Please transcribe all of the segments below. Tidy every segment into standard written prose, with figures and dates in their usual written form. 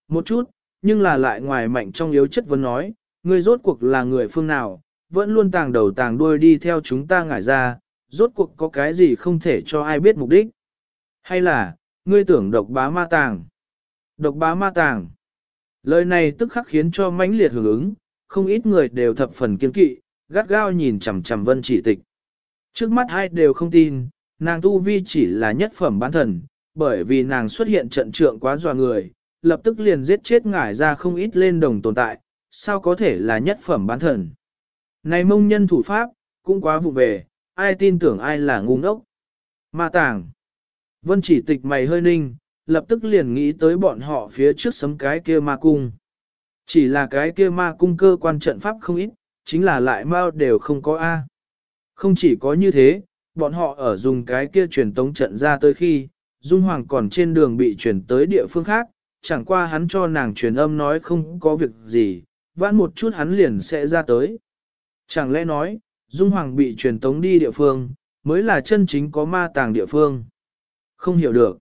Một chút, nhưng là lại ngoài mạnh trong yếu chất vấn nói, ngươi rốt cuộc là người phương nào, vẫn luôn tàng đầu tàng đuôi đi theo chúng ta ngải ra, rốt cuộc có cái gì không thể cho ai biết mục đích. Hay là, ngươi tưởng độc bá ma tàng? Độc bá ma tàng. Lời này tức khắc khiến cho mãnh liệt hưởng ứng, không ít người đều thập phần kiên kỵ, gắt gao nhìn chằm chằm Vân Chỉ Tịch. Trước mắt ai đều không tin, nàng tu vi chỉ là nhất phẩm bán thần, bởi vì nàng xuất hiện trận trượng quá dọa người, lập tức liền giết chết ngải ra không ít lên đồng tồn tại, sao có thể là nhất phẩm bán thần. Này mông nhân thủ pháp, cũng quá vụ về, ai tin tưởng ai là ngu ngốc. Ma tàng. Vân Chỉ Tịch mày hơi ninh, lập tức liền nghĩ tới bọn họ phía trước sấm cái kia ma cung. Chỉ là cái kia ma cung cơ quan trận pháp không ít, chính là lại mau đều không có A. Không chỉ có như thế, bọn họ ở dùng cái kia truyền tống trận ra tới khi, Dung Hoàng còn trên đường bị chuyển tới địa phương khác, chẳng qua hắn cho nàng truyền âm nói không có việc gì, vãn một chút hắn liền sẽ ra tới. Chẳng lẽ nói, Dung Hoàng bị truyền tống đi địa phương, mới là chân chính có ma tàng địa phương. Không hiểu được.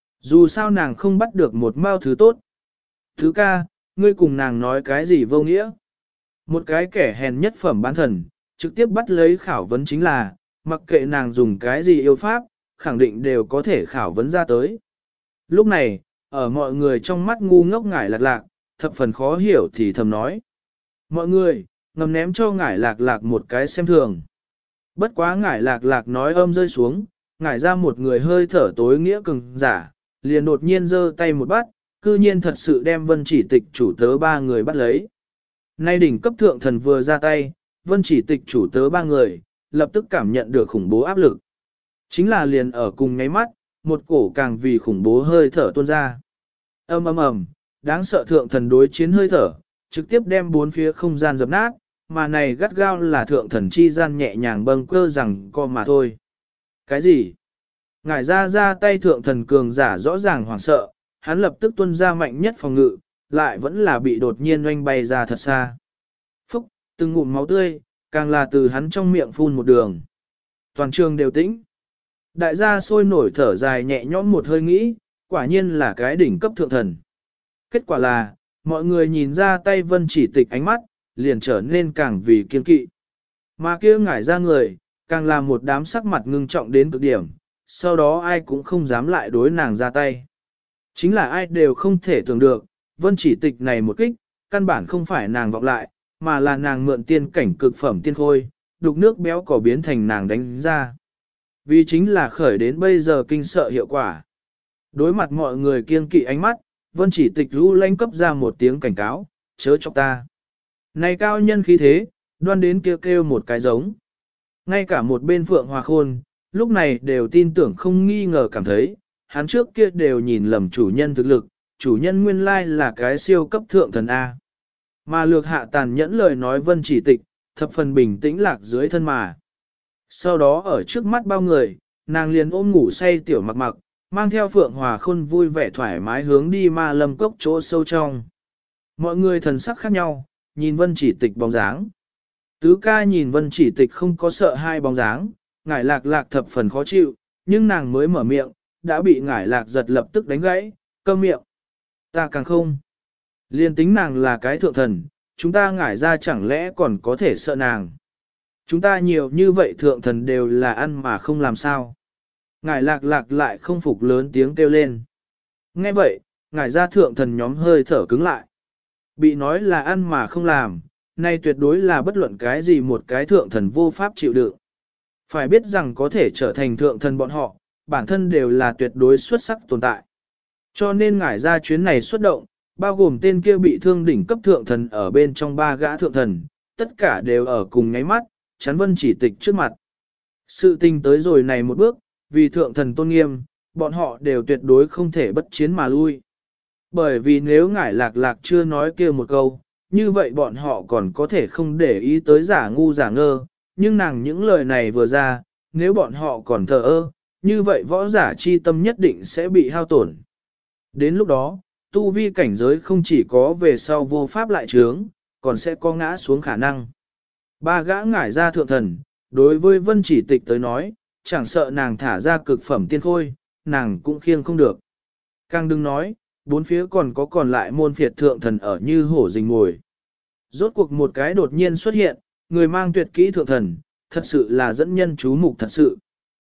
Dù sao nàng không bắt được một mao thứ tốt. Thứ ca, ngươi cùng nàng nói cái gì vô nghĩa. Một cái kẻ hèn nhất phẩm bán thần, trực tiếp bắt lấy khảo vấn chính là, mặc kệ nàng dùng cái gì yêu pháp, khẳng định đều có thể khảo vấn ra tới. Lúc này, ở mọi người trong mắt ngu ngốc ngải lạc lạc, thập phần khó hiểu thì thầm nói. Mọi người, ngầm ném cho ngải lạc lạc một cái xem thường. Bất quá ngải lạc lạc nói âm rơi xuống, ngải ra một người hơi thở tối nghĩa cứng giả, liền đột nhiên giơ tay một bắt, cư nhiên thật sự đem Vân Chỉ Tịch chủ tớ ba người bắt lấy. Nay đỉnh cấp thượng thần vừa ra tay, Vân Chỉ Tịch chủ tớ ba người, lập tức cảm nhận được khủng bố áp lực. Chính là liền ở cùng ngáy mắt, một cổ càng vì khủng bố hơi thở tuôn ra. Ầm ầm ầm, đáng sợ thượng thần đối chiến hơi thở, trực tiếp đem bốn phía không gian dập nát, mà này gắt gao là thượng thần chi gian nhẹ nhàng bâng cơ rằng co mà thôi. Cái gì? Ngải ra tay thượng thần cường giả rõ ràng hoảng sợ, hắn lập tức tuôn ra mạnh nhất phòng ngự, lại vẫn là bị đột nhiên oanh bay ra thật xa. Phúc, từng ngụm máu tươi, càng là từ hắn trong miệng phun một đường. Toàn trường đều tĩnh. Đại gia sôi nổi thở dài nhẹ nhõm một hơi nghĩ, quả nhiên là cái đỉnh cấp thượng thần. Kết quả là, mọi người nhìn ra tay Vân Chỉ Tịch ánh mắt, liền trở nên càng vì kiên kỵ. Mà kia ngải ra người, càng là một đám sắc mặt ngưng trọng đến cực điểm, sau đó ai cũng không dám lại đối nàng ra tay. Chính là ai đều không thể tưởng được, Vân Chỉ Tịch này một kích, căn bản không phải nàng vọng lại, mà là nàng mượn tiên cảnh cực phẩm tiên khôi, đục nước béo cỏ biến thành nàng đánh ra. Vì chính là khởi đến bây giờ kinh sợ hiệu quả. Đối mặt mọi người kiêng kỵ ánh mắt, Vân Chỉ Tịch ru lanh cấp ra một tiếng cảnh cáo, chớ chọc ta. Này cao nhân khí thế, đoan đến kêu một cái giống. Ngay cả một bên Phượng Hòa Khôn, lúc này đều tin tưởng không nghi ngờ cảm thấy, hắn trước kia đều nhìn lầm chủ nhân thực lực, chủ nhân nguyên lai là cái siêu cấp thượng thần A. Mà lược hạ tàn nhẫn lời nói Vân Chỉ Tịch, thập phần bình tĩnh lạc dưới thân mà. Sau đó ở trước mắt bao người, nàng liền ôm ngủ say tiểu mặc mặc, mang theo Phượng Hòa Khôn vui vẻ thoải mái hướng đi ma lâm cốc chỗ sâu trong. Mọi người thần sắc khác nhau, nhìn Vân Chỉ Tịch bóng dáng. Tứ ca nhìn Vân Chỉ Tịch không có sợ hai bóng dáng, ngải lạc lạc thập phần khó chịu, nhưng nàng mới mở miệng, đã bị ngải lạc giật lập tức đánh gãy, câm miệng. Ta càng không. Liên tính nàng là cái thượng thần, chúng ta ngải ra chẳng lẽ còn có thể sợ nàng. Chúng ta nhiều như vậy thượng thần đều là ăn mà không làm sao. Ngải lạc lạc lại không phục lớn tiếng kêu lên. Nghe vậy, ngải ra thượng thần nhóm hơi thở cứng lại. Bị nói là ăn mà không làm, nay tuyệt đối là bất luận cái gì một cái thượng thần vô pháp chịu đựng. Phải biết rằng có thể trở thành thượng thần bọn họ, bản thân đều là tuyệt đối xuất sắc tồn tại. Cho nên ngải ra chuyến này xuất động, bao gồm tên kia bị thương đỉnh cấp thượng thần ở bên trong ba gã thượng thần, tất cả đều ở cùng ngáy mắt, chắn Vân Chỉ Tịch trước mặt. Sự tình tới rồi này một bước, vì thượng thần tôn nghiêm, bọn họ đều tuyệt đối không thể bất chiến mà lui. Bởi vì nếu ngải lạc lạc chưa nói kia một câu, như vậy bọn họ còn có thể không để ý tới giả ngu giả ngơ, nhưng nàng những lời này vừa ra, nếu bọn họ còn thờ ơ, như vậy võ giả chi tâm nhất định sẽ bị hao tổn. Đến lúc đó, tu vi cảnh giới không chỉ có về sau vô pháp lại trướng, còn sẽ có ngã xuống khả năng. Ba gã ngải ra thượng thần, đối với Vân Chỉ Tịch tới nói, chẳng sợ nàng thả ra cực phẩm tiên khôi, nàng cũng khiêng không được. Càng đừng nói, bốn phía còn lại môn phiệt thượng thần ở như hổ rình ngồi. Rốt cuộc một cái đột nhiên xuất hiện, người mang tuyệt kỹ thượng thần, thật sự là dẫn nhân chú mục thật sự.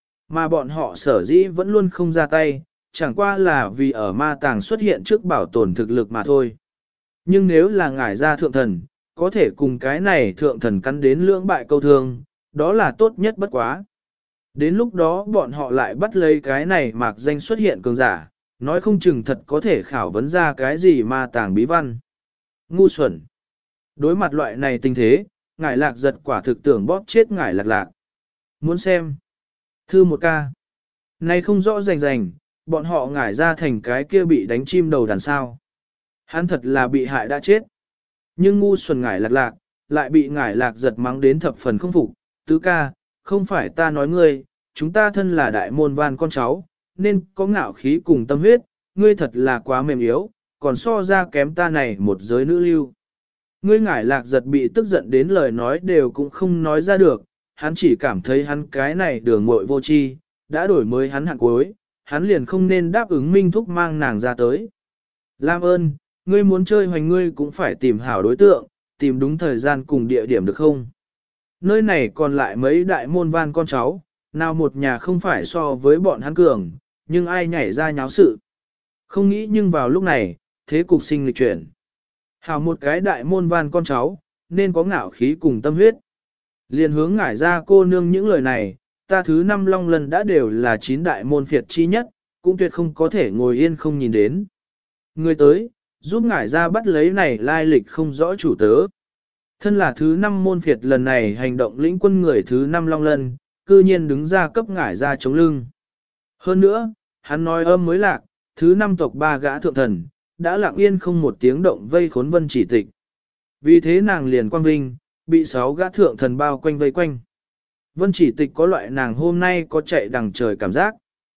Mà bọn họ sở dĩ vẫn luôn không ra tay, chẳng qua là vì ở ma tàng xuất hiện trước bảo tồn thực lực mà thôi. Nhưng nếu là ngải ra thượng thần, có thể cùng cái này thượng thần cắn đến lưỡng bại câu thương, đó là tốt nhất bất quá. Đến lúc đó bọn họ lại bắt lấy cái này mạc danh xuất hiện cường giả, nói không chừng thật có thể khảo vấn ra cái gì ma tàng bí văn. Ngu xuẩn. Đối mặt loại này tình thế, ngải lạc giật quả thực tưởng bóp chết ngải lạc lạc. Muốn xem. Thư một ca. Này không rõ rành rành, bọn họ ngải ra thành cái kia bị đánh chim đầu đàn sao. Hắn thật là bị hại đã chết. Nhưng ngu xuẩn ngải lạc lạc, lại bị ngải lạc giật mắng đến thập phần không phục. Tứ ca, không phải ta nói ngươi, chúng ta thân là đại môn van con cháu, nên có ngạo khí cùng tâm huyết, ngươi thật là quá mềm yếu, còn so ra kém ta này một giới nữ lưu. Ngươi ngải lạc giật bị tức giận đến lời nói đều cũng không nói ra được, hắn chỉ cảm thấy hắn cái này đường muội vô tri, đã đổi mới hắn hạn cuối, hắn liền không nên đáp ứng Minh Thúc mang nàng ra tới. Lam ơn, ngươi muốn chơi hoành ngươi cũng phải tìm hảo đối tượng, tìm đúng thời gian cùng địa điểm được không? Nơi này còn lại mấy đại môn van con cháu, nào một nhà không phải so với bọn hắn cường, nhưng ai nhảy ra nháo sự. Không nghĩ nhưng vào lúc này, thế cục sinh lịch chuyển. Hảo một cái đại môn van con cháu, nên có ngạo khí cùng tâm huyết. Liền hướng ngải ra cô nương những lời này, ta thứ 5 long lần đã đều là 9 đại môn phiệt chi nhất, cũng tuyệt không có thể ngồi yên không nhìn đến. Người tới, giúp ngải ra bắt lấy này lai lịch không rõ chủ tớ. Thân là thứ 5 môn phiệt lần này hành động lĩnh quân người thứ 5 long lân, cư nhiên đứng ra cấp ngải ra chống lưng. Hơn nữa, hắn nói âm mới lạc, thứ 5 tộc 3 gã thượng thần, đã lặng yên không một tiếng động vây khốn Vân Chỉ Tịch. Vì thế nàng liền quang vinh, bị 6 gã thượng thần bao quanh vây quanh. Vân Chỉ Tịch có loại nàng hôm nay có chạy đằng trời cảm giác.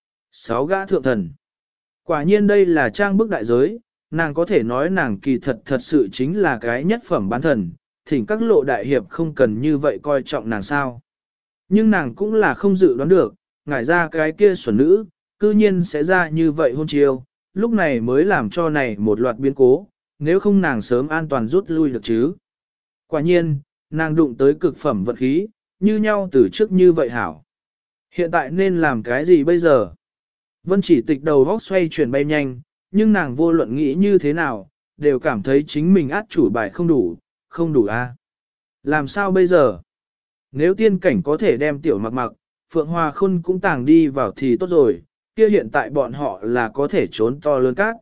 6 gã thượng thần. Quả nhiên đây là trang bức đại giới, nàng có thể nói nàng kỳ thật sự chính là cái nhất phẩm bán thần, thỉnh các lộ đại hiệp không cần như vậy coi trọng nàng sao. Nhưng nàng cũng là không dự đoán được, ngải ra cái kia xuẩn nữ, cư nhiên sẽ ra như vậy hôn chiêu, lúc này mới làm cho này một loạt biến cố, nếu không nàng sớm an toàn rút lui được chứ. Quả nhiên, nàng đụng tới cực phẩm vận khí, như nhau từ trước như vậy hảo. Hiện tại nên làm cái gì bây giờ? Vân Chỉ Tịch đầu vóc xoay chuyển bay nhanh, nhưng nàng vô luận nghĩ như thế nào, đều cảm thấy chính mình át chủ bài không đủ a. Làm sao bây giờ? Nếu tiên cảnh có thể đem tiểu mặc mặc, Phượng Hoa Khôn cũng tàng đi vào thì tốt rồi, kia hiện tại bọn họ là có thể trốn to lớn các.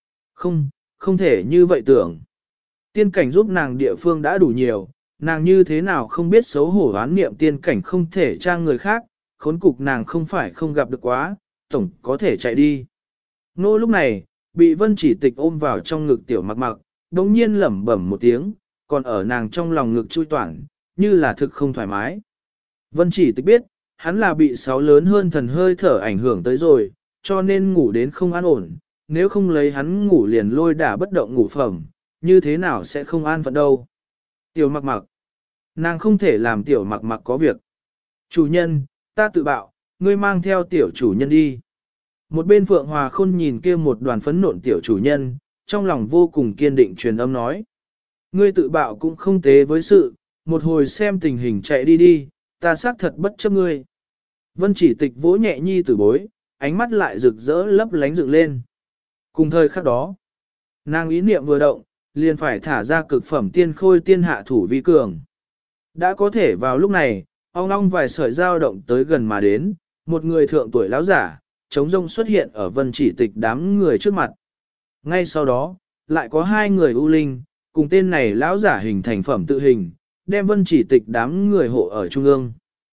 Không thể như vậy tưởng. Tiên cảnh giúp nàng địa phương đã đủ nhiều, nàng như thế nào không biết xấu hổ oán niệm tiên cảnh không thể trang người khác, khốn cục nàng không phải không gặp được quá, tổng có thể chạy đi. Nô lúc này, bị Vân Chỉ Tịch ôm vào trong ngực tiểu mặc mặc, đống nhiên lẩm bẩm một tiếng, còn ở nàng trong lòng ngực chui toản, như là thực không thoải mái. Vân Chỉ Tịch biết, hắn là bị 6 lớn hơn thần hơi thở ảnh hưởng tới rồi, cho nên ngủ đến không an ổn, nếu không lấy hắn ngủ liền lôi đả bất động ngủ phẩm, như thế nào sẽ không an phận đâu. Tiểu mặc mặc, nàng không thể làm tiểu mặc mặc có việc. Chủ nhân, ta tự bạo, ngươi mang theo tiểu chủ nhân đi. Một bên Phượng Hòa Khôn nhìn kia một đoàn phấn nộn tiểu chủ nhân, trong lòng vô cùng kiên định truyền âm nói. Ngươi tự bạo cũng không tế với sự, một hồi xem tình hình chạy đi đi, ta xác thật bất chấp ngươi. Vân Chỉ Tịch vỗ nhẹ nhi tử bối, ánh mắt lại rực rỡ lấp lánh dựng lên. Cùng thời khắc đó, nàng ý niệm vừa động, liền phải thả ra cực phẩm tiên khôi tiên hạ thủ vi cường. Đã có thể vào lúc này, ong ong vài sợi dao động tới gần mà đến, một người thượng tuổi lão giả, trống rông xuất hiện ở Vân Chỉ Tịch đám người trước mặt. Ngay sau đó, lại có 2 người u linh, cùng tên này lão giả hình thành phẩm tự hình, đem Vân Chỉ Tịch đám người hộ ở trung ương.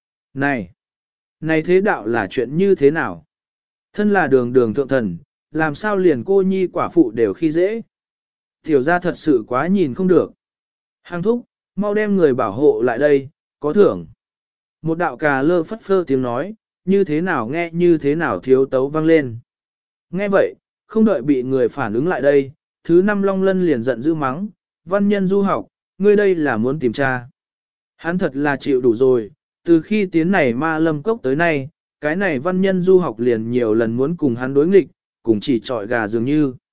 Này thế đạo là chuyện như thế nào? Thân là đường đường thượng thần, làm sao liền cô nhi quả phụ đều khi dễ? Tiểu ra thật sự quá nhìn không được. Hàng thúc, mau đem người bảo hộ lại đây, có thưởng. Một đạo cà lơ phất phơ tiếng nói, như thế nào nghe như thế nào thiếu tấu vang lên. Nghe vậy, không đợi bị người phản ứng lại đây, thứ 5 long lân liền giận dữ mắng, văn nhân du học, ngươi đây là muốn tìm tra. Hắn thật là chịu đủ rồi, từ khi tiến này ma lâm cốc tới nay, cái này văn nhân du học liền nhiều lần muốn cùng hắn đối nghịch, cùng chỉ trọi gà dường như.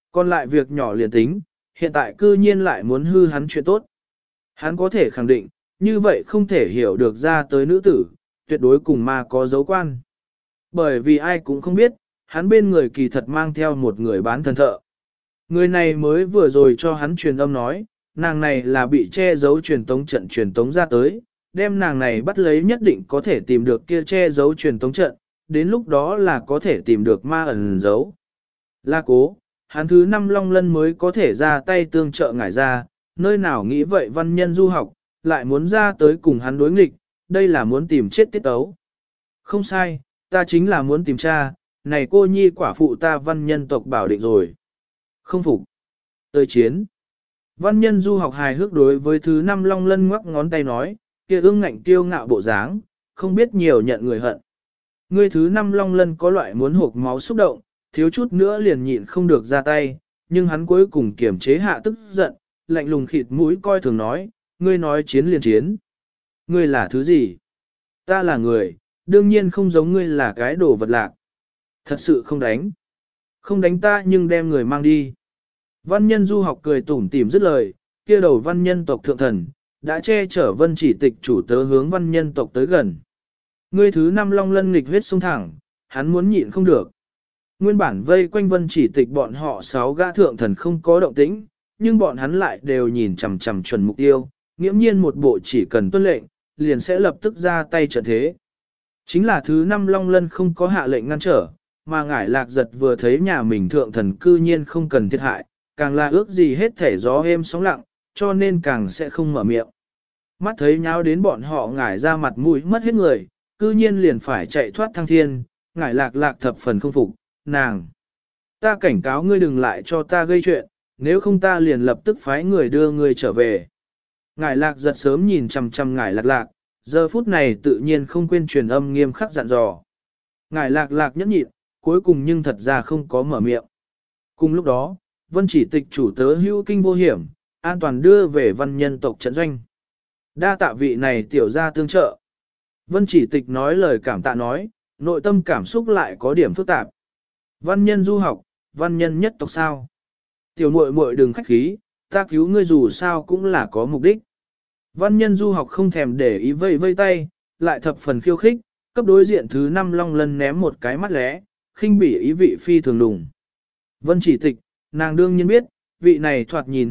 Còn lại việc nhỏ liền tính, hiện tại cư nhiên lại muốn hư hắn chuyện tốt. Hắn có thể khẳng định, như vậy không thể hiểu được ra tới nữ tử, tuyệt đối cùng ma có dấu quan. Bởi vì ai cũng không biết, hắn bên người kỳ thật mang theo một người bán thần thợ. Người này mới vừa rồi cho hắn truyền âm nói, nàng này là bị che giấu truyền tống trận truyền tống ra tới, đem nàng này bắt lấy nhất định có thể tìm được kia che giấu truyền tống trận, đến lúc đó là có thể tìm được ma ẩn giấu. La cố, hắn thứ 5 long lân mới có thể ra tay tương trợ ngải ra, nơi nào nghĩ vậy văn nhân du học, lại muốn ra tới cùng hắn đối nghịch, đây là muốn tìm chết tiết ấu. Không sai, ta chính là muốn tìm cha, này cô nhi quả phụ ta văn nhân tộc bảo định rồi. Không phục. Tới chiến. Văn nhân du học hài hước đối với thứ 5 long lân ngoắc ngón tay nói, kia ương ngạnh tiêu ngạo bộ dáng, không biết nhiều nhận người hận. Ngươi thứ 5 long lân có loại muốn hộp máu xúc động, thiếu chút nữa liền nhịn không được ra tay, nhưng hắn cuối cùng kiềm chế hạ tức giận, lạnh lùng khịt mũi coi thường nói, ngươi nói chiến liền chiến. Ngươi là thứ gì? Ta là người, đương nhiên không giống ngươi là cái đồ vật lạc. Thật sự không đánh. Không đánh ta nhưng đem người mang đi. Văn nhân du học cười tủm tỉm dứt lời, kia đầu văn nhân tộc thượng thần, đã che chở vân chỉ tịch chủ tớ hướng văn nhân tộc tới gần. Ngươi thứ 5 long lân nghịch huyết sông thẳng, hắn muốn nhịn không được. Nguyên bản vây quanh vân chỉ tịch bọn họ 6 gã thượng thần không có động tĩnh, nhưng bọn hắn lại đều nhìn chằm chằm chuẩn mục tiêu, nghiễm nhiên một bộ chỉ cần tuân lệnh, liền sẽ lập tức ra tay trận thế. Chính là thứ 5 long lân không có hạ lệnh ngăn trở, mà ngải lạc giật vừa thấy nhà mình thượng thần cư nhiên không cần thiệt hại, càng là ước gì hết thể gió êm sóng lặng, cho nên càng sẽ không mở miệng. Mắt thấy nháo đến bọn họ ngải ra mặt mũi mất hết người, cư nhiên liền phải chạy thoát thăng thiên, ngải lạc lạc thập phần không phục, nàng. Ta cảnh cáo ngươi đừng lại cho ta gây chuyện, nếu không ta liền lập tức phái người đưa ngươi trở về. Ngải lạc giật sớm nhìn chằm chằm ngải lạc lạc, giờ phút này tự nhiên không quên truyền âm nghiêm khắc dặn dò. Ngải lạc lạc nhẫn nhịn, cuối cùng nhưng thật ra không có mở miệng. Cùng lúc đó, vân chỉ tịch chủ tớ hữu kinh vô hiểm, an toàn đưa về văn nhân tộc trận doanh. Đa tạ vị này tiểu ra tương trợ. Vân chỉ tịch nói lời cảm tạ nói, nội tâm cảm xúc lại có điểm phức tạp. Văn nhân du học, văn nhân nhất tộc sao. Tiểu muội muội đừng khách khí, ta cứu ngươi dù sao cũng là có mục đích. Văn nhân du học không thèm để ý vây vây tay, lại thập phần khiêu khích, cấp đối diện thứ 5 long lân ném một cái mắt lẽ, khinh bỉ ý vị phi thường đùng. Vân chỉ tịch, nàng đương nhiên biết, vị này thoạt nhìn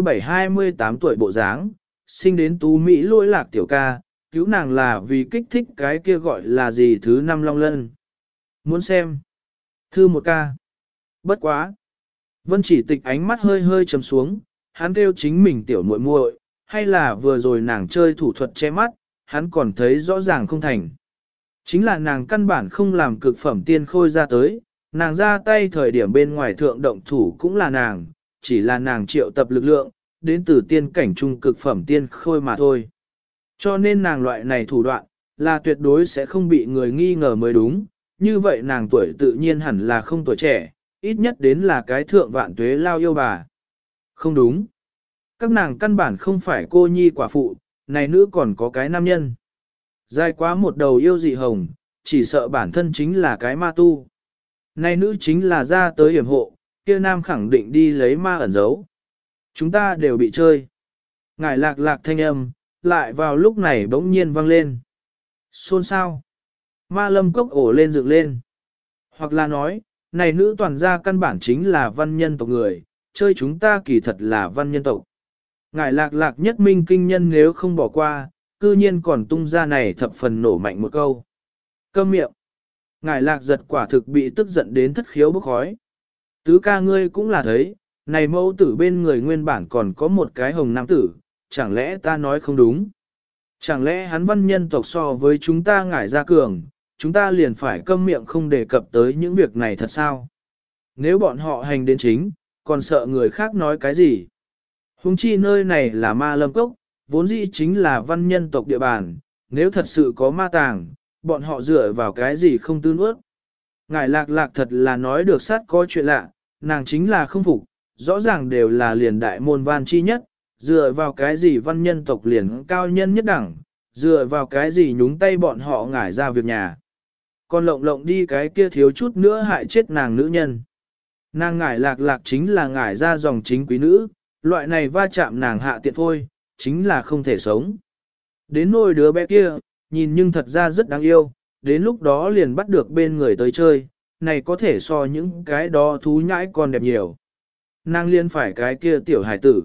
27-28 tuổi bộ dáng, sinh đến tú Mỹ lỗi lạc tiểu ca, cứu nàng là vì kích thích cái kia gọi là gì thứ 5 long lân. Muốn xem. Thư một ca. Bất quá. Vân chỉ tịch ánh mắt hơi hơi trầm xuống, hắn kêu chính mình tiểu muội muội, hay là vừa rồi nàng chơi thủ thuật che mắt, hắn còn thấy rõ ràng không thành. Chính là nàng căn bản không làm cực phẩm tiên khôi ra tới, nàng ra tay thời điểm bên ngoài thượng động thủ cũng là nàng, chỉ là nàng triệu tập lực lượng, đến từ tiên cảnh trung cực phẩm tiên khôi mà thôi. Cho nên nàng loại này thủ đoạn, là tuyệt đối sẽ không bị người nghi ngờ mới đúng, như vậy nàng tuổi tự nhiên hẳn là không tuổi trẻ, ít nhất đến là cái thượng vạn tuế lao yêu bà. Không đúng. Các nàng căn bản không phải cô nhi quả phụ, này nữ còn có cái nam nhân. Dài quá một đầu yêu dị hồng, chỉ sợ bản thân chính là cái ma tu. Này nữ chính là ra tới hiểm hộ, kia nam khẳng định đi lấy ma ẩn giấu. Chúng ta đều bị chơi. Ngải lạc lạc thanh âm, lại vào lúc này bỗng nhiên vang lên. Xôn sao? Ma lâm cốc ổ lên dựng lên. Hoặc là nói, này nữ toàn gia căn bản chính là văn nhân tộc người, chơi chúng ta kỳ thật là văn nhân tộc. Ngải lạc lạc nhất minh kinh nhân nếu không bỏ qua, cư nhiên còn tung ra này thập phần nổ mạnh một câu. Câm miệng. Ngải lạc giật quả thực bị tức giận đến thất khiếu bốc khói. Tứ ca ngươi cũng là thấy, này mẫu tử bên người nguyên bản còn có một cái hồng nam tử, chẳng lẽ ta nói không đúng? Chẳng lẽ hắn văn nhân tộc so với chúng ta ngải ra cường, chúng ta liền phải câm miệng không đề cập tới những việc này thật sao? Nếu bọn họ hành đến chính, còn sợ người khác nói cái gì? Huống chi nơi này là ma lâm cốc, vốn dĩ chính là văn nhân tộc địa bàn, nếu thật sự có ma tàng, bọn họ dựa vào cái gì không tư nuốt. Ngải lạc lạc thật là nói được sát có chuyện lạ, nàng chính là không phục, rõ ràng đều là liền đại môn văn chi nhất, dựa vào cái gì văn nhân tộc liền cao nhân nhất đẳng, dựa vào cái gì nhúng tay bọn họ ngải ra việc nhà. Còn lộng lộng đi cái kia thiếu chút nữa hại chết nàng nữ nhân. Nàng ngải lạc lạc chính là ngải ra dòng chính quý nữ, loại này va chạm nàng hạ tiện phôi, chính là không thể sống. Đến nôi đứa bé kia, nhìn nhưng thật ra rất đáng yêu, đến lúc đó liền bắt được bên người tới chơi, này có thể so những cái đó thú nhãi còn đẹp nhiều. Nàng liên phải cái kia tiểu hải tử.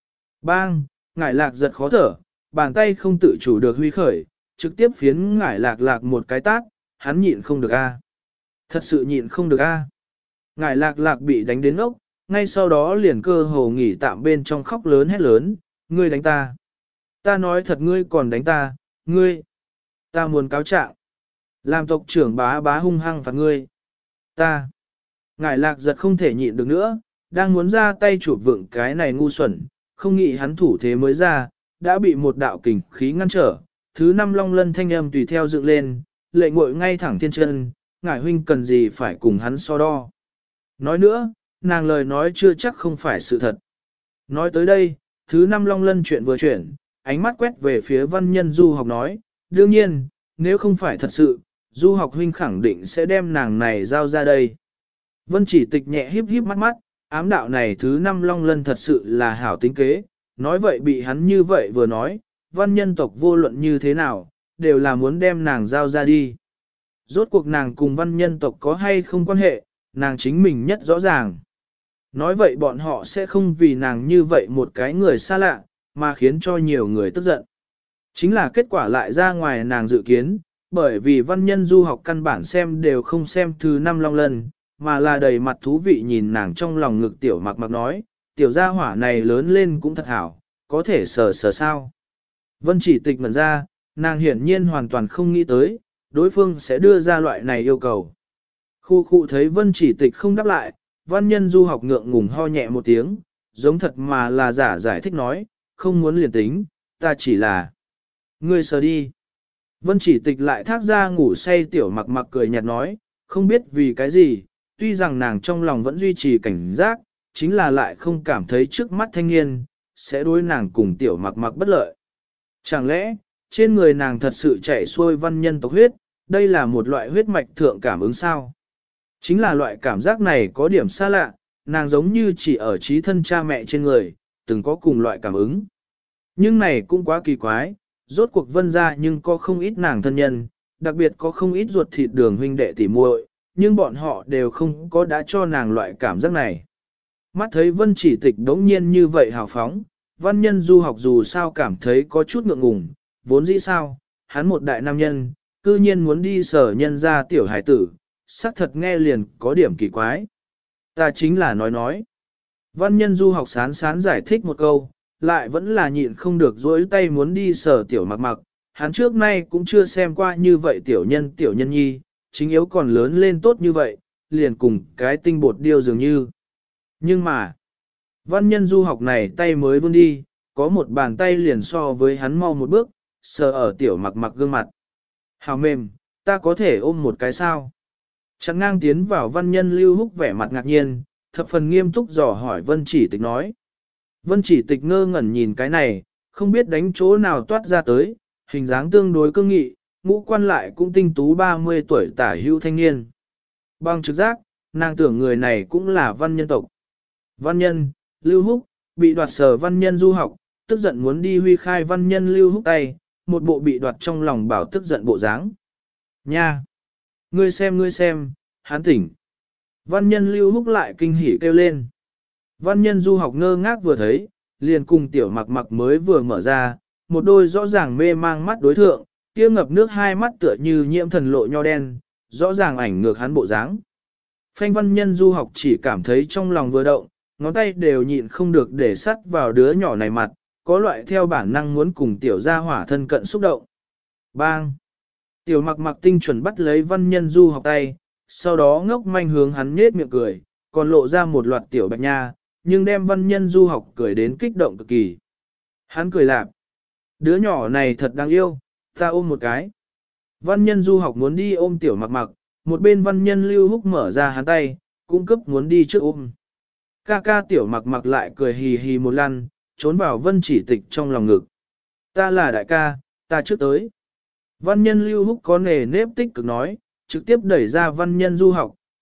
Bang, ngải lạc giật khó thở, bàn tay không tự chủ được huy khởi, trực tiếp phiến ngải lạc lạc một cái tát, hắn nhịn không được a. Thật sự nhịn không được a. Ngải lạc lạc bị đánh đến ốc, ngay sau đó liền cơ hồ nghỉ tạm bên trong khóc lớn hét lớn, ngươi đánh ta. Ta nói thật ngươi còn đánh ta, ngươi. Ta muốn cáo trạng. Làm tộc trưởng bá bá hung hăng phạt ngươi. Ta. Ngải lạc giật không thể nhịn được nữa, đang muốn ra tay chụp vựng cái này ngu xuẩn, không nghĩ hắn thủ thế mới ra, đã bị một đạo kình khí ngăn trở. Thứ năm long lân thanh âm tùy theo dựng lên, lệ ngội ngay thẳng thiên chân, ngải huynh cần gì phải cùng hắn so đo. Nói nữa, nàng lời nói chưa chắc không phải sự thật. Nói tới đây, thứ năm long lân chuyện vừa chuyển, ánh mắt quét về phía văn nhân du học nói, đương nhiên, nếu không phải thật sự, du học huynh khẳng định sẽ đem nàng này giao ra đây. Vân chỉ tịch nhẹ híp híp mắt mắt, ám đạo này thứ năm long lân thật sự là hảo tính kế, nói vậy bị hắn như vậy vừa nói, văn nhân tộc vô luận như thế nào, đều là muốn đem nàng giao ra đi. Rốt cuộc nàng cùng văn nhân tộc có hay không quan hệ, nàng chính mình nhất rõ ràng. Nói vậy bọn họ sẽ không vì nàng như vậy một cái người xa lạ, mà khiến cho nhiều người tức giận. Chính là kết quả lại ra ngoài nàng dự kiến, bởi vì văn nhân du học căn bản xem đều không xem thứ năm long lân, mà là đầy mặt thú vị nhìn nàng trong lòng ngực tiểu mặc mặc nói, tiểu gia hỏa này lớn lên cũng thật hảo, có thể sờ sờ sao. Vân chỉ tịch ngẩn ra, nàng hiển nhiên hoàn toàn không nghĩ tới, đối phương sẽ đưa ra loại này yêu cầu. Khu khu thấy vân chỉ tịch không đáp lại, văn nhân du học ngượng ngùng ho nhẹ một tiếng, giống thật mà là giả giải thích nói, không muốn liền tính, ta chỉ là ngươi sờ đi. Vân chỉ tịch lại thác ra ngủ say tiểu mặc mặc cười nhạt nói, không biết vì cái gì, tuy rằng nàng trong lòng vẫn duy trì cảnh giác, chính là lại không cảm thấy trước mắt thanh niên, sẽ đối nàng cùng tiểu mặc mặc bất lợi. Chẳng lẽ, trên người nàng thật sự chảy xuôi văn nhân tộc huyết, đây là một loại huyết mạch thượng cảm ứng sao? Chính là loại cảm giác này có điểm xa lạ, nàng giống như chỉ ở trí thân cha mẹ trên người, từng có cùng loại cảm ứng. Nhưng này cũng quá kỳ quái, rốt cuộc vân ra nhưng có không ít nàng thân nhân, đặc biệt có không ít ruột thịt đường huynh đệ tỉ muội, nhưng bọn họ đều không có đã cho nàng loại cảm giác này. Mắt thấy vân chỉ tịch đống nhiên như vậy hào phóng, văn nhân du học dù sao cảm thấy có chút ngượng ngùng, vốn dĩ sao, hắn một đại nam nhân, cư nhiên muốn đi sở nhân ra tiểu hải tử, xác thật nghe liền có điểm kỳ quái. Ta chính là nói. Văn nhân du học sán sán giải thích một câu, lại vẫn là nhịn không được dối tay muốn đi sở tiểu mặc mặc, hắn trước nay cũng chưa xem qua như vậy tiểu nhân nhi, chính yếu còn lớn lên tốt như vậy, liền cùng cái tinh bột điêu dường như. Nhưng mà, văn nhân du học này tay mới vươn đi, có một bàn tay liền so với hắn mau một bước, sờ ở tiểu mặc mặc gương mặt. Hào mềm, ta có thể ôm một cái sao? Chặn ngang tiến vào văn nhân lưu húc vẻ mặt ngạc nhiên, thập phần nghiêm túc dò hỏi vân chỉ tịch nói. Vân chỉ tịch ngơ ngẩn nhìn cái này, không biết đánh chỗ nào toát ra tới, hình dáng tương đối cương nghị, ngũ quan lại cũng tinh tú 30 tuổi tả hữu thanh niên. Bằng trực giác, nàng tưởng người này cũng là văn nhân tộc. Văn nhân, lưu húc, bị đoạt sở văn nhân du học, tức giận muốn đi huy khai văn nhân lưu húc tay, một bộ bị đoạt trong lòng bảo tức giận bộ dáng. Nha! Ngươi xem, hắn tỉnh. Văn nhân lưu húc lại kinh hỉ kêu lên. Văn nhân du học ngơ ngác vừa thấy, liền cùng tiểu mặc mặc mới vừa mở ra, một đôi rõ ràng mê mang mắt đối thượng, kia ngập nước hai mắt tựa như nhiễm thần lộ nho đen, rõ ràng ảnh ngược hắn bộ dáng. Phanh văn nhân du học chỉ cảm thấy trong lòng vừa động, ngón tay đều nhịn không được để sắt vào đứa nhỏ này mặt, có loại theo bản năng muốn cùng tiểu gia hỏa thân cận xúc động. Bang! Tiểu mặc mặc tinh chuẩn bắt lấy văn nhân du học tay, sau đó ngốc manh hướng hắn nhết miệng cười, còn lộ ra một loạt tiểu bạch nha, nhưng đem văn nhân du học cười đến kích động cực kỳ. Hắn cười lạp. Đứa nhỏ này thật đáng yêu, ta ôm một cái. Văn nhân du học muốn đi ôm tiểu mặc mặc, một bên văn nhân lưu húc mở ra hắn tay, cung cấp muốn đi trước ôm. Ca ca tiểu mặc mặc lại cười hì hì một lăn, trốn vào vân chỉ tịch trong lòng ngực. Ta là đại ca, ta trước tới. Văn nhân lưu húc có nề nếp tích cực nói, trực tiếp đẩy ra văn nhân du học,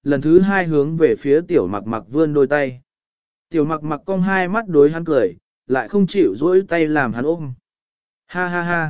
lần thứ hai hướng về phía tiểu mặc mặc vươn đôi tay. Tiểu mặc mặc cong hai mắt đối hắn cười, lại không chịu duỗi tay làm hắn ôm. Ha ha ha.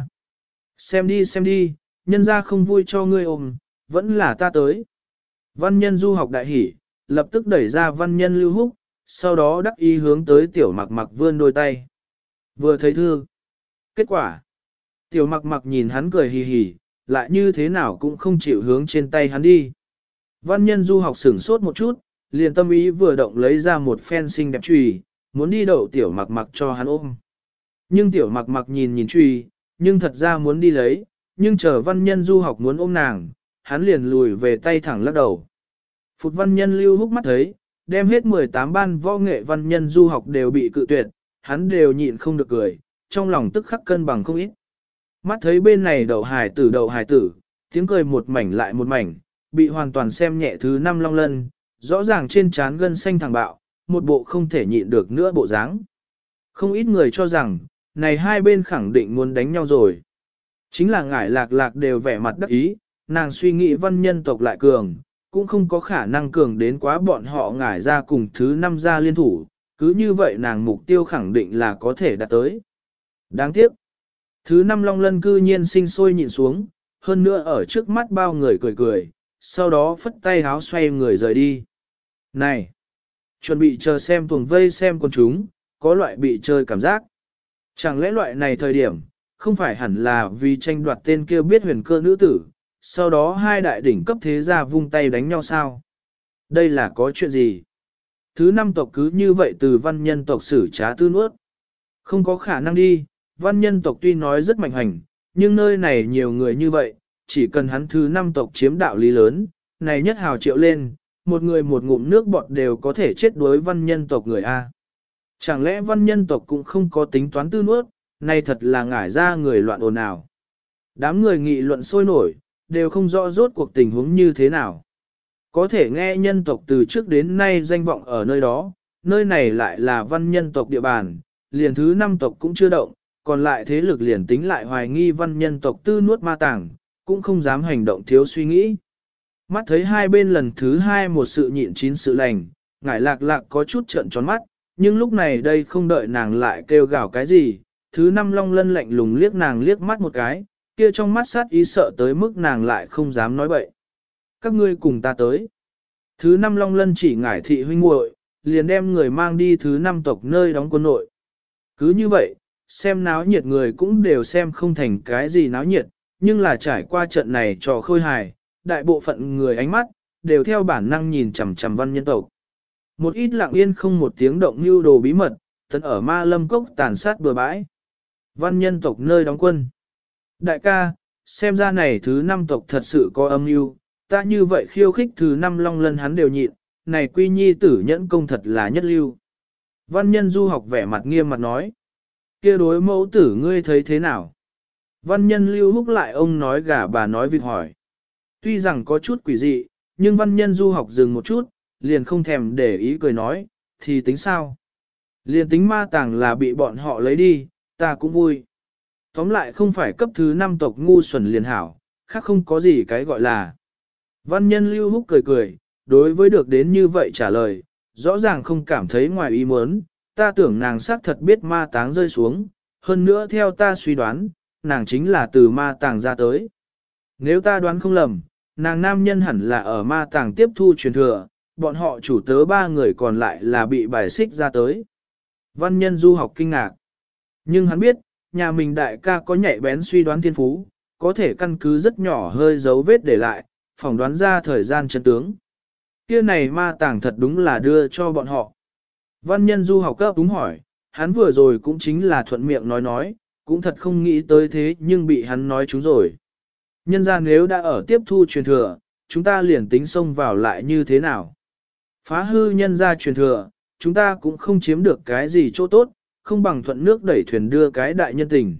Xem đi, nhân ra không vui cho ngươi ôm, vẫn là ta tới. Văn nhân du học đại hỉ, lập tức đẩy ra văn nhân lưu húc, sau đó đắc ý hướng tới tiểu mặc mặc vươn đôi tay. Vừa thấy thư. Kết quả. Tiểu mặc mặc nhìn hắn cười hì hì, lại như thế nào cũng không chịu hướng trên tay hắn đi. Văn nhân du học sửng sốt một chút, liền tâm ý vừa động lấy ra một phen xinh đẹp chùy, muốn đi đậu tiểu mặc mặc cho hắn ôm. Nhưng tiểu mặc mặc nhìn chùy, nhưng thật ra muốn đi lấy, nhưng chờ văn nhân du học muốn ôm nàng, hắn liền lùi về tay thẳng lắc đầu. Phụt văn nhân lưu húc mắt thấy, đem hết 18 ban võ nghệ văn nhân du học đều bị cự tuyệt, hắn đều nhịn không được cười, trong lòng tức khắc cân bằng không ít. Mắt thấy bên này đậu hải tử, tiếng cười một mảnh lại một mảnh, bị hoàn toàn xem nhẹ thứ 5 long lân, rõ ràng trên trán gân xanh thẳng bạo, một bộ không thể nhịn được nữa bộ dáng. Không ít người cho rằng, này hai bên khẳng định muốn đánh nhau rồi. Chính là ngải lạc lạc đều vẻ mặt đắc ý, nàng suy nghĩ văn nhân tộc lại cường, cũng không có khả năng cường đến quá bọn họ ngải ra cùng thứ 5 gia liên thủ, cứ như vậy nàng mục tiêu khẳng định là có thể đạt tới. Đáng tiếc, thứ 5 long lân cư nhiên sinh sôi nhịn xuống, hơn nữa ở trước mắt bao người cười, sau đó phất tay háo xoay người rời đi. Này, chuẩn bị chờ xem tuồng vây xem con chúng, có loại bị chơi cảm giác. Chẳng lẽ loại này thời điểm, không phải hẳn là vì tranh đoạt tên kia biết huyền cơ nữ tử, sau đó hai đại đỉnh cấp thế gia vung tay đánh nhau sao? Đây là có chuyện gì? Thứ 5 tộc cứ như vậy từ văn nhân tộc xử trá tư nuốt. Không có khả năng đi, văn nhân tộc tuy nói rất mạnh hành, nhưng nơi này nhiều người như vậy, chỉ cần hắn thứ 5 tộc chiếm đạo lý lớn, này nhất hào triệu lên, một người một ngụm nước bọt đều có thể chết đối văn nhân tộc người A. Chẳng lẽ văn nhân tộc cũng không có tính toán tư nuốt, này thật là ngải ra người loạn ồn ào. Đám người nghị luận sôi nổi, đều không rõ rốt cuộc tình huống như thế nào. Có thể nghe nhân tộc từ trước đến nay danh vọng ở nơi đó, nơi này lại là văn nhân tộc địa bàn, liền thứ 5 tộc cũng chưa động, còn lại thế lực liền tính lại hoài nghi văn nhân tộc tư nuốt ma tàng, cũng không dám hành động thiếu suy nghĩ. Mắt thấy hai bên lần thứ 2 một sự nhịn chín sự lành, ngải lạc lạc có chút trợn tròn mắt, nhưng lúc này đây không đợi nàng lại kêu gào cái gì, thứ 5 long lân lạnh lùng liếc nàng liếc mắt một cái, kia trong mắt sát ý sợ tới mức nàng lại không dám nói bậy. Các ngươi cùng ta tới. Thứ 5 long lân chỉ ngải thị huynh muội, liền đem người mang đi thứ 5 tộc nơi đóng quân nội. Cứ như vậy, xem náo nhiệt người cũng đều xem không thành cái gì náo nhiệt, nhưng là trải qua trận này trò khôi hài, đại bộ phận người ánh mắt, đều theo bản năng nhìn chằm chằm văn nhân tộc. Một ít lặng yên không một tiếng động mưu đồ bí mật, tấn ở ma lâm cốc tàn sát bừa bãi. Văn nhân tộc nơi đóng quân. Đại ca, xem ra này thứ 5 tộc thật sự có âm mưu, ta như vậy khiêu khích thứ 5 long lân hắn đều nhịn, này quy nhi tử nhẫn công thật là nhất lưu. Văn nhân du học vẻ mặt nghiêm mặt nói. Kia đối mẫu tử ngươi thấy thế nào? Văn nhân lưu húc lại ông nói gà bà nói vịt hỏi. Tuy rằng có chút quỷ dị, nhưng văn nhân du học dừng một chút, liền không thèm để ý cười nói, thì tính sao? Liền tính ma tàng là bị bọn họ lấy đi, ta cũng vui. Tóm lại không phải cấp thứ 5 tộc ngu xuẩn liền hảo, khác không có gì cái gọi là. Văn nhân lưu húc cười, đối với được đến như vậy trả lời, rõ ràng không cảm thấy ngoài ý muốn, ta tưởng nàng xác thật biết ma táng rơi xuống, hơn nữa theo ta suy đoán, nàng chính là từ ma tàng ra tới. Nếu ta đoán không lầm, nàng nam nhân hẳn là ở ma tàng tiếp thu truyền thừa, bọn họ chủ tớ 3 người còn lại là bị bài xích ra tới. Văn nhân du học kinh ngạc. Nhưng hắn biết, nhà mình đại ca có nhạy bén suy đoán thiên phú, có thể căn cứ rất nhỏ hơi dấu vết để lại, phỏng đoán ra thời gian chân tướng. Kia này ma tàng thật đúng là đưa cho bọn họ. Văn nhân du học cấp đúng hỏi, hắn vừa rồi cũng chính là thuận miệng nói, cũng thật không nghĩ tới thế nhưng bị hắn nói chúng rồi. Nhân ra nếu đã ở tiếp thu truyền thừa, chúng ta liền tính xông vào lại như thế nào. Phá hư nhân ra truyền thừa, chúng ta cũng không chiếm được cái gì chỗ tốt, không bằng thuận nước đẩy thuyền đưa cái đại nhân tình.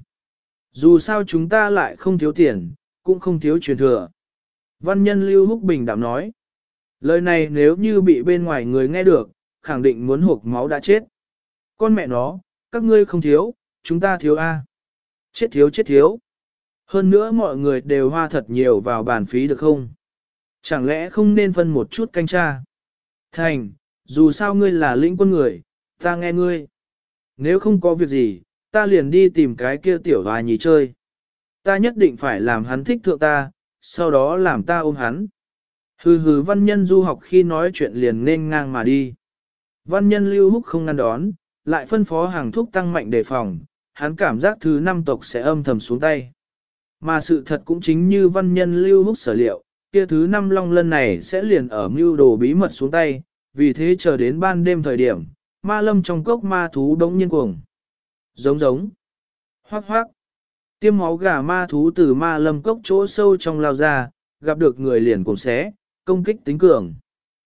Dù sao chúng ta lại không thiếu tiền, cũng không thiếu truyền thừa. Văn nhân Lưu Húc Bình đạm nói. Lời này nếu như bị bên ngoài người nghe được, khẳng định muốn hộp máu đã chết. Con mẹ nó, các ngươi không thiếu, chúng ta thiếu A. Chết thiếu. Hơn nữa mọi người đều hoa thật nhiều vào bàn phí được không? Chẳng lẽ không nên phân một chút canh tra? Thành, dù sao ngươi là lĩnh quân người, ta nghe ngươi. Nếu không có việc gì, ta liền đi tìm cái kia tiểu hòa nhì chơi. Ta nhất định phải làm hắn thích thượng ta, sau đó làm ta ôm hắn. Hừ hừ văn nhân du học khi nói chuyện liền nên ngang mà đi. Văn nhân lưu húc không ngăn đón, lại phân phó hàng thúc tăng mạnh đề phòng, hắn cảm giác thứ 5 tộc sẽ âm thầm xuống tay. Mà sự thật cũng chính như văn nhân lưu húc sở liệu, kia thứ 5 long lân này sẽ liền ở mưu đồ bí mật xuống tay, vì thế chờ đến ban đêm thời điểm, ma lâm trong cốc ma thú đống nhiên cuồng. Giống giống, hoác hoác, tiêm máu gà ma thú từ ma lâm cốc chỗ sâu trong lao ra, gặp được người liền cùng xé, công kích tính cường.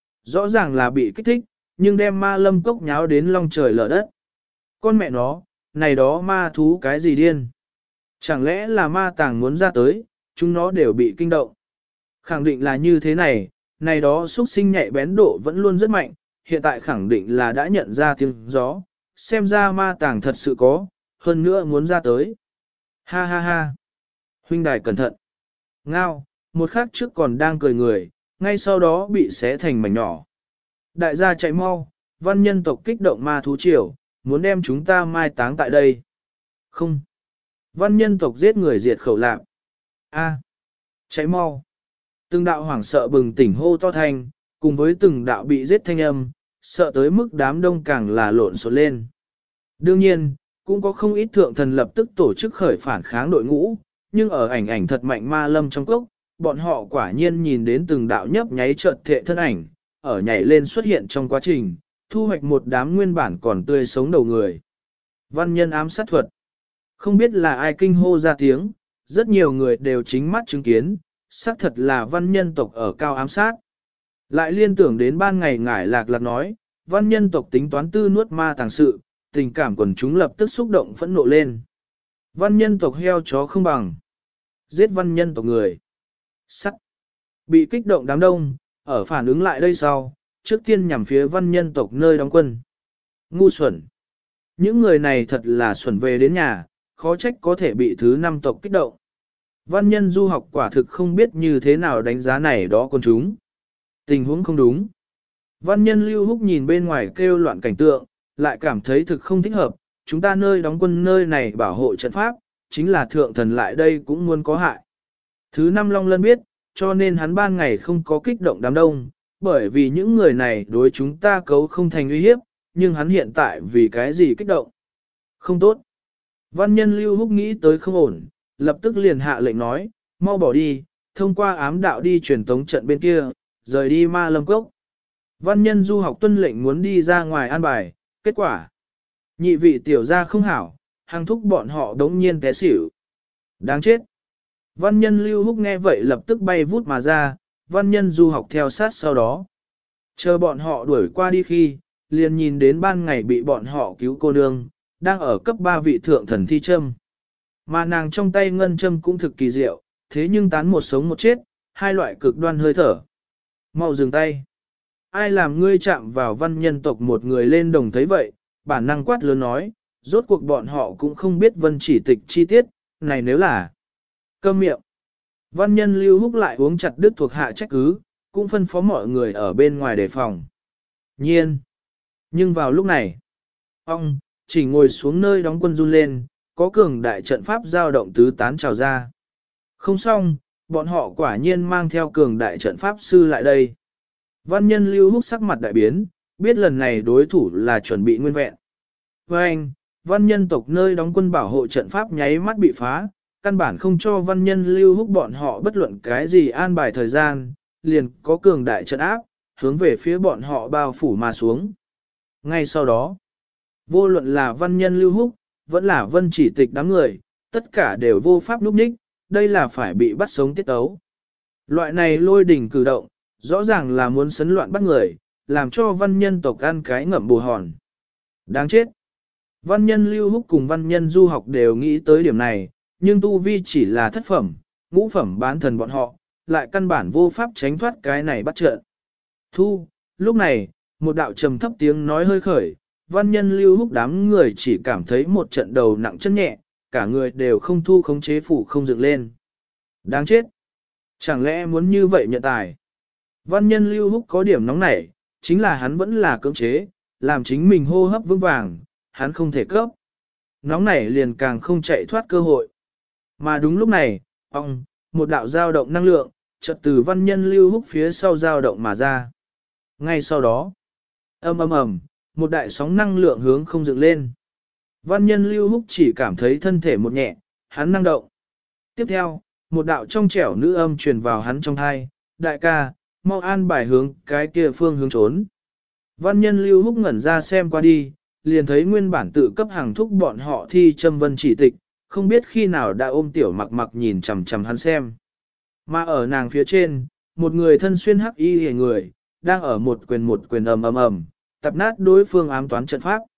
Rõ ràng là bị kích thích, nhưng đem ma lâm cốc nháo đến long trời lở đất. Con mẹ nó, này đó ma thú cái gì điên? Chẳng lẽ là ma tàng muốn ra tới, chúng nó đều bị kinh động. Khẳng định là như thế này, này đó xuất sinh nhạy bén độ vẫn luôn rất mạnh, hiện tại khẳng định là đã nhận ra tiếng gió, xem ra ma tàng thật sự có, hơn nữa muốn ra tới. Ha ha ha. Huynh đài cẩn thận. Ngao, một khắc trước còn đang cười người, ngay sau đó bị xé thành mảnh nhỏ. Đại gia chạy mau, văn nhân tộc kích động ma thú triều, muốn đem chúng ta mai táng tại đây. Không. Văn nhân tộc giết người diệt khẩu lạc. A. Chạy mau. Từng đạo hoảng sợ bừng tỉnh hô to thanh, cùng với từng đạo bị giết thanh âm, sợ tới mức đám đông càng là lộn xộn lên. Đương nhiên, cũng có không ít thượng thần lập tức tổ chức khởi phản kháng đội ngũ, nhưng ở ảnh thật mạnh ma lâm trong cốc, bọn họ quả nhiên nhìn đến từng đạo nhấp nháy chợt thệ thân ảnh, ở nhảy lên xuất hiện trong quá trình, thu hoạch một đám nguyên bản còn tươi sống đầu người. Văn nhân ám sát thuật. Không biết là ai kinh hô ra tiếng, rất nhiều người đều chính mắt chứng kiến, xác thật là văn nhân tộc ở cao ám sát. Lại liên tưởng đến ban ngày ngải lạc lạc nói, văn nhân tộc tính toán tư nuốt ma tàng sự, tình cảm quần chúng lập tức xúc động phẫn nộ lên. Văn nhân tộc heo chó không bằng. Giết văn nhân tộc người. Sắt. Bị kích động đám đông, ở phản ứng lại đây sau, trước tiên nhằm phía văn nhân tộc nơi đóng quân. Ngu xuẩn. Những người này thật là xuẩn về đến nhà, khó trách có thể bị thứ 5 tộc kích động. Văn nhân du học quả thực không biết như thế nào đánh giá này đó con chúng. Tình huống không đúng. Văn nhân lưu húc nhìn bên ngoài kêu loạn cảnh tượng, lại cảm thấy thực không thích hợp, chúng ta nơi đóng quân nơi này bảo hộ trận pháp, chính là thượng thần lại đây cũng muốn có hại. Thứ 5 Long Lân biết, cho nên hắn ban ngày không có kích động đám đông, bởi vì những người này đối chúng ta cấu không thành uy hiếp, nhưng hắn hiện tại vì cái gì kích động? Không tốt. Văn nhân lưu húc nghĩ tới không ổn, lập tức liền hạ lệnh nói, mau bỏ đi, thông qua ám đạo đi truyền tống trận bên kia, rời đi ma lâm cốc. Văn nhân du học tuân lệnh muốn đi ra ngoài an bài, kết quả. Nhị vị tiểu gia không hảo, hàng thúc bọn họ đống nhiên té xỉu. Đáng chết. Văn nhân lưu húc nghe vậy lập tức bay vút mà ra, văn nhân du học theo sát sau đó. Chờ bọn họ đuổi qua đi khi, liền nhìn đến ban ngày bị bọn họ cứu cô nương, đang ở cấp 3 vị thượng thần thi châm. Mà nàng trong tay ngân châm cũng thực kỳ diệu, thế nhưng tán một sống một chết, hai loại cực đoan hơi thở. Mau dừng tay. Ai làm ngươi chạm vào văn nhân tộc một người lên đồng thấy vậy, bản năng quát lớn nói, rốt cuộc bọn họ cũng không biết vân chỉ tịch chi tiết, này nếu là câm miệng. Văn nhân lưu húc lại uống chặt đứt thuộc hạ trách cứ, cũng phân phó mọi người ở bên ngoài đề phòng. Nhiên. Nhưng vào lúc này, ông, chỉ ngồi xuống nơi đóng quân run lên, có cường đại trận pháp giao động tứ tán trào ra. Không xong, bọn họ quả nhiên mang theo cường đại trận pháp sư lại đây. Văn nhân lưu húc sắc mặt đại biến, biết lần này đối thủ là chuẩn bị nguyên vẹn. Với anh, văn nhân tộc nơi đóng quân bảo hộ trận pháp nháy mắt bị phá, căn bản không cho văn nhân lưu húc bọn họ bất luận cái gì an bài thời gian, liền có cường đại trận áp, hướng về phía bọn họ bao phủ mà xuống. Ngay sau đó, vô luận là văn nhân lưu húc, vẫn là vân chỉ tịch đám người, tất cả đều vô pháp lúc ních, đây là phải bị bắt sống tiết ấu. Loại này lôi đỉnh cử động, rõ ràng là muốn sấn loạn bắt người, làm cho văn nhân tộc ăn cái ngậm bù hòn. Đáng chết! Văn nhân lưu húc cùng văn nhân du học đều nghĩ tới điểm này, nhưng tu vi chỉ là thất phẩm, ngũ phẩm bán thần bọn họ, lại căn bản vô pháp tránh thoát cái này bắt trợn. Thu, lúc này, một đạo trầm thấp tiếng nói hơi khởi, văn nhân lưu húc đám người chỉ cảm thấy một trận đầu nặng chân nhẹ, cả người đều không thu khống chế phủ không dựng lên. Đáng chết! Chẳng lẽ muốn như vậy nhận tài? Văn nhân Lưu Húc có điểm nóng nảy, chính là hắn vẫn là cưỡng chế, làm chính mình hô hấp vững vàng, hắn không thể cấp. Nóng nảy liền càng không chạy thoát cơ hội. Mà đúng lúc này, một đạo dao động năng lượng, chợt từ văn nhân Lưu Húc phía sau dao động mà ra. Ngay sau đó, ầm, một đại sóng năng lượng hướng không dựng lên. Văn nhân Lưu Húc chỉ cảm thấy thân thể một nhẹ, hắn năng động. Tiếp theo, một đạo trong trẻo nữ âm truyền vào hắn trong thai, đại ca, mau an bài hướng cái kia phương hướng trốn. Văn nhân Lưu Húc ngẩn ra xem qua đi, liền thấy nguyên bản tự cấp hàng thúc bọn họ thi châm vân chỉ tịch, không biết khi nào đã ôm tiểu mặc mặc nhìn chằm chằm hắn xem. Mà ở nàng phía trên, một người thân xuyên hắc y hề người, đang ở một quyền ầm, tập nát đối phương ám toán trận pháp.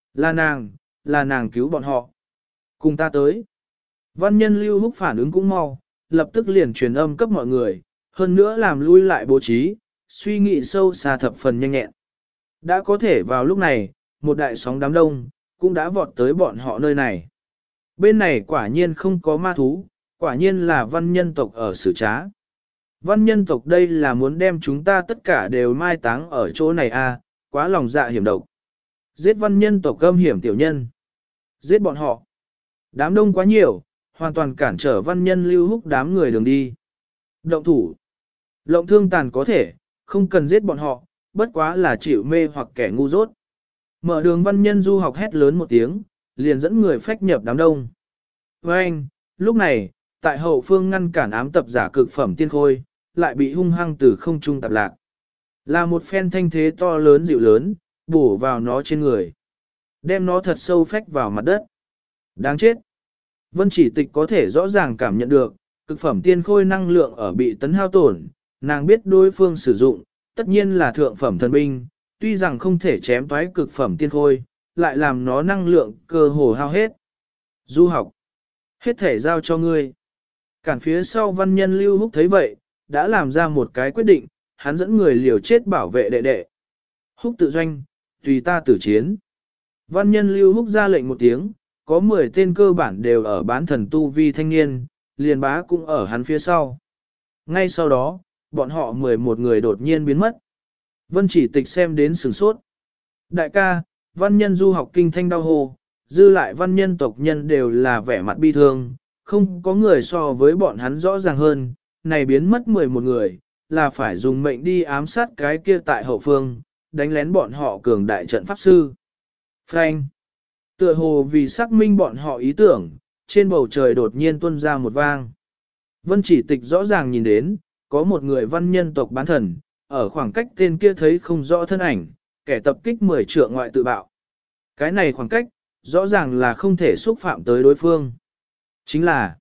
Là nàng cứu bọn họ. Cùng ta tới. Văn nhân Lưu Húc phản ứng cũng mau, lập tức liền truyền âm cấp mọi người, hơn nữa làm lui lại bố trí, suy nghĩ sâu xa thập phần nhanh nhẹn. Đã có thể vào lúc này, một đại sóng đám đông, cũng đã vọt tới bọn họ nơi này. Bên này quả nhiên không có ma thú, quả nhiên là văn nhân tộc ở xử trá. Văn nhân tộc đây là muốn đem chúng ta tất cả đều mai táng ở chỗ này à, quá lòng dạ hiểm độc. Giết văn nhân tộc âm hiểm tiểu nhân. Giết bọn họ. Đám đông quá nhiều, hoàn toàn cản trở văn nhân Lưu Húc đám người đường đi. Động thủ. Lộng thương tàn có thể, không cần giết bọn họ, bất quá là chịu mê hoặc kẻ ngu dốt. Mở đường văn nhân du học hét lớn một tiếng, liền dẫn người phách nhập đám đông. Với anh, lúc này, tại hậu phương ngăn cản ám tập giả cực phẩm tiên khôi, lại bị hung hăng từ không trung tạp lạc. Là một phen thanh thế to lớn dịu lớn, bổ vào nó trên người. Đem nó thật sâu phách vào mặt đất. Đáng chết. Vân chỉ tịch có thể rõ ràng cảm nhận được, cực phẩm tiên khôi năng lượng ở bị tấn hao tổn, nàng biết đối phương sử dụng, tất nhiên là thượng phẩm thần binh, tuy rằng không thể chém toái cực phẩm tiên khôi, lại làm nó năng lượng cơ hồ hao hết. Du học. Hết thể giao cho ngươi. Cản phía sau văn nhân Lưu Húc thấy vậy, đã làm ra một cái quyết định, hắn dẫn người liều chết bảo vệ đệ đệ. Húc tự doanh, tùy ta tử chiến. Văn nhân Lưu Húc ra lệnh một tiếng, có 10 tên cơ bản đều ở bán thần tu vi thanh niên, liền bá cũng ở hắn phía sau. Ngay sau đó, bọn họ 11 người đột nhiên biến mất. Vân chỉ tịch xem đến sửng sốt. Đại ca, văn nhân du học kinh thanh đau hồ, dư lại văn nhân tộc nhân đều là vẻ mặt bi thương, không có người so với bọn hắn rõ ràng hơn, này biến mất 11 người, là phải dùng mệnh đi ám sát cái kia tại hậu phương, đánh lén bọn họ cường đại trận pháp sư. Frank. Tựa hồ vì xác minh bọn họ ý tưởng, trên bầu trời đột nhiên tuôn ra một vang. Vân chỉ tịch rõ ràng nhìn đến, có một người văn nhân tộc bán thần, ở khoảng cách tên kia thấy không rõ thân ảnh, kẻ tập kích 10 trượng ngoại tự bạo. Cái này khoảng cách, rõ ràng là không thể xúc phạm tới đối phương. Chính là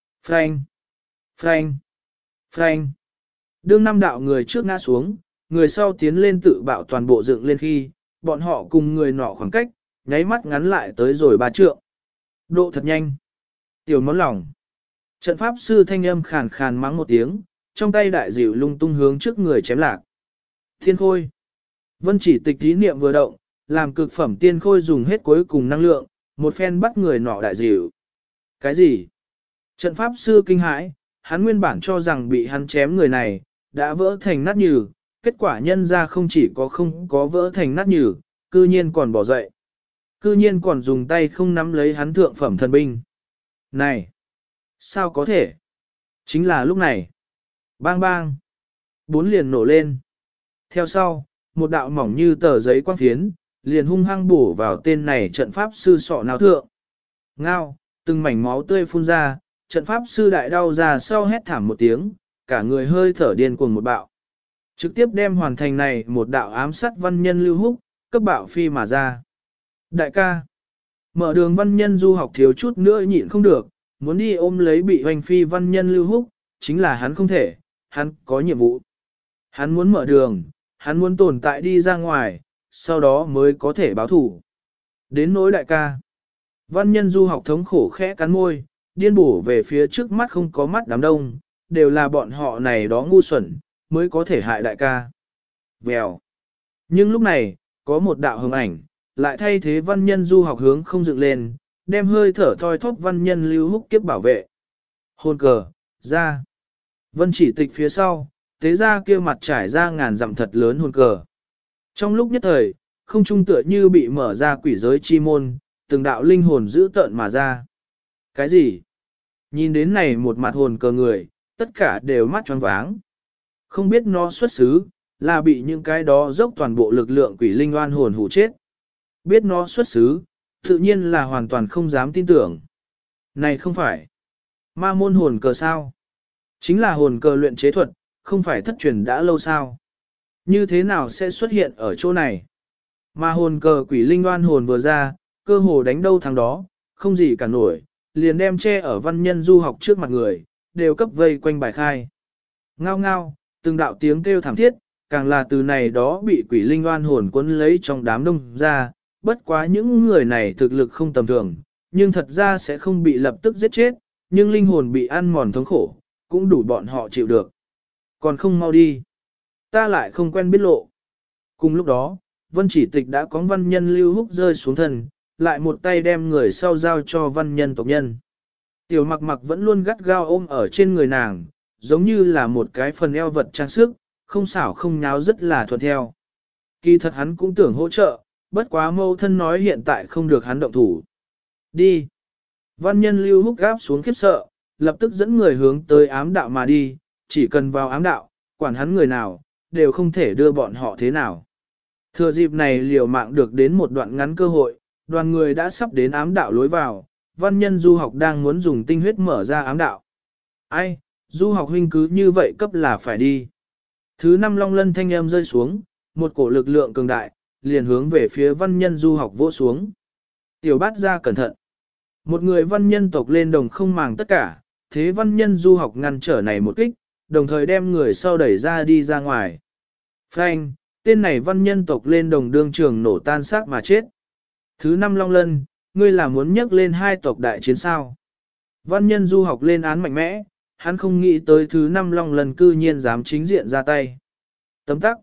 Frank. Đương năm đạo người trước ngã xuống, người sau tiến lên tự bạo toàn bộ dựng lên khi, bọn họ cùng người nọ khoảng cách, nháy mắt ngắn lại tới rồi 3 trượng. Độ thật nhanh. Tiểu món lòng. Trận pháp sư thanh âm khàn khàn mắng một tiếng, trong tay đại dịu lung tung hướng trước người chém lạc. Thiên khôi. Vân chỉ tịch ý niệm vừa động, làm cực phẩm tiên khôi dùng hết cuối cùng năng lượng, một phen bắt người nọ đại dịu. Cái gì? Trận pháp sư kinh hãi, hắn nguyên bản cho rằng bị hắn chém người này, đã vỡ thành nát nhừ, kết quả nhân ra không chỉ không có vỡ thành nát nhừ, cư nhiên còn bỏ dậy. Cư nhiên còn dùng tay không nắm lấy hắn thượng phẩm thần binh. Này! Sao có thể? Chính là lúc này. Bang bang! 4 liền nổ lên. Theo sau, một đạo mỏng như tờ giấy quang phiến, liền hung hăng bổ vào tên này trận pháp sư sọ nào thượng. Ngao, từng mảnh máu tươi phun ra, trận pháp sư đại đau ra sau hét thảm một tiếng, cả người hơi thở điên cuồng một bạo. Trực tiếp đem hoàn thành này một đạo ám sát văn nhân Lưu Húc, cấp bạo phi mà ra. Đại ca, mở đường văn nhân du học thiếu chút nữa nhịn không được, muốn đi ôm lấy bị hoành phi văn nhân Lưu Húc, chính là hắn không thể, hắn có nhiệm vụ. Hắn muốn mở đường, hắn muốn tồn tại đi ra ngoài, sau đó mới có thể báo thủ. Đến nỗi đại ca, văn nhân du học thống khổ khẽ cắn môi, điên bổ về phía trước mắt không có mắt đám đông, đều là bọn họ này đó ngu xuẩn, mới có thể hại đại ca. Vèo. Nhưng lúc này, có một đạo hồng ảnh, lại thay thế văn nhân du học hướng không dựng lên, đem hơi thở thoi thóp văn nhân Lưu Húc kiếp bảo vệ. Hồn cờ, ra. Vân chỉ tịch phía sau, tế ra kia mặt trải ra ngàn dặm thật lớn hồn cờ. Trong lúc nhất thời, không trung tựa như bị mở ra quỷ giới chi môn, từng đạo linh hồn dữ tợn mà ra. Cái gì? Nhìn đến này một mặt hồn cờ người, tất cả đều mắt tròn váng. Không biết nó xuất xứ, là bị những cái đó dốc toàn bộ lực lượng quỷ linh oan hồn hủ chết. Biết nó xuất xứ, tự nhiên là hoàn toàn không dám tin tưởng. Này không phải ma môn hồn cờ sao? Chính là hồn cờ luyện chế thuật, không phải thất truyền đã lâu sao? Như thế nào sẽ xuất hiện ở chỗ này? Mà hồn cờ quỷ linh oan hồn vừa ra, cơ hồ đánh đâu thằng đó, không gì cả nổi, liền đem che ở văn nhân du học trước mặt người, đều cấp vây quanh bài khai. Ngao ngao, từng đạo tiếng kêu thảm thiết, càng là từ này đó bị quỷ linh oan hồn cuốn lấy trong đám đông ra, bất quá những người này thực lực không tầm thường, nhưng thật ra sẽ không bị lập tức giết chết, nhưng linh hồn bị ăn mòn thống khổ, cũng đủ bọn họ chịu được. Còn không mau đi. Ta lại không quen biết lộ. Cùng lúc đó, Vân Chỉ Tịch đã có văn nhân Lưu Húc rơi xuống thân, lại một tay đem người sau giao cho văn nhân tộc nhân. Tiểu Mặc Mặc vẫn luôn gắt gao ôm ở trên người nàng, giống như là một cái phần eo vật trang sức, không xảo không nháo rất là thuận theo. Kỳ thật hắn cũng tưởng hỗ trợ, bất quá mâu thân nói hiện tại không được hắn động thủ. Đi. Văn nhân Lưu Húc gáp xuống khiếp sợ, lập tức dẫn người hướng tới ám đạo mà đi, chỉ cần vào ám đạo, quản hắn người nào, đều không thể đưa bọn họ thế nào. Thừa dịp này liều mạng được đến một đoạn ngắn cơ hội, đoàn người đã sắp đến ám đạo lối vào, văn nhân du học đang muốn dùng tinh huyết mở ra ám đạo. Ai, du học huynh cứ như vậy cấp là phải đi. Thứ năm long lân thanh âm rơi xuống, một cổ lực lượng cường đại, liền hướng về phía văn nhân du học vỗ xuống. Tiểu bát ra cẩn thận. Một người văn nhân tộc lên đồng không màng tất cả, thế văn nhân du học ngăn trở này một kích, đồng thời đem người sau đẩy ra đi ra ngoài. Phanh, tên này văn nhân tộc lên đồng đương trường nổ tan xác mà chết. Thứ năm long lân, ngươi là muốn nhắc lên hai tộc đại chiến sao. Văn nhân du học lên án mạnh mẽ, hắn không nghĩ tới thứ năm long lân cư nhiên dám chính diện ra tay. Tấm tắc.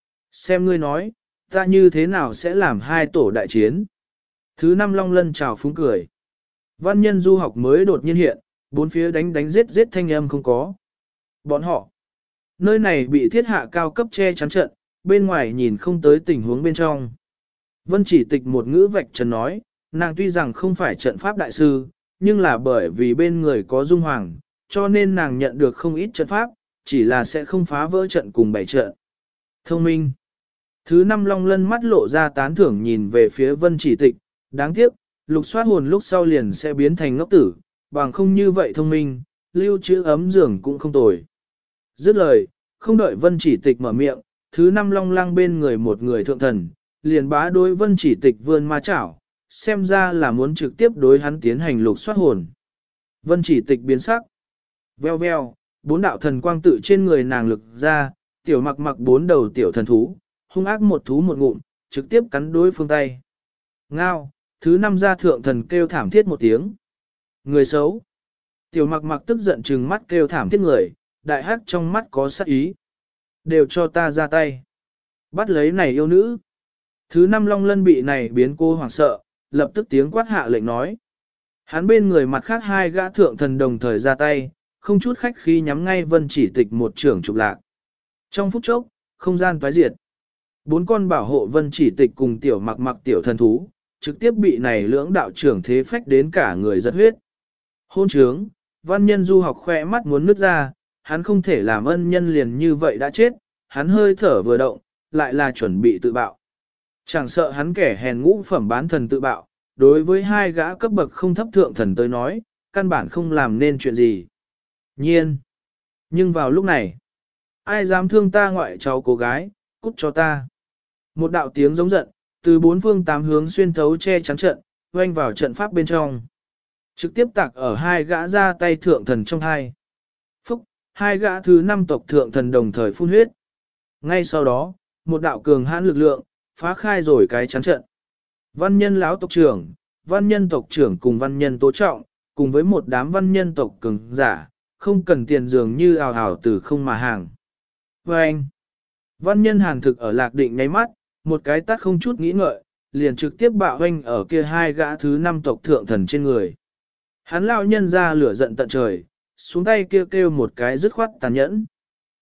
Xem ngươi nói, ta như thế nào sẽ làm hai tổ đại chiến. Thứ năm long lân chào phúng cười. Văn nhân du học mới đột nhiên hiện, bốn phía đánh giết thanh âm không có. Bọn họ. Nơi này bị thiết hạ cao cấp che chắn trận, bên ngoài nhìn không tới tình huống bên trong. Vân Chỉ Tịch một ngữ vạch trần nói, nàng tuy rằng không phải trận pháp đại sư, nhưng là bởi vì bên người có dung hoàng, cho nên nàng nhận được không ít trận pháp, chỉ là sẽ không phá vỡ trận cùng bảy trận. Thông minh. Thứ năm long lân mắt lộ ra tán thưởng nhìn về phía Vân Chỉ Tịch, đáng tiếc, lục soát hồn lúc sau liền sẽ biến thành ngốc tử, bằng không như vậy thông minh, lưu trữ ấm giường cũng không tồi. Dứt lời, không đợi Vân Chỉ Tịch mở miệng, thứ năm long lăng bên người một người thượng thần, liền bá đối Vân Chỉ Tịch vươn ma chảo, xem ra là muốn trực tiếp đối hắn tiến hành lục soát hồn. Vân Chỉ Tịch biến sắc. Veo veo, bốn đạo thần quang tự trên người nàng lực ra, tiểu mặc mặc bốn đầu tiểu thần thú, hung ác một thú một ngụm, trực tiếp cắn đối phương tay. Ngao, thứ năm gia thượng thần kêu thảm thiết một tiếng. Người xấu. Tiểu mặc mặc tức giận trừng mắt kêu thảm thiết người, đại hắc trong mắt có sát ý. Đều cho ta ra tay. Bắt lấy này yêu nữ. Thứ năm long lân bị này biến cô hoảng sợ, lập tức tiếng quát hạ lệnh nói. Hắn bên người mặt khác hai gã thượng thần đồng thời ra tay, không chút khách khí nhắm ngay Vân Chỉ Tịch một trưởng trục lạc. Trong phút chốc, không gian toái diệt. Bốn con bảo hộ Vân Chỉ Tịch cùng tiểu mặc mặc tiểu thần thú, trực tiếp bị này lưỡng đạo trưởng thế phách đến cả người giật huyết. Hôn trướng, văn nhân du học khoe mắt muốn nứt ra, hắn không thể làm ân nhân liền như vậy đã chết, hắn hơi thở vừa động, lại là chuẩn bị tự bạo. Chẳng sợ hắn kẻ hèn ngũ phẩm bán thần tự bạo, đối với hai gã cấp bậc không thấp thượng thần tới nói, căn bản không làm nên chuyện gì. Nhiên. Nhưng vào lúc này, ai dám thương ta ngoại cháu cô gái, cút cho ta. Một đạo tiếng giống giận, từ bốn phương tám hướng xuyên thấu che chắn trận, oanh vào trận pháp bên trong. Trực tiếp tạc ở hai gã ra tay thượng thần trong hai. Phúc, hai gã thứ năm tộc thượng thần đồng thời phun huyết. Ngay sau đó, một đạo cường hãn lực lượng, phá khai rồi cái chắn trận. Văn nhân lão tộc trưởng, văn nhân tộc trưởng cùng văn nhân tố trọng, cùng với một đám văn nhân tộc cường giả, không cần tiền dường như ào ào từ không mà hàng. Và anh, văn nhân hàn thực ở lạc định nháy mắt, một cái tát không chút nghĩ ngợi, liền trực tiếp bạo hoanh ở kia hai gã thứ năm tộc thượng thần trên người. Hắn lão nhân ra lửa giận tận trời, xuống tay kêu kêu một cái dứt khoát tàn nhẫn.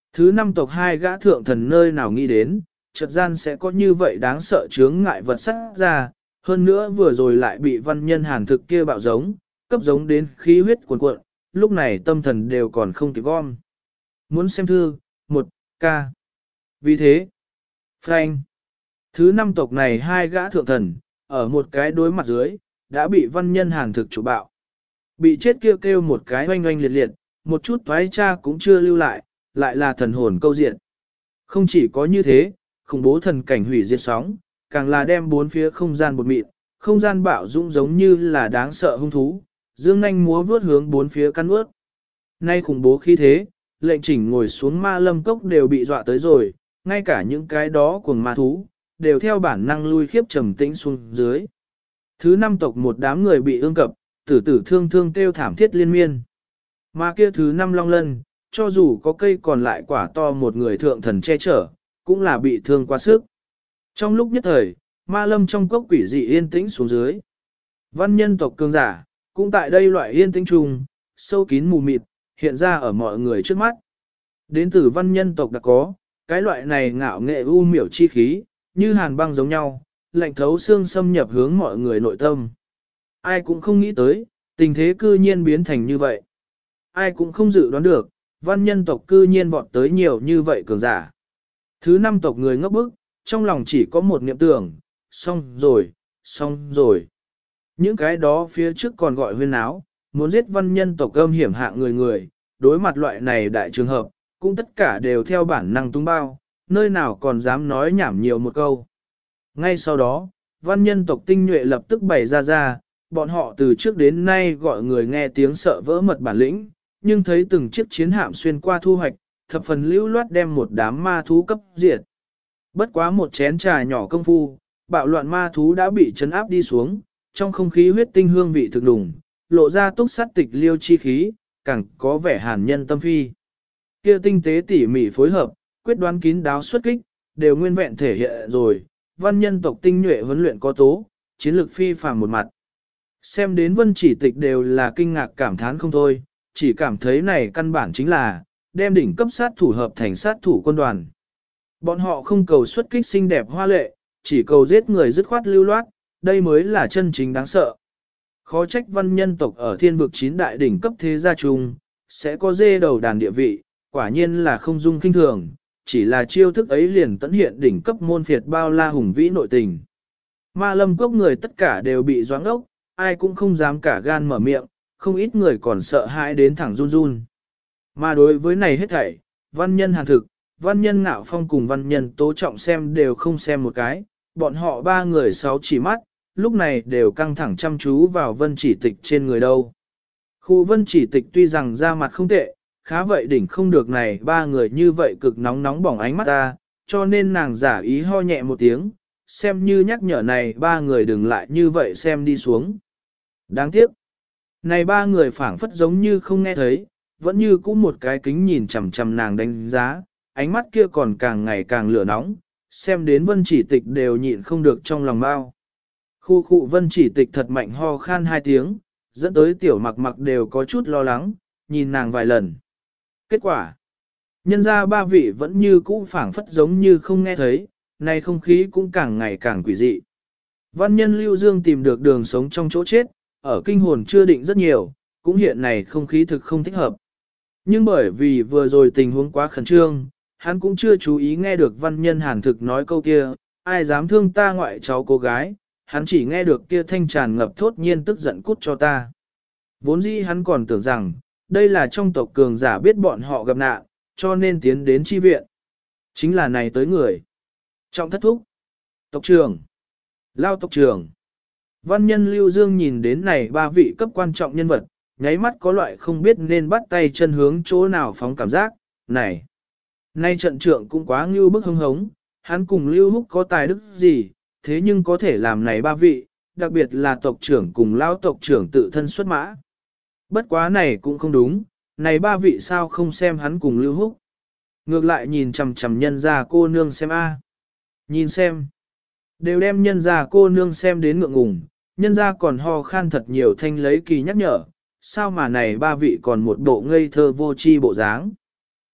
Thứ năm tộc hai gã thượng thần nơi nào nghĩ đến, chợt gian sẽ có như vậy đáng sợ chướng ngại vật sắc ra, hơn nữa vừa rồi lại bị văn nhân hàn thực kia bạo giống, cấp giống đến khí huyết cuồn cuộn, lúc này tâm thần đều còn không kịp gom. Muốn xem thư, một ca. Vì thế, Frank, thứ năm tộc này hai gã thượng thần, ở một cái đối mặt dưới, đã bị văn nhân hàn thực chủ bạo. Bị chết kêu một cái oanh oanh liệt liệt, một chút toái cha cũng chưa lưu lại là thần hồn câu diện. Không chỉ có như thế, khủng bố thần cảnh hủy diệt sóng, càng là đem bốn phía không gian bột mịn, không gian bạo dũng giống như là đáng sợ hung thú, dương nanh múa vướt hướng bốn phía căn ướt. Nay khủng bố khí thế, lệnh chỉnh ngồi xuống ma lâm cốc đều bị dọa tới rồi, ngay cả những cái đó cuồng ma thú, đều theo bản năng lui khiếp trầm tĩnh xuống dưới. Thứ năm tộc một đám người bị ương cập, tử tử thương thương kêu thảm thiết liên miên. Mà kia thứ năm long lân, cho dù có cây còn lại quả to một người thượng thần che chở, cũng là bị thương quá sức. Trong lúc nhất thời, ma lâm trong cốc quỷ dị yên tĩnh xuống dưới. Văn nhân tộc cường giả, cũng tại đây loại yên tĩnh trùng, sâu kín mù mịt, hiện ra ở mọi người trước mắt. Đến từ văn nhân tộc đã có, cái loại này ngạo nghệ u miểu chi khí, như hàn băng giống nhau, lạnh thấu xương xâm nhập hướng mọi người nội tâm. Ai cũng không nghĩ tới, tình thế cư nhiên biến thành như vậy. Ai cũng không dự đoán được, văn nhân tộc cư nhiên vọt tới nhiều như vậy cường giả. Thứ năm tộc người ngốc bức, trong lòng chỉ có một niệm tưởng, xong rồi, xong rồi. Những cái đó phía trước còn gọi huyên áo, muốn giết văn nhân tộc âm hiểm hạ người, đối mặt loại này đại trường hợp, cũng tất cả đều theo bản năng tung bao, nơi nào còn dám nói nhảm nhiều một câu. Ngay sau đó, văn nhân tộc tinh nhuệ lập tức bày ra, bọn họ từ trước đến nay gọi người nghe tiếng sợ vỡ mật bản lĩnh, nhưng thấy từng chiếc chiến hạm xuyên qua thu hoạch, thập phần lưu loát đem một đám ma thú cấp diệt. Bất quá một chén trà nhỏ công phu, bạo loạn ma thú đã bị chấn áp đi xuống, trong không khí huyết tinh hương vị thực đủng, lộ ra túc sát tịch liêu chi khí, càng có vẻ hàn nhân tâm phi. Kia tinh tế tỉ mỉ phối hợp, quyết đoán kín đáo xuất kích, đều nguyên vẹn thể hiện rồi, văn nhân tộc tinh nhuệ huấn luyện có tố, chiến lược phi phàm một mặt. Xem đến vân chỉ tịch đều là kinh ngạc cảm thán không thôi, chỉ cảm thấy này căn bản chính là, đem đỉnh cấp sát thủ hợp thành sát thủ quân đoàn. Bọn họ không cầu xuất kích xinh đẹp hoa lệ, chỉ cầu giết người dứt khoát lưu loát, đây mới là chân chính đáng sợ. Khó trách văn nhân tộc ở thiên vực 9 đại đỉnh cấp thế gia chung, sẽ có dê đầu đàn địa vị, quả nhiên là không dung kinh thường, chỉ là chiêu thức ấy liền tận hiện đỉnh cấp môn phiệt bao la hùng vĩ nội tình. Ma lâm cốc người tất cả đều bị doãn ốc, ai cũng không dám cả gan mở miệng, không ít người còn sợ hãi đến thẳng run run. Mà đối với này hết thảy, văn nhân hàn thực, văn nhân ngạo phong cùng văn nhân tố trọng xem đều không xem một cái, bọn họ ba người sáu chỉ mắt, lúc này đều căng thẳng chăm chú vào vân chỉ tịch trên người đâu. Khu vân chỉ tịch tuy rằng da mặt không tệ, khá vậy đỉnh không được này ba người như vậy cực nóng nóng bỏng ánh mắt ta, cho nên nàng giả ý ho nhẹ một tiếng, xem như nhắc nhở này ba người đừng lại như vậy xem đi xuống. Đáng tiếc, này ba người phảng phất giống như không nghe thấy, vẫn như cũ một cái kính nhìn chằm chằm nàng đánh giá, ánh mắt kia còn càng ngày càng lửa nóng, xem đến vân chỉ tịch đều nhịn không được trong lòng bao. Khu khu vân chỉ tịch thật mạnh ho khan 2 tiếng, dẫn tới tiểu mặc mặc đều có chút lo lắng, nhìn nàng vài lần. Kết quả, nhân ra ba vị vẫn như cũ phảng phất giống như không nghe thấy, này không khí cũng càng ngày càng quỷ dị. Văn nhân Lưu Dương tìm được đường sống trong chỗ chết, ở kinh hồn chưa định rất nhiều, cũng hiện này không khí thực không thích hợp. Nhưng bởi vì vừa rồi tình huống quá khẩn trương, hắn cũng chưa chú ý nghe được văn nhân hàn thực nói câu kia, ai dám thương ta ngoại cháu cô gái, hắn chỉ nghe được kia thanh tràn ngập thốt nhiên tức giận cút cho ta. Vốn dĩ hắn còn tưởng rằng, đây là trong tộc cường giả biết bọn họ gặp nạn, cho nên tiến đến chi viện. Chính là này tới người. Trọng thất thúc. Tộc trưởng. Lao tộc trưởng. Văn nhân Lưu Dương nhìn đến này ba vị cấp quan trọng nhân vật, nháy mắt có loại không biết nên bắt tay chân hướng chỗ nào phóng cảm giác, này. Nay trận trưởng cũng quá ngưu bức hưng hống, hắn cùng Lưu Húc có tài đức gì, thế nhưng có thể làm này ba vị, đặc biệt là tộc trưởng cùng Lao tộc trưởng tự thân xuất mã. Bất quá này cũng không đúng, này ba vị sao không xem hắn cùng Lưu Húc. Ngược lại nhìn chằm chằm nhân ra cô nương xem a. Nhìn xem. Đều đem nhân ra cô nương xem đến ngượng ngùng, nhân ra còn ho khan thật nhiều thanh lấy kỳ nhắc nhở, sao mà này ba vị còn một bộ ngây thơ vô tri bộ dáng.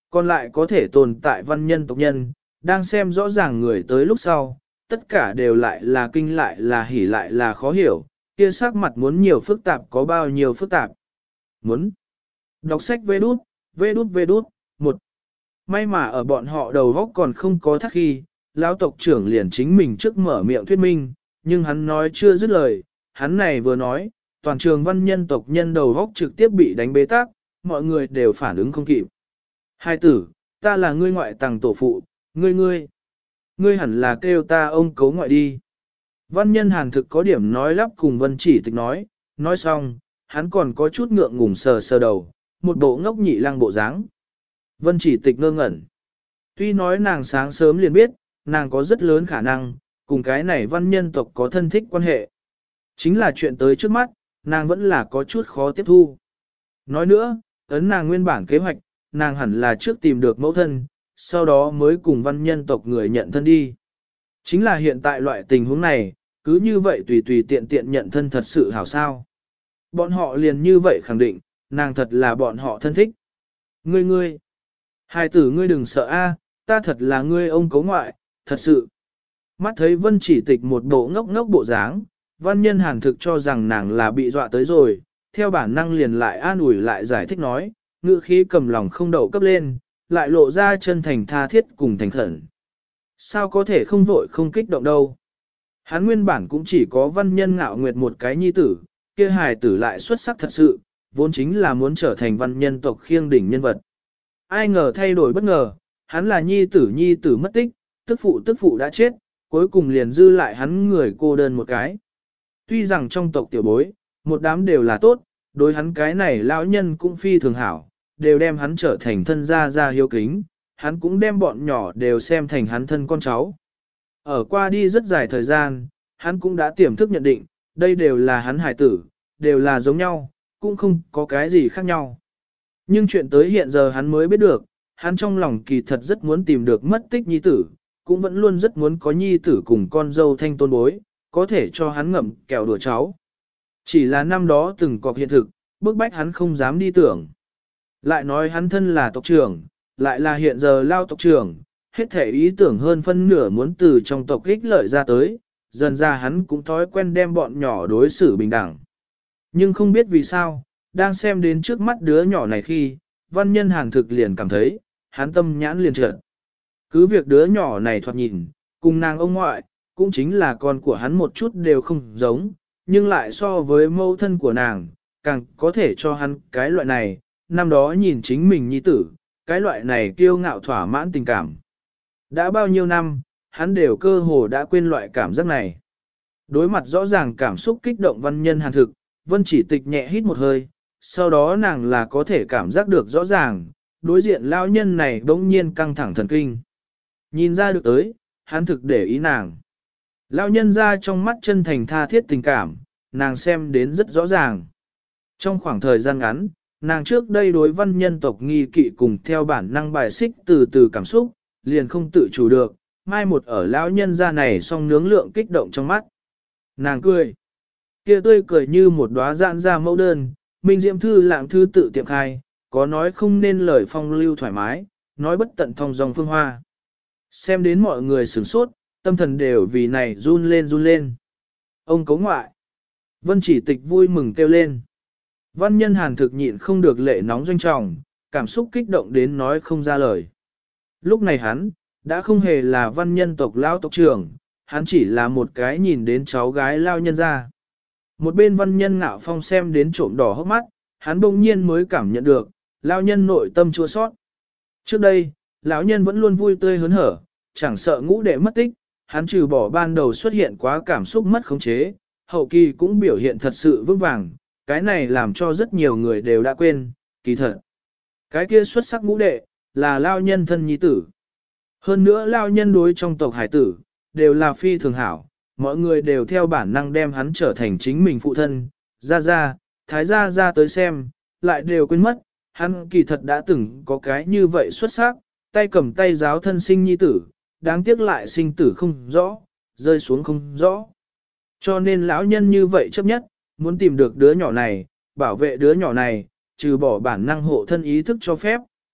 Còn lại có thể tồn tại văn nhân tộc nhân, đang xem rõ ràng người tới lúc sau, tất cả đều lại là kinh lại là hỉ lại là khó hiểu, kia sắc mặt muốn nhiều phức tạp có bao nhiêu phức tạp. Muốn đọc sách vê đút, một. May mà ở bọn họ đầu góc còn không có thắc khi, lão tộc trưởng liền chính mình trước mở miệng thuyết minh, nhưng hắn nói chưa dứt lời, hắn này vừa nói, toàn trường văn nhân tộc nhân đầu góc trực tiếp bị đánh bế tắc, mọi người đều phản ứng không kịp. Hai tử, ta là ngươi ngoại tàng tổ phụ, ngươi hẳn là kêu ta ông cấu ngoại đi. Văn nhân hàn thực có điểm nói lắp cùng vân chỉ tịch nói xong, hắn còn có chút ngượng ngùng sờ sờ đầu, một bộ ngốc nhị lăng bộ dáng. Vân chỉ tịch ngơ ngẩn. Tuy nói nàng sáng sớm liền biết, nàng có rất lớn khả năng, cùng cái này văn nhân tộc có thân thích quan hệ. Chính là chuyện tới trước mắt, nàng vẫn là có chút khó tiếp thu. Nói nữa, ấn nàng nguyên bản kế hoạch, nàng hẳn là trước tìm được mẫu thân, sau đó mới cùng văn nhân tộc người nhận thân đi. Chính là hiện tại loại tình huống này, cứ như vậy tùy tùy tiện tiện nhận thân thật sự hảo sao. Bọn họ liền như vậy khẳng định, nàng thật là bọn họ thân thích. Ngươi, hài tử ngươi đừng sợ a, ta thật là ngươi ông cấu ngoại, thật sự. Mắt thấy vân chỉ tịch một bộ ngốc ngốc bộ dáng, văn nhân hàn thực cho rằng nàng là bị dọa tới rồi, theo bản năng liền lại an ủi lại giải thích nói, ngữ khí cầm lòng không đậu cấp lên, lại lộ ra chân thành tha thiết cùng thành khẩn. Sao có thể không vội không kích động đâu. Hắn nguyên bản cũng chỉ có văn nhân ngạo nguyệt một cái nhi tử, kia hài tử lại xuất sắc thật sự, vốn chính là muốn trở thành văn nhân tộc khiêng đỉnh nhân vật. Ai ngờ thay đổi bất ngờ, hắn là nhi tử mất tích, tức phụ đã chết, cuối cùng liền dư lại hắn người cô đơn một cái. Tuy rằng trong tộc tiểu bối, một đám đều là tốt, đối hắn cái này lão nhân cũng phi thường hảo, đều đem hắn trở thành thân gia hiếu kính, hắn cũng đem bọn nhỏ đều xem thành hắn thân con cháu. Ở qua đi rất dài thời gian, hắn cũng đã tiềm thức nhận định, đây đều là hắn hải tử, đều là giống nhau, cũng không có cái gì khác nhau. Nhưng chuyện tới hiện giờ hắn mới biết được, hắn trong lòng kỳ thật rất muốn tìm được mất tích nhi tử, cũng vẫn luôn rất muốn có nhi tử cùng con dâu thanh tôn bối, có thể cho hắn ngậm kẹo đùa cháu. Chỉ là năm đó từng cọc hiện thực, bức bách hắn không dám đi tưởng. Lại nói hắn thân là tộc trưởng, lại là hiện giờ lao tộc trưởng, hết thể ý tưởng hơn phân nửa muốn từ trong tộc ích lợi ra tới, dần ra hắn cũng thói quen đem bọn nhỏ đối xử bình đẳng. Nhưng không biết vì sao, đang xem đến trước mắt đứa nhỏ này khi, văn nhân hàn thực liền cảm thấy, hắn tâm nhãn liền trợn. Cứ việc đứa nhỏ này thoạt nhìn, cùng nàng ông ngoại, cũng chính là con của hắn một chút đều không giống, nhưng lại so với mẫu thân của nàng, càng có thể cho hắn cái loại này, năm đó nhìn chính mình nhi tử, cái loại này kiêu ngạo thỏa mãn tình cảm. Đã bao nhiêu năm, hắn đều cơ hồ đã quên loại cảm giác này. Đối mặt rõ ràng cảm xúc kích động văn nhân hàn thực, vân chỉ tịch nhẹ hít một hơi, sau đó nàng là có thể cảm giác được rõ ràng, đối diện lão nhân này bỗng nhiên căng thẳng thần kinh. Nhìn ra được tới, hắn thực để ý nàng. Lão nhân ra trong mắt chân thành tha thiết tình cảm, nàng xem đến rất rõ ràng. Trong khoảng thời gian ngắn, nàng trước đây đối văn nhân tộc nghi kỵ cùng theo bản năng bài xích từ từ cảm xúc, liền không tự chủ được, mai một ở lão nhân ra này song nướng lượng kích động trong mắt. Nàng cười. Kia tươi cười như một đóa dạn ra mẫu đơn, minh diệm thư lạng thư tự tiệm khai, có nói không nên lời phong lưu thoải mái, nói bất tận thong dòng phương hoa. Xem đến mọi người sửng sốt, tâm thần đều vì này run lên. Ông cấu ngoại. Vân chỉ tịch vui mừng kêu lên. Văn nhân hàn thực nhịn không được lệ nóng doanh trọng, cảm xúc kích động đến nói không ra lời. Lúc này hắn, đã không hề là văn nhân tộc lao tộc trưởng, hắn chỉ là một cái nhìn đến cháu gái lao nhân ra. Một bên văn nhân ngạo phong xem đến trộm đỏ hốc mắt, hắn bỗng nhiên mới cảm nhận được, lao nhân nội tâm chua sót. Trước đây, lão nhân vẫn luôn vui tươi hớn hở, chẳng sợ ngũ đệ mất tích, hắn trừ bỏ ban đầu xuất hiện quá cảm xúc mất khống chế, hậu kỳ cũng biểu hiện thật sự vững vàng, cái này làm cho rất nhiều người đều đã quên, kỳ thật. Cái kia xuất sắc ngũ đệ, là lao nhân thân nhi tử. Hơn nữa lao nhân đối trong tộc hải tử, đều là phi thường hảo, mọi người đều theo bản năng đem hắn trở thành chính mình phụ thân, ra, thái ra tới xem, lại đều quên mất, hắn kỳ thật đã từng có cái như vậy xuất sắc, tay cầm tay giáo thân sinh nhi tử, đáng tiếc lại sinh tử không rõ, rơi xuống không rõ. Cho nên lão nhân như vậy chấp nhất, muốn tìm được đứa nhỏ này, bảo vệ đứa nhỏ này, trừ bỏ bản năng hộ thân ý thức cho phép,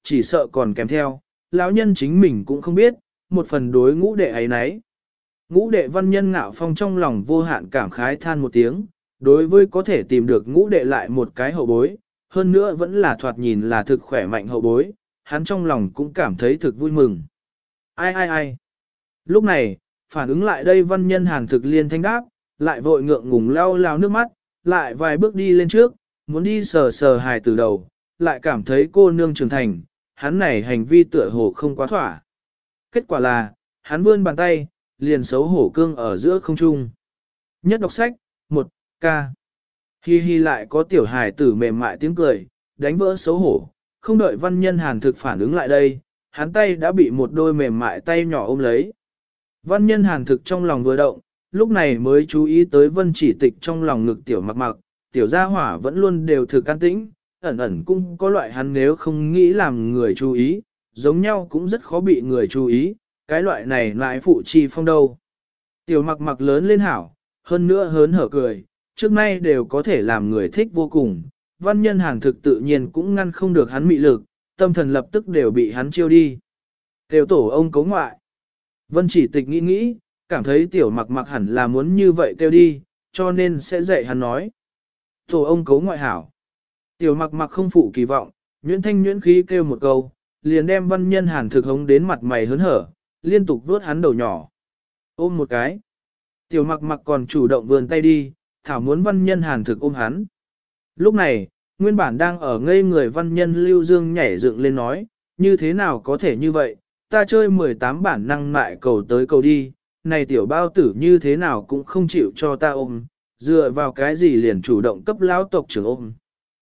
chỉ sợ còn kèm theo, lão nhân chính mình cũng không biết, một phần đối ngũ đệ ấy nấy. Ngũ đệ văn nhân ngạo phong trong lòng vô hạn cảm khái than một tiếng, đối với có thể tìm được ngũ đệ lại một cái hậu bối, hơn nữa vẫn là thoạt nhìn là thực khỏe mạnh hậu bối, hắn trong lòng cũng cảm thấy thực vui mừng. Ai ai ai. Lúc này, phản ứng lại đây văn nhân hàn thực liên thanh đáp, lại vội ngượng ngùng lau lau nước mắt, lại vài bước đi lên trước, muốn đi sờ sờ hài từ đầu, lại cảm thấy cô nương trưởng thành, hắn này hành vi tựa hồ không quá thỏa. Kết quả là, hắn vươn bàn tay, liền xấu hổ cương ở giữa không trung. Nhất đọc sách, 1, ca. Hi hi lại có tiểu hài tử mềm mại tiếng cười, đánh vỡ xấu hổ, không đợi văn nhân hàn thực phản ứng lại đây, hắn tay đã bị một đôi mềm mại tay nhỏ ôm lấy. Văn nhân hàn thực trong lòng vừa động, lúc này mới chú ý tới vân chỉ tịch trong lòng ngực tiểu mặc mặc, tiểu gia hỏa vẫn luôn đều thực an tĩnh, ẩn ẩn cũng có loại hắn nếu không nghĩ làm người chú ý, giống nhau cũng rất khó bị người chú ý, cái loại này lại phụ chi phong đâu. Tiểu mặc mặc lớn lên hảo, hơn nữa hớn hở cười, trước nay đều có thể làm người thích vô cùng, văn nhân hàn thực tự nhiên cũng ngăn không được hắn mị lực, tâm thần lập tức đều bị hắn chiêu đi. Tiểu tổ ông cấu ngoại. Vân chỉ tịch nghĩ nghĩ, cảm thấy tiểu mặc mặc hẳn là muốn như vậy kêu đi, cho nên sẽ dạy hắn nói. Tổ ông cấu ngoại hảo. Tiểu mặc mặc không phụ kỳ vọng, nhuyễn thanh nhuyễn khí kêu một câu, liền đem văn nhân hàn thực hống đến mặt mày hớn hở, liên tục vuốt hắn đầu nhỏ. Ôm một cái. Tiểu mặc mặc còn chủ động vươn tay đi, thảo muốn văn nhân hàn thực ôm hắn. Lúc này, nguyên bản đang ở ngây người văn nhân Lưu Dương nhảy dựng lên nói, như thế nào có thể như vậy, ta chơi 18 bản năng mại cầu tới cầu đi, này tiểu bao tử như thế nào cũng không chịu cho ta ôm, dựa vào cái gì liền chủ động cấp lão tộc trưởng ôm.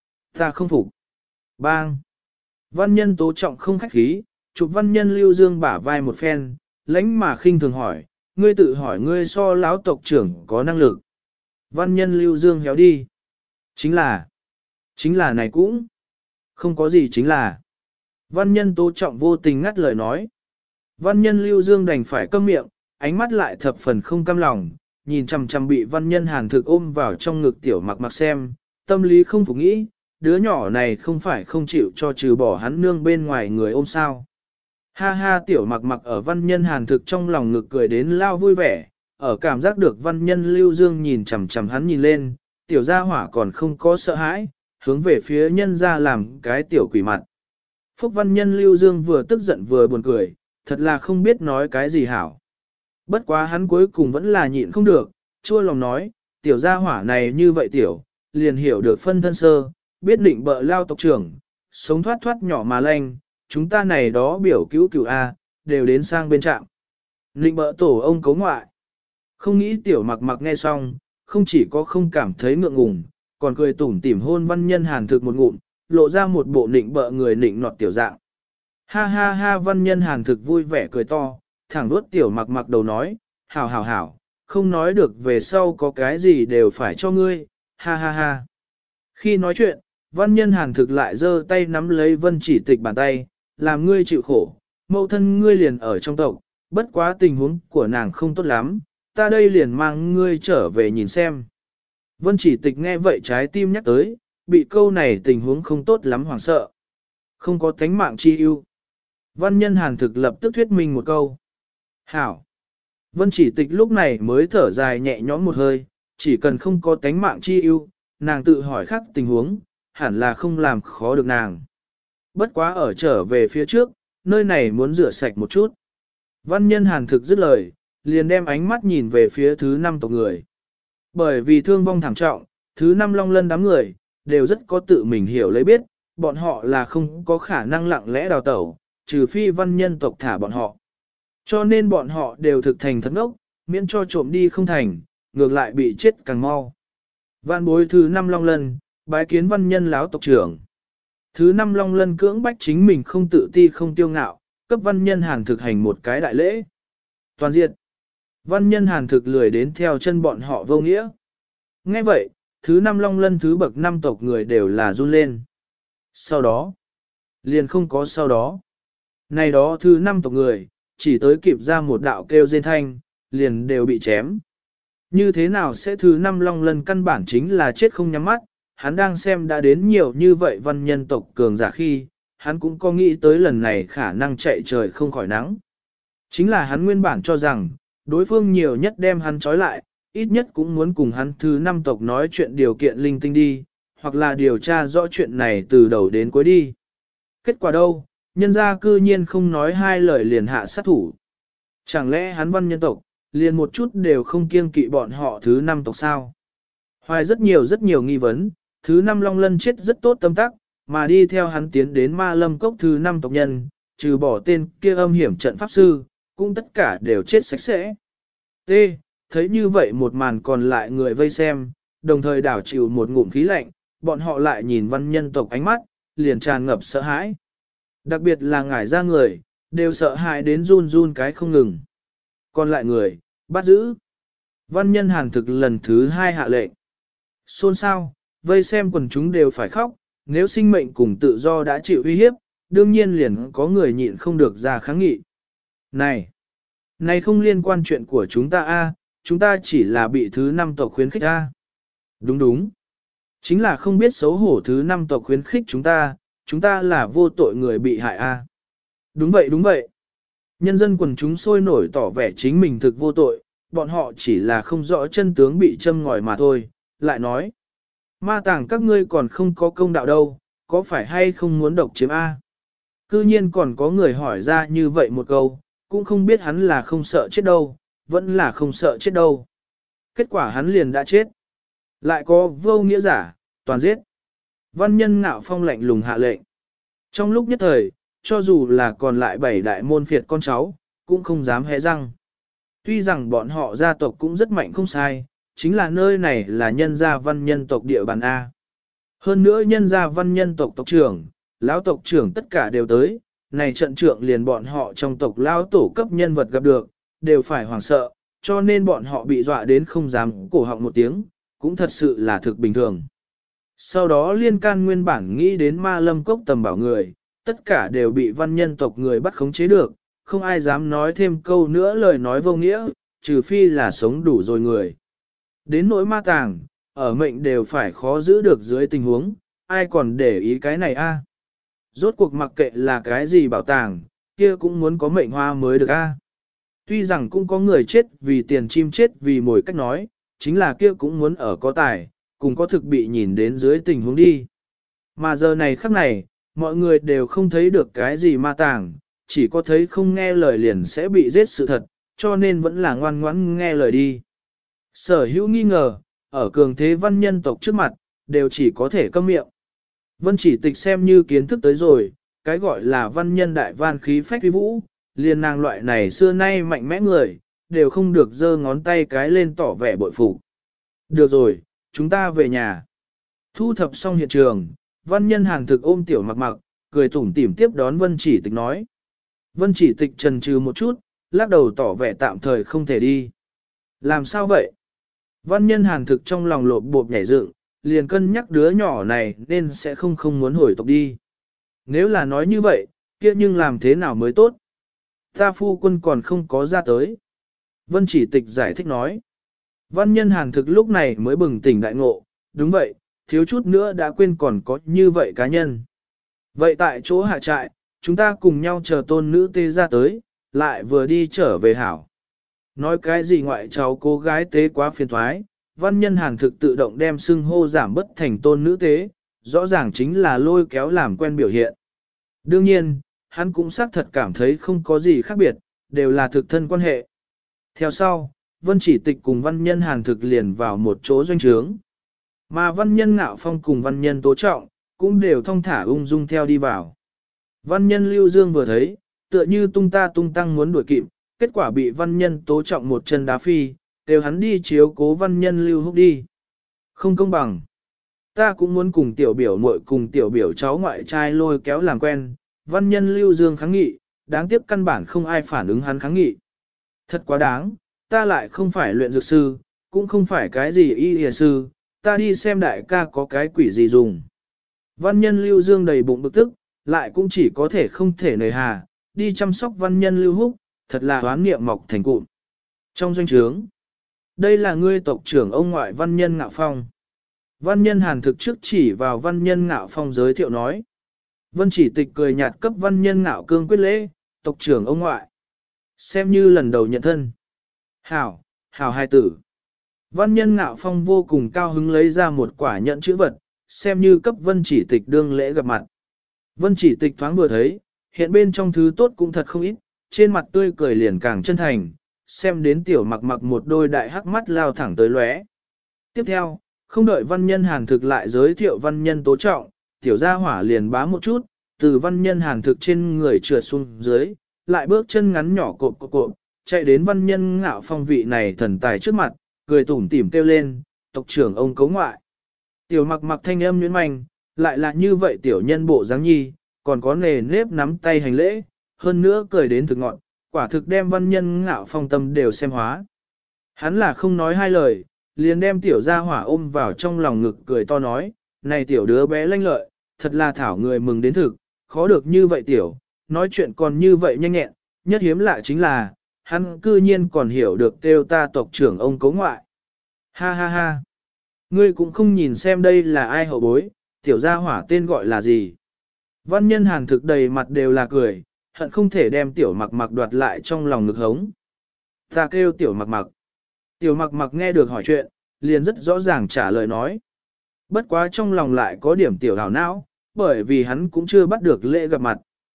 Ta không phục. Bang. Văn nhân tố trọng không khách khí, chụp văn nhân Lưu Dương bả vai một phen, lãnh mà khinh thường hỏi, ngươi tự hỏi ngươi so lão tộc trưởng có năng lực. Văn nhân Lưu Dương héo đi. Chính là này cũng. Không có gì chính là. Văn nhân tố trọng vô tình ngắt lời nói. Văn nhân Lưu Dương đành phải câm miệng, ánh mắt lại thập phần không cam lòng, nhìn chằm chằm bị văn nhân hàn thực ôm vào trong ngực tiểu mặc mặc xem, tâm lý không phục nghĩ, đứa nhỏ này không phải không chịu cho trừ bỏ hắn nương bên ngoài người ôm sao. Ha ha tiểu mặc mặc ở văn nhân hàn thực trong lòng ngực cười đến lao vui vẻ, ở cảm giác được văn nhân Lưu Dương nhìn chằm chằm hắn nhìn lên, tiểu gia hỏa còn không có sợ hãi, hướng về phía nhân ra làm cái tiểu quỷ mặt. Phúc văn nhân Lưu Dương vừa tức giận vừa buồn cười, thật là không biết nói cái gì hảo. Bất quá hắn cuối cùng vẫn là nhịn không được, chua lòng nói, tiểu gia hỏa này như vậy tiểu, liền hiểu được phân thân sơ, biết định bợ lao tộc trưởng, sống thoát thoát nhỏ mà lanh, chúng ta này đó biểu cứu cửu A, đều đến sang bên trạm. Định bợ tổ ông cấu ngoại. Không nghĩ tiểu mặc mặc nghe xong, không chỉ có không cảm thấy ngượng ngùng, còn cười tủm tỉm hôn văn nhân hàn thực một ngụm, lộ ra một bộ nịnh bợ người nịnh nọt tiểu dạng. Ha ha ha văn nhân hàn thực vui vẻ cười to, thẳng đuốt tiểu mặc mặc đầu nói, hảo hảo hảo, không nói được về sau có cái gì đều phải cho ngươi, ha ha ha. Khi nói chuyện, văn nhân hàn thực lại giơ tay nắm lấy vân chỉ tịch bàn tay, làm ngươi chịu khổ, mẫu thân ngươi liền ở trong tộc, bất quá tình huống của nàng không tốt lắm, ta đây liền mang ngươi trở về nhìn xem. Vân chỉ tịch nghe vậy trái tim nhắc tới, bị câu này tình huống không tốt lắm hoảng sợ. Không có tánh mạng chi ưu. Văn nhân hàn thực lập tức thuyết minh một câu. Hảo. Vân chỉ tịch lúc này mới thở dài nhẹ nhõm một hơi, chỉ cần không có tánh mạng chi ưu, nàng tự hỏi khác tình huống, hẳn là không làm khó được nàng. Bất quá ở trở về phía trước, nơi này muốn rửa sạch một chút. Văn nhân hàn thực dứt lời, liền đem ánh mắt nhìn về phía thứ 5 tộc người. Bởi vì thương vong thảm trọng, thứ 5 long lân đám người, đều rất có tự mình hiểu lấy biết, bọn họ là không có khả năng lặng lẽ đào tẩu, trừ phi văn nhân tộc thả bọn họ. Cho nên bọn họ đều thực thành thật ngốc, miễn cho trộm đi không thành, ngược lại bị chết càng mau. Vạn bối thứ 5 long lân, bái kiến văn nhân láo tộc trưởng. Thứ 5 long lân cưỡng bách chính mình không tự ti không tiêu ngạo, cấp văn nhân hàn thực hành một cái đại lễ. Toàn diện. Văn nhân hàn thực lười đến theo chân bọn họ vô nghĩa. Nghe vậy, thứ 5 long lân thứ bậc 5 tộc người đều là run lên. Sau đó, liền không có sau đó. Này đó thứ 5 tộc người, chỉ tới kịp ra một đạo kêu rên thanh, liền đều bị chém. Như thế nào sẽ thứ 5 long lân căn bản chính là chết không nhắm mắt, hắn đang xem đã đến nhiều như vậy văn nhân tộc cường giả khi, hắn cũng có nghĩ tới lần này khả năng chạy trời không khỏi nắng. Chính là hắn nguyên bản cho rằng, đối phương nhiều nhất đem hắn trói lại, ít nhất cũng muốn cùng hắn thứ 5 tộc nói chuyện điều kiện linh tinh đi, hoặc là điều tra rõ chuyện này từ đầu đến cuối đi. Kết quả đâu, nhân gia cư nhiên không nói hai lời liền hạ sát thủ. Chẳng lẽ hắn văn nhân tộc, liền một chút đều không kiêng kỵ bọn họ thứ 5 tộc sao? Hoài rất nhiều nghi vấn, thứ 5 Long Lân chết rất tốt tâm tắc, mà đi theo hắn tiến đến ma lâm cốc thứ 5 tộc nhân, trừ bỏ tên kia âm hiểm trận pháp sư, cũng tất cả đều chết sạch sẽ. T. Thấy như vậy một màn còn lại người vây xem, đồng thời đảo chịu một ngụm khí lạnh, bọn họ lại nhìn văn nhân tộc ánh mắt, liền tràn ngập sợ hãi. Đặc biệt là ngải ra người, đều sợ hãi đến run run cái không ngừng. Còn lại người, bắt giữ. Văn nhân hàn thực lần thứ 2 hạ lệnh. Xôn xao, vây xem quần chúng đều phải khóc, nếu sinh mệnh cùng tự do đã chịu uy hiếp, đương nhiên liền có người nhịn không được ra kháng nghị. Này không liên quan chuyện của chúng ta a, chúng ta chỉ là bị thứ 5 tộc khuyến khích a. Đúng. Chính là không biết xấu hổ thứ 5 tộc khuyến khích chúng ta là vô tội người bị hại a. Đúng vậy. Nhân dân quần chúng sôi nổi tỏ vẻ chính mình thực vô tội, bọn họ chỉ là không rõ chân tướng bị châm ngòi mà thôi, lại nói. Ma tàng các ngươi còn không có công đạo đâu, có phải hay không muốn độc chiếm A? Cư nhiên còn có người hỏi ra như vậy một câu, cũng không biết hắn là không sợ chết đâu, vẫn là không sợ chết đâu. Kết quả hắn liền đã chết. Lại có vô nghĩa giả, toàn giết. Văn nhân ngạo phong lạnh lùng hạ lệnh. Trong lúc nhất thời, cho dù là còn lại 7 đại môn phiệt con cháu, cũng không dám hé răng. Tuy rằng bọn họ gia tộc cũng rất mạnh không sai, chính là nơi này là nhân gia văn nhân tộc địa bàn A. Hơn nữa nhân gia văn nhân tộc tộc trưởng, lão tộc trưởng tất cả đều tới, này trận trưởng liền bọn họ trong tộc lão tổ cấp nhân vật gặp được, đều phải hoảng sợ, cho nên bọn họ bị dọa đến không dám cổ họng một tiếng, cũng thật sự là thực bình thường. Sau đó liên can nguyên bản nghĩ đến ma lâm cốc tầm bảo người, tất cả đều bị văn nhân tộc người bắt khống chế được, không ai dám nói thêm câu nữa lời nói vô nghĩa, trừ phi là sống đủ rồi người. Đến nỗi ma tàng, ở mệnh đều phải khó giữ được dưới tình huống, ai còn để ý cái này a? Rốt cuộc mặc kệ là cái gì bảo tàng, kia cũng muốn có mệnh hoa mới được a. Tuy rằng cũng có người chết vì tiền chim chết vì mồi cách nói, chính là kia cũng muốn ở có tài, cùng có thực bị nhìn đến dưới tình huống đi. Mà giờ này khắc này, mọi người đều không thấy được cái gì ma tàng, chỉ có thấy không nghe lời liền sẽ bị giết sự thật, cho nên vẫn là ngoan ngoãn nghe lời đi. Sở hữu nghi ngờ, ở cường thế văn nhân tộc trước mặt, đều chỉ có thể câm miệng. Vân chỉ tịch xem như kiến thức tới rồi, cái gọi là văn nhân đại van khí phách uy vũ, liền nàng loại này xưa nay mạnh mẽ người, đều không được giơ ngón tay cái lên tỏ vẻ bội phục. Được rồi, chúng ta về nhà. Thu thập xong hiện trường, văn nhân hàn thực ôm tiểu mặc mặc, cười tủm tỉm tiếp đón vân chỉ tịch nói. Vân chỉ tịch trần trừ một chút, lắc đầu tỏ vẻ tạm thời không thể đi. Làm sao vậy? Văn nhân hàn thực trong lòng lộp bộp nhảy dựng, liền cân nhắc đứa nhỏ này nên sẽ không muốn hồi tộc đi. Nếu là nói như vậy, kia nhưng làm thế nào mới tốt? Ta phu quân còn không có ra tới. Vân chỉ tịch giải thích nói. Văn nhân hàn thực lúc này mới bừng tỉnh đại ngộ, đúng vậy, thiếu chút nữa đã quên còn có như vậy cá nhân. Vậy tại chỗ hạ trại, chúng ta cùng nhau chờ tôn nữ tê ra tới, lại vừa đi trở về hảo. Nói cái gì ngoại cháu cô gái tế quá phiền thoái, văn nhân hàn thực tự động đem xưng hô giảm bất thành tôn nữ tế, rõ ràng chính là lôi kéo làm quen biểu hiện. Đương nhiên, hắn cũng xác thật cảm thấy không có gì khác biệt, đều là thực thân quan hệ. Theo sau, vân chỉ tịch cùng văn nhân hàn thực liền vào một chỗ doanh trướng. Mà văn nhân ngạo phong cùng văn nhân tố trọng, cũng đều thong thả ung dung theo đi vào. Văn nhân lưu dương vừa thấy, tựa như tung ta tung tăng muốn đuổi kịp, kết quả bị văn nhân tố trọng một chân đá phi, đều hắn đi chiếu cố văn nhân lưu húc đi. Không công bằng. Ta cũng muốn cùng tiểu biểu muội cùng tiểu biểu cháu ngoại trai lôi kéo làm quen, văn nhân lưu dương kháng nghị, đáng tiếc căn bản không ai phản ứng hắn kháng nghị. Thật quá đáng, ta lại không phải luyện dược sư, cũng không phải cái gì y y sư, ta đi xem đại ca có cái quỷ gì dùng. Văn nhân lưu dương đầy bụng bực tức, lại cũng chỉ có thể không thể nời hà, đi chăm sóc văn nhân lưu húc, thật là hoán niệm mọc thành cụm. Trong doanh trướng, đây là ngươi tộc trưởng ông ngoại văn nhân ngạo phong. Văn nhân hàn thực trước chỉ vào văn nhân ngạo phong giới thiệu nói. Vân Chỉ Tịch cười nhạt cấp Văn Nhân Ngạo cương quyết lễ, tộc trưởng ông ngoại. Xem như lần đầu nhận thân. Hảo, hảo hai tử. Văn Nhân Ngạo Phong vô cùng cao hứng lấy ra một quả nhận chữ vật, xem như cấp Vân Chỉ Tịch đương lễ gặp mặt. Vân Chỉ Tịch thoáng vừa thấy, hiện bên trong thứ tốt cũng thật không ít, trên mặt tươi cười liền càng chân thành, xem đến tiểu mặc mặc một đôi đại hắc mắt lao thẳng tới lóe. Tiếp theo, không đợi Văn Nhân Hàn Thực lại giới thiệu Văn Nhân Tố Trọng, tiểu gia hỏa liền bá một chút, từ Văn Nhân Hàn Thực trên người trượt xuống dưới, lại bước chân ngắn nhỏ cộp, chạy đến Văn Nhân Ngạo Phong vị này thần tài trước mặt, cười tủm tỉm kêu lên, tộc trưởng ông cấu ngoại. Tiểu mặc mặc thanh âm nhuyễn manh, lại là như vậy tiểu nhân bộ dáng nhi, còn có nề nếp nắm tay hành lễ, hơn nữa cười đến thực ngọn, quả thực đem Văn Nhân Ngạo Phong tâm đều xem hóa. Hắn là không nói hai lời, liền đem tiểu gia hỏa ôm vào trong lòng ngực cười to nói, này tiểu đứa bé lanh lợi, thật là thảo người mừng đến thực, khó được như vậy tiểu, nói chuyện còn như vậy nhanh nhẹn, nhất hiếm lạ chính là, hắn cư nhiên còn hiểu được kêu ta tộc trưởng ông cấu ngoại. Ha ha ha, ngươi cũng không nhìn xem đây là ai hậu bối, tiểu gia hỏa tên gọi là gì. Văn Nhân Hàn Thực đầy mặt đều là cười, hận không thể đem tiểu mặc mặc đoạt lại trong lòng ngực hống. Ta kêu tiểu mặc mặc. Tiểu mặc mặc nghe được hỏi chuyện, liền rất rõ ràng trả lời nói. Bất quá trong lòng lại có điểm tiểu hào não, bởi vì hắn cũng chưa bắt được lễ gặp mặt.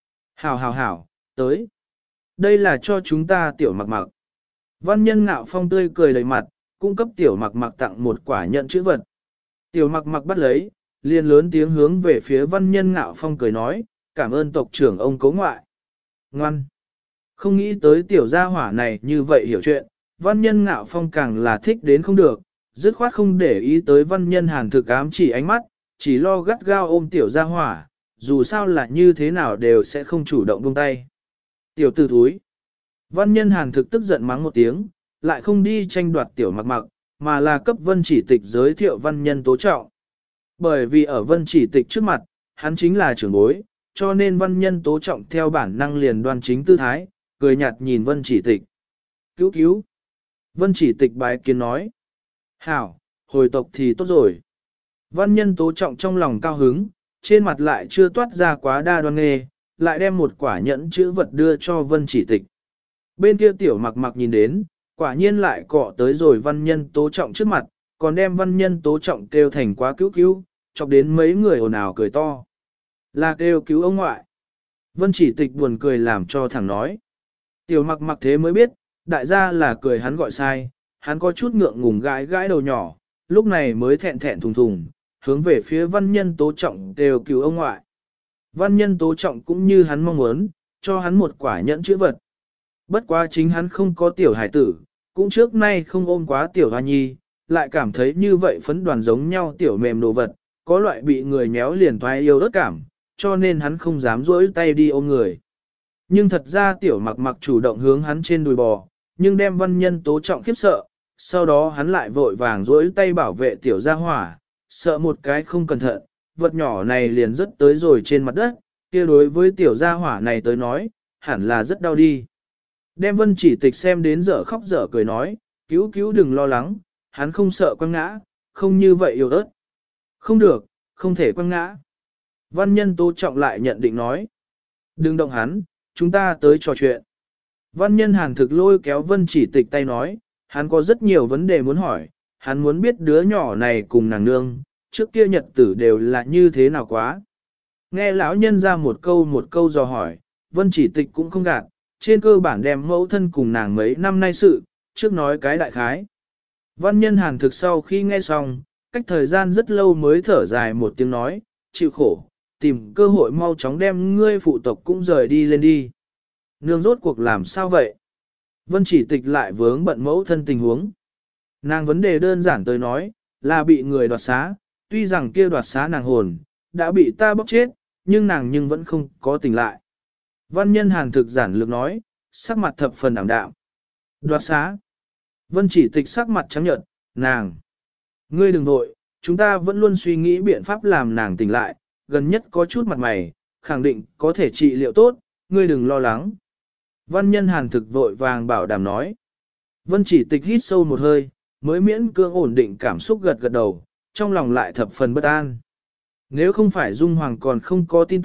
Hảo, tới. Đây là cho chúng ta tiểu mặc mặc. Văn Nhân Ngạo Phong tươi cười đầy mặt, cung cấp tiểu mặc mặc tặng một quả nhận chữ vật. Tiểu mặc mặc bắt lấy, liền lớn tiếng hướng về phía Văn Nhân Ngạo Phong cười nói, cảm ơn tộc trưởng ông cấu ngoại. Ngoan. Không nghĩ tới tiểu gia hỏa này như vậy hiểu chuyện, Văn Nhân Ngạo Phong càng là thích đến không được, dứt khoát không để ý tới Văn Nhân Hàn Thực ám chỉ ánh mắt, chỉ lo gắt gao ôm tiểu gia hỏa, dù sao là như thế nào đều sẽ không chủ động buông tay. Tiểu tử thúi. Văn Nhân Hàn Thực tức giận mắng một tiếng, lại không đi tranh đoạt tiểu mặc mặc, mà là cấp Vân Chỉ Tịch giới thiệu Văn Nhân Tố Trọng. Bởi vì ở Vân Chỉ Tịch trước mặt, hắn chính là trưởng bối, cho nên Văn Nhân Tố Trọng theo bản năng liền đoan chính tư thái, cười nhạt nhìn Vân Chỉ Tịch. Cứu. Vân Chỉ Tịch bái kiến nói. Hảo, hồi tộc thì tốt rồi. Văn Nhân Tố Trọng trong lòng cao hứng, trên mặt lại chưa toát ra quá đa đoan nghê, lại đem một quả nhẫn chữ vật đưa cho Vân Chỉ Tịch. Bên kia tiểu mặc mặc nhìn đến, quả nhiên lại cọ tới rồi Văn Nhân Tố Trọng trước mặt, còn đem Văn Nhân Tố Trọng kêu thành quá cứu, chọc đến mấy người ồn ào cười to. Là kêu cứu ông ngoại. Vân Chỉ Tịch buồn cười làm cho thẳng nói. Tiểu mặc mặc thế mới biết, đại gia là cười hắn gọi sai, hắn có chút ngượng ngùng gãi đầu nhỏ, lúc này mới thẹn thùng, hướng về phía Văn Nhân Tố Trọng kêu cứu ông ngoại. Văn Nhân Tố Trọng cũng như hắn mong muốn, cho hắn một quả nhẫn chữ vật. Bất quá chính hắn không có tiểu hải tử, cũng trước nay không ôm quá tiểu hoa nhi, lại cảm thấy như vậy phấn đoàn giống nhau tiểu mềm đồ vật, có loại bị người méo liền thoái yêu đất cảm, cho nên hắn không dám rỗi tay đi ôm người. Nhưng thật ra tiểu mặc mặc chủ động hướng hắn trên đùi bò, nhưng đem Văn Nhân Tố Trọng khiếp sợ, sau đó hắn lại vội vàng rỗi tay bảo vệ tiểu gia hỏa, sợ một cái không cẩn thận, vật nhỏ này liền rớt tới rồi trên mặt đất, kia đối với tiểu gia hỏa này tới nói, hẳn là rất đau đi. Đem Vân Chỉ Tịch xem đến dở khóc dở cười nói, cứu đừng lo lắng, hắn không sợ quăng ngã, không như vậy yếu ớt. Không được, không thể quăng ngã. Văn Nhân Tố Trọng lại nhận định nói, đừng động hắn, chúng ta tới trò chuyện. Văn Nhân Hàn Thực lôi kéo Vân Chỉ Tịch tay nói, hắn có rất nhiều vấn đề muốn hỏi, hắn muốn biết đứa nhỏ này cùng nàng nương, trước kia nhật tử đều là như thế nào quá. Nghe lão nhân ra một câu dò hỏi, Vân Chỉ Tịch cũng không gạt, trên cơ bản đem mẫu thân cùng nàng mấy năm nay sự, trước nói cái đại khái. Văn Nhân Hàn Thực sau khi nghe xong, cách thời gian rất lâu mới thở dài một tiếng nói, chịu khổ, tìm cơ hội mau chóng đem ngươi phụ tộc cũng rời đi lên đi. Nương rốt cuộc làm sao vậy? Vân Chỉ Tịch lại vướng bận mẫu thân tình huống. Nàng vấn đề đơn giản tới nói, là bị người đoạt xá, tuy rằng kia đoạt xá nàng hồn, đã bị ta bóc chết, nhưng nàng vẫn không có tỉnh lại. Văn Nhân Hàn Thực giản lược nói, sắc mặt thập phần ảm đạm. Đoạt xá. Vân Chỉ Tịch sắc mặt trắng nhợt, nàng. Ngươi đừng vội, chúng ta vẫn luôn suy nghĩ biện pháp làm nàng tỉnh lại, gần nhất có chút mặt mày, khẳng định có thể trị liệu tốt, ngươi đừng lo lắng. Văn Nhân Hàn Thực vội vàng bảo đảm nói. Vân Chỉ Tịch hít sâu một hơi, mới miễn cưỡng ổn định cảm xúc gật đầu, trong lòng lại thập phần bất an. Nếu không phải Dung Hoàng còn không có tin tức,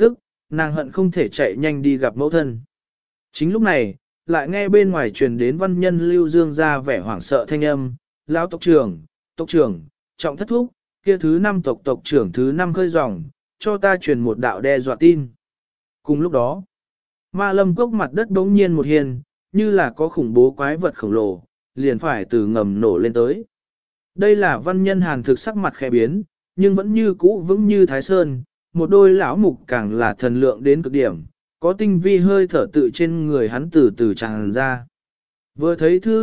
nàng hận không thể chạy nhanh đi gặp mẫu thân. Chính lúc này, lại nghe bên ngoài truyền đến văn nhân Lưu Dương ra vẻ hoảng sợ thanh âm, lão tộc trưởng, trọng thất thúc, kia thứ 5 tộc trưởng thứ 5 khơi dòng, cho ta truyền một đạo đe dọa tin. Cùng lúc đó, ma lâm cốc mặt đất bỗng nhiên một hiền, như là có khủng bố quái vật khổng lồ, liền phải từ ngầm nổ lên tới. Đây là văn nhân hàn thực sắc mặt khẽ biến, nhưng vẫn như cũ vững như thái sơn, một đôi lão mục càng là thần lượng đến cực điểm, có tinh vi hơi thở tự trên người hắn từ từ tràn ra. Vừa thấy thư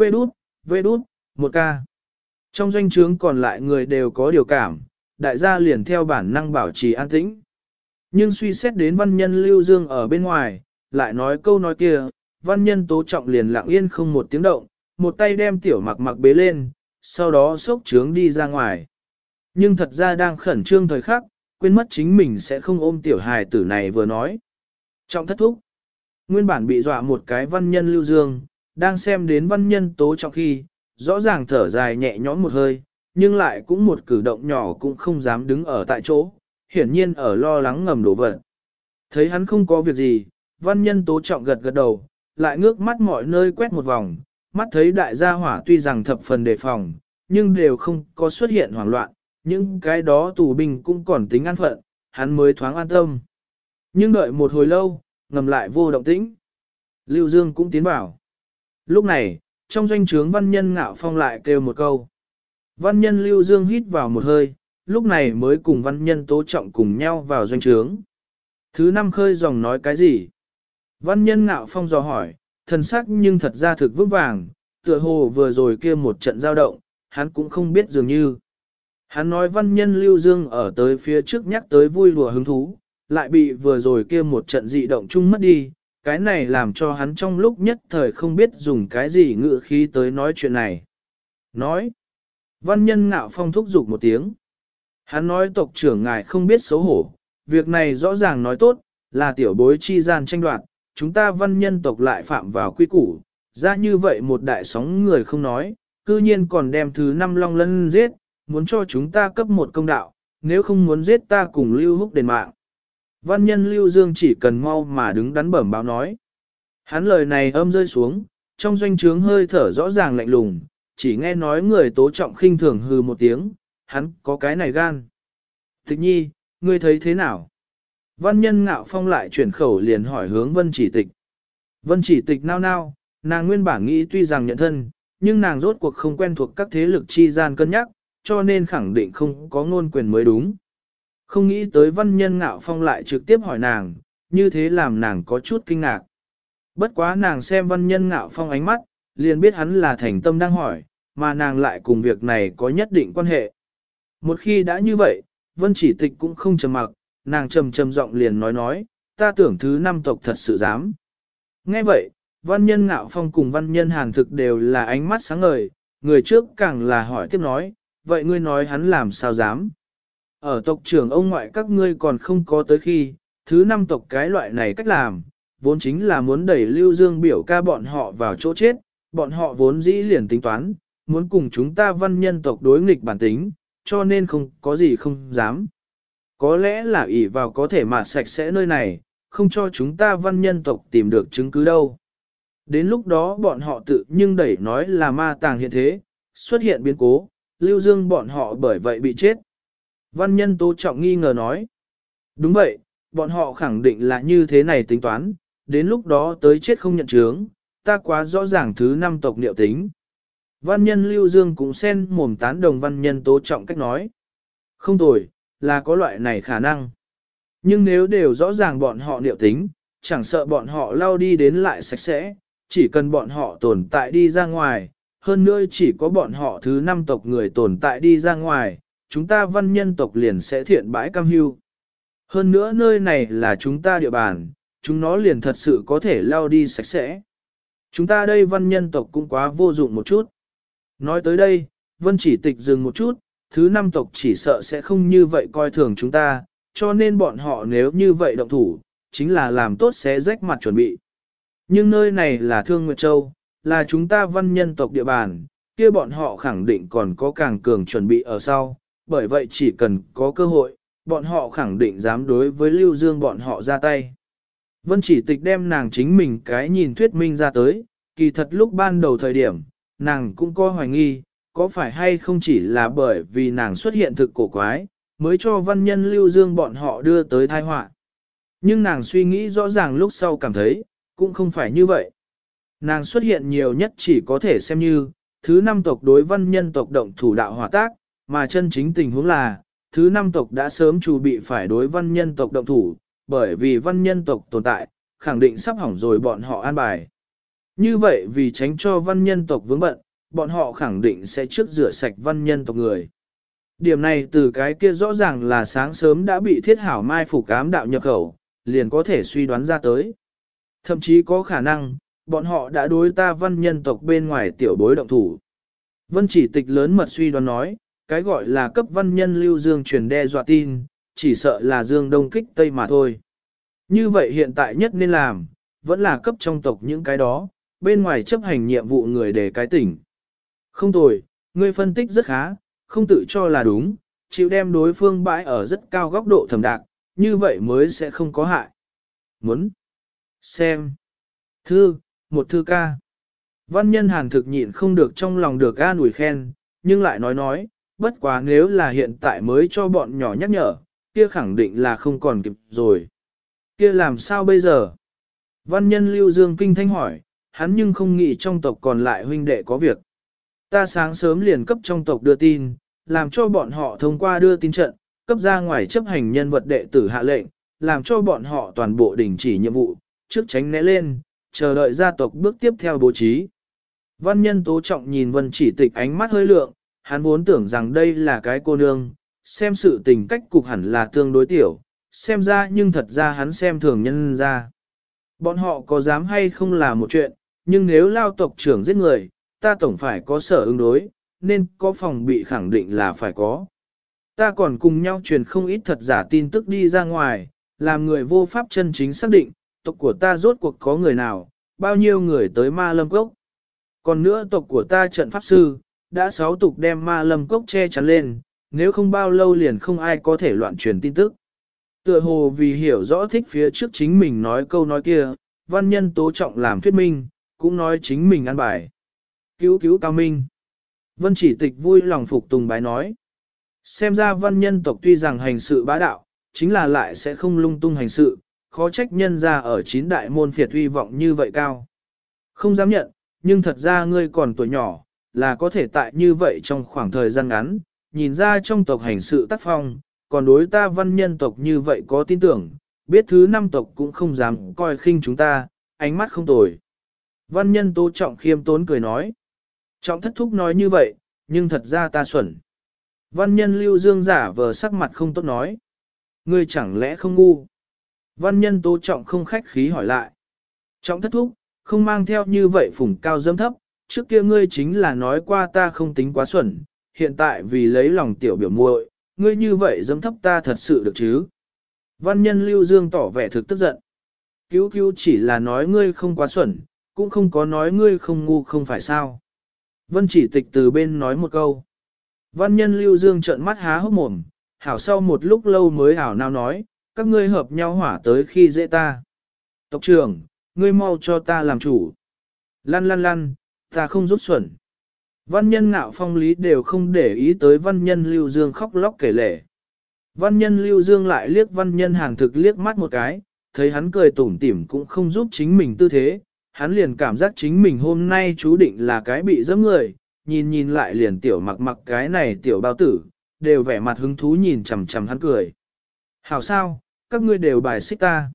vê đút, một ca. Trong doanh trướng còn lại người đều có điều cảm, đại gia liền theo bản năng bảo trì an tĩnh. Nhưng suy xét đến văn nhân Lưu Dương ở bên ngoài, lại nói câu nói kia, văn nhân Tố Trọng liền lặng yên không một tiếng động, một tay đem tiểu mặc bế lên, sau đó xốc trướng đi ra ngoài. Nhưng thật ra đang khẩn trương thời khắc, quên mất chính mình sẽ không ôm tiểu hài tử này vừa nói. Trọng thất thúc, nguyên bản bị dọa một cái văn nhân Lưu Dương, đang xem đến văn nhân Tố Trọng khi, rõ ràng thở dài nhẹ nhõm một hơi, nhưng lại cũng một cử động nhỏ cũng không dám đứng ở tại chỗ, hiển nhiên ở lo lắng ngầm đổ vật. Thấy hắn không có việc gì, văn nhân Tố Trọng gật gật đầu, lại ngước mắt mọi nơi quét một vòng, mắt thấy đại gia hỏa tuy rằng thập phần đề phòng, nhưng đều không có xuất hiện hoảng loạn, những cái đó tù binh cũng còn tính an phận, hắn mới thoáng an tâm. Nhưng đợi một hồi lâu, ngầm lại vô động tĩnh. Lưu Dương cũng tiến vào. Lúc này, trong doanh trướng văn nhân Ngạo Phong lại kêu một câu. Văn nhân Lưu Dương hít vào một hơi, lúc này mới cùng văn nhân Tố Trọng cùng nhau vào doanh trướng. Thứ 5 khơi dòng nói cái gì? Văn nhân Ngạo Phong dò hỏi, thần sắc nhưng thật ra thực vững vàng, tựa hồ vừa rồi kia một trận giao động, hắn cũng không biết dường như. Hắn nói văn nhân Lưu Dương ở tới phía trước nhắc tới vui đùa hứng thú, lại bị vừa rồi kia một trận dị động chung mất đi, cái này làm cho hắn trong lúc nhất thời không biết dùng cái gì ngữ khí tới nói chuyện này. Nói, văn nhân Ngạo Phong thúc giục một tiếng. Hắn nói tộc trưởng ngài không biết xấu hổ, việc này rõ ràng nói tốt, là tiểu bối chi gian tranh đoạt, chúng ta văn nhân tộc lại phạm vào quy củ, ra như vậy một đại sóng người không nói, cư nhiên còn đem thứ 5 long lân giết, muốn cho chúng ta cấp một công đạo, nếu không muốn giết ta cùng Lưu Húc đền mạng. Văn nhân Lưu Dương chỉ cần mau mà đứng đắn bẩm báo nói. Hắn lời này âm rơi xuống, trong doanh trướng hơi thở rõ ràng lạnh lùng, chỉ nghe nói người Tố Trọng khinh thường hừ một tiếng, hắn có cái này gan. Tịch nhi, ngươi thấy thế nào? Văn nhân Ngạo Phong lại chuyển khẩu liền hỏi hướng Vân Chỉ Tịch. Vân Chỉ Tịch nao nao, nàng nguyên bản nghĩ tuy rằng nhận thân, nhưng nàng rốt cuộc không quen thuộc các thế lực chi gian cân nhắc, cho nên khẳng định không có ngôn quyền mới đúng. Không nghĩ tới văn nhân Ngạo Phong lại trực tiếp hỏi nàng, như thế làm nàng có chút kinh ngạc. Bất quá nàng xem văn nhân Ngạo Phong ánh mắt, liền biết hắn là thành tâm đang hỏi, mà nàng lại cùng việc này có nhất định quan hệ. Một khi đã như vậy, Vân Chỉ Tịch cũng không trầm mặc, nàng trầm giọng liền nói, ta tưởng thứ 5 tộc thật sự dám. Nghe vậy, văn nhân Ngạo Phong cùng văn nhân Hàn thực đều là ánh mắt sáng ngời, người trước càng là hỏi tiếp nói, vậy ngươi nói hắn làm sao dám? Ở tộc trưởng ông ngoại các ngươi còn không có tới khi, thứ 5 tộc cái loại này cách làm, vốn chính là muốn đẩy Lưu Dương biểu ca bọn họ vào chỗ chết, bọn họ vốn dĩ liền tính toán, muốn cùng chúng ta văn nhân tộc đối nghịch bản tính, cho nên không có gì không dám. Có lẽ là ỷ vào có thể mà sạch sẽ nơi này, không cho chúng ta văn nhân tộc tìm được chứng cứ đâu. Đến lúc đó bọn họ tự nhưng đẩy nói là ma tàng hiện thế, xuất hiện biến cố, Lưu Dương bọn họ bởi vậy bị chết. Văn nhân Tố Trọng nghi ngờ nói. Đúng vậy, bọn họ khẳng định là như thế này tính toán, đến lúc đó tới chết không nhận chướng, ta quá rõ ràng thứ 5 tộc niệu tính. Văn nhân Lưu Dương cũng xen mồm tán đồng văn nhân Tố Trọng cách nói. Không tồi, là có loại này khả năng. Nhưng nếu đều rõ ràng bọn họ niệu tính, chẳng sợ bọn họ lao đi đến lại sạch sẽ, chỉ cần bọn họ tồn tại đi ra ngoài, hơn nữa chỉ có bọn họ thứ 5 tộc người tồn tại đi ra ngoài, chúng ta văn nhân tộc liền sẽ thiện bãi cam hưu. Hơn nữa nơi này là chúng ta địa bàn, chúng nó liền thật sự có thể lao đi sạch sẽ. Chúng ta đây văn nhân tộc cũng quá vô dụng một chút. Nói tới đây, Vân Chỉ Tịch dừng một chút, thứ 5 tộc chỉ sợ sẽ không như vậy coi thường chúng ta, cho nên bọn họ nếu như vậy động thủ, chính là làm tốt sẽ rách mặt chuẩn bị. Nhưng nơi này là Thương Nguyệt Châu, là chúng ta văn nhân tộc địa bàn, kia bọn họ khẳng định còn có càng cường chuẩn bị ở sau, bởi vậy chỉ cần có cơ hội, bọn họ khẳng định dám đối với Lưu Dương bọn họ ra tay. Vân Chỉ Tịch đem nàng chính mình cái nhìn thuyết minh ra tới, kỳ thật lúc ban đầu thời điểm, nàng cũng có hoài nghi, có phải hay không chỉ là bởi vì nàng xuất hiện thực cổ quái, mới cho văn nhân Lưu Dương bọn họ đưa tới tai họa. Nhưng nàng suy nghĩ rõ ràng lúc sau cảm thấy, cũng không phải như vậy. Nàng xuất hiện nhiều nhất chỉ có thể xem như, thứ năm tộc đối văn nhân tộc động thủ đạo hòa tác, mà chân chính tình huống là, thứ năm tộc đã sớm chuẩn bị phải đối văn nhân tộc động thủ, bởi vì văn nhân tộc tồn tại, khẳng định sắp hỏng rồi bọn họ an bài. Như vậy vì tránh cho văn nhân tộc vướng bận, bọn họ khẳng định sẽ trước rửa sạch văn nhân tộc người. Điểm này từ cái kia rõ ràng là sáng sớm đã bị thiết hảo mai phục ám đạo nhập khẩu, liền có thể suy đoán ra tới. Thậm chí có khả năng, bọn họ đã đối ta văn nhân tộc bên ngoài tiểu bối động thủ. Vân Chỉ Tịch lớn mật suy đoán nói, cái gọi là cấp văn nhân Lưu Dương truyền đe dọa tin, chỉ sợ là Dương Đông kích Tây mà thôi. Như vậy hiện tại nhất nên làm, vẫn là cấp trong tộc những cái đó, bên ngoài chấp hành nhiệm vụ người để cái tỉnh. Không tồi, ngươi phân tích rất khá, không tự cho là đúng, chịu đem đối phương bãi ở rất cao góc độ thầm đạc, như vậy mới sẽ không có hại. Muốn xem một thư ca. Văn nhân Hàn thực nhịn không được trong lòng được an ủi khen, nhưng lại nói, bất quá nếu là hiện tại mới cho bọn nhỏ nhắc nhở, kia khẳng định là không còn kịp rồi. Kia làm sao bây giờ? Văn nhân Lưu Dương kinh thanh hỏi, hắn nhưng không nghĩ trong tộc còn lại huynh đệ có việc. Ta sáng sớm liền cấp trong tộc đưa tin, làm cho bọn họ thông qua đưa tin trận, cấp ra ngoài chấp hành nhân vật đệ tử hạ lệnh, làm cho bọn họ toàn bộ đình chỉ nhiệm vụ, trước tránh né lên, chờ đợi gia tộc bước tiếp theo bố trí. Văn nhân Tố Trọng nhìn Vân Chỉ Tịch ánh mắt hơi lượng, hắn vốn tưởng rằng đây là cái cô nương, xem sự tình cách cục hẳn là tương đối tiểu, xem ra nhưng thật ra hắn xem thường nhân ra. Bọn họ có dám hay không là một chuyện, nhưng nếu lao tộc trưởng giết người, ta tổng phải có sở ứng đối, nên có phòng bị khẳng định là phải có. Ta còn cùng nhau truyền không ít thật giả tin tức đi ra ngoài, làm người vô pháp chân chính xác định, tộc của ta rốt cuộc có người nào, bao nhiêu người tới ma lâm cốc. Còn nữa tộc của ta trận pháp sư, đã 6 tục đem ma lâm cốc che chắn lên, nếu không bao lâu liền không ai có thể loạn truyền tin tức. Tựa hồ vì hiểu rõ thích phía trước chính mình nói câu nói kia, văn nhân Tố Trọng làm thuyết minh, cũng nói chính mình ăn bài. Cứu cao minh. Vân Chỉ Tịch vui lòng phục tùng bái nói. Xem ra văn nhân tộc tuy rằng hành sự bá đạo, chính là lại sẽ không lung tung hành sự, khó trách nhân ra ở 9 đại môn phiệt uy vọng như vậy cao. Không dám nhận, nhưng thật ra ngươi còn tuổi nhỏ, là có thể tại như vậy trong khoảng thời gian ngắn, nhìn ra trong tộc hành sự tác phong, còn đối ta văn nhân tộc như vậy có tin tưởng, biết thứ 5 tộc cũng không dám coi khinh chúng ta, ánh mắt không tồi. Văn nhân Tố Trọng khiêm tốn cười nói. Trọng thất thúc nói như vậy, nhưng thật ra ta xuẩn. Văn nhân Lưu Dương giả vờ sắc mặt không tốt nói. Ngươi chẳng lẽ không ngu? Văn nhân Tố Trọng không khách khí hỏi lại. Trọng thất thúc, không mang theo như vậy phủng cao dâm thấp, trước kia ngươi chính là nói qua ta không tính quá xuẩn, hiện tại vì lấy lòng tiểu biểu muội, ngươi như vậy dâm thấp ta thật sự được chứ? Văn nhân Lưu Dương tỏ vẻ thực tức giận. Cứu chỉ là nói ngươi không quá xuẩn, cũng không có nói ngươi không ngu không phải sao. Vân Chỉ Tịch từ bên nói một câu. Văn nhân Lưu Dương trợn mắt há hốc mồm, hảo sau một lúc lâu mới hảo nào nói, các ngươi hợp nhau hỏa tới khi dễ ta. Tộc trưởng, ngươi mau cho ta làm chủ. Lăn, ta không rút xuẩn. Văn nhân Ngạo Phong Lý đều không để ý tới văn nhân Lưu Dương khóc lóc kể lể. Văn nhân Lưu Dương lại liếc văn nhân Hàn Thực liếc mắt một cái, thấy hắn cười tủm tỉm cũng không giúp chính mình tư thế, hắn liền cảm giác chính mình hôm nay chú định là cái bị dẫm người, nhìn lại liền tiểu mặc cái này tiểu bao tử, đều vẻ mặt hứng thú nhìn chằm chằm hắn cười. Hảo sao, các ngươi đều bài xích ta.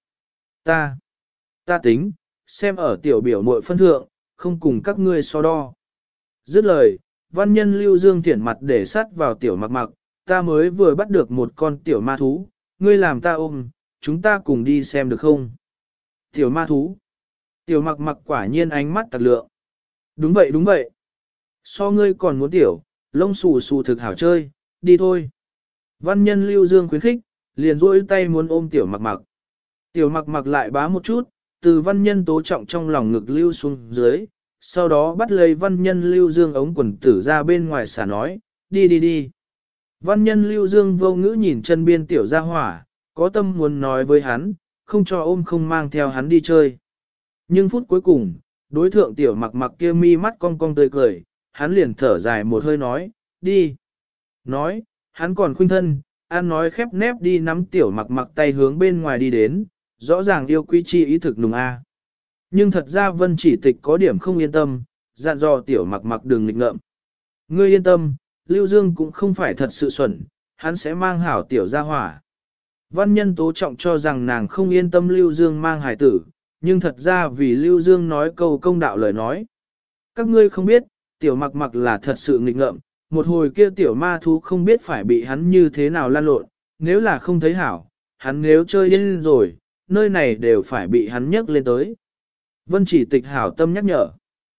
Ta tính, xem ở tiểu biểu muội phân thượng, không cùng các ngươi so đo. Dứt lời, văn nhân Lưu Dương thiển mặt để sát vào tiểu mặc, ta mới vừa bắt được một con tiểu ma thú, ngươi làm ta ôm, chúng ta cùng đi xem được không? Tiểu ma thú. Tiểu mặc quả nhiên ánh mắt tặc lượng. Đúng vậy. So ngươi còn muốn tiểu, lông xù xù thực hảo chơi, đi thôi. Văn nhân Lưu Dương khuyến khích, liền duỗi tay muốn ôm tiểu mặc. Tiểu mặc lại bá một chút, từ văn nhân Tố Trọng trong lòng ngực lưu xuống dưới, sau đó bắt lấy văn nhân Lưu Dương ống quần tử ra bên ngoài xả nói, đi. Văn nhân Lưu Dương vô ngữ nhìn chân biên tiểu gia hỏa, có tâm muốn nói với hắn, không cho ôm không mang theo hắn đi chơi. Nhưng phút cuối cùng, đối thượng tiểu mặc mặc kia mi mắt cong cong tươi cười, hắn liền thở dài một hơi nói, đi. Nói, hắn còn khuynh thân, an nói khép nép đi nắm tiểu mặc mặc tay hướng bên ngoài đi đến, rõ ràng yêu quý chi ý thực nùng a. Nhưng thật ra Vân Chỉ Tịch có điểm không yên tâm, dặn dò tiểu mặc mặc đừng nghịch ngợm. Ngươi yên tâm, Lưu Dương cũng không phải thật sự xuẩn, hắn sẽ mang hảo tiểu ra hỏa. Văn nhân Tố Trọng cho rằng nàng không yên tâm Lưu Dương mang hài tử, nhưng thật ra vì Lưu Dương nói câu công đạo lời nói. Các ngươi không biết, tiểu mặc mặc là thật sự nghịch ngợm, một hồi kia tiểu ma thú không biết phải bị hắn như thế nào lan lộn, nếu là không thấy hảo, hắn nếu chơi điên rồi, nơi này đều phải bị hắn nhấc lên tới. Vân Chỉ Tịch hảo tâm nhắc nhở.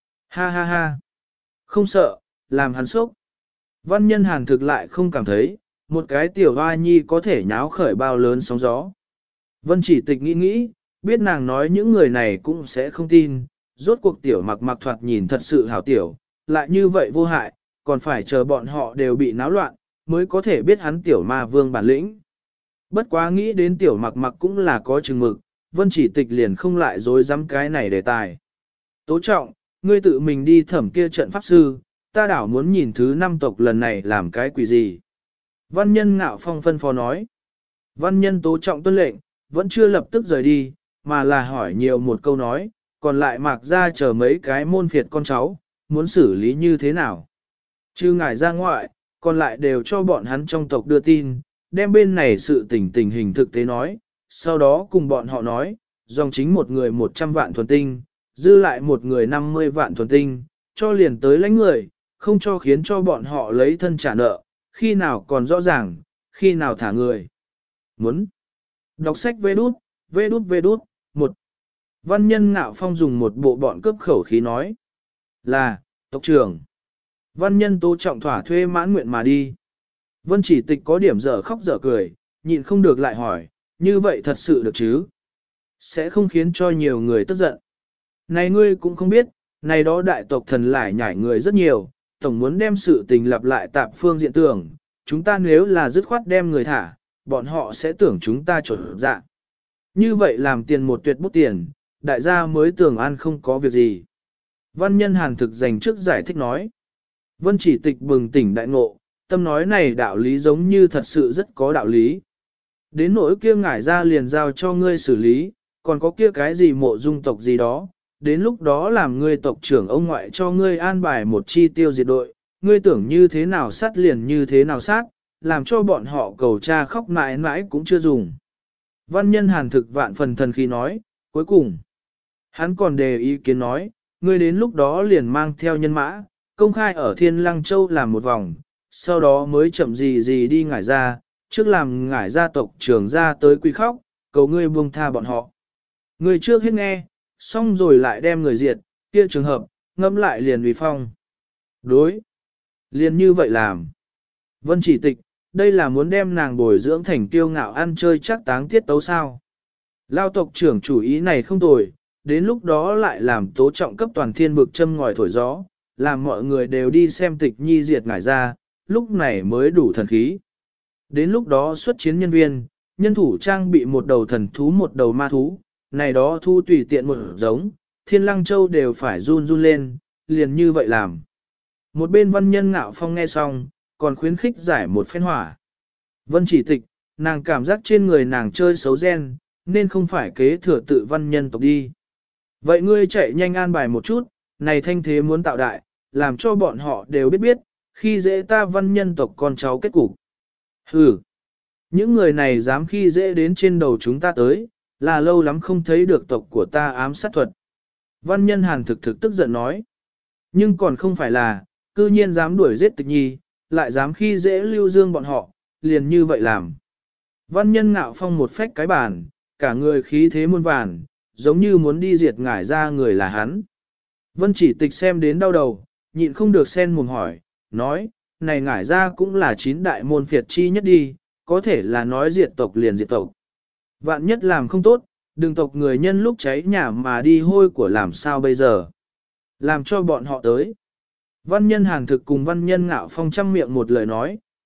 Ha ha ha. Không sợ, làm hắn sốc. Văn nhân Hàn thực lại không cảm thấy, một cái tiểu hoa nhi có thể nháo khởi bao lớn sóng gió. Vân Chỉ Tịch nghĩ nghĩ, biết nàng nói những người này cũng sẽ không tin, rốt cuộc tiểu mặc mặc thoạt nhìn thật sự hảo tiểu, lại như vậy vô hại, còn phải chờ bọn họ đều bị náo loạn, mới có thể biết hắn tiểu ma vương bản lĩnh. Bất quá nghĩ đến tiểu mặc mặc cũng là có chừng mực, Vân Chỉ Tịch liền không lại dối dám cái này đề tài. Tố Trọng, ngươi tự mình đi thẩm kia trận pháp sư, ta đảo muốn nhìn thứ 5 tộc lần này làm cái quỷ gì. Văn nhân Ngạo Phong phân phó nói. Văn nhân Tố Trọng tuân lệnh, vẫn chưa lập tức rời đi, mà là hỏi nhiều một câu nói, còn lại Mạc ra chờ mấy cái môn phiệt con cháu, muốn xử lý như thế nào. Chứ ngài ra ngoại, còn lại đều cho bọn hắn trong tộc đưa tin, đem bên này sự tình hình thực tế nói, sau đó cùng bọn họ nói, dòng chính một người 100 vạn thuần tinh, dư lại một người 50 vạn thuần tinh, cho liền tới lãnh người, không cho khiến cho bọn họ lấy thân trả nợ, khi nào còn rõ ràng, khi nào thả người. Muốn đọc sách vê đút, một. Văn nhân Ngạo Phong dùng một bộ bọn cướp khẩu khí nói, là, tộc trưởng. Văn nhân Tố Trọng thỏa thuê mãn nguyện mà đi. Vân Chỉ Tịch có điểm dở khóc dở cười, nhịn không được lại hỏi, như vậy thật sự được chứ? Sẽ không khiến cho nhiều người tức giận. Này ngươi cũng không biết, này đó đại tộc thần lại nhảy người rất nhiều, tổng muốn đem sự tình lặp lại tạp phương diện tưởng, chúng ta nếu là dứt khoát đem người thả, bọn họ sẽ tưởng chúng ta trộn dạ. Như vậy làm tiền một tuyệt bút tiền, đại gia mới tưởng ăn không có việc gì. Văn nhân Hàn thực dành trước giải thích nói. Vân Chỉ Tịch bừng tỉnh đại ngộ, tâm nói này đạo lý giống như thật sự rất có đạo lý. Đến nỗi kia ngải ra liền giao cho ngươi xử lý, còn có kia cái gì mộ dung tộc gì đó, đến lúc đó làm ngươi tộc trưởng ông ngoại cho ngươi an bài một chi tiêu diệt đội, ngươi tưởng như thế nào sát liền như thế nào sát, làm cho bọn họ cầu cha khóc mãi mãi cũng chưa dùng. Văn nhân Hàn thực vạn phần thần khí nói, cuối cùng, hắn còn đề ý kiến nói, ngươi đến lúc đó liền mang theo nhân mã, công khai ở Thiên Lăng Châu làm một vòng, sau đó mới chậm gì đi ngải ra, trước làm ngải gia tộc trưởng ra tới quy khóc, cầu ngươi buông tha bọn họ. Ngươi trước hết nghe, xong rồi lại đem người diệt, kia trường hợp, ngẫm lại liền uy phong. Đối. Liền như vậy làm. Vân Chỉ Tịch, đây là muốn đem nàng bồi dưỡng thành tiêu ngạo ăn chơi chắc táng tiết tấu sao. Lao tộc trưởng chủ ý này không tồi, đến lúc đó lại làm Tố Trọng cấp toàn thiên vực châm ngòi thổi gió, làm mọi người đều đi xem Tịch Nhi diệt ngải ra, lúc này mới đủ thần khí. Đến lúc đó xuất chiến nhân viên, nhân thủ trang bị một đầu thần thú một đầu ma thú, này đó thu tùy tiện một giống, Thiên Lăng Châu đều phải run run lên, liền như vậy làm. Một bên văn nhân Ngạo Phong nghe xong, còn khuyến khích giải một phen hỏa. Vân Chỉ Tịch, nàng cảm giác trên người nàng chơi xấu gen, nên không phải kế thừa tự văn nhân tộc đi. Vậy ngươi chạy nhanh an bài một chút, này thanh thế muốn tạo đại, làm cho bọn họ đều biết biết, khi dễ ta văn nhân tộc con cháu kết cục. Hừ, những người này dám khi dễ đến trên đầu chúng ta tới, là lâu lắm không thấy được tộc của ta ám sát thuật. Văn nhân Hàn thực tức giận nói, nhưng còn không phải là, cư nhiên dám đuổi giết Tịch Nhi, lại dám khi dễ Lưu Dương bọn họ, liền như vậy làm. Văn nhân Ngạo Phong một phách cái bàn, cả người khí thế muôn vàn, giống như muốn đi diệt ngải ra người là hắn. Vân Chỉ Tịch xem đến đau đầu, nhịn không được sen mồm hỏi, nói, này ngải ra cũng là 9 đại môn phiệt chi nhất đi, có thể là nói diệt tộc liền diệt tộc. Vạn nhất làm không tốt, đừng tộc người nhân lúc cháy nhà mà đi hôi của làm sao bây giờ. Làm cho bọn họ tới. Văn nhân Hàn thực cùng văn nhân Ngạo Phong trăm miệng một lời nói,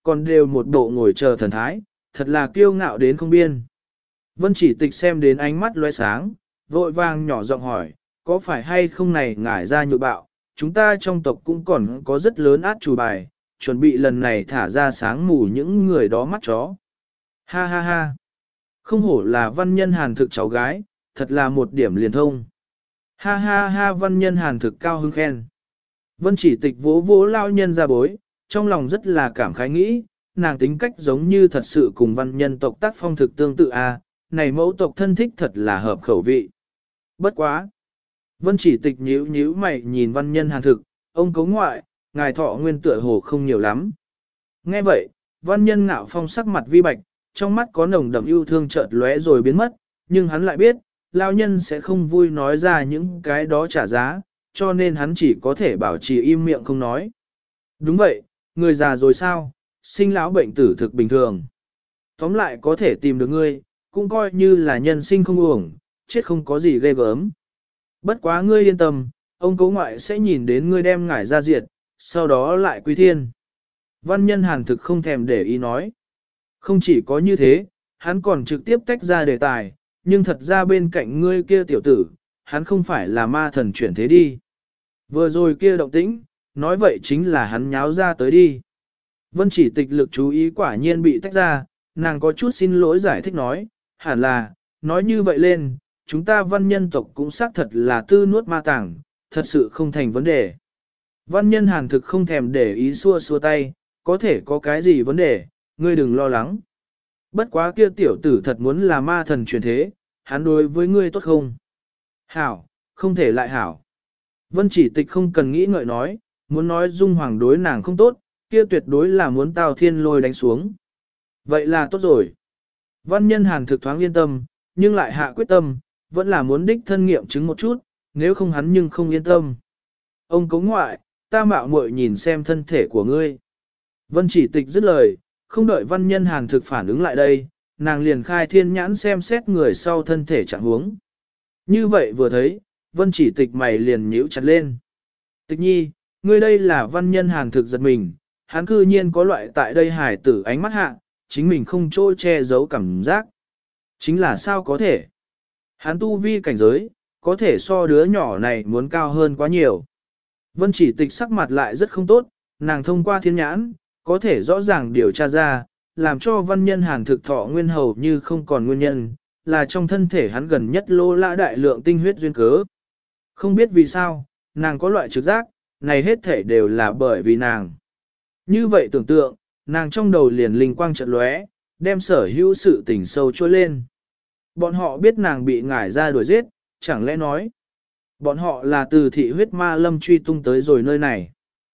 còn đều một bộ ngồi chờ thần thái, thật là kiêu ngạo đến không biên. Vân Chỉ Tịch xem đến ánh mắt lóe sáng, vội vàng nhỏ giọng hỏi, có phải hay không này ngải ra nhụy bạo, chúng ta trong tộc cũng còn có rất lớn át chủ bài, chuẩn bị lần này thả ra sáng mù những người đó mắt chó. Ha ha ha, không hổ là văn nhân hàn thực cháu gái, thật là một điểm liền thông. Ha ha ha, văn nhân hàn thực cao hứng khen. Vân Chỉ Tịch vỗ vỗ lao nhân ra bối, trong lòng rất là cảm khái nghĩ, nàng tính cách giống như thật sự cùng văn nhân tộc tác phong thực tương tự a, này mẫu tộc thân thích thật là hợp khẩu vị. Bất quá. Vân Chỉ Tịch nhíu nhíu mày nhìn văn nhân hàn thực, ông cấu ngoại, ngài thọ nguyên tựa hồ không nhiều lắm. Nghe vậy, văn nhân ngạo phong sắc mặt vi bạch, trong mắt có nồng đậm yêu thương chợt lóe rồi biến mất, nhưng hắn lại biết, lao nhân sẽ không vui nói ra những cái đó trả giá, cho nên hắn chỉ có thể bảo trì im miệng không nói. Đúng vậy, người già rồi sao, sinh lão bệnh tử thực bình thường. Tóm lại có thể tìm được ngươi, cũng coi như là nhân sinh không uổng, chết không có gì ghê gớm. Bất quá ngươi yên tâm, ông cố ngoại sẽ nhìn đến ngươi đem ngải ra diệt, sau đó lại quy thiên. Văn nhân hàn thực không thèm để ý nói. Không chỉ có như thế, hắn còn trực tiếp tách ra đề tài, nhưng thật ra bên cạnh ngươi kia tiểu tử, hắn không phải là ma thần chuyển thế đi. Vừa rồi kia động tĩnh, nói vậy chính là hắn nháo ra tới đi. Vân Chỉ Tịch lực chú ý quả nhiên bị tách ra, nàng có chút xin lỗi giải thích nói, hẳn là, nói như vậy lên, chúng ta văn nhân tộc cũng xác thật là tư nuốt ma tàng, thật sự không thành vấn đề. Văn nhân hàn thực không thèm để ý xua xua tay, có thể có cái gì vấn đề, ngươi đừng lo lắng. Bất quá kia tiểu tử thật muốn là ma thần chuyển thế, hắn đối với ngươi tốt không? Hảo, không thể lại hảo. Vân Chỉ Tịch không cần nghĩ ngợi nói, muốn nói Dung Hoàng đối nàng không tốt, kia tuyệt đối là muốn Tào Thiên Lôi đánh xuống. Vậy là tốt rồi. Văn nhân hàn thực thoáng yên tâm, nhưng lại hạ quyết tâm, vẫn là muốn đích thân nghiệm chứng một chút, nếu không hắn nhưng không yên tâm. Ông cống ngoại, ta mạo muội nhìn xem thân thể của ngươi. Vân Chỉ Tịch dứt lời, không đợi văn nhân hàn thực phản ứng lại đây, nàng liền khai thiên nhãn xem xét người sau thân thể trạng huống. Như vậy vừa thấy, Vân Chỉ Tịch mày liền nhíu chặt lên. Tịch nhi, ngươi đây là văn nhân hàn thực giật mình, hắn cư nhiên có loại tại đây hải tử ánh mắt hạ, chính mình không trôi che giấu cảm giác. Chính là sao có thể? Hắn tu vi cảnh giới, có thể so đứa nhỏ này muốn cao hơn quá nhiều. Vân Chỉ Tịch sắc mặt lại rất không tốt, nàng thông qua thiên nhãn, có thể rõ ràng điều tra ra, làm cho văn nhân hàn thực thọ nguyên hầu như không còn nguyên nhân, là trong thân thể hắn gần nhất lô lã đại lượng tinh huyết duyên cớ. Không biết vì sao, nàng có loại trực giác, này hết thể đều là bởi vì nàng. Như vậy tưởng tượng, nàng trong đầu liền linh quang chợt lóe, đem sở hữu sự tình sâu trôi lên. Bọn họ biết nàng bị ngải ra đuổi giết, chẳng lẽ nói. Bọn họ là từ thị huyết ma lâm truy tung tới rồi nơi này.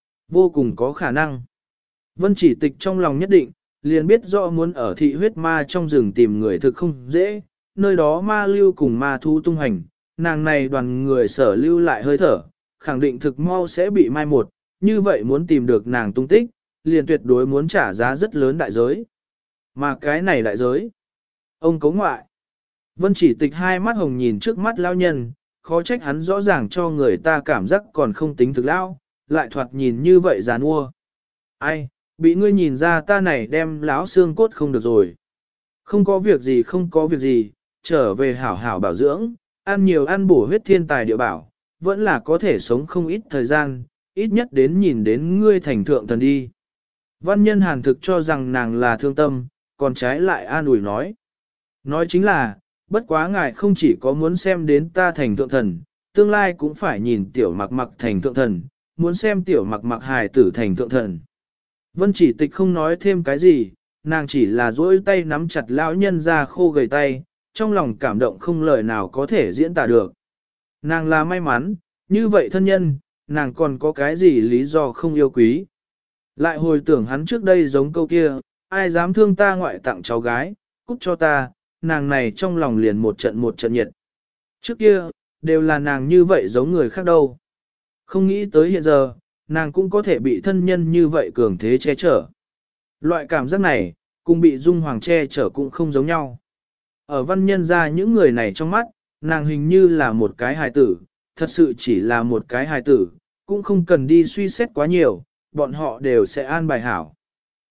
Vô cùng có khả năng. Vân Chỉ Tịch trong lòng nhất định, liền biết rõ muốn ở thị huyết ma trong rừng tìm người thực không dễ, nơi đó ma lưu cùng ma thú tung hành, nàng này đoàn người sở lưu lại hơi thở, khẳng định thực mau sẽ bị mai một, như vậy muốn tìm được nàng tung tích, liền tuyệt đối muốn trả giá rất lớn đại giới. Mà cái này đại giới, ông cấu ngoại. Vân Chỉ Tịch hai mắt hồng nhìn trước mắt lao nhân, khó trách hắn rõ ràng cho người ta cảm giác còn không tính thực lao, lại thoạt nhìn như vậy giàn ua. Ai, bị ngươi nhìn ra ta này đem láo xương cốt không được rồi. Không có việc gì không có việc gì, trở về hảo hảo bảo dưỡng, ăn nhiều ăn bổ huyết thiên tài địa bảo, vẫn là có thể sống không ít thời gian, ít nhất đến nhìn đến ngươi thành thượng thần đi. Văn nhân hàn thực cho rằng nàng là thương tâm, còn trái lại an ủi nói. Nói chính là, bất quá ngài không chỉ có muốn xem đến ta thành thượng thần, tương lai cũng phải nhìn tiểu mặc mặc thành thượng thần, muốn xem tiểu mặc mặc hài tử thành thượng thần. Vân Chỉ Tịch không nói thêm cái gì, nàng chỉ là duỗi tay nắm chặt lão nhân ra khô gầy tay, trong lòng cảm động không lời nào có thể diễn tả được. Nàng là may mắn, như vậy thân nhân, nàng còn có cái gì lý do không yêu quý. Lại hồi tưởng hắn trước đây giống câu kia, ai dám thương ta ngoại tặng cháu gái, cút cho ta, nàng này trong lòng liền một trận nhiệt. Trước kia, đều là nàng như vậy giống người khác đâu. Không nghĩ tới hiện giờ, nàng cũng có thể bị thân nhân như vậy cường thế che chở. Loại cảm giác này, cùng bị Dung Hoàng che chở cũng không giống nhau. Ở văn nhân ra những người này trong mắt, nàng hình như là một cái hài tử, thật sự chỉ là một cái hài tử, cũng không cần đi suy xét quá nhiều, bọn họ đều sẽ an bài hảo.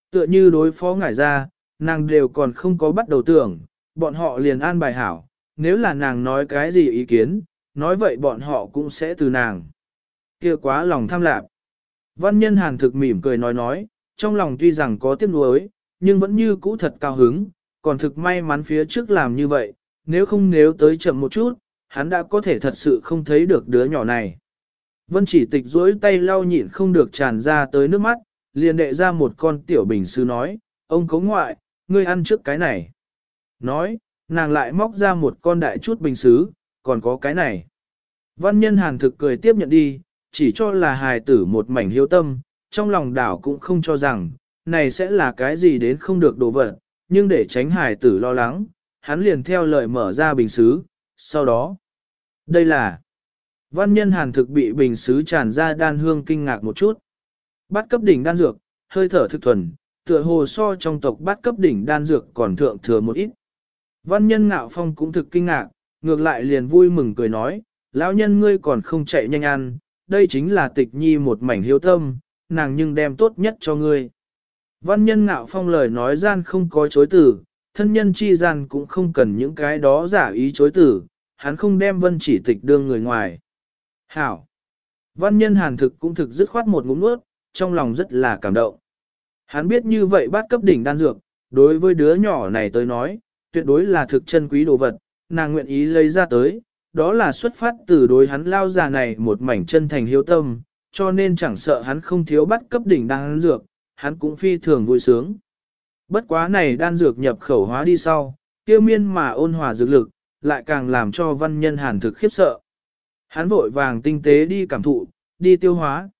Tựa như đối phó ngải ra, nàng đều còn không có bắt đầu tưởng, bọn họ liền an bài hảo, nếu là nàng nói cái gì ý kiến, nói vậy bọn họ cũng sẽ từ nàng. Kia quá lòng tham lạc. Văn nhân hàn thực mỉm cười nói, trong lòng tuy rằng có tiếc nuối, nhưng vẫn như cũ thật cao hứng, còn thực may mắn phía trước làm như vậy, nếu tới chậm một chút, hắn đã có thể thật sự không thấy được đứa nhỏ này. Vân chỉ tịch duỗi tay lau nhịn không được tràn ra tới nước mắt, liền đệ ra một con tiểu bình sứ nói, ông cấu ngoại, ngươi ăn trước cái này. Nói, nàng lại móc ra một con đại chút bình sứ, còn có cái này. Văn nhân hàn thực cười tiếp nhận đi, chỉ cho là hài tử một mảnh hiếu tâm, trong lòng đảo cũng không cho rằng, này sẽ là cái gì đến không được đồ vật, nhưng để tránh hài tử lo lắng, hắn liền theo lời mở ra bình sứ, sau đó. Đây là văn nhân hàn thực bị bình sứ tràn ra đan hương kinh ngạc một chút. Bát cấp đỉnh đan dược, hơi thở thực thuần, tựa hồ so trong tộc bát cấp đỉnh đan dược còn thượng thừa một ít. Văn nhân ngạo phong cũng thực kinh ngạc, ngược lại liền vui mừng cười nói, lão nhân ngươi còn không chạy nhanh ăn, đây chính là tịch nhi một mảnh hiếu tâm, nàng nhưng đem tốt nhất cho ngươi. Văn nhân ngạo phong lời nói gian không có chối từ, thân nhân chi gian cũng không cần những cái đó giả ý chối từ, hắn không đem vân chỉ tịch đương người ngoài. Hảo! Văn nhân hàn thực cũng thực dứt khoát một ngụm nuốt, trong lòng rất là cảm động. Hắn biết như vậy bát cấp đỉnh đan dược, đối với đứa nhỏ này tới nói, tuyệt đối là thực chân quý đồ vật, nàng nguyện ý lấy ra tới, đó là xuất phát từ đối hắn lao già này một mảnh chân thành hiếu tâm, cho nên chẳng sợ hắn không thiếu bát cấp đỉnh đan dược, hắn cũng phi thường vui sướng. Bất quá này đan dược nhập khẩu hóa đi sau, tiêu miên mà ôn hòa dược lực, lại càng làm cho văn nhân hàn thực khiếp sợ. Hắn vội vàng tinh tế đi cảm thụ, đi tiêu hóa.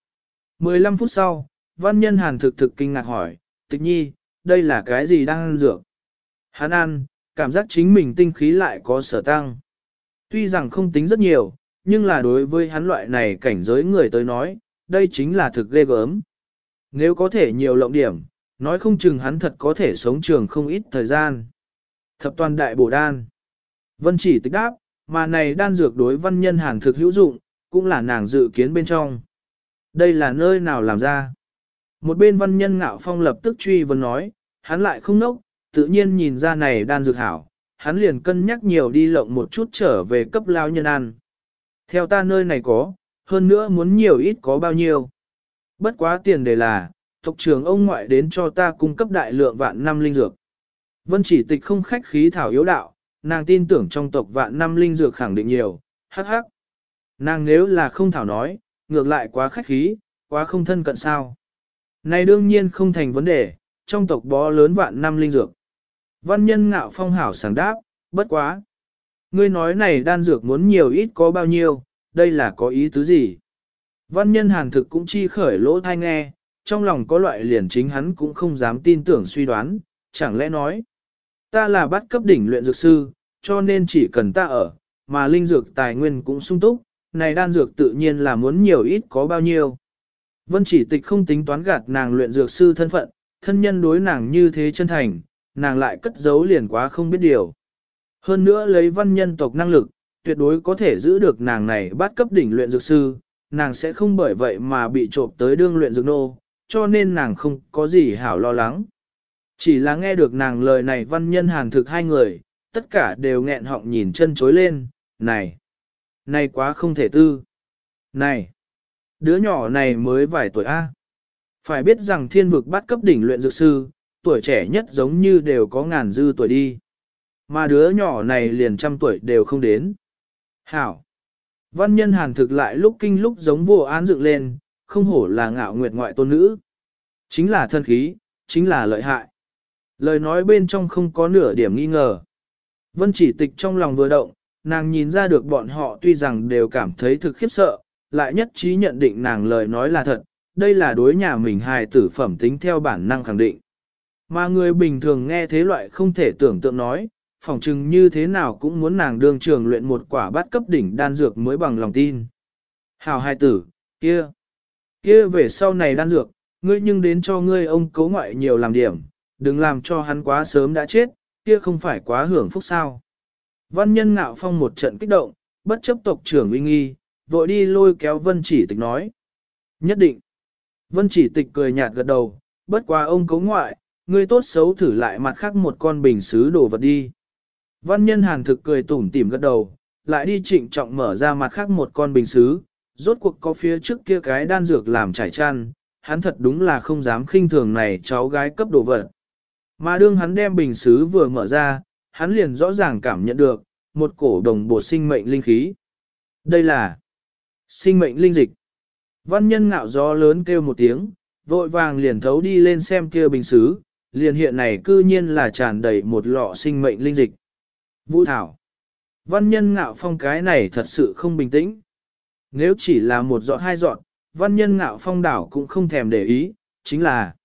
15 phút sau, văn nhân hàn thực kinh ngạc hỏi, tịch nhi, đây là cái gì đang ăn dược? Hắn ăn, cảm giác chính mình tinh khí lại có sở tăng. Tuy rằng không tính rất nhiều, nhưng là đối với hắn loại này cảnh giới người tới nói, đây chính là thực ghê gớm. Nếu có thể nhiều lộng điểm, nói không chừng hắn thật có thể sống trường không ít thời gian. Thập toàn đại bổ đan. Vân chỉ tịch đáp, mà này đan dược đối văn nhân hàn thực hữu dụng, cũng là nàng dự kiến bên trong. Đây là nơi nào làm ra? Một bên văn nhân ngạo phong lập tức truy vấn nói, hắn lại không nốc, tự nhiên nhìn ra này đan dược hảo, hắn liền cân nhắc nhiều đi lộng một chút trở về cấp lao nhân ăn. Theo ta nơi này có, hơn nữa muốn nhiều ít có bao nhiêu. Bất quá tiền đề là, tộc trưởng ông ngoại đến cho ta cung cấp đại lượng vạn năm linh dược. Vân chỉ tịch không khách khí thảo yếu đạo, nàng tin tưởng trong tộc vạn năm linh dược khẳng định nhiều, hắc hắc. Nàng nếu là không thảo nói, ngược lại quá khách khí, quá không thân cận sao. Này đương nhiên không thành vấn đề, trong tộc bó lớn vạn năm linh dược. Văn nhân ngạo phong hảo sảng đáp, bất quá. Ngươi nói này đan dược muốn nhiều ít có bao nhiêu, đây là có ý tứ gì? Văn nhân hàn thực cũng chi khởi lỗ thai nghe, trong lòng có loại liền chính hắn cũng không dám tin tưởng suy đoán, chẳng lẽ nói. Ta là bắt cấp đỉnh luyện dược sư, cho nên chỉ cần ta ở, mà linh dược tài nguyên cũng sung túc, này đan dược tự nhiên là muốn nhiều ít có bao nhiêu. Vân chỉ tịch không tính toán gạt nàng luyện dược sư thân phận, thân nhân đối nàng như thế chân thành, nàng lại cất giấu liền quá không biết điều. Hơn nữa lấy văn nhân tộc năng lực, tuyệt đối có thể giữ được nàng này bắt cấp đỉnh luyện dược sư, nàng sẽ không bởi vậy mà bị trộm tới đương luyện dược nô, cho nên nàng không có gì hảo lo lắng. Chỉ là nghe được nàng lời này văn nhân hàn thực hai người, tất cả đều nghẹn họng nhìn chân chối lên, này quá không thể tư. Này, đứa nhỏ này mới vài tuổi A. Phải biết rằng thiên vực bắt cấp đỉnh luyện dược sư, tuổi trẻ nhất giống như đều có ngàn dư tuổi đi. Mà đứa nhỏ này liền trăm tuổi đều không đến. Hảo. Văn nhân hàn thực lại lúc kinh lúc giống vô án dựng lên, không hổ là ngạo nguyệt ngoại tôn nữ. Chính là thân khí, chính là lợi hại. Lời nói bên trong không có nửa điểm nghi ngờ. Vân chỉ tịch trong lòng vừa động, nàng nhìn ra được bọn họ tuy rằng đều cảm thấy thực khiếp sợ, lại nhất trí nhận định nàng lời nói là thật, đây là đối nhà mình hài tử phẩm tính theo bản năng khẳng định. Mà người bình thường nghe thế loại không thể tưởng tượng nói, phỏng chừng như thế nào cũng muốn nàng đương trường luyện một quả bát cấp đỉnh đan dược mới bằng lòng tin. Hào hài tử, kia về sau này đan dược, ngươi nhưng đến cho ngươi ông cấu ngoại nhiều làm điểm, đừng làm cho hắn quá sớm đã chết, kia không phải quá hưởng phúc sao. Văn nhân ngạo phong một trận kích động, bất chấp tộc trưởng uy nghi, vội đi lôi kéo vân chỉ tịch nói. Nhất định. Vân chỉ tịch cười nhạt gật đầu, bất quá ông cấu ngoại, ngươi tốt xấu thử lại mặt khác một con bình xứ đồ vật đi. Văn nhân hàn thực cười tủm tỉm gật đầu, lại đi trịnh trọng mở ra mặt khác một con bình xứ, rốt cuộc có phía trước kia cái đan dược làm trải chăn, hắn thật đúng là không dám khinh thường này cháu gái cấp đồ vật. Mà đương hắn đem bình xứ vừa mở ra, hắn liền rõ ràng cảm nhận được, một cổ đồng bộ sinh mệnh linh khí. Đây là sinh mệnh linh dịch. Văn nhân ngạo gió lớn kêu một tiếng, vội vàng liền thấu đi lên xem kia bình xứ, liền hiện này cư nhiên là tràn đầy một lọ sinh mệnh linh dịch. Vũ thảo. Văn nhân ngạo phong cái này thật sự không bình tĩnh. Nếu chỉ là một giọt hai giọt, văn nhân ngạo phong đảo cũng không thèm để ý, chính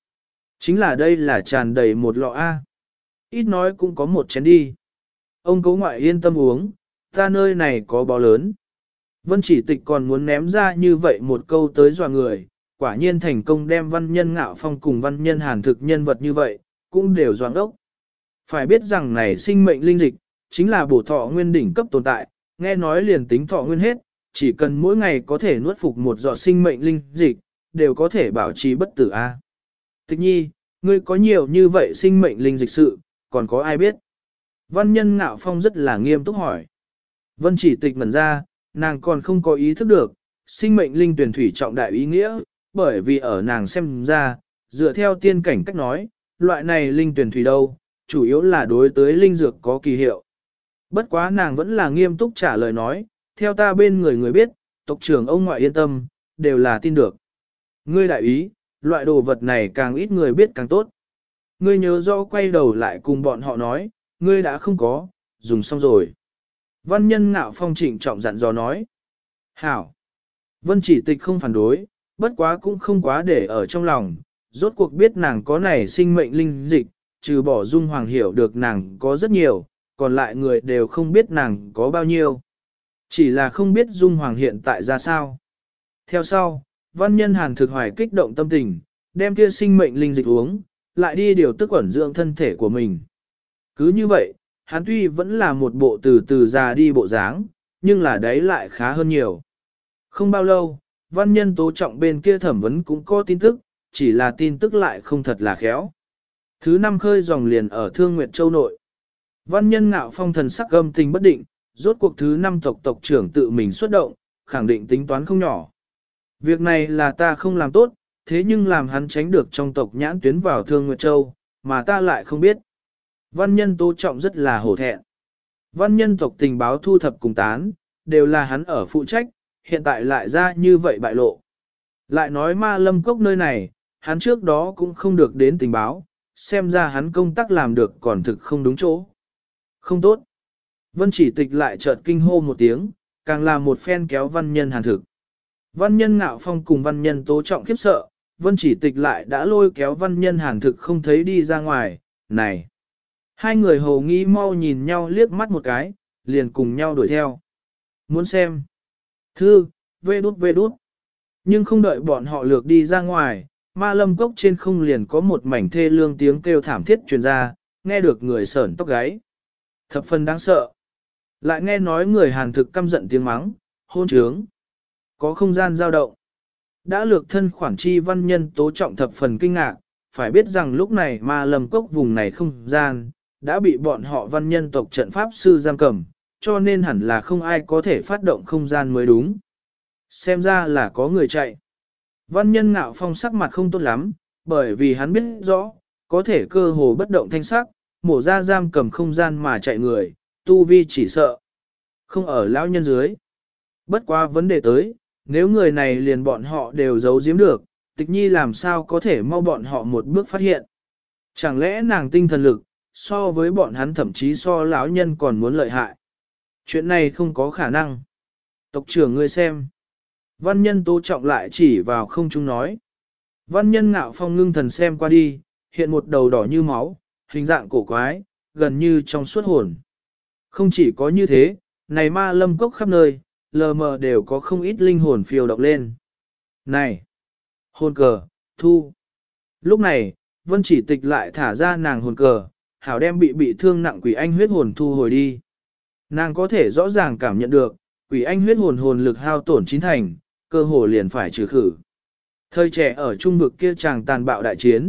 là đây là tràn đầy một lọ A. Ít nói cũng có một chén đi. Ông cố ngoại yên tâm uống, ta nơi này có bó lớn. Vân chỉ tịch còn muốn ném ra như vậy một câu tới dọa người, quả nhiên thành công đem văn nhân ngạo phong cùng văn nhân hàn thực nhân vật như vậy, cũng đều doãn ốc. Phải biết rằng này sinh mệnh linh dịch, chính là bổ thọ nguyên đỉnh cấp tồn tại, nghe nói liền tính thọ nguyên hết, chỉ cần mỗi ngày có thể nuốt phục một giọt sinh mệnh linh dịch, đều có thể bảo trì bất tử a. Tịch nhi, ngươi có nhiều như vậy sinh mệnh linh dịch sự, còn có ai biết? Văn nhân ngạo phong rất là nghiêm túc hỏi. Vân chỉ tịch mẩn ra, nàng còn không có ý thức được, sinh mệnh linh tuyển thủy trọng đại ý nghĩa, bởi vì ở nàng xem ra, dựa theo tiên cảnh cách nói, loại này linh tuyển thủy đâu, chủ yếu là đối tới linh dược có kỳ hiệu. Bất quá nàng vẫn là nghiêm túc trả lời nói, theo ta bên người biết, tộc trưởng ông ngoại yên tâm, đều là tin được. Ngươi đại ý, loại đồ vật này càng ít người biết càng tốt. Ngươi nhớ rõ quay đầu lại cùng bọn họ nói, ngươi đã không có, dùng xong rồi. Văn nhân ngạo phong trịnh trọng dặn dò nói. Hảo. Vân chỉ tịch không phản đối, bất quá cũng không quá để ở trong lòng, rốt cuộc biết nàng có này sinh mệnh linh dịch, trừ bỏ Dung Hoàng hiểu được nàng có rất nhiều, còn lại người đều không biết nàng có bao nhiêu. Chỉ là không biết Dung Hoàng hiện tại ra sao. Theo sau, văn nhân hàn thực hoài kích động tâm tình, đem kia sinh mệnh linh dịch uống, lại đi điều tức ẩn dưỡng thân thể của mình. Cứ như vậy, hắn tuy vẫn là một bộ từ từ già đi bộ dáng, nhưng là đấy lại khá hơn nhiều. Không bao lâu, văn nhân tố trọng bên kia thẩm vấn cũng có tin tức, chỉ là tin tức lại không thật là khéo. Thứ năm khơi dòng liền ở Thương Nguyệt Châu nội. Văn nhân ngạo phong thần sắc gâm tình bất định, rốt cuộc thứ năm tộc trưởng tự mình xuất động, khẳng định tính toán không nhỏ. Việc này là ta không làm tốt, thế nhưng làm hắn tránh được trong tộc nhãn tuyến vào Thương Nguyệt Châu, mà ta lại không biết. Văn nhân tố trọng rất là hổ thẹn. Văn nhân tộc tình báo thu thập cùng tán, đều là hắn ở phụ trách, hiện tại lại ra như vậy bại lộ. Lại nói ma lâm cốc nơi này, hắn trước đó cũng không được đến tình báo, xem ra hắn công tác làm được còn thực không đúng chỗ. Không tốt. Vân chỉ tịch lại chợt kinh hô một tiếng, càng là một phen kéo văn nhân hàn thực. Văn nhân ngạo phong cùng văn nhân tố trọng khiếp sợ, vân chỉ tịch lại đã lôi kéo văn nhân hàn thực không thấy đi ra ngoài, này. Hai người hầu nghi mau nhìn nhau liếc mắt một cái, liền cùng nhau đuổi theo. Muốn xem. Thư, vê đút. Nhưng không đợi bọn họ lược đi ra ngoài, ma lâm cốc trên không liền có một mảnh thê lương tiếng kêu thảm thiết truyền ra, nghe được người sởn tóc gáy. Thập phần đáng sợ. Lại nghe nói người hàn thực căm giận tiếng mắng, hôn trướng. Có không gian dao động. Đã lược thân khoản chi văn nhân tố trọng thập phần kinh ngạc, phải biết rằng lúc này ma lâm cốc vùng này không gian, đã bị bọn họ văn nhân tộc trận pháp sư giam cầm, cho nên hẳn là không ai có thể phát động không gian mới đúng. Xem ra là có người chạy. Văn nhân ngạo phong sắc mặt không tốt lắm, bởi vì hắn biết rõ, có thể cơ hồ bất động thanh sắc, mổ ra giam cầm không gian mà chạy người, tu vi chỉ sợ. Không ở lão nhân dưới. Bất quá vấn đề tới, nếu người này liền bọn họ đều giấu giếm được, tịch nhi làm sao có thể mau bọn họ một bước phát hiện. Chẳng lẽ nàng tinh thần lực, so với bọn hắn thậm chí so lão nhân còn muốn lợi hại. Chuyện này không có khả năng. Tộc trưởng ngươi xem. Văn nhân tố trọng lại chỉ vào không trung nói. Văn nhân ngạo phong ngưng thần xem qua đi, hiện một đầu đỏ như máu, hình dạng cổ quái, gần như trong suốt hồn. Không chỉ có như thế, này ma lâm cốc khắp nơi, lờ mờ đều có không ít linh hồn phiêu động lên. Này! Hồn cờ, thu! Lúc này, Vân chỉ tịch lại thả ra nàng hồn cờ, hảo đem bị thương nặng quỷ anh huyết hồn thu hồi đi. Nàng có thể rõ ràng cảm nhận được, quỷ anh huyết hồn lực hao tổn chín thành, cơ hồ liền phải trừ khử. Thời trẻ ở trung vực kia chàng tàn bạo đại chiến,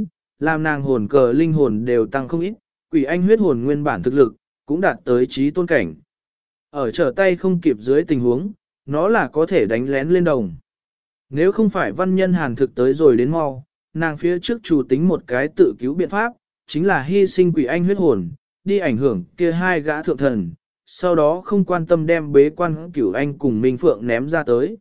làm nàng hồn cờ linh hồn đều tăng không ít, quỷ anh huyết hồn nguyên bản thực lực, cũng đạt tới trí tôn cảnh. Ở trở tay không kịp dưới tình huống, nó là có thể đánh lén lên đồng. Nếu không phải văn nhân hàn thực tới rồi đến mau, nàng phía trước chủ tính một cái tự cứu biện pháp, chính là hy sinh quỷ anh huyết hồn, đi ảnh hưởng kia hai gã thượng thần, sau đó không quan tâm đem bế quan cửu anh cùng Minh Phượng ném ra tới.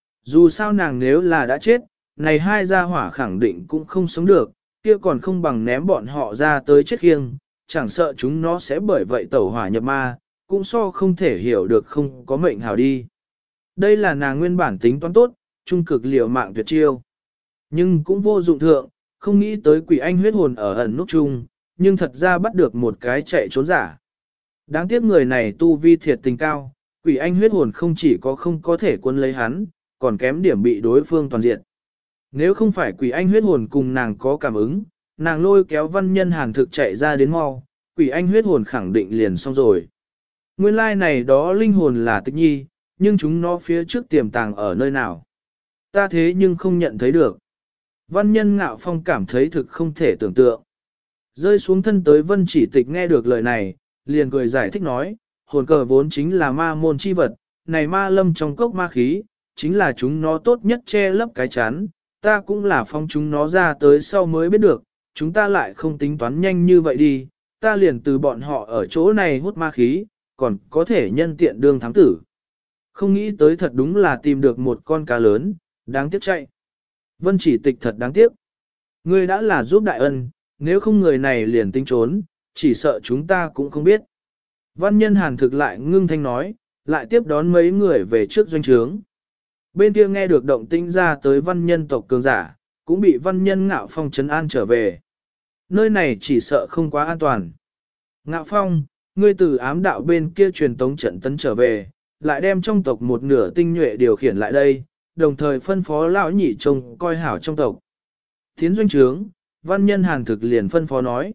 Dù sao nàng nếu là đã chết, này hai gia hỏa khẳng định cũng không sống được, kia còn không bằng ném bọn họ ra tới chết khiêng, chẳng sợ chúng nó sẽ bởi vậy tẩu hỏa nhập ma, cũng so không thể hiểu được không có mệnh hào đi. Đây là nàng nguyên bản tính toán tốt, trung cực liều mạng tuyệt chiêu. Nhưng cũng vô dụng thượng, không nghĩ tới quỷ anh huyết hồn ở ẩn nút chung, nhưng thật ra bắt được một cái chạy trốn giả. Đáng tiếc người này tu vi thiệt tình cao, quỷ anh huyết hồn không chỉ có không có thể quân lấy hắn, còn kém điểm bị đối phương toàn diện. Nếu không phải quỷ anh huyết hồn cùng nàng có cảm ứng, nàng lôi kéo văn nhân hàn thực chạy ra đến mau, quỷ anh huyết hồn khẳng định liền xong rồi. Nguyên lai này đó linh hồn là Tịch Nhi, nhưng chúng nó phía trước tiềm tàng ở nơi nào. Ta thế nhưng không nhận thấy được. Văn nhân ngạo phong cảm thấy thực không thể tưởng tượng. Rơi xuống thân tới Vân Chỉ Tịch nghe được lời này, liền cười giải thích nói, hồn cờ vốn chính là ma môn chi vật, này ma lâm trong cốc ma khí, chính là chúng nó tốt nhất che lấp cái chán, ta cũng là phong chúng nó ra tới sau mới biết được, chúng ta lại không tính toán nhanh như vậy đi, ta liền từ bọn họ ở chỗ này hút ma khí, còn có thể nhân tiện đương thắng tử. Không nghĩ tới thật đúng là tìm được một con cá lớn, đáng tiếc chạy. Vân Chỉ Tịch thật đáng tiếc. Ngươi đã là giúp đại ân, nếu không người này liền tính trốn, chỉ sợ chúng ta cũng không biết. Văn nhân hàn thực lại ngưng thanh nói, lại tiếp đón mấy người về trước doanh trướng. Bên kia nghe được động tĩnh ra tới văn nhân tộc cường giả, cũng bị văn nhân ngạo phong trấn an trở về. Nơi này chỉ sợ không quá an toàn. Ngạo phong, ngươi từ ám đạo bên kia truyền tống trận tấn trở về, lại đem trong tộc một nửa tinh nhuệ điều khiển lại đây, đồng thời phân phó lão nhị trông coi hảo trong tộc. Thiến doanh trướng, văn nhân hàn thực liền phân phó nói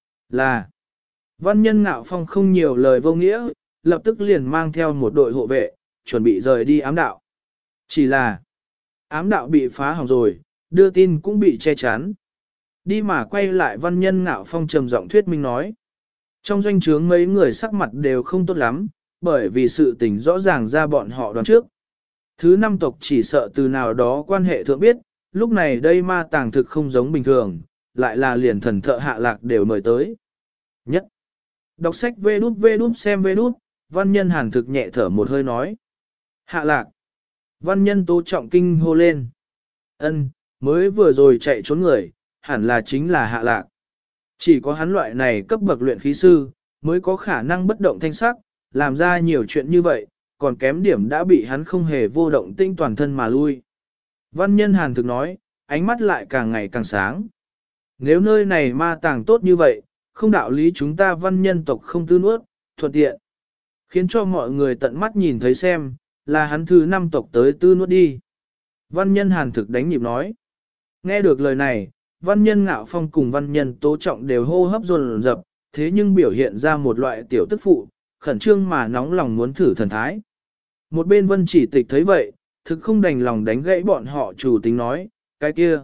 là văn nhân ngạo phong không nhiều lời vô nghĩa, lập tức liền mang theo một đội hộ vệ, chuẩn bị rời đi ám đạo. Chỉ là ám đạo bị phá hỏng rồi, đưa tin cũng bị che chắn. Đi mà quay lại văn nhân ngạo phong trầm giọng thuyết minh nói. Trong doanh trướng mấy người sắc mặt đều không tốt lắm, bởi vì sự tình rõ ràng ra bọn họ đoán trước. Thứ năm tộc chỉ sợ từ nào đó quan hệ thượng biết, lúc này đây ma tàng thực không giống bình thường, lại là liền thần thợ hạ lạc đều mời tới. Nhất. Đọc sách vê đút xem vê đút, văn nhân hàn thực nhẹ thở một hơi nói. Hạ lạc. Văn nhân tố trọng kinh hô lên. Ân, mới vừa rồi chạy trốn người, hẳn là chính là hạ lạc. Chỉ có hắn loại này cấp bậc luyện khí sư, mới có khả năng bất động thanh sắc, làm ra nhiều chuyện như vậy, còn kém điểm đã bị hắn không hề vô động tinh toàn thân mà lui. Văn nhân hàn thực nói, ánh mắt lại càng ngày càng sáng. Nếu nơi này ma tàng tốt như vậy, không đạo lý chúng ta văn nhân tộc không tư nuốt, thuận tiện. Khiến cho mọi người tận mắt nhìn thấy xem, là hắn thứ năm tộc tới tư nuốt đi. Văn nhân hàn thực đánh nhịp nói. Nghe được lời này, văn nhân ngạo phong cùng văn nhân tố trọng đều hô hấp dồn dập, thế nhưng biểu hiện ra một loại tiểu tức phụ, khẩn trương mà nóng lòng muốn thử thần thái. Một bên Vân Chỉ Tịch thấy vậy, thực không đành lòng đánh gãy bọn họ chủ tính nói, cái kia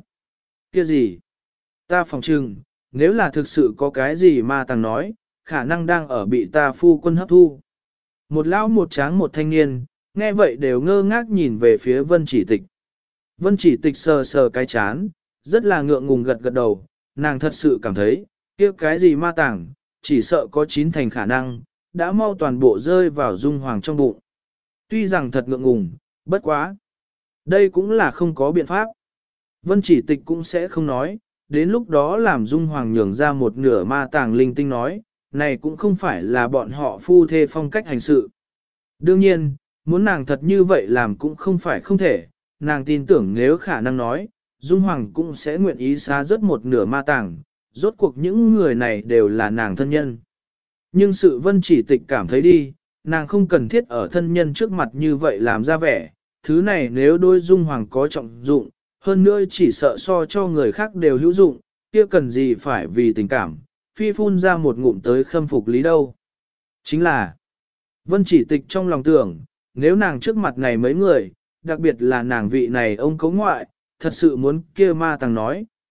gì? Ta phòng trừng, nếu là thực sự có cái gì ma tàng nói, khả năng đang ở bị ta phu quân hấp thu. Một lão một tráng một thanh niên, nghe vậy đều ngơ ngác nhìn về phía Vân Chỉ Tịch. Vân Chỉ Tịch sờ sờ cái chán, rất là ngượng ngùng gật gật đầu, nàng thật sự cảm thấy, kia cái gì ma tàng, chỉ sợ có 9 thành khả năng, đã mau toàn bộ rơi vào dung hoàng trong bụng. Tuy rằng thật ngượng ngùng, bất quá. Đây cũng là không có biện pháp. Vân Chỉ Tịch cũng sẽ không nói, đến lúc đó làm dung hoàng nhường ra một nửa ma tàng linh tinh nói, này cũng không phải là bọn họ phu thê phong cách hành sự. Đương nhiên, muốn nàng thật như vậy làm cũng không phải không thể, nàng tin tưởng nếu khả năng nói, dung hoàng cũng sẽ nguyện ý xá rớt một nửa ma tàng, rốt cuộc những người này đều là nàng thân nhân. Nhưng sự Vân Chỉ Tịch cảm thấy đi, nàng không cần thiết ở thân nhân trước mặt như vậy làm ra vẻ, thứ này nếu đôi dung hoàng có trọng dụng, hơn nữa chỉ sợ so cho người khác đều hữu dụng, kia cần gì phải vì tình cảm, phi phun ra một ngụm tới khâm phục lý đâu. Chính là, Vân Chỉ Tịch trong lòng tưởng, nếu nàng trước mặt này mấy người, đặc biệt là nàng vị này ông cấu ngoại, thật sự muốn kia ma tàng nói,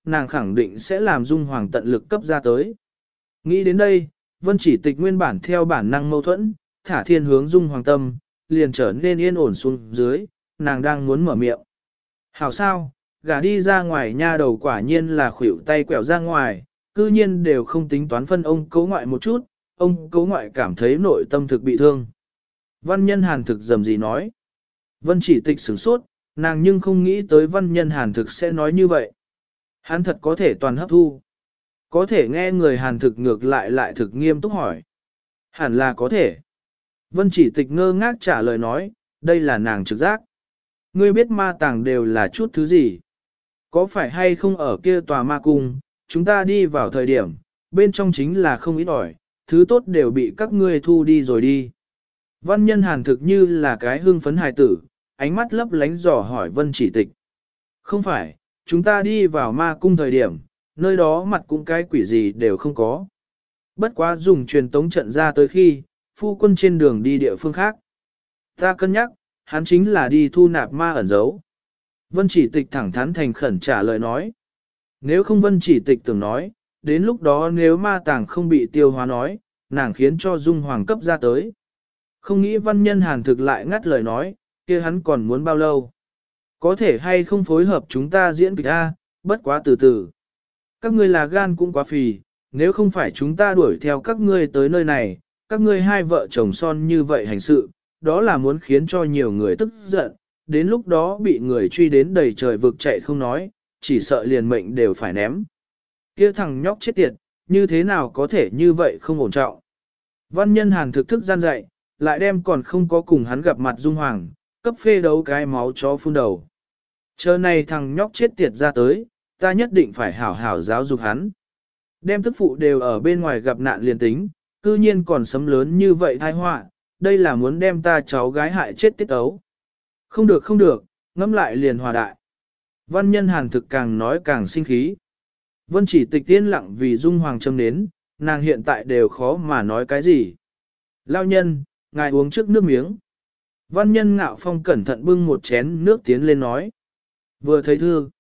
nàng khẳng định sẽ làm Dung Hoàng tận lực cấp ra tới. Nghĩ đến đây, Vân Chỉ Tịch nguyên bản theo bản năng mâu thuẫn, thả thiên hướng Dung Hoàng tâm, liền trở nên yên ổn xuống dưới, nàng đang muốn mở miệng. Hảo sao, gả đi ra ngoài nha đầu quả nhiên là khuỷu tay quẹo ra ngoài, cư nhiên đều không tính toán phân ông cố ngoại một chút, ông cố ngoại cảm thấy nội tâm thực bị thương. Văn nhân hàn thực dầm gì nói. Vân Chỉ Tịch sửng sốt, nàng nhưng không nghĩ tới văn nhân hàn thực sẽ nói như vậy. Hắn thật có thể toàn hấp thu. Có thể nghe người hàn thực ngược lại thực nghiêm túc hỏi. Hẳn là có thể. Vân Chỉ Tịch ngơ ngác trả lời nói, đây là nàng trực giác. Ngươi biết ma tàng đều là chút thứ gì? Có phải hay không ở kia tòa ma cung, chúng ta đi vào thời điểm, bên trong chính là không ít ỏi, thứ tốt đều bị các ngươi thu đi rồi đi. Văn nhân hàn thực như là cái hưng phấn hài tử, ánh mắt lấp lánh dò hỏi Vân Chỉ Tịch. Không phải, chúng ta đi vào ma cung thời điểm, nơi đó mặt cũng cái quỷ gì đều không có. Bất quá dùng truyền tống trận ra tới khi, phu quân trên đường đi địa phương khác. Ta cân nhắc, hắn chính là đi thu nạp ma ẩn giấu. Vân Chỉ Tịch thẳng thắn thành khẩn trả lời nói. Nếu không Vân Chỉ Tịch tưởng nói, đến lúc đó nếu ma tàng không bị tiêu hóa nói, nàng khiến cho Dung Hoàng cấp ra tới. Không nghĩ văn nhân hàn thực lại ngắt lời nói, kia hắn còn muốn bao lâu. Có thể hay không phối hợp chúng ta diễn kịch A, bất quá từ từ. Các ngươi là gan cũng quá phì, nếu không phải chúng ta đuổi theo các ngươi tới nơi này, các ngươi hai vợ chồng son như vậy hành sự, đó là muốn khiến cho nhiều người tức giận, đến lúc đó bị người truy đến đầy trời vực chạy không nói, chỉ sợ liền mệnh đều phải ném. Kia thằng nhóc chết tiệt, như thế nào có thể như vậy không ổn trọng. Văn nhân hàn thực thức gian dạy, lại đem còn không có cùng hắn gặp mặt Dung Hoàng, cấp phê đấu cái máu chó phun đầu. Chờ này thằng nhóc chết tiệt ra tới, ta nhất định phải hảo hảo giáo dục hắn. Đem tức phụ đều ở bên ngoài gặp nạn liền tính, cư nhiên còn sấm lớn như vậy tai họa, đây là muốn đem ta cháu gái hại chết tiết ấu. Không được không được, ngẫm lại liền hòa đại. Văn nhân hàn thực càng nói càng sinh khí. Vân Chỉ Tịch tiên lặng vì Dung Hoàng châm nến, nàng hiện tại đều khó mà nói cái gì. Lao nhân, ngài uống trước nước miếng. Văn nhân Ngạo Phong cẩn thận bưng một chén nước tiến lên nói. Vừa thấy thư.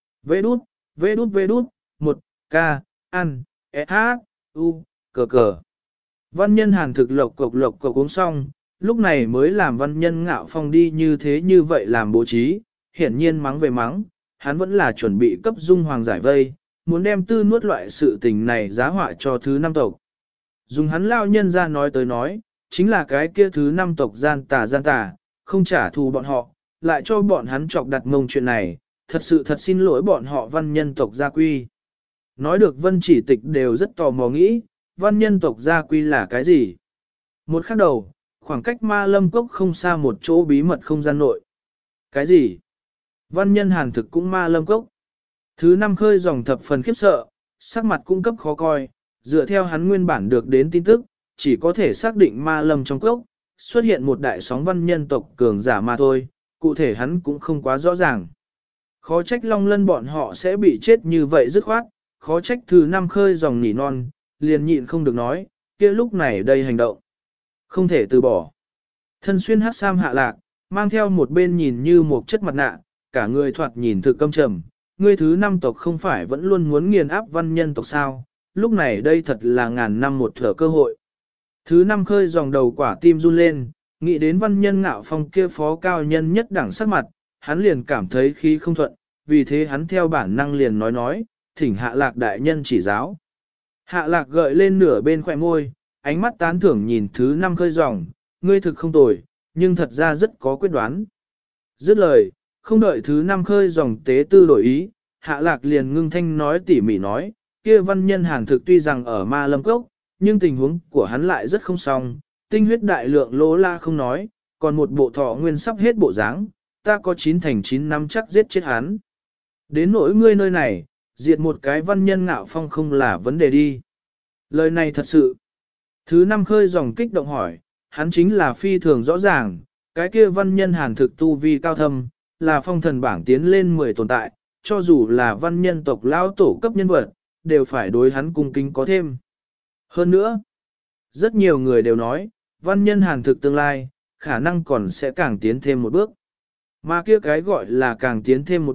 Vê đút, một, ca, ăn, hát, u, cờ cờ. Văn nhân hàn thực lộc cộc uống xong, lúc này mới làm văn nhân Ngạo Phong đi như thế như vậy làm bố trí, hiển nhiên mắng về mắng, hắn vẫn là chuẩn bị cấp Dung Hoàng giải vây, muốn đem tư nuốt loại sự tình này giá họa cho thứ năm tộc. Dùng hắn lao nhân ra nói tới nói, chính là cái kia thứ năm tộc gian tà, không trả thù bọn họ, lại cho bọn hắn chọc đặt mông chuyện này, thật sự thật xin lỗi bọn họ văn nhân tộc gia quy. Nói được Vân Chỉ Tịch đều rất tò mò nghĩ, văn nhân tộc gia quy là cái gì? Một khắc đầu, khoảng cách ma lâm cốc không xa một chỗ bí mật không gian nội. Cái gì? Văn nhân hàn thực cũng ma lâm cốc. Thứ năm khơi dòng thập phần khiếp sợ, sắc mặt cung cấp khó coi, dựa theo hắn nguyên bản được đến tin tức, chỉ có thể xác định ma lâm trong cốc, xuất hiện một đại sóng văn nhân tộc cường giả mà thôi, cụ thể hắn cũng không quá rõ ràng. Khó trách Long Lân bọn họ sẽ bị chết như vậy dứt khoát, khó trách thứ năm khơi dòng nỉ non, liền nhịn không được nói, kia lúc này đây hành động. Không thể từ bỏ. Thân xuyên hắc sam Hạ Lạc, mang theo một bên nhìn như một chất mặt nạ, cả người thoạt nhìn thực căm trầm, ngươi thứ năm tộc không phải vẫn luôn muốn nghiền áp văn nhân tộc sao, lúc này đây thật là ngàn năm một thở cơ hội. Thứ năm khơi dòng đầu quả tim run lên, nghĩ đến văn nhân Ngạo Phong kia phó cao nhân nhất đẳng sắc mặt, hắn liền cảm thấy khí không thuận, vì thế hắn theo bản năng liền nói, thỉnh Hạ Lạc đại nhân chỉ giáo. Hạ Lạc gợi lên nửa bên khỏe môi, ánh mắt tán thưởng nhìn thứ năm khơi dòng, ngươi thực không tồi, nhưng thật ra rất có quyết đoán. Dứt lời, không đợi thứ năm khơi dòng tế tư đổi ý, Hạ Lạc liền ngưng thanh nói tỉ mỉ nói, kia văn nhân hàn thực tuy rằng ở ma lâm cốc, nhưng tình huống của hắn lại rất không xong, tinh huyết đại lượng lỗ la không nói, còn một bộ thọ nguyên sắp hết bộ dáng, ta có 9 thành 9 năm chắc giết chết hắn. Đến nỗi ngươi nơi này, diệt một cái văn nhân Ngạo Phong không là vấn đề đi. Lời này thật sự. Thứ năm khơi dòng kích động hỏi, hắn chính là phi thường rõ ràng, cái kia văn nhân hàn thực tu vi cao thâm, là phong thần bảng tiến lên 10 tồn tại, cho dù là văn nhân tộc lao tổ cấp nhân vật, đều phải đối hắn cung kính có thêm. Hơn nữa, rất nhiều người đều nói, văn nhân hàn thực tương lai, khả năng còn sẽ càng tiến thêm một bước. Mà kia cái gọi là càng tiến thêm một bước,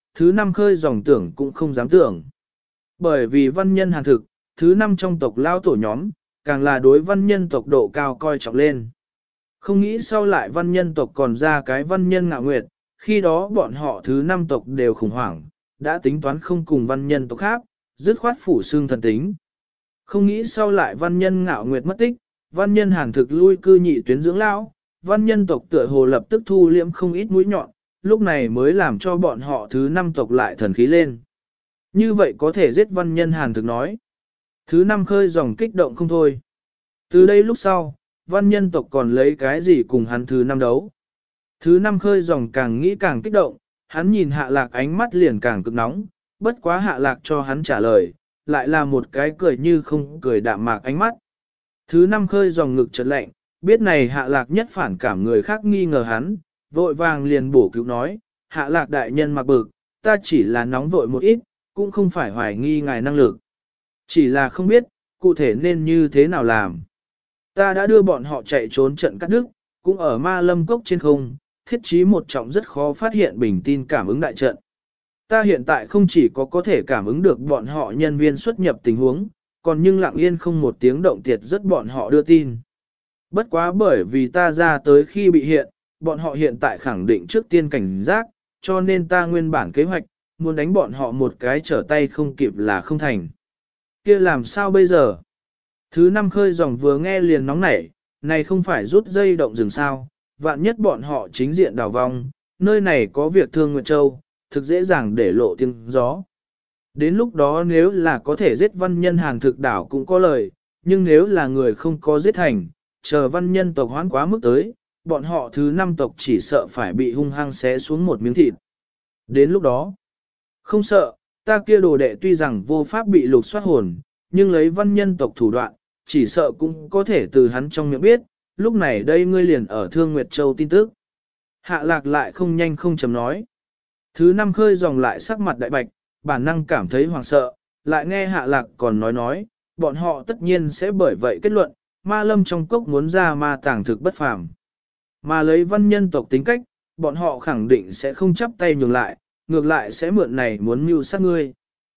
thứ năm khơi dòng tưởng cũng không dám tưởng. Bởi vì văn nhân hàn thực, thứ năm trong tộc lao tổ nhóm, càng là đối văn nhân tộc độ cao coi trọng lên. Không nghĩ sau lại văn nhân tộc còn ra cái văn nhân ngạo nguyệt, khi đó bọn họ thứ năm tộc đều khủng hoảng, đã tính toán không cùng văn nhân tộc khác, dứt khoát phủ xương thần tính. Không nghĩ sau lại văn nhân ngạo nguyệt mất tích, văn nhân hàn thực lui cư nhị tuyến dưỡng lão, văn nhân tộc tựa hồ lập tức thu liễm không ít mũi nhọn, lúc này mới làm cho bọn họ thứ năm tộc lại thần khí lên. Như vậy có thể giết văn nhân hàn thực nói. Thứ năm khơi dòng kích động không thôi. Từ đây lúc sau, văn nhân tộc còn lấy cái gì cùng hắn thứ năm đấu. Thứ năm khơi dòng càng nghĩ càng kích động, hắn nhìn hạ lạc ánh mắt liền càng cực nóng, bất quá hạ lạc cho hắn trả lời, lại là một cái cười như không cười đạm mạc ánh mắt. Thứ năm khơi dòng ngực chợt lạnh, biết này hạ lạc nhất phản cảm người khác nghi ngờ hắn, vội vàng liền bổ cứu nói, hạ lạc đại nhân mặc bực, ta chỉ là nóng vội một ít, cũng không phải hoài nghi ngài năng lực. Chỉ là không biết, cụ thể nên như thế nào làm. Ta đã đưa bọn họ chạy trốn trận cắt đứt, cũng ở ma lâm cốc trên không, thiết trí một trọng rất khó phát hiện bình tin cảm ứng đại trận. Ta hiện tại không chỉ có thể cảm ứng được bọn họ nhân viên xuất nhập tình huống, còn nhưng lặng yên không một tiếng động tiệt rất bọn họ đưa tin. Bất quá bởi vì ta ra tới khi bị hiện, bọn họ hiện tại khẳng định trước tiên cảnh giác, cho nên ta nguyên bản kế hoạch, muốn đánh bọn họ một cái trở tay không kịp là không thành. Kia làm sao bây giờ? Thứ năm khơi dòng vừa nghe liền nóng nảy, này không phải rút dây động rừng sao, vạn nhất bọn họ chính diện đào vong, nơi này có việc thương Nguyệt Châu, thực dễ dàng để lộ tiếng gió. Đến lúc đó nếu là có thể giết văn nhân hàn thực đảo cũng có lời, nhưng nếu là người không có giết thành, chờ văn nhân tộc hoán quá mức tới, bọn họ thứ năm tộc chỉ sợ phải bị hung hăng xé xuống một miếng thịt. Đến lúc đó, không sợ, ta kia đồ đệ tuy rằng vô pháp bị lục soát hồn, nhưng lấy văn nhân tộc thủ đoạn, chỉ sợ cũng có thể từ hắn trong miệng biết, lúc này đây ngươi liền ở Thương Nguyệt Châu tin tức. Hạ lạc lại không nhanh không chậm nói. Thứ năm khơi dòng lại sắc mặt đại bạch, bản năng cảm thấy hoảng sợ, lại nghe hạ lạc còn nói, bọn họ tất nhiên sẽ bởi vậy kết luận, ma lâm trong cốc muốn ra ma tàng thực bất phàm. Mà lấy văn nhân tộc tính cách, bọn họ khẳng định sẽ không chấp tay nhường lại, ngược lại sẽ mượn này muốn mưu sát ngươi.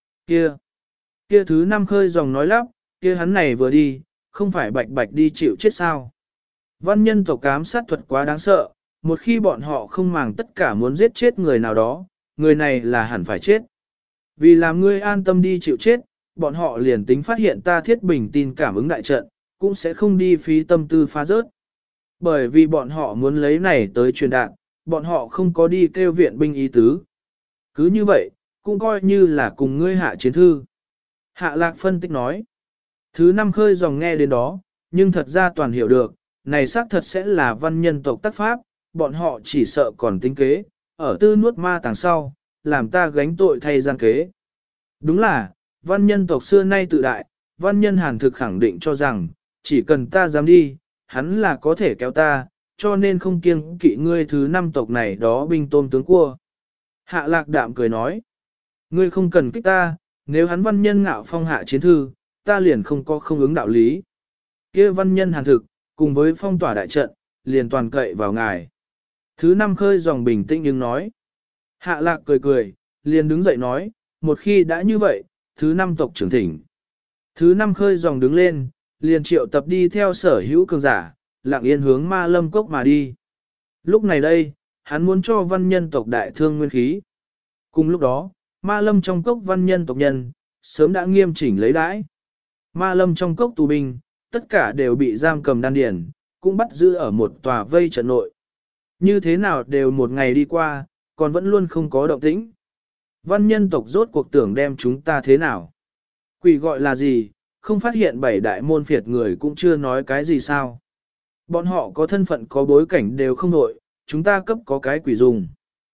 Kia thứ năm khơi dòng nói lắp, kia hắn này vừa đi, không phải bạch bạch đi chịu chết sao. Văn nhân tộc ám sát thuật quá đáng sợ, một khi bọn họ không màng tất cả muốn giết chết người nào đó, người này là hẳn phải chết. Vì làm ngươi an tâm đi chịu chết, bọn họ liền tính phát hiện ta thiết bình tin cảm ứng đại trận, cũng sẽ không đi phí tâm tư phá rớt. Bởi vì bọn họ muốn lấy này tới truyền đạn, bọn họ không có đi kêu viện binh ý tứ. Cứ như vậy, cũng coi như là cùng ngươi hạ chiến thư. Hạ lạc phân tích nói. Thứ năm khơi dòng nghe đến đó, nhưng thật ra toàn hiểu được, này xác thật sẽ là văn nhân tộc tác pháp, bọn họ chỉ sợ còn tính kế, ở tư nuốt ma tàng sau, làm ta gánh tội thay gian kế. Đúng là, văn nhân tộc xưa nay tự đại, văn nhân hàn thực khẳng định cho rằng, chỉ cần ta dám đi, hắn là có thể kéo ta, cho nên không kiêng kỵ ngươi thứ năm tộc này đó binh tôm tướng cua. Hạ lạc đạm cười nói, ngươi không cần kích ta, nếu hắn văn nhân ngạo phong hạ chiến thư, ta liền không có không ứng đạo lý. Kia văn nhân hàn thực, cùng với phong tỏa đại trận, liền toàn cậy vào ngài. Thứ năm khơi dòng bình tĩnh nhưng nói. Hạ lạc cười cười, liền đứng dậy nói, một khi đã như vậy, thứ năm tộc trưởng thỉnh. Thứ năm khơi dòng đứng lên, liền triệu tập đi theo sở hữu cường giả, lặng yên hướng ma lâm cốc mà đi. Lúc này đây, hắn muốn cho văn nhân tộc đại thương nguyên khí. Cùng lúc đó, ma lâm trong cốc văn nhân tộc nhân, sớm đã nghiêm chỉnh lấy đãi. Ma lâm trong cốc tù binh, tất cả đều bị giam cầm đan điền, cũng bắt giữ ở một tòa vây trận nội. Như thế nào đều một ngày đi qua, còn vẫn luôn không có động tĩnh. Văn nhân tộc rốt cuộc tưởng đem chúng ta thế nào? Quỷ gọi là gì? Không phát hiện bảy đại môn phiệt người cũng chưa nói cái gì sao? Bọn họ có thân phận có bối cảnh đều không nội, chúng ta cấp có cái quỷ dùng.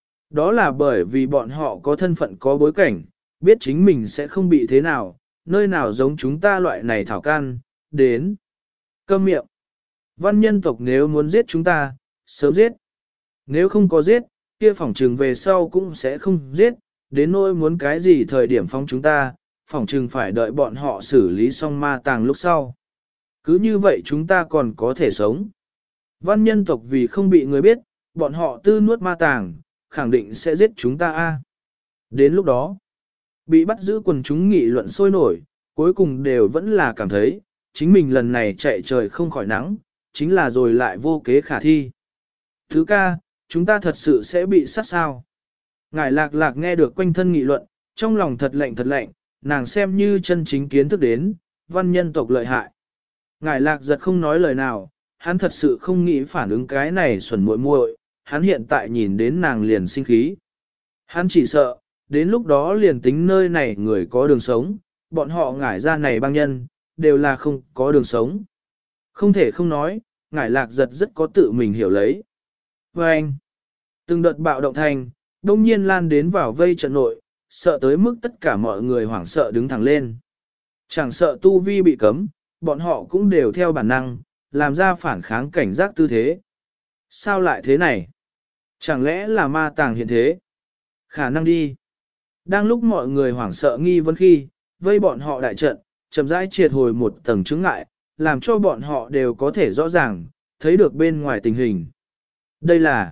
Đó là bởi vì bọn họ có thân phận có bối cảnh, biết chính mình sẽ không bị thế nào, nơi nào giống chúng ta loại này thảo can, đến. Câm miệng. Văn nhân tộc nếu muốn giết chúng ta, sớm giết. Nếu không có giết, kia phỏng trừng về sau cũng sẽ không giết, đến nỗi muốn cái gì thời điểm phóng chúng ta, phỏng trừng phải đợi bọn họ xử lý xong ma tàng lúc sau. Cứ như vậy chúng ta còn có thể sống. Văn nhân tộc vì không bị người biết, bọn họ tư nuốt ma tàng, khẳng định sẽ giết chúng ta a. Đến lúc đó, bị bắt giữ quần chúng nghị luận sôi nổi, cuối cùng đều vẫn là cảm thấy, chính mình lần này chạy trời không khỏi nắng, chính là rồi lại vô kế khả thi. Thứ ca, chúng ta thật sự sẽ bị sát sao. Ngải lạc lạc nghe được quanh thân nghị luận, trong lòng thật lạnh, nàng xem như chân chính kiến thức đến, văn nhân tộc lợi hại. Ngải lạc giật không nói lời nào, hắn thật sự không nghĩ phản ứng cái này xuẩn muội muội, hắn hiện tại nhìn đến nàng liền sinh khí. Hắn chỉ sợ, đến lúc đó liền tính nơi này người có đường sống, bọn họ ngải ra này băng nhân, đều là không có đường sống. Không thể không nói, ngải lạc giật rất có tự mình hiểu lấy. Và anh, từng đợt bạo động thành, đông nhiên lan đến vào vây trận nội, sợ tới mức tất cả mọi người hoảng sợ đứng thẳng lên. Chẳng sợ tu vi bị cấm, bọn họ cũng đều theo bản năng, làm ra phản kháng cảnh giác tư thế. Sao lại thế này? Chẳng lẽ là ma tàng hiện thế? Khả năng đi. Đang lúc mọi người hoảng sợ nghi vấn khi, vây bọn họ đại trận, chậm rãi triệt hồi một tầng chướng ngại, làm cho bọn họ đều có thể rõ ràng, thấy được bên ngoài tình hình. Đây là,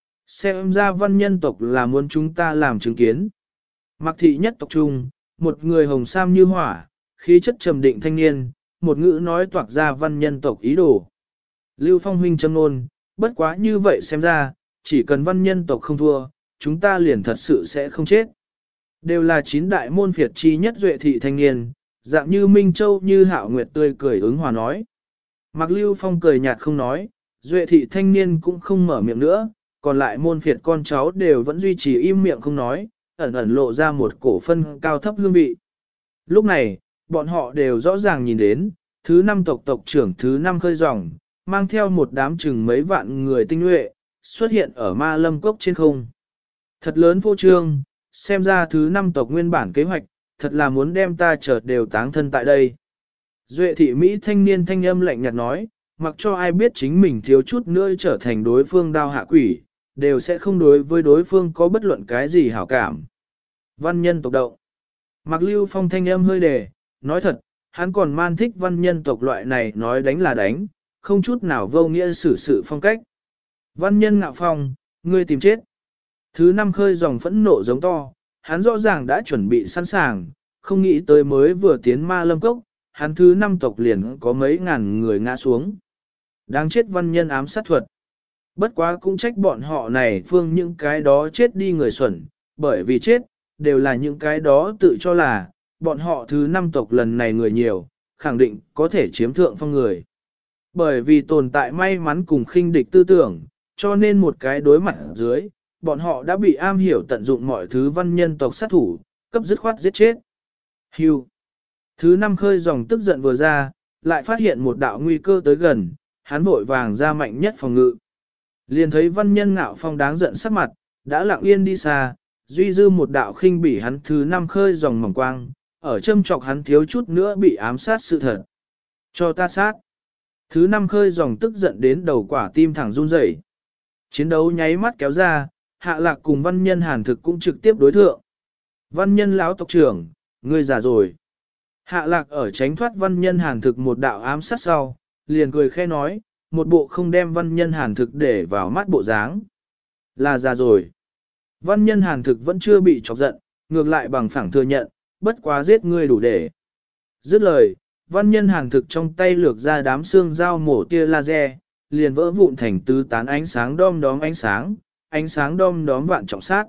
xem ra văn nhân tộc là muốn chúng ta làm chứng kiến. Mặc thị nhất tộc trung, một người hồng sam như hỏa, khí chất trầm định thanh niên, một ngữ nói toạc ra văn nhân tộc ý đồ. Lưu Phong huynh châm nôn, bất quá như vậy xem ra, chỉ cần văn nhân tộc không thua, chúng ta liền thật sự sẽ không chết. Đều là 9 đại môn phiệt chi nhất duệ thị thanh niên, dạng như Minh Châu như Hạo Nguyệt tươi cười ứng hòa nói. Mặc Lưu Phong cười nhạt không nói, duệ thị thanh niên cũng không mở miệng nữa, còn lại môn phiệt con cháu đều vẫn duy trì im miệng không nói, ẩn ẩn lộ ra một cổ phân cao thấp hương vị. Lúc này, bọn họ đều rõ ràng nhìn đến, thứ 5 tộc trưởng thứ 5 khơi dòng, mang theo một đám chừng mấy vạn người tinh nhuệ, xuất hiện ở ma lâm cốc trên không. Thật lớn vô trương, xem ra thứ 5 tộc nguyên bản kế hoạch, thật là muốn đem ta chợt đều táng thân tại đây. Duệ thị Mỹ thanh niên thanh âm lạnh nhạt nói, mặc cho ai biết chính mình thiếu chút nữa trở thành đối phương đao hạ quỷ, đều sẽ không đối với đối phương có bất luận cái gì hảo cảm. Văn nhân tộc động. Mặc Lưu Phong thanh âm hơi đề, nói thật, hắn còn man thích văn nhân tộc loại này nói đánh là đánh, không chút nào vô nghĩa xử sự phong cách. Văn nhân ngạo phong, ngươi tìm chết. Thứ 5 khơi dòng phẫn nộ giống to, hắn rõ ràng đã chuẩn bị sẵn sàng, không nghĩ tới mới vừa tiến ma lâm cốc, hắn thứ 5 tộc liền có mấy ngàn người ngã xuống. Đáng chết văn nhân ám sát thuật. Bất quá cũng trách bọn họ này phương những cái đó chết đi người xuẩn, bởi vì chết, đều là những cái đó tự cho là, bọn họ thứ 5 tộc lần này người nhiều, khẳng định có thể chiếm thượng phong người. Bởi vì tồn tại may mắn cùng khinh địch tư tưởng, cho nên một cái đối mặt dưới, bọn họ đã bị am hiểu tận dụng mọi thứ văn nhân tộc sát thủ, cấp dứt khoát giết chết. Hưu. Thứ 5 khơi dòng tức giận vừa ra, lại phát hiện một đạo nguy cơ tới gần, hắn vội vàng ra mạnh nhất phòng ngự. Liền thấy văn nhân ngạo phong đáng giận sắc mặt, đã lặng yên đi xa, duy dư một đạo khinh bỉ hắn thứ 5 khơi dòng mỏng quang, ở châm chọc hắn thiếu chút nữa bị ám sát sự thật. Cho ta sát. Thứ 5 khơi dòng tức giận đến đầu quả tim thẳng run rẩy. Chiến đấu nháy mắt kéo ra, Hạ Lạc cùng văn nhân Hàn Thực cũng trực tiếp đối thượng. Văn nhân lão tộc trưởng, ngươi già rồi. Hạ Lạc ở tránh thoát văn nhân Hàn Thực một đạo ám sát sau, liền cười khẽ nói, một bộ không đem văn nhân Hàn Thực để vào mắt bộ dáng. Là già rồi. Văn nhân Hàn Thực vẫn chưa bị chọc giận, ngược lại bằng phẳng thừa nhận, bất quá giết ngươi đủ để. Dứt lời, văn nhân Hàn Thực trong tay lược ra đám xương dao mổ tia laser, liền vỡ vụn thành tứ tán ánh sáng đom đóm ánh sáng đom đóm vạn trọng sát.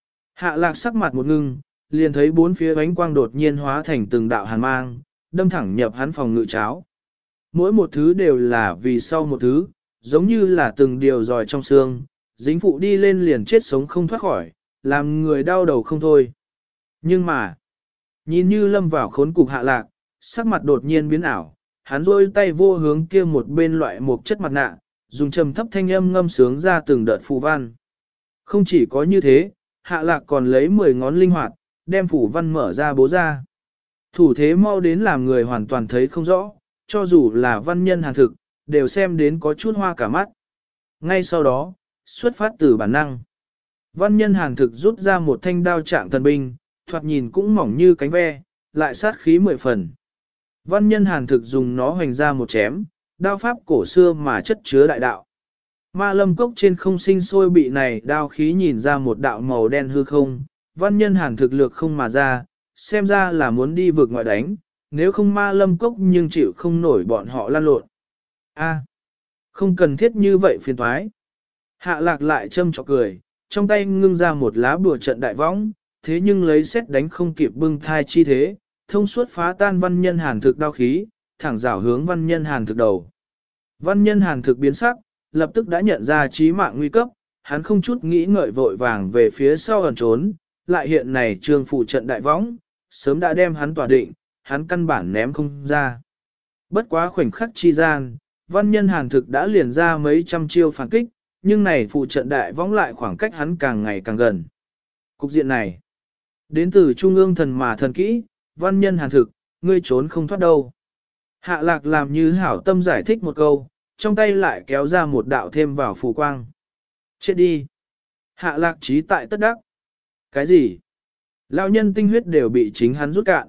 Hạ Lạc sắc mặt một ngưng, liền thấy bốn phía ánh quang đột nhiên hóa thành từng đạo hàn mang, đâm thẳng nhập hắn phòng ngự cháo. Mỗi một thứ đều là vì sau một thứ, giống như là từng điều dòi trong xương, dính phụ đi lên liền chết sống không thoát khỏi, làm người đau đầu không thôi. Nhưng mà, nhìn như lâm vào khốn cục Hạ Lạc, sắc mặt đột nhiên biến ảo, hắn rôi tay vô hướng kia một bên loại một chất mặt nạ, dùng trầm thấp thanh âm ngâm sướng ra từng đợt phù văn. Không chỉ có như thế, Hạ Lạc còn lấy 10 ngón linh hoạt, đem phù văn mở ra bố ra. Thủ thế mau đến làm người hoàn toàn thấy không rõ, cho dù là văn nhân Hàn Thực, đều xem đến có chút hoa cả mắt. Ngay sau đó, xuất phát từ bản năng. Văn nhân Hàn Thực rút ra một thanh đao trạng thần binh, thoạt nhìn cũng mỏng như cánh ve, lại sát khí 10 phần. Văn nhân Hàn Thực dùng nó hoành ra một chém, đao pháp cổ xưa mà chất chứa đại đạo. Ma lâm cốc trên không sinh sôi bị này đao khí nhìn ra một đạo màu đen hư không, văn nhân hàn thực lực không mà ra, xem ra là muốn đi vượt ngoại đánh, nếu không ma lâm cốc nhưng chịu không nổi bọn họ lan lộn. A, không cần thiết như vậy phiền toái. Hạ lạc lại châm chọc cười, trong tay ngưng ra một lá bùa trận đại võng, thế nhưng lấy xét đánh không kịp bưng thai chi thế, thông suốt phá tan văn nhân hàn thực đao khí, thẳng rảo hướng văn nhân hàn thực đầu. Văn nhân hàn thực biến sắc, lập tức đã nhận ra chí mạng nguy cấp, hắn không chút nghĩ ngợi vội vàng về phía sau ẩn trốn, lại hiện này trương phụ trận đại võng, sớm đã đem hắn tỏa định, hắn căn bản ném không ra. Bất quá khoảnh khắc chi gian, văn nhân hàn thực đã liền ra mấy trăm chiêu phản kích, nhưng này phụ trận đại võng lại khoảng cách hắn càng ngày càng gần. Cục diện này, đến từ trung ương thần mà thần kỹ, văn nhân hàn thực, ngươi trốn không thoát đâu. Hạ lạc làm như hảo tâm giải thích một câu, trong tay lại kéo ra một đạo thêm vào phù quang. Chết đi. Hạ lạc trí tại tất đắc. Cái gì? Lão nhân tinh huyết đều bị chính hắn rút cạn.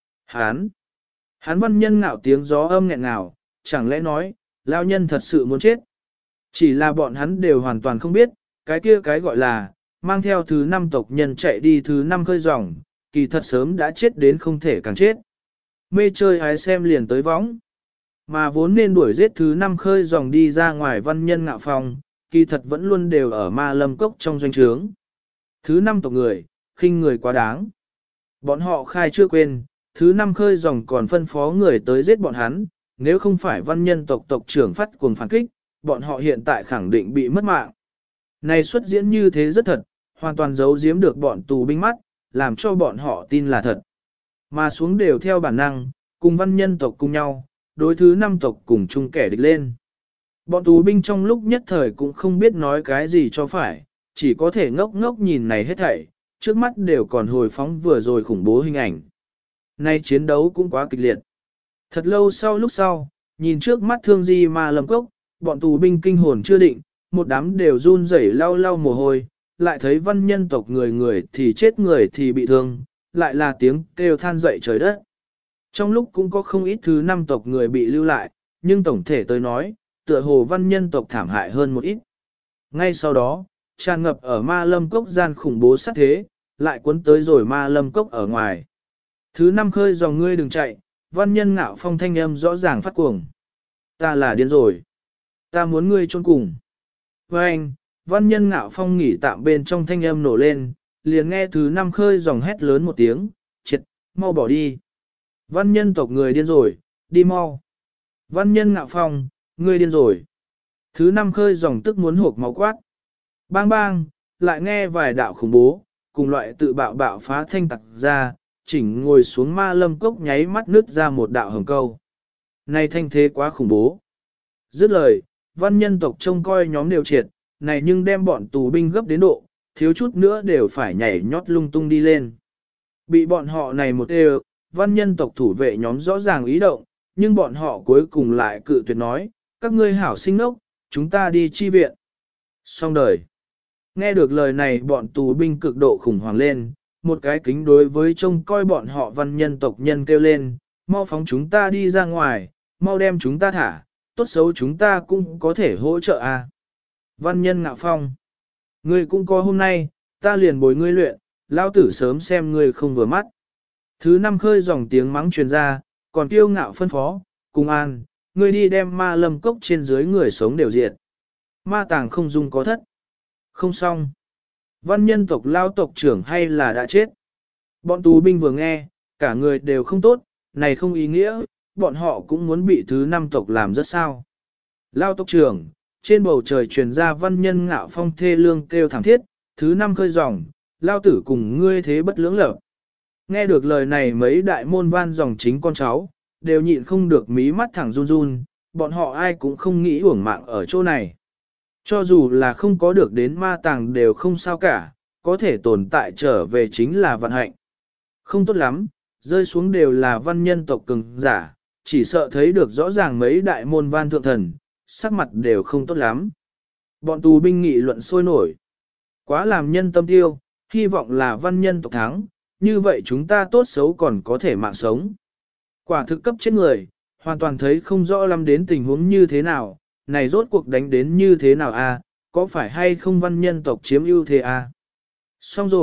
Hắn văn nhân ngạo tiếng gió âm nghẹn ngào, chẳng lẽ nói, lão nhân thật sự muốn chết. Chỉ là bọn hắn đều hoàn toàn không biết, cái kia cái gọi là, mang theo thứ 5 tộc nhân chạy đi thứ 5 khơi dòng, kỳ thật sớm đã chết đến không thể càng chết. Mê chơi hái xem liền tới võng. Mà vốn nên đuổi giết thứ 5 khơi dòng đi ra ngoài văn nhân ngạo phòng, kỳ thật vẫn luôn đều ở ma lâm cốc trong doanh trướng. Thứ 5 tộc người, khinh người quá đáng. Bọn họ khai chưa quên, thứ 5 khơi dòng còn phân phó người tới giết bọn hắn, nếu không phải văn nhân tộc tộc trưởng phát cuồng phản kích, bọn họ hiện tại khẳng định bị mất mạng. Này xuất diễn như thế rất thật, hoàn toàn giấu giếm được bọn tù binh mắt, làm cho bọn họ tin là thật. Mà xuống đều theo bản năng, cùng văn nhân tộc cùng nhau, đối thứ 5 tộc cùng chung kẻ địch lên. Bọn tù binh trong lúc nhất thời cũng không biết nói cái gì cho phải, chỉ có thể ngốc ngốc nhìn này hết thảy, trước mắt đều còn hồi phóng vừa rồi khủng bố hình ảnh. Nay chiến đấu cũng quá kịch liệt. Thật lâu sau lúc sau, nhìn trước mắt thương di ma lâm cốc, bọn tù binh kinh hồn chưa định, một đám đều run rẩy lau lau mồ hôi, lại thấy văn nhân tộc người người thì chết người thì bị thương, lại là tiếng kêu than dậy trời đất. Trong lúc cũng có không ít thứ 5 tộc người bị lưu lại, nhưng tổng thể tới nói, tựa hồ văn nhân tộc thảm hại hơn một ít. Ngay sau đó, tràn ngập ở ma lâm cốc gian khủng bố sát thế, lại cuốn tới rồi ma lâm cốc ở ngoài. Thứ 5 khơi dòng ngươi đừng chạy, văn nhân ngạo phong thanh âm rõ ràng phát cuồng. Ta là điên rồi. Ta muốn ngươi chôn cùng. Với anh, văn nhân ngạo phong nghỉ tạm bên trong thanh âm nổ lên, liền nghe thứ 5 khơi dòng hét lớn một tiếng, triệt, mau bỏ đi. Văn nhân tộc người điên rồi, đi mau. Văn nhân ngạo phong, ngươi điên rồi. Thứ 5 khơi dòng tức muốn hộp máu quát. Bang bang, lại nghe vài đạo khủng bố, cùng loại tự bạo phá thanh tặc ra, chỉnh ngồi xuống ma lâm cốc nháy mắt nứt ra một đạo hồng câu. Này thanh thế quá khủng bố. Dứt lời, văn nhân tộc trông coi nhóm đều triệt, này nhưng đem bọn tù binh gấp đến độ, thiếu chút nữa đều phải nhảy nhót lung tung đi lên. Bị bọn họ này một đều, văn nhân tộc thủ vệ nhóm rõ ràng ý động, nhưng bọn họ cuối cùng lại cự tuyệt nói, các ngươi hảo sinh nốc, chúng ta đi chi viện. Xong đời. Nghe được lời này bọn tù binh cực độ khủng hoảng lên, một cái kính đối với trông coi bọn họ văn nhân tộc nhân kêu lên, mau phóng chúng ta đi ra ngoài, mau đem chúng ta thả, tốt xấu chúng ta cũng có thể hỗ trợ à. Văn nhân ngạo phong. Ngươi cũng có hôm nay, ta liền bồi ngươi luyện, lao tử sớm xem ngươi không vừa mắt. Thứ 5 khơi dòng tiếng mắng truyền ra, còn kiêu ngạo phân phó, cùng an, ngươi đi đem ma lâm cốc trên dưới người sống đều diệt. Ma tàng không dung có thất. Không xong. Văn nhân tộc lao tộc trưởng hay là đã chết. Bọn tù binh vừa nghe, cả người đều không tốt, này không ý nghĩa, bọn họ cũng muốn bị thứ 5 tộc làm rất sao. Lao tộc trưởng, trên bầu trời truyền ra văn nhân ngạo phong thê lương kêu thảm thiết, thứ 5 khơi dòng, lao tử cùng ngươi thế bất lưỡng lập. Nghe được lời này mấy đại môn văn dòng chính con cháu, đều nhịn không được mí mắt thẳng run run, bọn họ ai cũng không nghĩ uổng mạng ở chỗ này. Cho dù là không có được đến ma tàng đều không sao cả, có thể tồn tại trở về chính là vận hạnh. Không tốt lắm, rơi xuống đều là văn nhân tộc cường giả, chỉ sợ thấy được rõ ràng mấy đại môn văn thượng thần, sắc mặt đều không tốt lắm. Bọn tù binh nghị luận sôi nổi. Quá làm nhân tâm tiêu, hy vọng là văn nhân tộc thắng, như vậy chúng ta tốt xấu còn có thể mạng sống. Quả thực cấp chết người, hoàn toàn thấy không rõ lắm đến tình huống như thế nào, này rốt cuộc đánh đến như thế nào a? Có phải hay không văn nhân tộc chiếm ưu thế a? Xong rồi,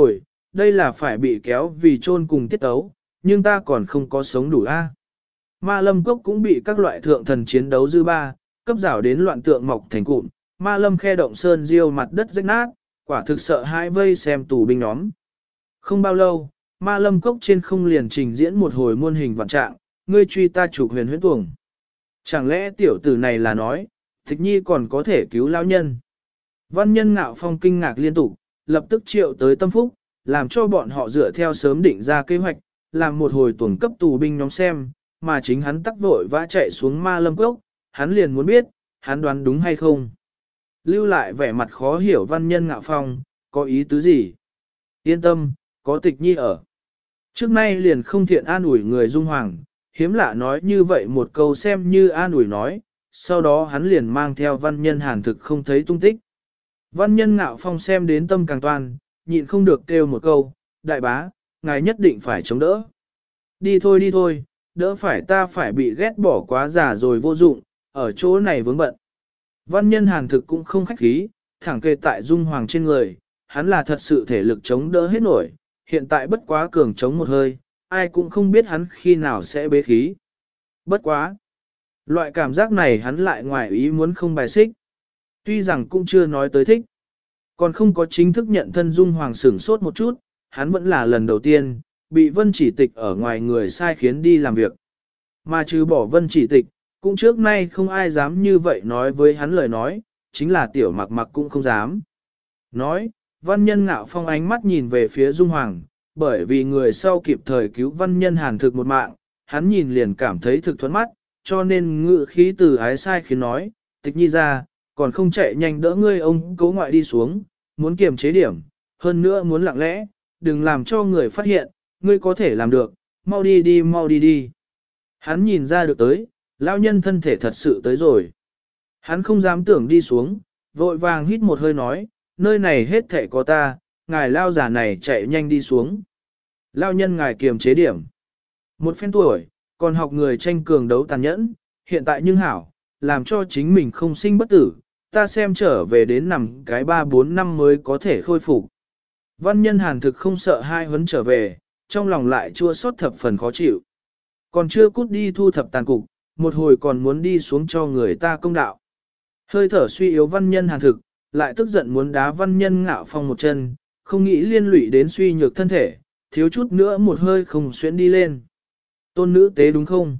đây là phải bị kéo vì chôn cùng tiết tấu, nhưng ta còn không có sống đủ a. Ma lâm cốc cũng bị các loại thượng thần chiến đấu dư ba, cấp rào đến loạn tượng mọc thành cụm, ma lâm khe động sơn diêu mặt đất rách nát, quả thực sợ hai vây xem tù binh nhóm. Không bao lâu, ma lâm cốc trên không liền trình diễn một hồi muôn hình vạn trạng, ngươi truy ta chụp huyền huyễn tuồng. Chẳng lẽ tiểu tử này là nói, Tịch Nhi còn có thể cứu lão nhân? Văn nhân Ngạo Phong kinh ngạc liên tục, lập tức triệu tới Tâm Phúc, làm cho bọn họ dựa theo sớm định ra kế hoạch, làm một hồi tuần cấp tù binh nhóm xem, mà chính hắn tắc vội vã chạy xuống ma lâm cốc, hắn liền muốn biết, hắn đoán đúng hay không. Lưu lại vẻ mặt khó hiểu văn nhân Ngạo Phong, có ý tứ gì? Yên tâm, có Tịch Nhi ở. Trước nay liền không thiện an ủi người Dung Hoàng, hiếm lạ nói như vậy một câu xem như an ủi nói, sau đó hắn liền mang theo văn nhân Hàn Thực không thấy tung tích. Văn nhân Ngạo Phong xem đến tâm càng toan, nhịn không được kêu một câu, đại bá, ngài nhất định phải chống đỡ. Đi thôi, đỡ phải ta phải bị ghét bỏ quá già rồi vô dụng, ở chỗ này vướng bận. Văn nhân Hàn Thực cũng không khách khí, thẳng kề tại Dung Hoàng trên người, hắn là thật sự thể lực chống đỡ hết nổi, hiện tại bất quá cường chống một hơi, ai cũng không biết hắn khi nào sẽ bế khí. Bất quá. Loại cảm giác này hắn lại ngoài ý muốn không bài xích. Tuy rằng cũng chưa nói tới thích. Còn không có chính thức nhận thân Dung Hoàng sửng sốt một chút, hắn vẫn là lần đầu tiên, bị Vân Chỉ Tịch ở ngoài người sai khiến đi làm việc. Mà trừ bỏ Vân Chỉ Tịch, cũng trước nay không ai dám như vậy nói với hắn lời nói, chính là tiểu mặc mặc cũng không dám. Nói, văn nhân Ngạo Phong ánh mắt nhìn về phía Dung Hoàng, bởi vì người sau kịp thời cứu văn nhân Hàn Thực một mạng, hắn nhìn liền cảm thấy thực thuẫn mắt, cho nên ngự khí từ ái sai khiến nói, Tịch Nhi ra, còn không chạy nhanh đỡ ngươi ông cố ngoại đi xuống, muốn kiềm chế điểm, hơn nữa muốn lặng lẽ, đừng làm cho người phát hiện, ngươi có thể làm được, mau đi đi. Hắn nhìn ra được tới, lão nhân thân thể thật sự tới rồi. Hắn không dám tưởng đi xuống, vội vàng hít một hơi nói, nơi này hết thể có ta, ngài lao giả này chạy nhanh đi xuống. Lao nhân ngài kiềm chế điểm. Một phen tuổi, còn học người tranh cường đấu tàn nhẫn, hiện tại nhưng hảo, làm cho chính mình không sinh bất tử, ta xem trở về đến nằm cái 3-4 năm mới có thể khôi phục. Văn nhân Hàn Thực không sợ hai huấn trở về, trong lòng lại chua xót thập phần khó chịu. Còn chưa cút đi thu thập tàn cục, một hồi còn muốn đi xuống cho người ta công đạo. Hơi thở suy yếu văn nhân Hàn Thực, lại tức giận muốn đá văn nhân Ngạo Phong một chân, không nghĩ liên lụy đến suy nhược thân thể, thiếu chút nữa một hơi không xuyến đi lên. Tôn nữ tế đúng không?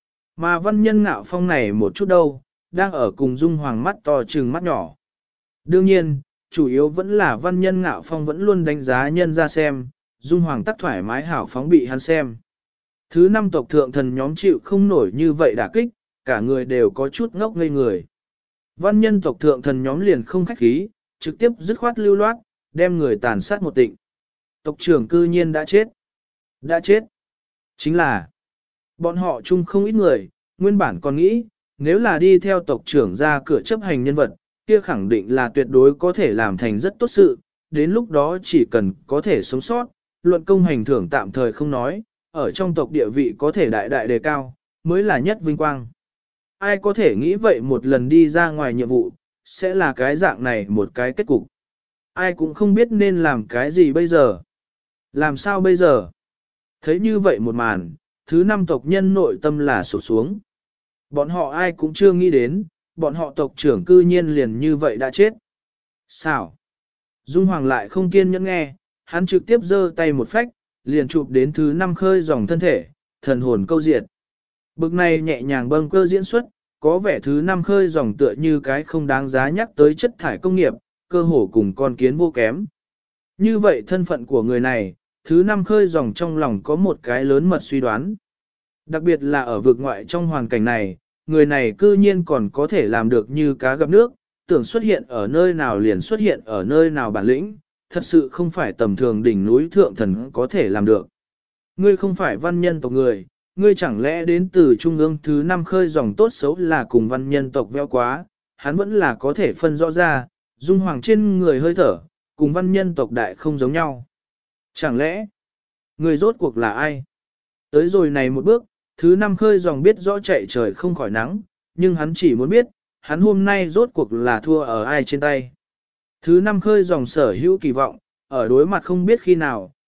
Mà văn nhân Ngạo Phong này một chút đâu, đang ở cùng Dung Hoàng mắt to trừng mắt nhỏ. Đương nhiên, chủ yếu vẫn là văn nhân Ngạo Phong vẫn luôn đánh giá nhân ra xem, Dung Hoàng tắc thoải mái hảo phóng bị hắn xem. Thứ năm tộc thượng thần nhóm chịu không nổi như vậy đả kích, cả người đều có chút ngốc ngây người. Văn nhân tộc thượng thần nhóm liền không khách khí, trực tiếp dứt khoát lưu loát, đem người tàn sát một tịnh. Tộc trưởng cư nhiên đã chết. Đã chết. Chính là, bọn họ chung không ít người, nguyên bản còn nghĩ, nếu là đi theo tộc trưởng ra cửa chấp hành nhân vật, kia khẳng định là tuyệt đối có thể làm thành rất tốt sự, đến lúc đó chỉ cần có thể sống sót, luận công hành thưởng tạm thời không nói, ở trong tộc địa vị có thể đại đại đề cao, mới là nhất vinh quang. Ai có thể nghĩ vậy một lần đi ra ngoài nhiệm vụ, sẽ là cái dạng này một cái kết cục. Ai cũng không biết nên làm cái gì bây giờ. Làm sao bây giờ? Thấy như vậy một màn, thứ năm tộc nhân nội tâm là sụp xuống. Bọn họ ai cũng chưa nghĩ đến, bọn họ tộc trưởng cư nhiên liền như vậy đã chết. Sao? Dung Hoàng lại không kiên nhẫn nghe, hắn trực tiếp giơ tay một phách, liền chụp đến thứ năm khơi dòng thân thể, thần hồn câu diệt. Bực này nhẹ nhàng bâng cơ diễn xuất, có vẻ thứ năm khơi dòng tựa như cái không đáng giá nhắc tới chất thải công nghiệp, cơ hồ cùng con kiến vô kém. Như vậy thân phận của người này, thứ năm khơi dòng trong lòng có một cái lớn mật suy đoán. Đặc biệt là ở vực ngoại trong hoàn cảnh này, người này cư nhiên còn có thể làm được như cá gặp nước, tưởng xuất hiện ở nơi nào liền xuất hiện ở nơi nào bản lĩnh, thật sự không phải tầm thường đỉnh núi thượng thần có thể làm được. Ngươi không phải văn nhân tộc người, ngươi chẳng lẽ đến từ trung ương thứ năm khơi dòng tốt xấu là cùng văn nhân tộc veo quá, hắn vẫn là có thể phân rõ ra, Dung Hoàng trên người hơi thở, cùng văn nhân tộc đại không giống nhau. Chẳng lẽ, người rốt cuộc là ai? Tới rồi này một bước, thứ năm khơi dòng biết rõ chạy trời không khỏi nắng, nhưng hắn chỉ muốn biết, hắn hôm nay rốt cuộc là thua ở ai trên tay. Thứ năm khơi dòng sở hữu kỳ vọng, ở đối mặt không biết khi nào,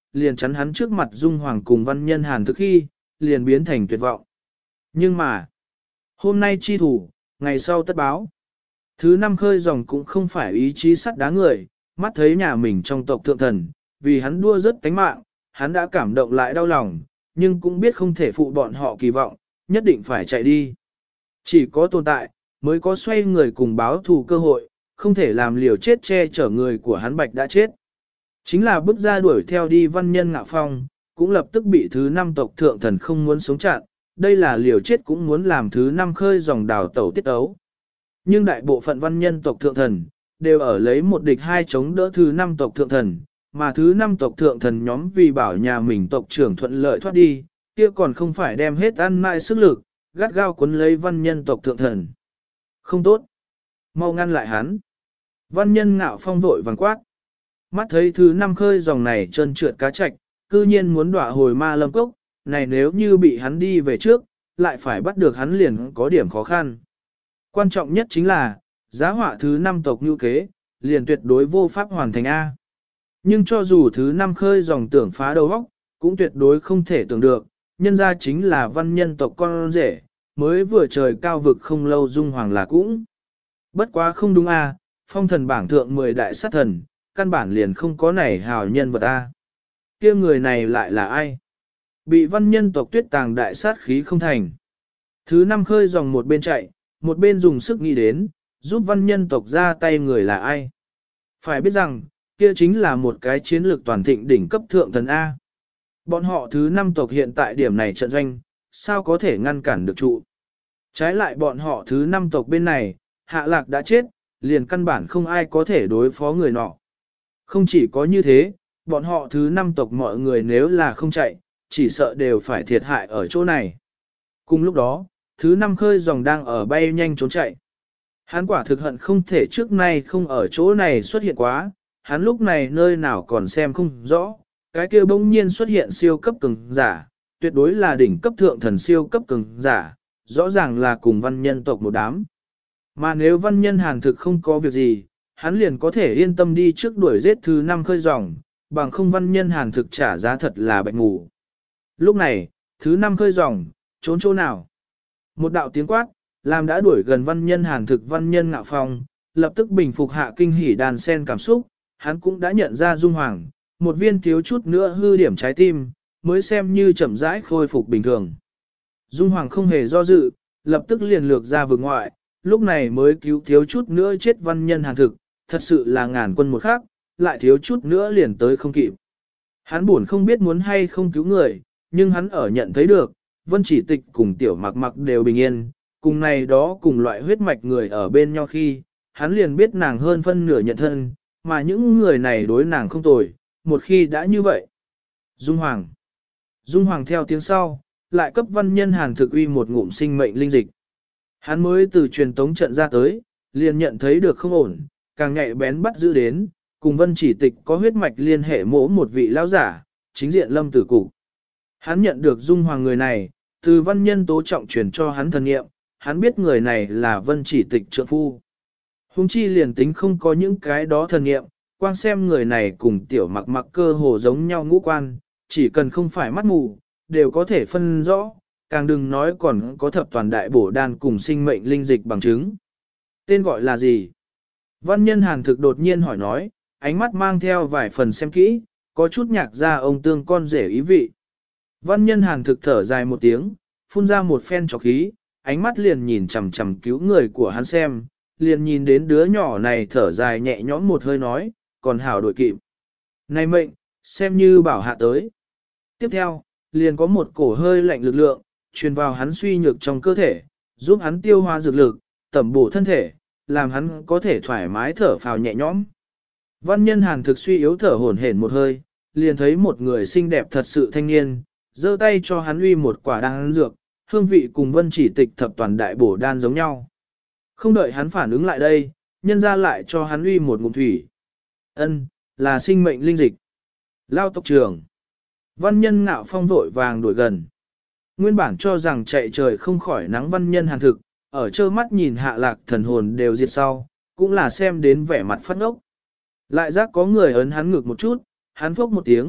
liền chắn hắn trước mặt Dung Hoàng cùng văn nhân Hàn Thực khi, liền biến thành tuyệt vọng. Nhưng mà, hôm nay chi thủ, ngày sau tất báo. Thứ năm khơi dòng cũng không phải ý chí sắt đá người, mắt thấy nhà mình trong tộc thượng thần, vì hắn đua rất tánh mạng, hắn đã cảm động lại đau lòng, nhưng cũng biết không thể phụ bọn họ kỳ vọng, nhất định phải chạy đi. Chỉ có tồn tại, mới có xoay người cùng báo thù cơ hội, không thể làm liều chết che chở người của hắn Bạch đã chết. Chính là bước ra đuổi theo đi văn nhân Ngạo Phong, cũng lập tức bị thứ năm tộc thượng thần không muốn sống chặn, đây là liều chết cũng muốn làm thứ năm khơi dòng đào tẩu tiết ấu. Nhưng đại bộ phận văn nhân tộc thượng thần, đều ở lấy một địch hai chống đỡ thứ năm tộc thượng thần, mà thứ năm tộc thượng thần nhóm vì bảo nhà mình tộc trưởng thuận lợi thoát đi, kia còn không phải đem hết ăn mãi sức lực, gắt gao cuốn lấy văn nhân tộc thượng thần. Không tốt, mau ngăn lại hắn. Văn nhân Ngạo Phong vội vàng quát. Mắt thấy thứ năm khơi dòng này trơn trượt cá trạch, cư nhiên muốn đọa hồi ma lâm cốc, này nếu như bị hắn đi về trước, lại phải bắt được hắn liền có điểm khó khăn. Quan trọng nhất chính là, giá họa thứ năm tộc như kế, liền tuyệt đối vô pháp hoàn thành A. Nhưng cho dù thứ năm khơi dòng tưởng phá đầu óc, cũng tuyệt đối không thể tưởng được, nhân ra chính là văn nhân tộc con rể, mới vừa trời cao vực không lâu Dung Hoàng là cũng. Bất quá không đúng A, phong thần bảng thượng 10 đại sát thần, căn bản liền không có này hào nhân vật A. Kia người này lại là ai? Bị văn nhân tộc Tuyết Tàng đại sát khí không thành. Thứ năm khơi dòng một bên chạy, một bên dùng sức nghĩ đến, giúp văn nhân tộc ra tay người là ai? Phải biết rằng, kia chính là một cái chiến lược toàn thịnh đỉnh cấp thượng thần A. Bọn họ thứ năm tộc hiện tại điểm này trận doanh, sao có thể ngăn cản được trụ? Trái lại bọn họ thứ năm tộc bên này, Hạ Lạc đã chết, liền căn bản không ai có thể đối phó người nọ. Không chỉ có như thế, bọn họ thứ năm tộc mọi người nếu là không chạy, chỉ sợ đều phải thiệt hại ở chỗ này. Cùng lúc đó, thứ năm khơi dòng đang ở bay nhanh trốn chạy. Hắn quả thực hận không thể trước nay không ở chỗ này xuất hiện quá, hắn lúc này nơi nào còn xem không rõ, cái kia bỗng nhiên xuất hiện siêu cấp cường giả, tuyệt đối là đỉnh cấp thượng thần siêu cấp cường giả, rõ ràng là cùng văn nhân tộc một đám. Mà nếu văn nhân Hàn Thực không có việc gì, hắn liền có thể yên tâm đi trước đuổi giết thứ năm khơi dòng, bằng không văn nhân Hàn Thực trả giá thật là bệnh ngủ. Lúc này, thứ năm khơi dòng, trốn chỗ nào? Một đạo tiếng quát, làm đã đuổi gần văn nhân Hàn Thực văn nhân Ngạo Phong, lập tức bình phục hạ kinh hỉ đàn sen cảm xúc, hắn cũng đã nhận ra Dung Hoàng, một viên thiếu chút nữa hư điểm trái tim, mới xem như chậm rãi khôi phục bình thường. Dung Hoàng không hề do dự, lập tức liền lược ra vực ngoại, lúc này mới cứu thiếu chút nữa chết văn nhân Hàn Thực, thật sự là ngàn quân một khác, lại thiếu chút nữa liền tới không kịp. Hắn buồn không biết muốn hay không cứu người, nhưng hắn ở nhận thấy được, Vân Chỉ Tịch cùng Tiểu Mặc Mặc đều bình yên, cùng này đó cùng loại huyết mạch người ở bên nhau khi, hắn liền biết nàng hơn phân nửa nhận thân, mà những người này đối nàng không tồi, một khi đã như vậy. Dung Hoàng theo tiếng sau, lại cấp văn nhân Hàn Thực uy một ngụm sinh mệnh linh dịch. Hắn mới từ truyền tống trận ra tới, liền nhận thấy được không ổn, càng nhạy bén bắt giữ đến, cùng Vân Chỉ Tịch có huyết mạch liên hệ mỗ một vị lão giả, chính diện Lâm Tử Cục. Hắn nhận được Dung Hoàng người này, từ văn nhân tố trọng truyền cho hắn thần nghiệm, hắn biết người này là Vân Chỉ Tịch trượng phu. Hùng chi liền tính không có những cái đó thần nghiệm, quan xem người này cùng Tiểu Mặc Mặc cơ hồ giống nhau ngũ quan, chỉ cần không phải mắt mù, đều có thể phân rõ, càng đừng nói còn có thập toàn đại bổ đan cùng sinh mệnh linh dịch bằng chứng. Tên gọi là gì? Văn nhân Hàn Thực đột nhiên hỏi nói, ánh mắt mang theo vài phần xem kỹ, có chút nhạc ra ông tương con rể ý vị. Văn nhân Hàn Thực thở dài một tiếng, phun ra một phen trọc khí, ánh mắt liền nhìn chằm chằm cứu người của hắn xem, liền nhìn đến đứa nhỏ này thở dài nhẹ nhõm một hơi nói, còn hảo đổi kịp. Này mệnh, xem như bảo hạ tới. Tiếp theo, liền có một cổ hơi lạnh lực lượng, truyền vào hắn suy nhược trong cơ thể, giúp hắn tiêu hóa dược lực, tẩm bổ thân thể, làm hắn có thể thoải mái thở phào nhẹ nhõm. Văn nhân Hàn Thực suy yếu thở hổn hển một hơi, liền thấy một người xinh đẹp thật sự thanh niên, giơ tay cho hắn uy một quả đan dược, hương vị cùng Vân Chỉ Tịch thập toàn đại bổ đan giống nhau. Không đợi hắn phản ứng lại đây, nhân ra lại cho hắn uy một ngụm thủy. Ân, là sinh mệnh linh dịch. Lao tộc trưởng. Văn nhân Ngạo Phong vội vàng đuổi gần. Nguyên bản cho rằng chạy trời không khỏi nắng văn nhân Hàn Thực, ở trơ mắt nhìn Hạ Lạc thần hồn đều diệt sau, cũng là xem đến vẻ mặt phát ngốc. Lại giác có người ấn hắn ngược một chút, hắn phốc một tiếng,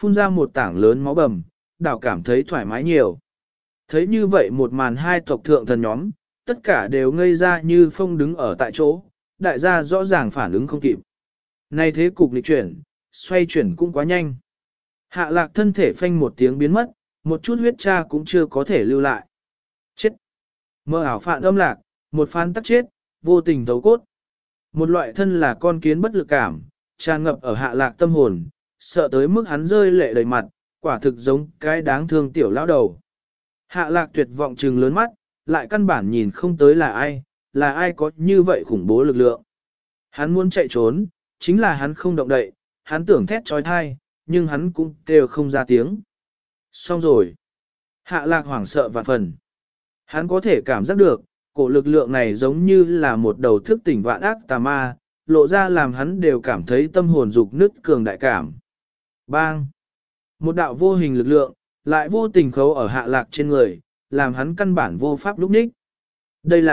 phun ra một tảng lớn máu bầm, đảo cảm thấy thoải mái nhiều. Thấy như vậy một màn hai tộc thượng thần nhóm, tất cả đều ngây ra như phong đứng ở tại chỗ, đại gia rõ ràng phản ứng không kịp. Này thế cục nghịch chuyển, xoay chuyển cũng quá nhanh. Hạ lạc thân thể phanh một tiếng biến mất, một chút huyết tra cũng chưa có thể lưu lại. Chết! Mơ ảo phạn âm lạc, một phán tắc chết, vô tình thấu cốt. Một loại thân là con kiến bất lực cảm, tràn ngập ở hạ lạc tâm hồn, sợ tới mức hắn rơi lệ đầy mặt, quả thực giống cái đáng thương tiểu lão đầu. Hạ lạc tuyệt vọng trừng lớn mắt, lại căn bản nhìn không tới là ai có như vậy khủng bố lực lượng. Hắn muốn chạy trốn, chính là hắn không động đậy, hắn tưởng thét trói thai, nhưng hắn cũng kêu không ra tiếng. Xong rồi. Hạ lạc hoảng sợ vạn phần. Hắn có thể cảm giác được, cổ lực lượng này giống như là một đầu thức tỉnh vạn ác tà ma, lộ ra làm hắn đều cảm thấy tâm hồn dục nứt cường đại cảm. Bang! Một đạo vô hình lực lượng, lại vô tình khấu ở hạ lạc trên người, làm hắn căn bản vô pháp lúc ních. Đây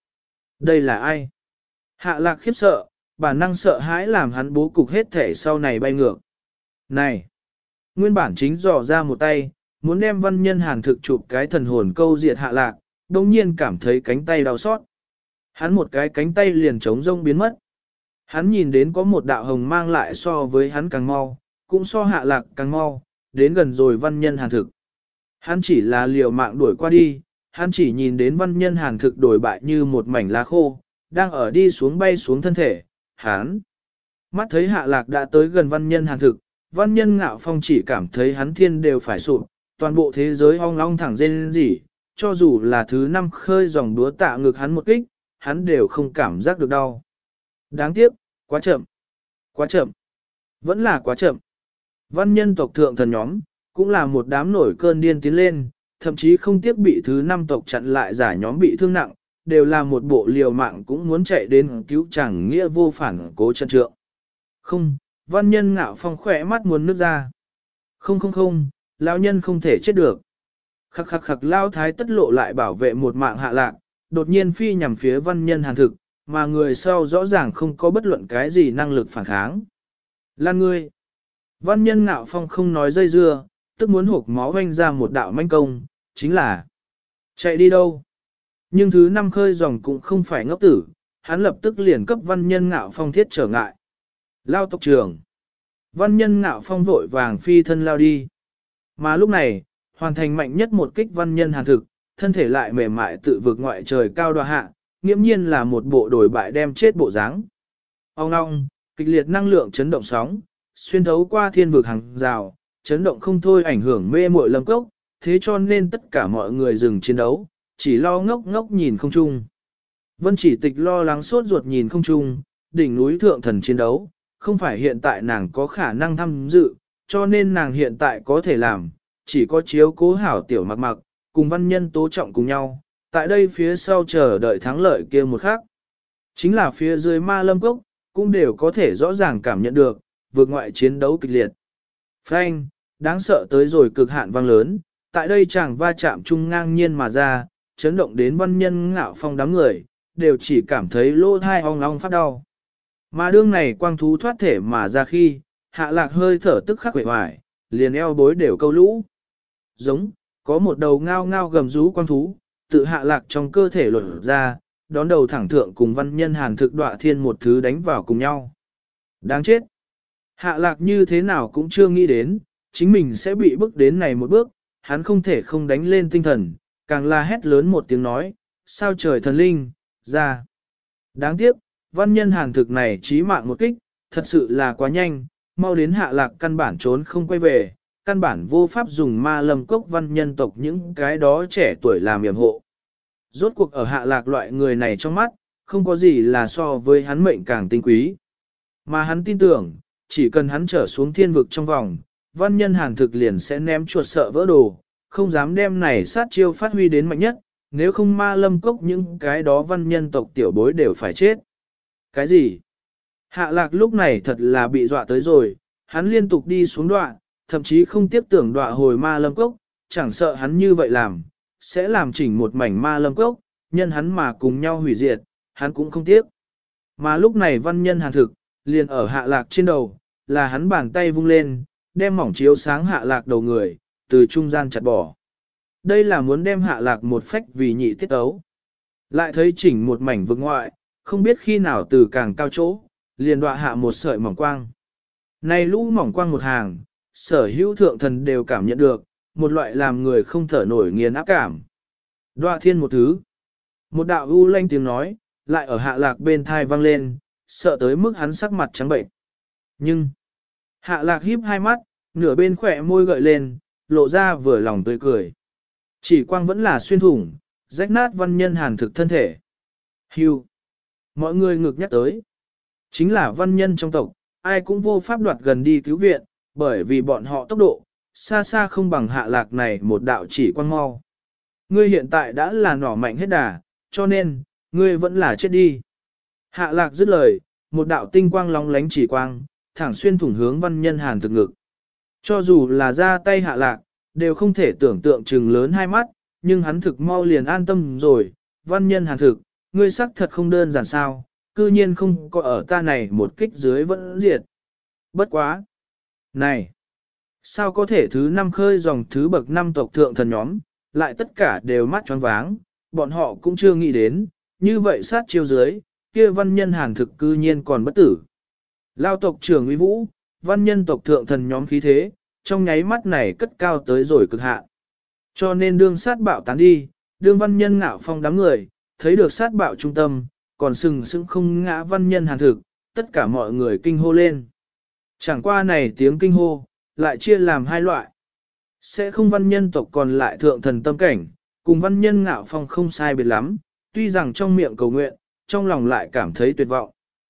là ai? Hạ lạc khiếp sợ, bản năng sợ hãi làm hắn bố cục hết thể sau này bay ngược. Này! Nguyên bản chính dò ra một tay, muốn đem văn nhân hàn thực chụp cái thần hồn câu diệt hạ lạc, đồng nhiên cảm thấy cánh tay đau xót. Hắn một cái cánh tay liền trống rông biến mất. Hắn nhìn đến có một đạo hồng mang lại so với hắn càng mau, cũng so hạ lạc càng mau, đến gần rồi văn nhân hàn thực. Hắn chỉ là liều mạng đuổi qua đi, hắn chỉ nhìn đến văn nhân hàn thực đổi bại như một mảnh lá khô, đang ở đi xuống bay xuống thân thể, hắn. Mắt thấy hạ lạc đã tới gần văn nhân hàn thực, văn nhân ngạo phong chỉ cảm thấy hắn thiên đều phải sụp, toàn bộ thế giới ong long thẳng rên rỉ, cho dù là thứ năm khơi dòng đúa tạ ngực hắn một kích, hắn đều không cảm giác được đau. Đáng tiếc, quá chậm, quá chậm, vẫn là quá chậm. Văn nhân tộc thượng thần nhóm, cũng là một đám nổi cơn điên tiến lên, thậm chí không tiếc bị thứ năm tộc chặn lại giải nhóm bị thương nặng, đều là một bộ liều mạng cũng muốn chạy đến cứu chẳng nghĩa vô phản cố trận trượng. Không, văn nhân ngạo phong khỏe mắt muốn nước ra. Không, lão nhân không thể chết được. Khắc khắc khắc lao thái tất lộ lại bảo vệ một mạng hạ lạc, đột nhiên phi nhằm phía văn nhân hàn thực, mà người sau rõ ràng không có bất luận cái gì năng lực phản kháng. Lan ngươi! Văn nhân ngạo phong không nói dây dưa, tức muốn hộp máu hoanh ra một đạo manh công, chính là chạy đi đâu. Nhưng thứ năm khơi dòng cũng không phải ngốc tử, hắn lập tức liền cấp văn nhân ngạo phong thiết trở ngại. Lao tộc trưởng! Văn nhân ngạo phong vội vàng phi thân lao đi. Mà lúc này, hoàn thành mạnh nhất một kích văn nhân hàn thực, thân thể lại mềm mại tự vượt ngoại trời cao đoạ hạ, nghiễm nhiên là một bộ đổi bại đem chết bộ dáng. Ông ngong, kịch liệt năng lượng chấn động sóng, xuyên thấu qua thiên vực hàng rào, chấn động không thôi ảnh hưởng mê muội lâm cốc, thế cho nên tất cả mọi người dừng chiến đấu, chỉ lo ngốc ngốc nhìn không chung. Vân chỉ tịch lo lắng sốt ruột nhìn không chung, đỉnh núi thượng thần chiến đấu, không phải hiện tại nàng có khả năng tham dự, cho nên nàng hiện tại có thể làm, chỉ có chiếu cố hảo tiểu mặc mặc, cùng văn nhân tố trọng cùng nhau, tại đây phía sau chờ đợi thắng lợi kia một khắc. Chính là phía dưới ma lâm cốc, cũng đều có thể rõ ràng cảm nhận được, vượt ngoại chiến đấu kịch liệt. Phanh, đáng sợ tới rồi cực hạn vang lớn, tại đây chàng va chạm chung ngang nhiên mà ra, chấn động đến văn nhân ngạo phong đám người, đều chỉ cảm thấy lỗ thai ong ong phát đau. Mà đương này quang thú thoát thể mà ra khi, hạ lạc hơi thở tức khắc quệ hoài, liền eo bối đều câu lũ. Giống, có một đầu ngao ngao gầm rú quang thú, tự hạ lạc trong cơ thể lột ra, đón đầu thẳng thượng cùng văn nhân hàn thực đọa thiên một thứ đánh vào cùng nhau. Đáng chết! Hạ lạc như thế nào cũng chưa nghĩ đến, chính mình sẽ bị bước đến này một bước, hắn không thể không đánh lên tinh thần, càng là hét lớn một tiếng nói, sao trời thần linh, ra. Đáng tiếc, văn nhân hàn thực này chí mạng một kích, thật sự là quá nhanh, mau đến hạ lạc căn bản trốn không quay về, căn bản vô pháp dùng ma lâm cốc văn nhân tộc những cái đó trẻ tuổi làm yểm hộ. Rốt cuộc ở hạ lạc loại người này trong mắt, không có gì là so với hắn mệnh càng tinh quý. Mà hắn tin tưởng, chỉ cần hắn trở xuống thiên vực trong vòng, văn nhân hàn thực liền sẽ ném chuột sợ vỡ đồ, không dám đem này sát chiêu phát huy đến mạnh nhất, nếu không ma lâm cốc những cái đó văn nhân tộc tiểu bối đều phải chết. Cái gì? Hạ lạc lúc này thật là bị dọa tới rồi, hắn liên tục đi xuống đoạn, thậm chí không tiếp tưởng đọa hồi ma lâm cốc, chẳng sợ hắn như vậy làm, sẽ làm chỉnh một mảnh ma lâm cốc, nhân hắn mà cùng nhau hủy diệt, hắn cũng không tiếc. Mà lúc này văn nhân hàn thực, liền ở hạ lạc trên đầu, là hắn bàn tay vung lên, đem mỏng chiếu sáng hạ lạc đầu người, từ trung gian chặt bỏ. Đây là muốn đem hạ lạc một phách vì nhị tiết ấu. Lại thấy chỉnh một mảnh vực ngoại, không biết khi nào từ càng cao chỗ, liền đọa hạ một sợi mỏng quang. Này lũ mỏng quang một hàng, sở hữu thượng thần đều cảm nhận được, một loại làm người không thở nổi nghiền áp cảm. Đọa thiên một thứ. Một đạo u lanh tiếng nói, lại ở hạ lạc bên thai vang lên, sợ tới mức hắn sắc mặt trắng bệnh. Nhưng, hạ lạc híp hai mắt, nửa bên khỏe môi gợi lên, lộ ra vừa lòng tươi cười. Chỉ quang vẫn là xuyên thủng, rách nát văn nhân hàn thực thân thể. Hưu. Mọi người ngược nhắc tới. Chính là văn nhân trong tộc, ai cũng vô pháp đoạt gần đi cứu viện, bởi vì bọn họ tốc độ, xa xa không bằng hạ lạc này một đạo chỉ quang mau. Ngươi hiện tại đã là nỏ mạnh hết đà, cho nên, ngươi vẫn là chết đi. Hạ lạc dứt lời, một đạo tinh quang lóng lánh chỉ quang, thẳng xuyên thủng hướng văn nhân hàn thực ngực. Cho dù là ra tay hạ lạc, đều không thể tưởng tượng trừng lớn hai mắt, nhưng hắn thực mau liền an tâm rồi, văn nhân hàn thực, ngươi sắc thật không đơn giản sao, cư nhiên không có ở ta này một kích dưới vẫn diệt. Bất quá! Này! Sao có thể thứ năm khơi dòng thứ bậc năm tộc thượng thần nhóm, lại tất cả đều mắt tròn váng, bọn họ cũng chưa nghĩ đến, như vậy sát chiêu dưới, kia văn nhân hàn thực cư nhiên còn bất tử. Lao tộc trưởng uy vũ, văn nhân tộc thượng thần nhóm khí thế, trong nháy mắt này cất cao tới rồi cực hạn. Cho nên đương sát bạo tán đi, đương văn nhân ngạo phong đám người, thấy được sát bạo trung tâm, còn sừng sững không ngã văn nhân hàn thực, tất cả mọi người kinh hô lên. Chẳng qua này tiếng kinh hô, lại chia làm hai loại. Sẽ không văn nhân tộc còn lại thượng thần tâm cảnh, cùng văn nhân ngạo phong không sai biệt lắm, tuy rằng trong miệng cầu nguyện, trong lòng lại cảm thấy tuyệt vọng.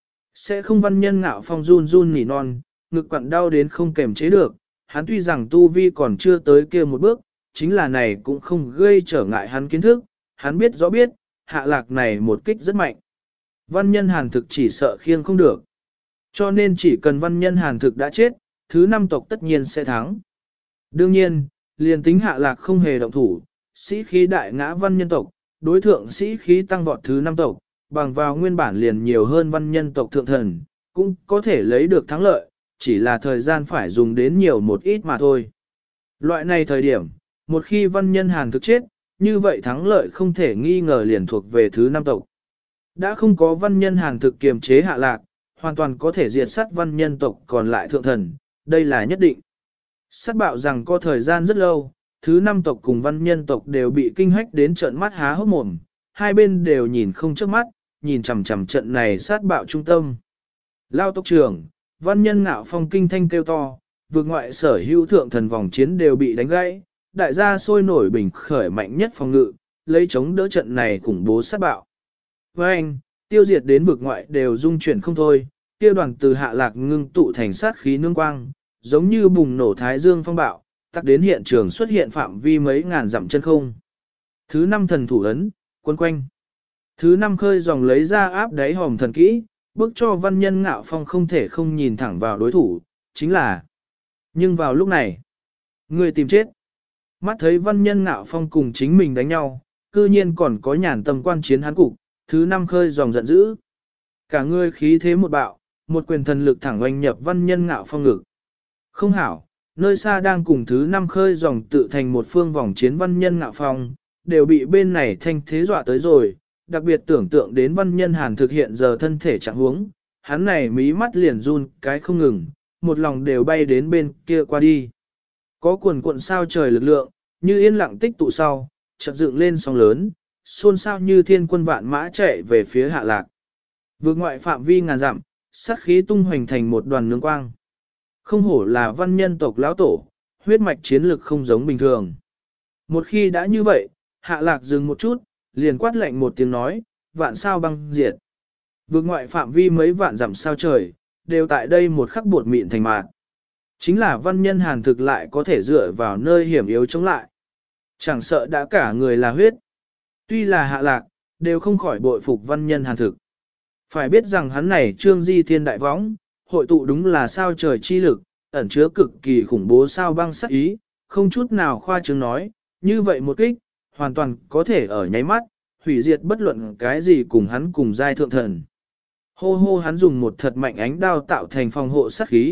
Sẽ không văn nhân ngạo phong run run nỉ non, ngực quặn đau đến không kềm chế được, hắn tuy rằng tu vi còn chưa tới kia một bước, chính là này cũng không gây trở ngại hắn kiến thức, hắn biết rõ biết, hạ lạc này một kích rất mạnh. Văn nhân hàn thực chỉ sợ khiêng không được. Cho nên chỉ cần văn nhân hàn thực đã chết, thứ năm tộc tất nhiên sẽ thắng. Đương nhiên, liền tính hạ lạc không hề động thủ, sĩ khí đại ngã văn nhân tộc, đối thượng sĩ khí tăng vọt thứ năm tộc, bằng vào nguyên bản liền nhiều hơn văn nhân tộc thượng thần, cũng có thể lấy được thắng lợi, chỉ là thời gian phải dùng đến nhiều một ít mà thôi. Loại này thời điểm, một khi văn nhân hàn thực chết, như vậy thắng lợi không thể nghi ngờ liền thuộc về thứ năm tộc. Đã không có văn nhân hàn thực kiềm chế hạ lạc, hoàn toàn có thể diệt sát văn nhân tộc còn lại thượng thần, đây là nhất định. Sát bạo rằng có thời gian rất lâu, thứ năm tộc cùng văn nhân tộc đều bị kinh hách đến trợn mắt há hốc mồm, hai bên đều nhìn không chớp mắt, nhìn chằm chằm trận này sát bạo trung tâm. Lao tộc trưởng, văn nhân ngạo phong kinh thanh kêu to, vượt ngoại sở hữu thượng thần vòng chiến đều bị đánh gãy, đại gia sôi nổi bình khởi mạnh nhất phòng ngự, lấy chống đỡ trận này khủng bố sát bạo. Với anh, tiêu diệt đến vực ngoại đều dung chuyển không thôi, kia đoàn từ hạ lạc ngưng tụ thành sát khí nương quang, giống như bùng nổ thái dương phong bạo, tắc đến hiện trường xuất hiện phạm vi mấy ngàn dặm chân không. Thứ năm thần thủ ấn, quân quanh. Thứ năm khơi dòng lấy ra áp đáy hòm thần kỹ, bước cho văn nhân ngạo phong không thể không nhìn thẳng vào đối thủ, chính là. Nhưng vào lúc này, người tìm chết. Mắt thấy văn nhân ngạo phong cùng chính mình đánh nhau, cư nhiên còn có nhàn tâm quan chiến hắn cục, thứ năm khơi dòng giận dữ. Cả người khí thế một bạo, một quyền thần lực thẳng oanh nhập văn nhân ngạo phong ngực. Không hảo, nơi xa đang cùng thứ năm khơi dòng tự thành một phương vòng chiến văn nhân ngạo phong, đều bị bên này thanh thế dọa tới rồi, đặc biệt tưởng tượng đến văn nhân hàn thực hiện giờ thân thể trạng huống, hắn này mí mắt liền run cái không ngừng, một lòng đều bay đến bên kia qua đi. Có cuộn cuộn sao trời lực lượng, như yên lặng tích tụ sau, chợt dựng lên sóng lớn, xôn xao như thiên quân vạn mã chạy về phía hạ lạc. Vượt ngoại phạm vi ngàn dặm, sát khí tung hoành thành một đoàn nướng quang. Không hổ là văn nhân tộc lão tổ, huyết mạch chiến lực không giống bình thường. Một khi đã như vậy, hạ lạc dừng một chút, liền quát lệnh một tiếng nói, vạn sao băng diệt. Vượt ngoại phạm vi mấy vạn dặm sao trời, đều tại đây một khắc bột mịn thành mạt. Chính là văn nhân hàn thực lại có thể dựa vào nơi hiểm yếu chống lại. Chẳng sợ đã cả người là huyết. Tuy là hạ lạc, đều không khỏi bội phục văn nhân hàn thực. Phải biết rằng hắn này trương di thiên đại võng, hội tụ đúng là sao trời chi lực, ẩn chứa cực kỳ khủng bố sao băng sắc ý, không chút nào khoa trương nói, như vậy một kích, hoàn toàn có thể ở nháy mắt, hủy diệt bất luận cái gì cùng hắn cùng giai thượng thần. Hô hô hắn dùng một thật mạnh ánh đao tạo thành phòng hộ sát khí,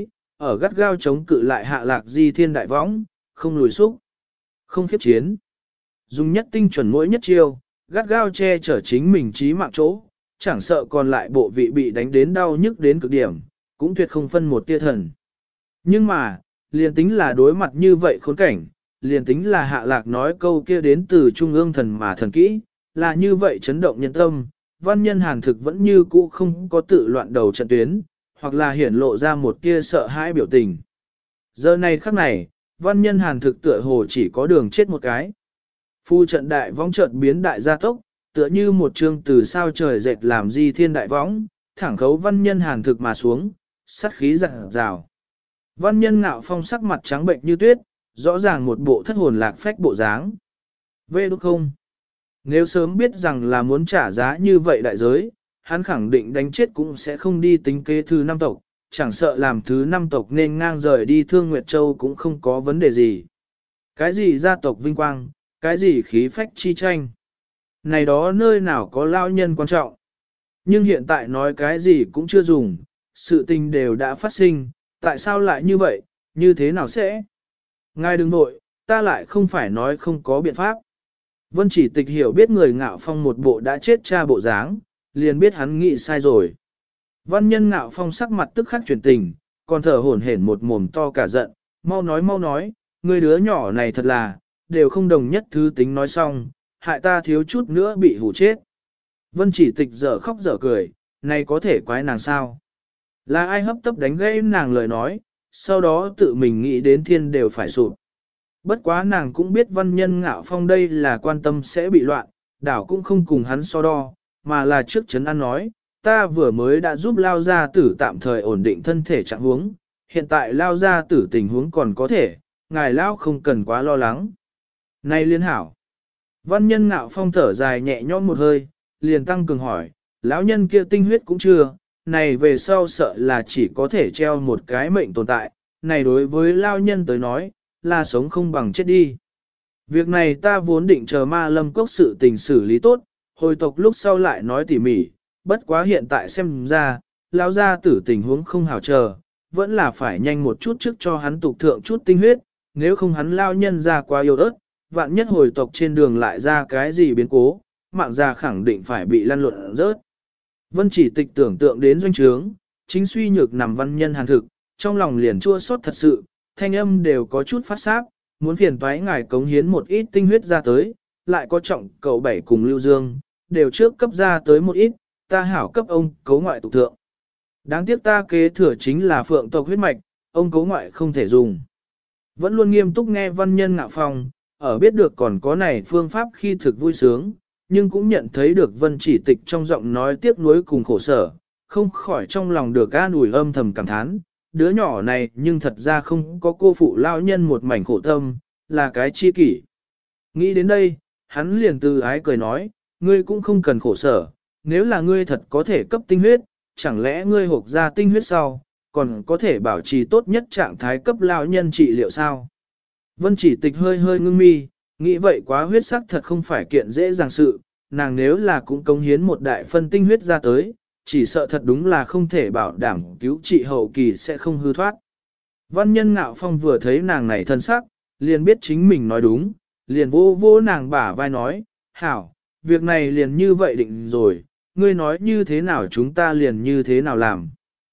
ở gắt gao chống cự lại Hạ Lạc Di Thiên đại võng, không lùi xúc, không khiếp chiến. Dùng nhất tinh chuẩn mỗi nhất chiêu, gắt gao che chở chính mình chí mạng chỗ, chẳng sợ còn lại bộ vị bị đánh đến đau nhức đến cực điểm, cũng tuyệt không phân một tia thần. Nhưng mà, liền tính là đối mặt như vậy khốn cảnh, liền tính là Hạ Lạc nói câu kia đến từ trung ương thần mà thần kỹ, là như vậy chấn động nhân tâm, văn nhân Hàn thực vẫn như cũ không có tự loạn đầu trận tuyến, hoặc là hiển lộ ra một tia sợ hãi biểu tình. Giờ này khắc này, văn nhân Hàn thực tựa hồ chỉ có đường chết một cái. Phu trận đại võng trận biến đại gia tốc, tựa như một chương từ sao trời dệt làm Di Thiên đại võng, thẳng khấu văn nhân Hàn thực mà xuống, sát khí rạng rào. Văn nhân Ngạo Phong sắc mặt trắng bệnh như tuyết, rõ ràng một bộ thất hồn lạc phách bộ dáng. Vê đúc không? Nếu sớm biết rằng là muốn trả giá như vậy đại giới, hắn khẳng định đánh chết cũng sẽ không đi tính kế thứ 5 tộc, chẳng sợ làm thứ 5 tộc nên ngang rời đi Thương Nguyệt Châu cũng không có vấn đề gì. Cái gì gia tộc vinh quang, cái gì khí phách chi tranh. Này đó nơi nào có lao nhân quan trọng. Nhưng hiện tại nói cái gì cũng chưa dùng, sự tình đều đã phát sinh, tại sao lại như vậy, như thế nào sẽ? Ngài đừng nội, ta lại không phải nói không có biện pháp. Vân Chỉ Tịch hiểu biết người Ngạo Phong một bộ đã chết cha bộ dáng, liền biết hắn nghĩ sai rồi. Văn nhân Ngạo Phong sắc mặt tức khắc chuyển tình, còn thở hổn hển một mồm to cả giận, mau nói, người đứa nhỏ này thật là, đều không đồng nhất thứ tính nói xong, hại ta thiếu chút nữa bị hù chết. Vân Chỉ Tịch dở khóc dở cười, này có thể quái nàng sao? Là ai hấp tấp đánh gãy nàng lời nói, sau đó tự mình nghĩ đến thiên đều phải sụp. Bất quá nàng cũng biết văn nhân Ngạo Phong đây là quan tâm sẽ bị loạn, đảo cũng không cùng hắn so đo, mà là trước chấn an nói, ta vừa mới đã giúp Lao Gia Tử tạm thời ổn định thân thể trạng huống, hiện tại Lao Gia Tử tình huống còn có thể, ngài Lao không cần quá lo lắng. Này liên hảo, văn nhân Ngạo Phong thở dài nhẹ nhõm một hơi, liền tăng cường hỏi, lão nhân kia tinh huyết cũng chưa, này về sau sợ là chỉ có thể treo một cái mệnh tồn tại, này đối với Lao nhân tới nói, là sống không bằng chết đi. Việc này ta vốn định chờ Ma Lâm Cốc sự tình xử lý tốt, hồi tộc lúc sau lại nói tỉ mỉ, bất quá hiện tại xem ra, lão gia tử tình huống không hảo chờ, vẫn là phải nhanh một chút trước cho hắn tục thượng chút tinh huyết, nếu không hắn lao nhân ra quá yếu ớt, vạn nhất hồi tộc trên đường lại ra cái gì biến cố, mạng già khẳng định phải bị lăn lộn rớt. Vân Chỉ Tịch tưởng tượng đến doanh trướng, chính suy nhược nằm văn nhân Hàn thực, trong lòng liền chua xót thật sự, thanh âm đều có chút phát sáp, muốn phiền toái ngài cống hiến một ít tinh huyết ra tới, lại có trọng cậu bảy cùng Lưu Dương, đều trước cấp ra tới một ít, ta hảo cấp ông cấu ngoại tục thượng. Đáng tiếc ta kế thừa chính là phượng tộc huyết mạch, ông cấu ngoại không thể dùng. Vẫn luôn nghiêm túc nghe văn nhân Ngạo Phong, ở biết được còn có này phương pháp khi thực vui sướng, nhưng cũng nhận thấy được Vân Chỉ Tịch trong giọng nói tiếc nuối cùng khổ sở, không khỏi trong lòng được an ủi âm thầm cảm thán, đứa nhỏ này nhưng thật ra không có cô phụ lao nhân một mảnh khổ tâm, là cái chi kỷ. Nghĩ đến đây, hắn liền từ ái cười nói, ngươi cũng không cần khổ sở, nếu là ngươi thật có thể cấp tinh huyết, chẳng lẽ ngươi hộp ra tinh huyết sau, còn có thể bảo trì tốt nhất trạng thái cấp lao nhân trị liệu sao? Vân Chỉ Tịch hơi hơi ngưng mi, nghĩ vậy quá huyết sắc thật không phải kiện dễ dàng sự, nàng nếu là cũng cống hiến một đại phân tinh huyết ra tới, chỉ sợ thật đúng là không thể bảo đảm cứu trị hậu kỳ sẽ không hư thoát. Văn nhân Ngạo Phong vừa thấy nàng này thân sắc, liền biết chính mình nói đúng, liền vô vô nàng bả vai nói, hảo, việc này liền như vậy định rồi, ngươi nói như thế nào chúng ta liền như thế nào làm.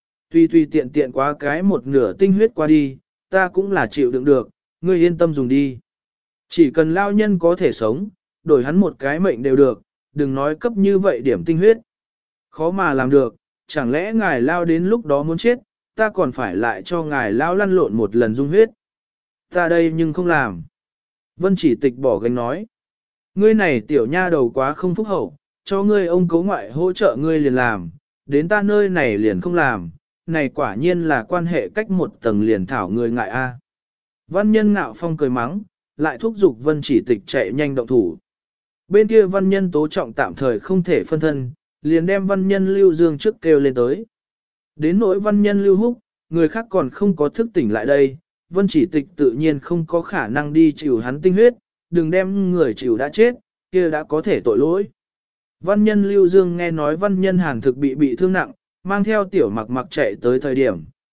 Tuy tiện tiện quá cái một nửa tinh huyết qua đi, ta cũng là chịu đựng được, ngươi yên tâm dùng đi. Chỉ cần lao nhân có thể sống, đổi hắn một cái mệnh đều được, đừng nói cấp như vậy điểm tinh huyết. Khó mà làm được, chẳng lẽ ngài lao đến lúc đó muốn chết, ta còn phải lại cho ngài lao lăn lộn một lần dung huyết. Ta đây nhưng không làm. Vân Chỉ Tịch bỏ gánh nói. Ngươi này tiểu nha đầu quá không phúc hậu, cho ngươi ông cấu ngoại hỗ trợ ngươi liền làm, đến ta nơi này liền không làm, này quả nhiên là quan hệ cách một tầng liền thảo người ngại a. Văn nhân Ngạo Phong cười mắng, lại thúc giục Vân Chỉ Tịch chạy nhanh động thủ. Bên kia văn nhân Tố Trọng tạm thời không thể phân thân, liền đem văn nhân Lưu Dương trước kêu lên tới. Đến nỗi văn nhân Lưu Húc, người khác còn không có thức tỉnh lại đây, Vân Chỉ Tịch tự nhiên không có khả năng đi chịu hắn tinh huyết, đừng đem người chịu đã chết, kia đã có thể tội lỗi. Văn nhân Lưu Dương nghe nói văn nhân Hàn thực bị thương nặng, mang theo tiểu mặc mặc chạy tới thời điểm,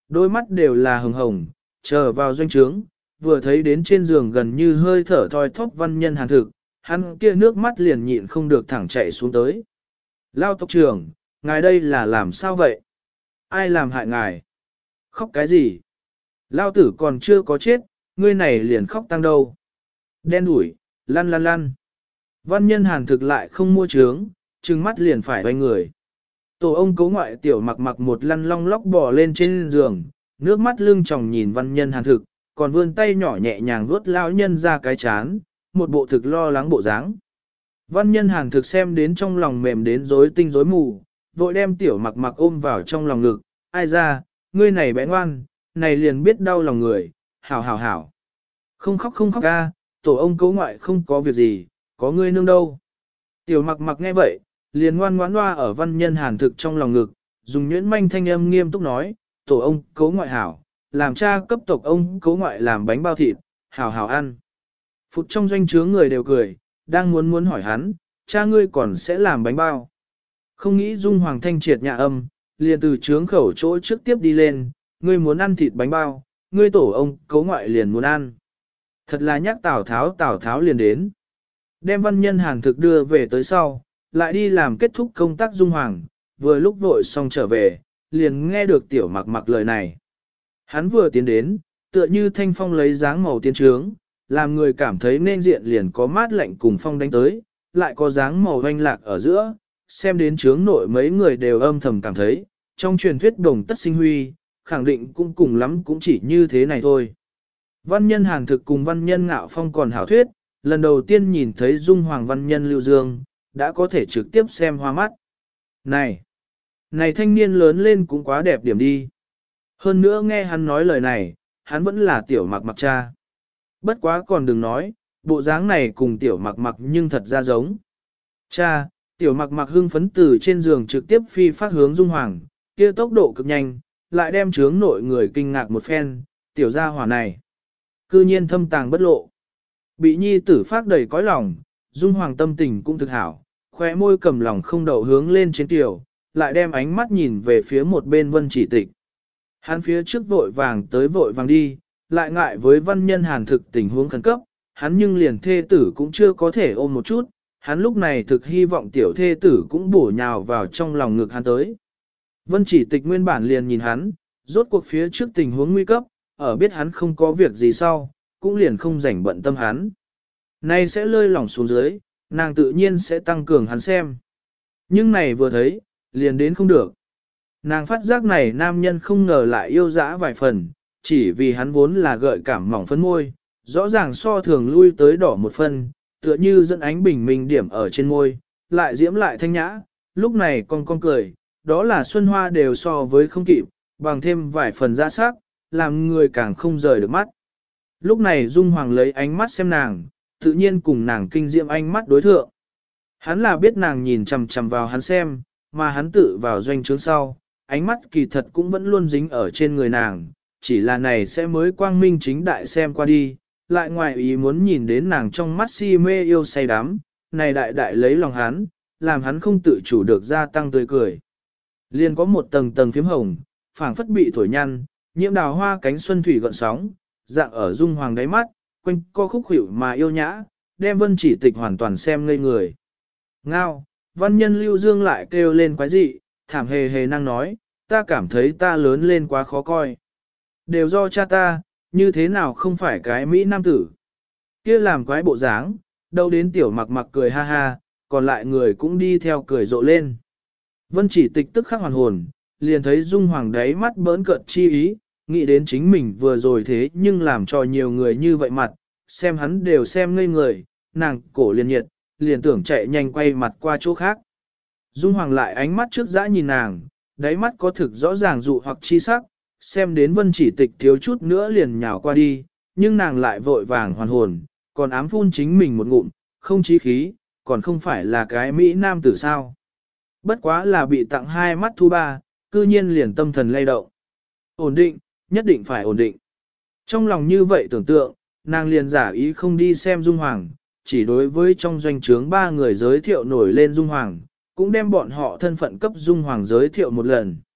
đôi mắt đều là hồng hồng, chờ vào doanh trướng, vừa thấy đến trên giường gần như hơi thở thoi thóp văn nhân Hàn Thực, hắn kia nước mắt liền nhịn không được thẳng chạy xuống tới. Lao tộc trưởng, ngài đây là làm sao vậy? Ai làm hại ngài? Khóc cái gì? Lao tử còn chưa có chết, ngươi này liền khóc tăng đâu. Đen đủi, lăn lăn lăn. Văn nhân Hàn Thực lại không mua trướng, trừng mắt liền phải vay người. Tổ ông cấu ngoại tiểu mặc mặc một lăn long lóc bò lên trên giường, nước mắt lưng tròng nhìn văn nhân Hàn Thực, còn vươn tay nhỏ nhẹ nhàng vuốt lão nhân ra cái chán, một bộ thực lo lắng bộ dáng. Văn nhân Hàn Thực xem đến trong lòng mềm đến rối tinh rối mù, vội đem tiểu mặc mặc ôm vào trong lòng ngực, ai ra, ngươi này bé ngoan, này liền biết đau lòng người, hảo hảo hảo. Không khóc ca, tổ ông cấu ngoại không có việc gì, có ngươi nương đâu. Tiểu mặc mặc nghe vậy, liền ngoan ngoãn loa ở văn nhân Hàn Thực trong lòng ngực, dùng nhuyễn manh thanh âm nghiêm túc nói, tổ ông cấu ngoại hảo, làm cha cấp tộc ông cấu ngoại làm bánh bao thịt, hảo hảo ăn. Phụt trong doanh chứa người đều cười, đang muốn hỏi hắn, cha ngươi còn sẽ làm bánh bao. Không nghĩ Dung Hoàng thanh triệt nhà âm, liền từ trướng khẩu chỗ trước tiếp đi lên, ngươi muốn ăn thịt bánh bao, ngươi tổ ông cấu ngoại liền muốn ăn. Thật là nhắc Tào Tháo liền đến. Đem văn nhân Hàn Thực đưa về tới sau, lại đi làm kết thúc công tác Dung Hoàng, vừa lúc vội xong trở về, liền nghe được tiểu mặc mặc lời này. Hắn vừa tiến đến, tựa như thanh phong lấy dáng màu tiên trướng, làm người cảm thấy nên diện liền có mát lạnh cùng phong đánh tới, lại có dáng màu hoanh lạc ở giữa, xem đến trướng nội mấy người đều âm thầm cảm thấy, trong truyền thuyết đồng tất sinh huy, khẳng định cũng cùng lắm cũng chỉ như thế này thôi. Văn nhân Hàn Thực cùng văn nhân Ngạo Phong còn hảo thuyết, lần đầu tiên nhìn thấy Dung Hoàng văn nhân Lưu Dương, đã có thể trực tiếp xem hoa mắt. Này thanh niên lớn lên cũng quá đẹp điểm đi. Hơn nữa nghe hắn nói lời này, hắn vẫn là tiểu mặc mặc cha. Bất quá còn đừng nói, bộ dáng này cùng tiểu mặc mặc nhưng thật ra giống. Cha, tiểu mặc mặc hưng phấn từ trên giường trực tiếp phi phát hướng Dung Hoàng, kia tốc độ cực nhanh, lại đem trướng nội người kinh ngạc một phen, tiểu gia hỏa này. Cư nhiên thâm tàng bất lộ. Bị nhi tử phát đầy cõi lòng, Dung Hoàng tâm tình cũng thực hảo, khóe môi cầm lòng không đậu hướng lên trên tiểu, lại đem ánh mắt nhìn về phía một bên Vân Chỉ Tịch. Hắn phía trước vội vàng tới vội vàng đi, lại ngại với văn nhân Hàn Thực tình huống khẩn cấp, hắn nhưng liền thê tử cũng chưa có thể ôm một chút, hắn lúc này thực hy vọng tiểu thê tử cũng bổ nhào vào trong lòng ngực hắn tới. Vân Chỉ Tịch nguyên bản liền nhìn hắn, rốt cuộc phía trước tình huống nguy cấp, ở biết hắn không có việc gì sau, cũng liền không rảnh bận tâm hắn. Nay sẽ lơi lỏng xuống dưới, nàng tự nhiên sẽ tăng cường hắn xem. Nhưng này vừa thấy, liền đến không được. Nàng phát giác này nam nhân không ngờ lại yêu dã vài phần, chỉ vì hắn vốn là gợi cảm mỏng phấn môi, rõ ràng so thường lui tới đỏ một phân, tựa như dẫn ánh bình minh điểm ở trên môi, lại diễm lại thanh nhã, lúc này con cười, đó là xuân hoa đều so với không kịp, bằng thêm vài phần da sắc, làm người càng không rời được mắt. Lúc này Dung Hoàng lấy ánh mắt xem nàng, tự nhiên cùng nàng kinh diễm ánh mắt đối thượng. Hắn là biết nàng nhìn chằm chằm vào hắn xem, mà hắn tự vào doanh trướng sau, ánh mắt kỳ thật cũng vẫn luôn dính ở trên người nàng, chỉ là này sẽ mới quang minh chính đại xem qua đi, lại ngoài ý muốn nhìn đến nàng trong mắt si mê yêu say đắm, này đại đại lấy lòng hắn, làm hắn không tự chủ được gia tăng tươi cười. Liền có một tầng tầng phím hồng, phảng phất bị thổi nhăn, nhiễm đào hoa cánh xuân thủy gợn sóng, dạng ở Dung Hoàng đáy mắt, quanh co khúc hiệu mà yêu nhã, đem Vân Chỉ Tịch hoàn toàn xem ngây người. Ngao, văn nhân Lưu Dương lại kêu lên quái dị, thảm hề hề năng nói, ta cảm thấy ta lớn lên quá khó coi. Đều do cha ta, như thế nào không phải cái Mỹ nam tử. Kia làm quái bộ dáng, đâu đến tiểu mặc mặc cười ha ha, còn lại người cũng đi theo cười rộ lên. Vân Chỉ Tịch tức khắc hoàn hồn, liền thấy Dung Hoàng đáy mắt bỡn cợt chi ý, nghĩ đến chính mình vừa rồi thế nhưng làm cho nhiều người như vậy mặt, xem hắn đều xem ngây người, nàng cổ liền nhiệt, liền tưởng chạy nhanh quay mặt qua chỗ khác. Dung Hoàng lại ánh mắt trước dã nhìn nàng, đáy mắt có thực rõ ràng dụ hoặc chi sắc, xem đến Vân Chỉ Tịch thiếu chút nữa liền nhào qua đi, nhưng nàng lại vội vàng hoàn hồn, còn ám phun chính mình một ngụm, không chí khí, còn không phải là cái Mỹ nam tử sao. Bất quá là bị tặng hai mắt thu ba, cư nhiên liền tâm thần lay động. Ổn định, nhất định phải ổn định. Trong lòng như vậy tưởng tượng, nàng liền giả ý không đi xem Dung Hoàng, chỉ đối với trong doanh trướng ba người giới thiệu nổi lên Dung Hoàng, cũng đem bọn họ thân phận cấp Dung Hoàng giới thiệu một lần.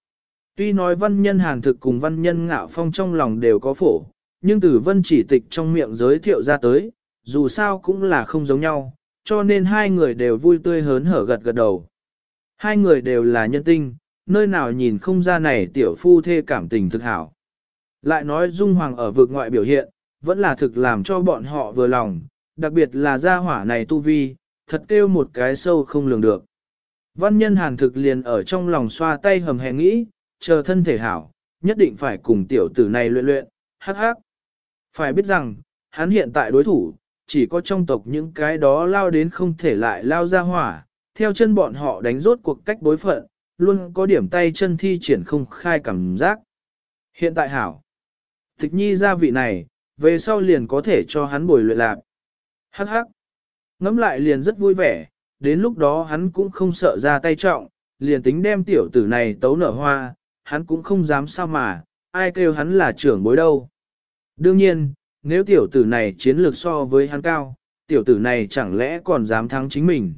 Tuy nói văn nhân Hàn Thực cùng văn nhân Ngạo Phong trong lòng đều có phổ, nhưng từ Vân Chỉ Tịch trong miệng giới thiệu ra tới, dù sao cũng là không giống nhau, cho nên hai người đều vui tươi hớn hở gật gật đầu. Hai người đều là nhân tinh, nơi nào nhìn không ra này tiểu phu thê cảm tình thực hảo. Lại nói Dung Hoàng ở vực ngoại biểu hiện, vẫn là thực làm cho bọn họ vừa lòng, đặc biệt là gia hỏa này tu vi, thật kêu một cái sâu không lường được. Văn nhân Hàn Thực liền ở trong lòng xoa tay hầm hè nghĩ, chờ thân thể hảo, nhất định phải cùng tiểu tử này luyện luyện, hắc hắc. Phải biết rằng, hắn hiện tại đối thủ, chỉ có trong tộc những cái đó lao đến không thể lại lao ra hỏa, theo chân bọn họ đánh rốt cuộc cách đối phận, luôn có điểm tay chân thi triển không khai cảm giác. Hiện tại hảo, Tịch Nhi gia vị này, về sau liền có thể cho hắn bồi luyện lạc. Hắc hắc, ngẫm lại liền rất vui vẻ, đến lúc đó hắn cũng không sợ ra tay trọng, liền tính đem tiểu tử này tấu nở hoa, hắn cũng không dám sao mà, ai kêu hắn là trưởng bối đâu. Đương nhiên, nếu tiểu tử này chiến lược so với hắn cao, tiểu tử này chẳng lẽ còn dám thắng chính mình.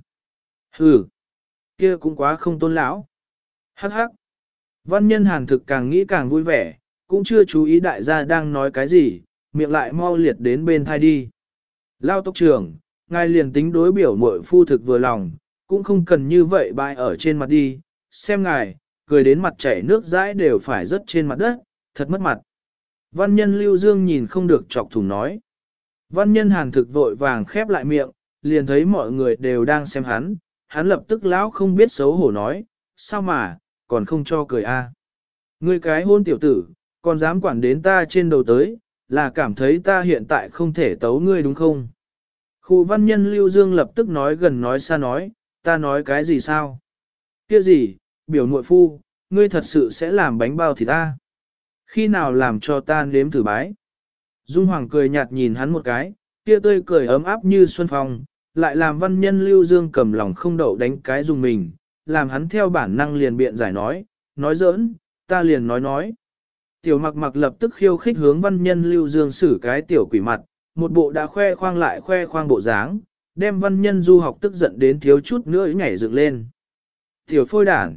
Hừ, kia cũng quá không tôn lão. Hắc hắc. Văn nhân Hàn Thực càng nghĩ càng vui vẻ, cũng chưa chú ý đại gia đang nói cái gì, miệng lại mau liệt đến bên thai đi. Lao tộc trưởng, ngài liền tính đối biểu muội phu thực vừa lòng, cũng không cần như vậy bại ở trên mặt đi, xem ngài, cười đến mặt chảy nước dãi đều phải rớt trên mặt đất, thật mất mặt. Văn nhân Lưu Dương nhìn không được chọc thủng nói. Văn nhân Hàn Thực vội vàng khép lại miệng, liền thấy mọi người đều đang xem hắn lập tức lão không biết xấu hổ nói, sao mà, còn không cho cười a? Ngươi cái hôn tiểu tử, còn dám quản đến ta trên đầu tới, là cảm thấy ta hiện tại không thể tấu ngươi đúng không? Khu văn nhân Lưu Dương lập tức nói gần nói xa nói, ta nói cái gì sao? Kia gì, biểu muội phu, ngươi thật sự sẽ làm bánh bao thì ta? Khi nào làm cho ta nếm thử bái? Dung Hoàng cười nhạt nhìn hắn một cái, kia tươi cười ấm áp như xuân phong, lại làm văn nhân Lưu Dương cầm lòng không đậu đánh cái dùng mình, làm hắn theo bản năng liền biện giải nói giỡn, ta liền nói. Tiểu Mặc Mặc lập tức khiêu khích hướng văn nhân Lưu Dương xử cái tiểu quỷ mặt, một bộ đã khoe khoang lại khoe khoang bộ dáng, đem văn nhân Du Học tức giận đến thiếu chút nữa nhảy dựng lên. Tiểu phôi đản,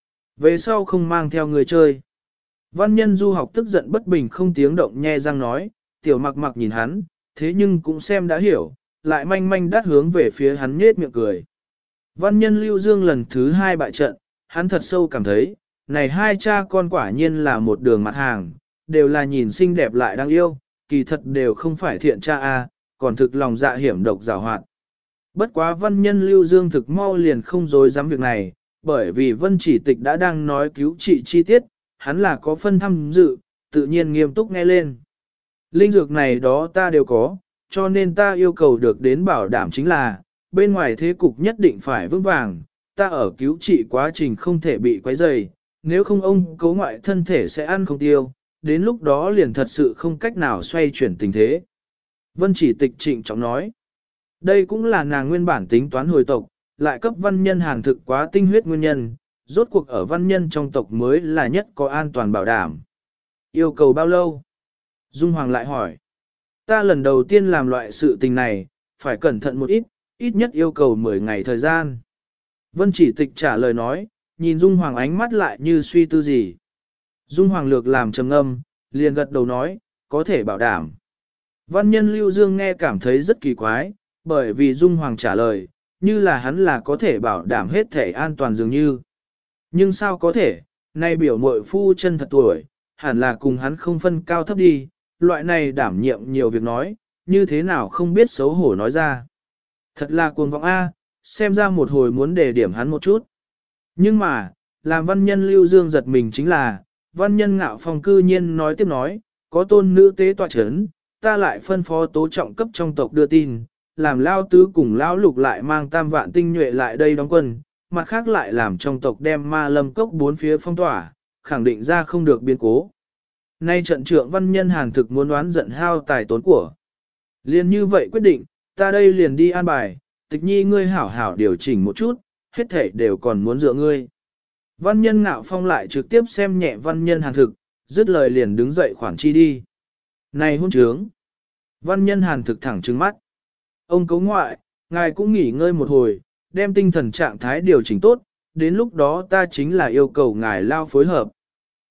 về sau không mang theo người chơi. Văn nhân Du Học tức giận bất bình không tiếng động nhe răng nói, Tiểu Mặc Mặc nhìn hắn, thế nhưng cũng xem đã hiểu, lại manh manh đắt hướng về phía hắn nhết miệng cười. Văn nhân Lưu Dương lần thứ hai bại trận, hắn thật sâu cảm thấy, này hai cha con quả nhiên là một đường mặt hàng, đều là nhìn xinh đẹp lại đáng yêu, kỳ thật đều không phải thiện cha a, còn thực lòng dạ hiểm độc giàu hoạt. Bất quá văn nhân Lưu Dương thực mau liền không dối dám việc này, bởi vì Vân Chỉ Tịch đã đang nói cứu trị chi tiết, hắn là có phân tham dự, tự nhiên nghiêm túc nghe lên. Linh dược này đó ta đều có, cho nên ta yêu cầu được đến bảo đảm chính là, bên ngoài thế cục nhất định phải vững vàng, ta ở cứu trị quá trình không thể bị quấy rầy, nếu không ông cấu ngoại thân thể sẽ ăn không tiêu, đến lúc đó liền thật sự không cách nào xoay chuyển tình thế. Vân Chỉ Tịch trịnh trọng nói, đây cũng là nàng nguyên bản tính toán hồi tộc, lại cấp văn nhân Hàn Thực quá tinh huyết nguyên nhân, rốt cuộc ở văn nhân trong tộc mới là nhất có an toàn bảo đảm. Yêu cầu bao lâu? Dung Hoàng lại hỏi, ta lần đầu tiên làm loại sự tình này, phải cẩn thận một ít, ít nhất yêu cầu 10 ngày thời gian. Vân Chỉ Tịch trả lời nói, nhìn Dung Hoàng ánh mắt lại như suy tư gì. Dung Hoàng lược làm trầm ngâm, liền gật đầu nói, có thể bảo đảm. Văn nhân Lưu Dương nghe cảm thấy rất kỳ quái, bởi vì Dung Hoàng trả lời, như là hắn là có thể bảo đảm hết thể an toàn dường như. Nhưng sao có thể, nay biểu muội phu chân thật tuổi, hẳn là cùng hắn không phân cao thấp đi, loại này đảm nhiệm nhiều việc nói, như thế nào không biết xấu hổ nói ra. Thật là cuồng vọng A, xem ra một hồi muốn đề điểm hắn một chút. Nhưng mà, làm văn nhân Lưu Dương giật mình chính là, văn nhân Ngạo Phong cư nhiên nói tiếp nói, có tôn nữ tế tọa chấn, ta lại phân phó tố trọng cấp trong tộc đưa tin, làm lao tứ cùng lao lục lại mang tam vạn tinh nhuệ lại đây đóng quân, mặt khác lại làm trong tộc đem ma lâm cốc bốn phía phong tỏa, khẳng định ra không được biến cố. Nay trận trưởng văn nhân Hàn Thực muốn đoán giận hao tài tốn của. Liền như vậy quyết định, ta đây liền đi an bài, Tịch Nhi ngươi hảo hảo điều chỉnh một chút, hết thể đều còn muốn dựa ngươi. Văn nhân Ngạo Phong lại trực tiếp xem nhẹ văn nhân Hàn Thực, dứt lời liền đứng dậy khoản chi đi. Này hôn trướng! Văn nhân Hàn Thực thẳng trừng mắt. Ông cấu ngoại, ngài cũng nghỉ ngơi một hồi, đem tinh thần trạng thái điều chỉnh tốt, đến lúc đó ta chính là yêu cầu ngài lao phối hợp.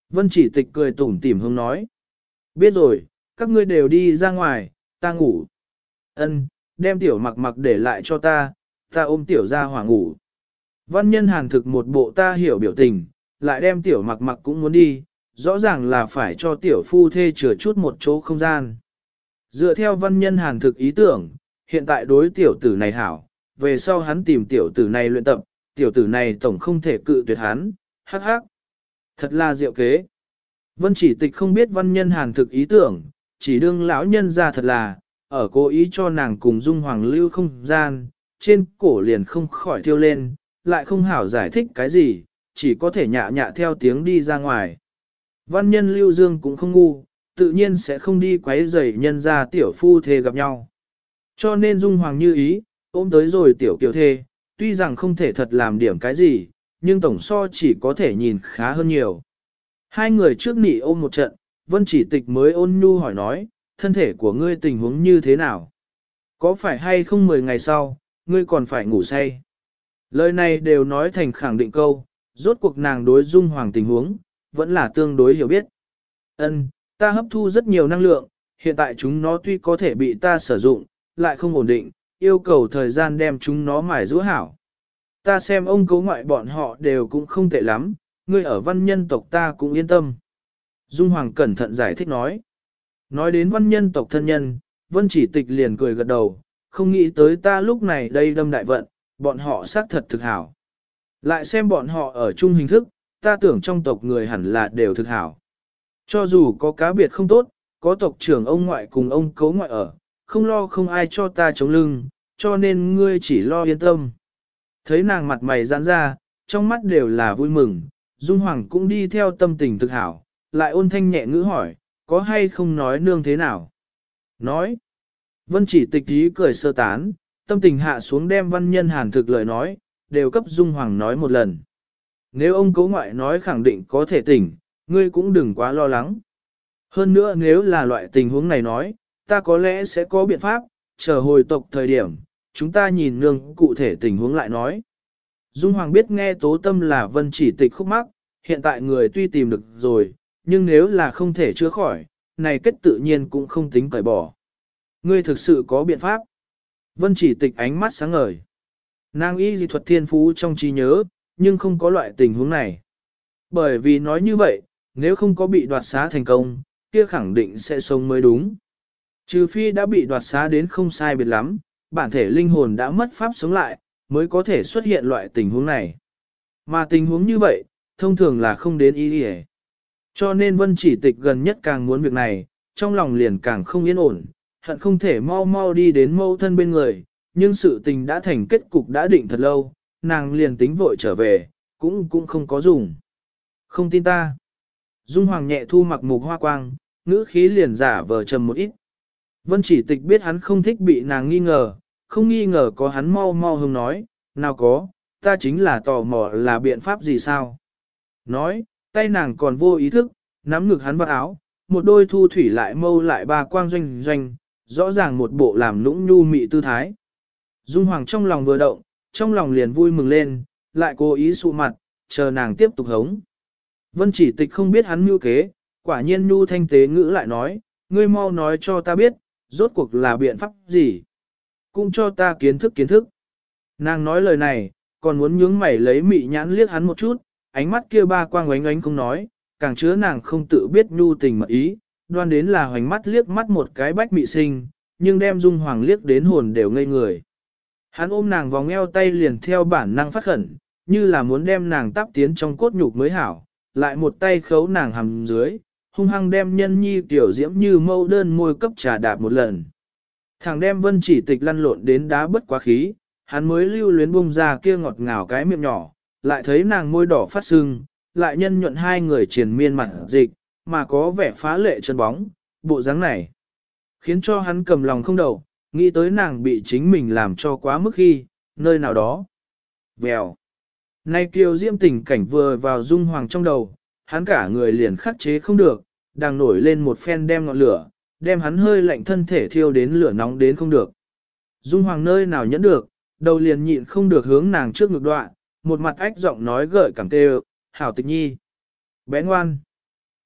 Vân Chỉ Tịch cười tủm tỉm hướng nói. Biết rồi, các ngươi đều đi ra ngoài, ta ngủ. Ân, đem tiểu mặc mặc để lại cho ta ôm tiểu ra hỏa ngủ. Văn nhân hàn thực một bộ ta hiểu biểu tình, lại đem tiểu mặc mặc cũng muốn đi, rõ ràng là phải cho tiểu phu thê chừa chút một chỗ không gian. Dựa theo văn nhân hàn thực ý tưởng, hiện tại đối tiểu tử này hảo, về sau hắn tìm tiểu tử này luyện tập, tiểu tử này tổng không thể cự tuyệt hắn, hắc hắc. Thật là diệu kế. Vân Chỉ Tịch không biết văn nhân hàn thực ý tưởng, chỉ đương lão nhân ra thật là, ở cố ý cho nàng cùng dung hoàng lưu không gian, trên cổ liền không khỏi thiêu lên, lại không hảo giải thích cái gì, chỉ có thể nhạ nhạ theo tiếng đi ra ngoài. Văn nhân lưu dương cũng không ngu, tự nhiên sẽ không đi quấy rầy nhân ra tiểu phu thê gặp nhau. Cho nên dung hoàng như ý, ôm tới rồi tiểu kiều thê, tuy rằng không thể thật làm điểm cái gì, nhưng tổng so chỉ có thể nhìn khá hơn nhiều. Hai người trước nị ôm một trận, Vân Chỉ Tịch mới ôn nhu hỏi nói, thân thể của ngươi tình huống như thế nào? Có phải hay không 10 ngày sau, ngươi còn phải ngủ say? Lời này đều nói thành khẳng định câu, rốt cuộc nàng đối dung hoàng tình huống, vẫn là tương đối hiểu biết. Ân, ta hấp thu rất nhiều năng lượng, hiện tại chúng nó tuy có thể bị ta sử dụng, lại không ổn định, yêu cầu thời gian đem chúng nó mài giũa hảo. Ta xem ông cấu ngoại bọn họ đều cũng không tệ lắm, ngươi ở văn nhân tộc ta cũng yên tâm. Dung Hoàng cẩn thận giải thích nói. Nói đến văn nhân tộc thân nhân, Vân Chỉ Tịch liền cười gật đầu, không nghĩ tới ta lúc này đây đâm đại vận, bọn họ xác thật thực hảo. Lại xem bọn họ ở chung hình thức, ta tưởng trong tộc người hẳn là đều thực hảo. Cho dù có cá biệt không tốt, có tộc trưởng ông ngoại cùng ông cấu ngoại ở, không lo không ai cho ta chống lưng, cho nên ngươi chỉ lo yên tâm. Thấy nàng mặt mày giãn ra, trong mắt đều là vui mừng, Dung Hoàng cũng đi theo tâm tình thực hảo, lại ôn thanh nhẹ ngữ hỏi, có hay không nói nương thế nào? Nói. Vân Chỉ Tịch ý cười sơ tán, tâm tình hạ xuống đem văn nhân hàn thực lời nói, đều cấp Dung Hoàng nói một lần. Nếu ông cấu ngoại nói khẳng định có thể tỉnh, ngươi cũng đừng quá lo lắng. Hơn nữa nếu là loại tình huống này nói, ta có lẽ sẽ có biện pháp, chờ hồi tộc thời điểm, chúng ta nhìn nương cụ thể tình huống lại nói. Dung Hoàng biết nghe tố tâm là Vân Chỉ Tịch khúc mắc, hiện tại người tuy tìm được rồi, nhưng nếu là không thể chữa khỏi, này kết tự nhiên cũng không tính cởi bỏ. Ngươi thực sự có biện pháp. Vân Chỉ Tịch ánh mắt sáng ngời. Nàng y dị thuật thiên phú trong trí nhớ, nhưng không có loại tình huống này. Bởi vì nói như vậy, nếu không có bị đoạt xá thành công, kia khẳng định sẽ sống mới đúng. Trừ phi đã bị đoạt xá đến không sai biệt lắm, bản thể linh hồn đã mất pháp sống lại, mới có thể xuất hiện loại tình huống này. Mà tình huống như vậy, thông thường là không đến ý đi. Cho nên Vân Chỉ Tịch gần nhất càng muốn việc này, trong lòng liền càng không yên ổn, hận không thể mau mau đi đến mâu thân bên người, nhưng sự tình đã thành kết cục đã định thật lâu, nàng liền tính vội trở về, cũng không có dùng. Không tin ta. Dung Hoàng nhẹ thu mặc mục hoa quang, ngữ khí liền giả vờ trầm một ít. Vân Chỉ Tịch biết hắn không thích bị nàng nghi ngờ, không nghi ngờ có hắn mau mau hông nói, nào có, ta chính là tò mò là biện pháp gì sao. Nói, tay nàng còn vô ý thức, nắm ngực hắn vào áo, một đôi thu thủy lại mâu lại ba quang doanh doanh, rõ ràng một bộ làm lũng nhu mị tư thái. Dung Hoàng trong lòng vừa động, trong lòng liền vui mừng lên, lại cố ý sụ mặt, chờ nàng tiếp tục hống. Vân Chỉ Tịch không biết hắn mưu kế, quả nhiên nhu thanh tế ngữ lại nói, ngươi mau nói cho ta biết, rốt cuộc là biện pháp gì. Cũng cho ta kiến thức. Nàng nói lời này, còn muốn nhướng mày lấy mị nhãn liếc hắn một chút, ánh mắt kia ba quang oánh oánh không nói, càng chứa nàng không tự biết nhu tình mật ý, đoan đến là hoành mắt liếc mắt một cái bách mị sinh, nhưng đem Dung Hoàng liếc đến hồn đều ngây người. Hắn ôm nàng vòng eo tay liền theo bản năng phát khẩn, như là muốn đem nàng tắp tiến trong cốt nhục mới hảo, lại một tay khấu nàng hầm dưới, hung hăng đem nhân nhi tiểu diễm như mâu đơn môi cấp trà đạp một lần. Thằng đem Vân Chỉ Tịch lăn lộn đến đá bất quá khí, hắn mới lưu luyến bung ra kia ngọt ngào cái miệng nhỏ, lại thấy nàng môi đỏ phát sưng, lại nhân nhuận hai người triền miên mặt dịch, mà có vẻ phá lệ chân bóng, bộ dáng này. Khiến cho hắn cầm lòng không đầu, nghĩ tới nàng bị chính mình làm cho quá mức khi, nơi nào đó. Vèo. Nay kiều diễm tình cảnh vừa vào Dung Hoàng trong đầu, hắn cả người liền khắc chế không được, đang nổi lên một phen đem ngọn lửa, đem hắn hơi lạnh thân thể thiêu đến lửa nóng đến không được. Dung Hoàng nơi nào nhẫn được, đầu liền nhịn không được hướng nàng trước ngực đoạn, một mặt ách giọng nói gợi cảm tê, hảo Tịch nhi. Bé ngoan.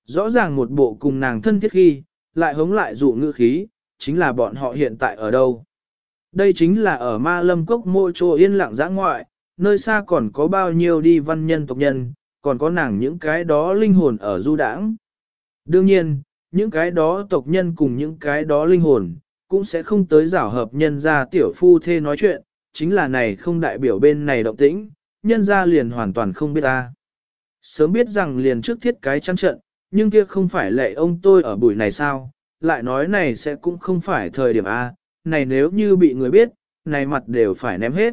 Rõ ràng một bộ cùng nàng thân thiết khi, lại hống lại dụ ngữ khí, chính là bọn họ hiện tại ở đâu. Đây chính là ở Ma Lâm Cốc mô trô yên lặng dã ngoại, nơi xa còn có bao nhiêu đi văn nhân tộc nhân, còn có nàng những cái đó linh hồn ở du đãng. Đương nhiên, những cái đó tộc nhân cùng những cái đó linh hồn, cũng sẽ không tới giảo hợp nhân ra tiểu phu thê nói chuyện, chính là này không đại biểu bên này động tĩnh, nhân ra liền hoàn toàn không biết ta. Sớm biết rằng liền trước thiết cái chăn trận, nhưng kia không phải lệ ông tôi ở buổi này sao, lại nói này sẽ cũng không phải thời điểm A, này nếu như bị người biết, này mặt đều phải ném hết.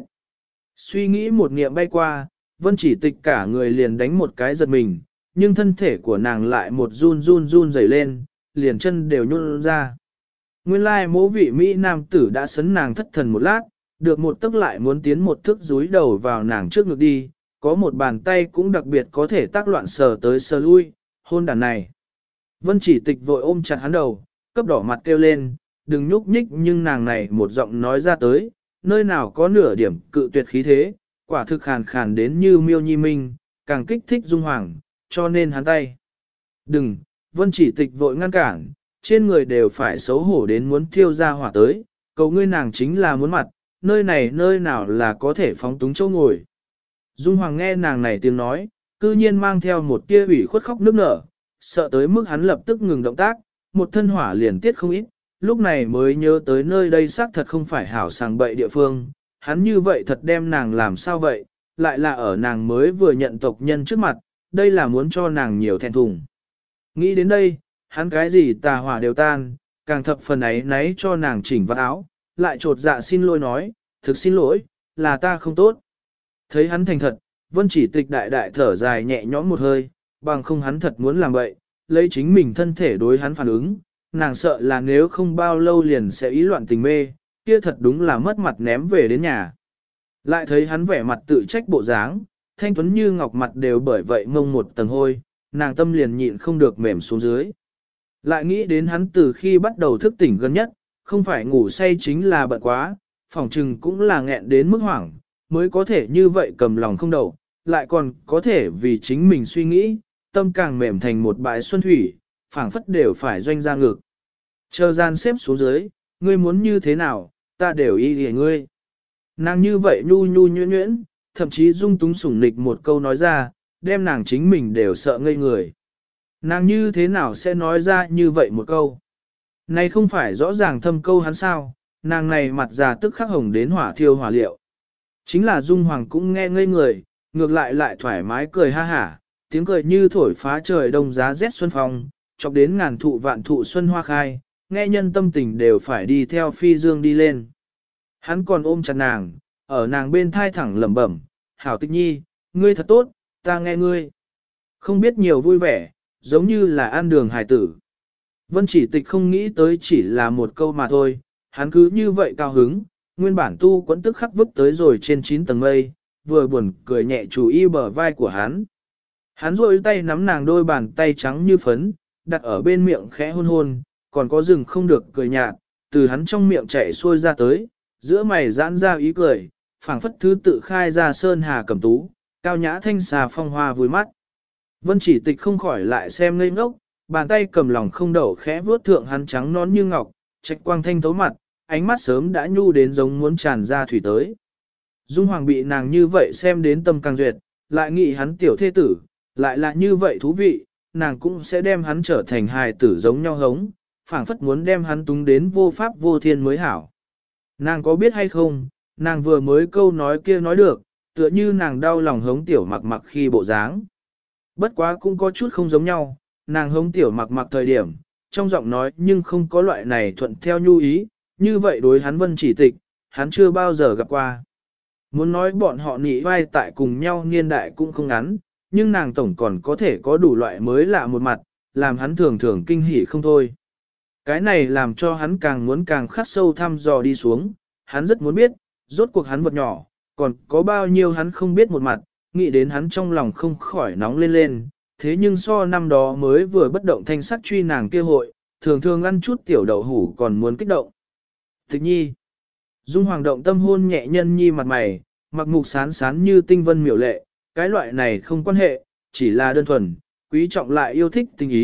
Suy nghĩ một niệm bay qua, Vân Chỉ Tịch cả người liền đánh một cái giật mình, nhưng thân thể của nàng lại một run rẩy lên, liền chân đều nhún ra. Nguyên lai mỗ vị Mỹ nam tử đã sấn nàng thất thần một lát, được một tức lại muốn tiến một thước dúi đầu vào nàng trước ngực đi, có một bàn tay cũng đặc biệt có thể tác loạn sờ tới sờ lui, hôn đàn này. Vân Chỉ Tịch vội ôm chặt hắn đầu, cấp đỏ mặt kêu lên, đừng nhúc nhích, nhưng nàng này một giọng nói ra tới, nơi nào có nửa điểm cự tuyệt khí thế, quả thực khàn khàn đến như miêu nhi minh, càng kích thích Dung Hoàng, cho nên hắn tay. Đừng, Vân Chỉ Tịch vội ngăn cản, trên người đều phải xấu hổ đến muốn thiêu ra hỏa tới, cầu ngươi nàng chính là muốn mặt, nơi này nơi nào là có thể phóng túng chỗ ngồi. Dung Hoàng nghe nàng này tiếng nói, cư nhiên mang theo một tia ủy khuất khóc nức nở, sợ tới mức hắn lập tức ngừng động tác, một thân hỏa liền tiết không ít, lúc này mới nhớ tới nơi đây xác thật không phải hảo sàng bậy địa phương, hắn như vậy thật đem nàng làm sao vậy, lại là ở nàng mới vừa nhận tộc nhân trước mặt, đây là muốn cho nàng nhiều thẹn thùng. Nghĩ đến đây, hắn cái gì tà hỏa đều tan, càng thập phần ấy nấy cho nàng chỉnh vạt áo, lại trột dạ xin lỗi nói, thực xin lỗi, là ta không tốt. Thấy hắn thành thật, Vân Chỉ Tịch đại đại thở dài nhẹ nhõm một hơi, bằng không hắn thật muốn làm vậy, lấy chính mình thân thể đối hắn phản ứng, nàng sợ là nếu không bao lâu liền sẽ ý loạn tình mê, kia thật đúng là mất mặt ném về đến nhà. Lại thấy hắn vẻ mặt tự trách bộ dáng, thanh tuấn như ngọc mặt đều bởi vậy mông một tầng hôi, nàng tâm liền nhịn không được mềm xuống dưới. Lại nghĩ đến hắn từ khi bắt đầu thức tỉnh gần nhất, không phải ngủ say chính là bận quá, phòng trừng cũng là nghẹn đến mức hoảng, mới có thể như vậy cầm lòng không đầu, lại còn có thể vì chính mình suy nghĩ, tâm càng mềm thành một bãi xuân thủy, phảng phất đều phải doanh ra ngực. Chờ gian xếp xuống dưới, ngươi muốn như thế nào, ta đều y để ngươi. Nàng như vậy nhu nhu nhuyễn nhuyễn, thậm chí dung túng sủng nịch một câu nói ra, đem nàng chính mình đều sợ ngây người. Nàng như thế nào sẽ nói ra như vậy một câu? Này không phải rõ ràng thâm câu hắn sao, nàng này mặt già tức khắc hồng đến hỏa thiêu hỏa liệu. Chính là Dung Hoàng cũng nghe ngây người, ngược lại lại thoải mái cười ha hả, tiếng cười như thổi phá trời đông giá rét xuân phong, chọc đến ngàn thụ vạn thụ xuân hoa khai, nghe nhân tâm tình đều phải đi theo phi dương đi lên. Hắn còn ôm chặt nàng, ở nàng bên thai thẳng lẩm bẩm, hảo Tịch nhi, ngươi thật tốt, ta nghe ngươi. Không biết nhiều vui vẻ, giống như là ăn đường hài tử. Vân Chỉ Tịch không nghĩ tới chỉ là một câu mà thôi, hắn cứ như vậy cao hứng, nguyên bản tu quẫn tức khắc vứt tới rồi trên 9 tầng mây, vừa buồn cười nhẹ chú y bờ vai của hắn. Hắn rôi tay nắm nàng đôi bàn tay trắng như phấn, đặt ở bên miệng khẽ hôn hôn, còn có rừng không được cười nhạt, từ hắn trong miệng chảy xuôi ra tới, giữa mày giãn ra ý cười, phảng phất thứ tự khai ra sơn hà cẩm tú, cao nhã thanh xà phong hoa vui mắt. Vân Chỉ Tịch không khỏi lại xem ngây ngốc, bàn tay cầm lòng không đậu khẽ vuốt thượng hắn trắng nón như ngọc, trạch quang thanh thấu mặt, ánh mắt sớm đã nhu đến giống muốn tràn ra thủy tới. Dung Hoàng bị nàng như vậy xem đến tâm càng duyệt, lại nghĩ hắn tiểu thê tử, lại là như vậy thú vị, nàng cũng sẽ đem hắn trở thành hài tử giống nhau hống, phảng phất muốn đem hắn túng đến vô pháp vô thiên mới hảo. Nàng có biết hay không, nàng vừa mới câu nói kia nói được, tựa như nàng đau lòng hống tiểu mặc mặc khi bộ dáng. Bất quá cũng có chút không giống nhau, nàng hống tiểu mặc mặc thời điểm, trong giọng nói nhưng không có loại này thuận theo nhu ý, như vậy đối hắn Vân Chỉ Tịch, hắn chưa bao giờ gặp qua. Muốn nói bọn họ nị vai tại cùng nhau niên đại cũng không ngắn, nhưng nàng tổng còn có thể có đủ loại mới lạ một mặt, làm hắn thường thường kinh hỉ không thôi. Cái này làm cho hắn càng muốn càng khắc sâu thăm dò đi xuống, hắn rất muốn biết, rốt cuộc hắn vật nhỏ, còn có bao nhiêu hắn không biết một mặt, nghĩ đến hắn trong lòng không khỏi nóng lên lên, thế nhưng so năm đó mới vừa bất động thanh sắc truy nàng kia hội, thường thường ăn chút tiểu đậu hủ còn muốn kích động. Tịch nhi, Dung Hoàng động tâm hôn nhẹ nhân nhi mặt mày, mặc mục sán sán như tinh vân miểu lệ, cái loại này không quan hệ, chỉ là đơn thuần, quý trọng lại yêu thích tình ý,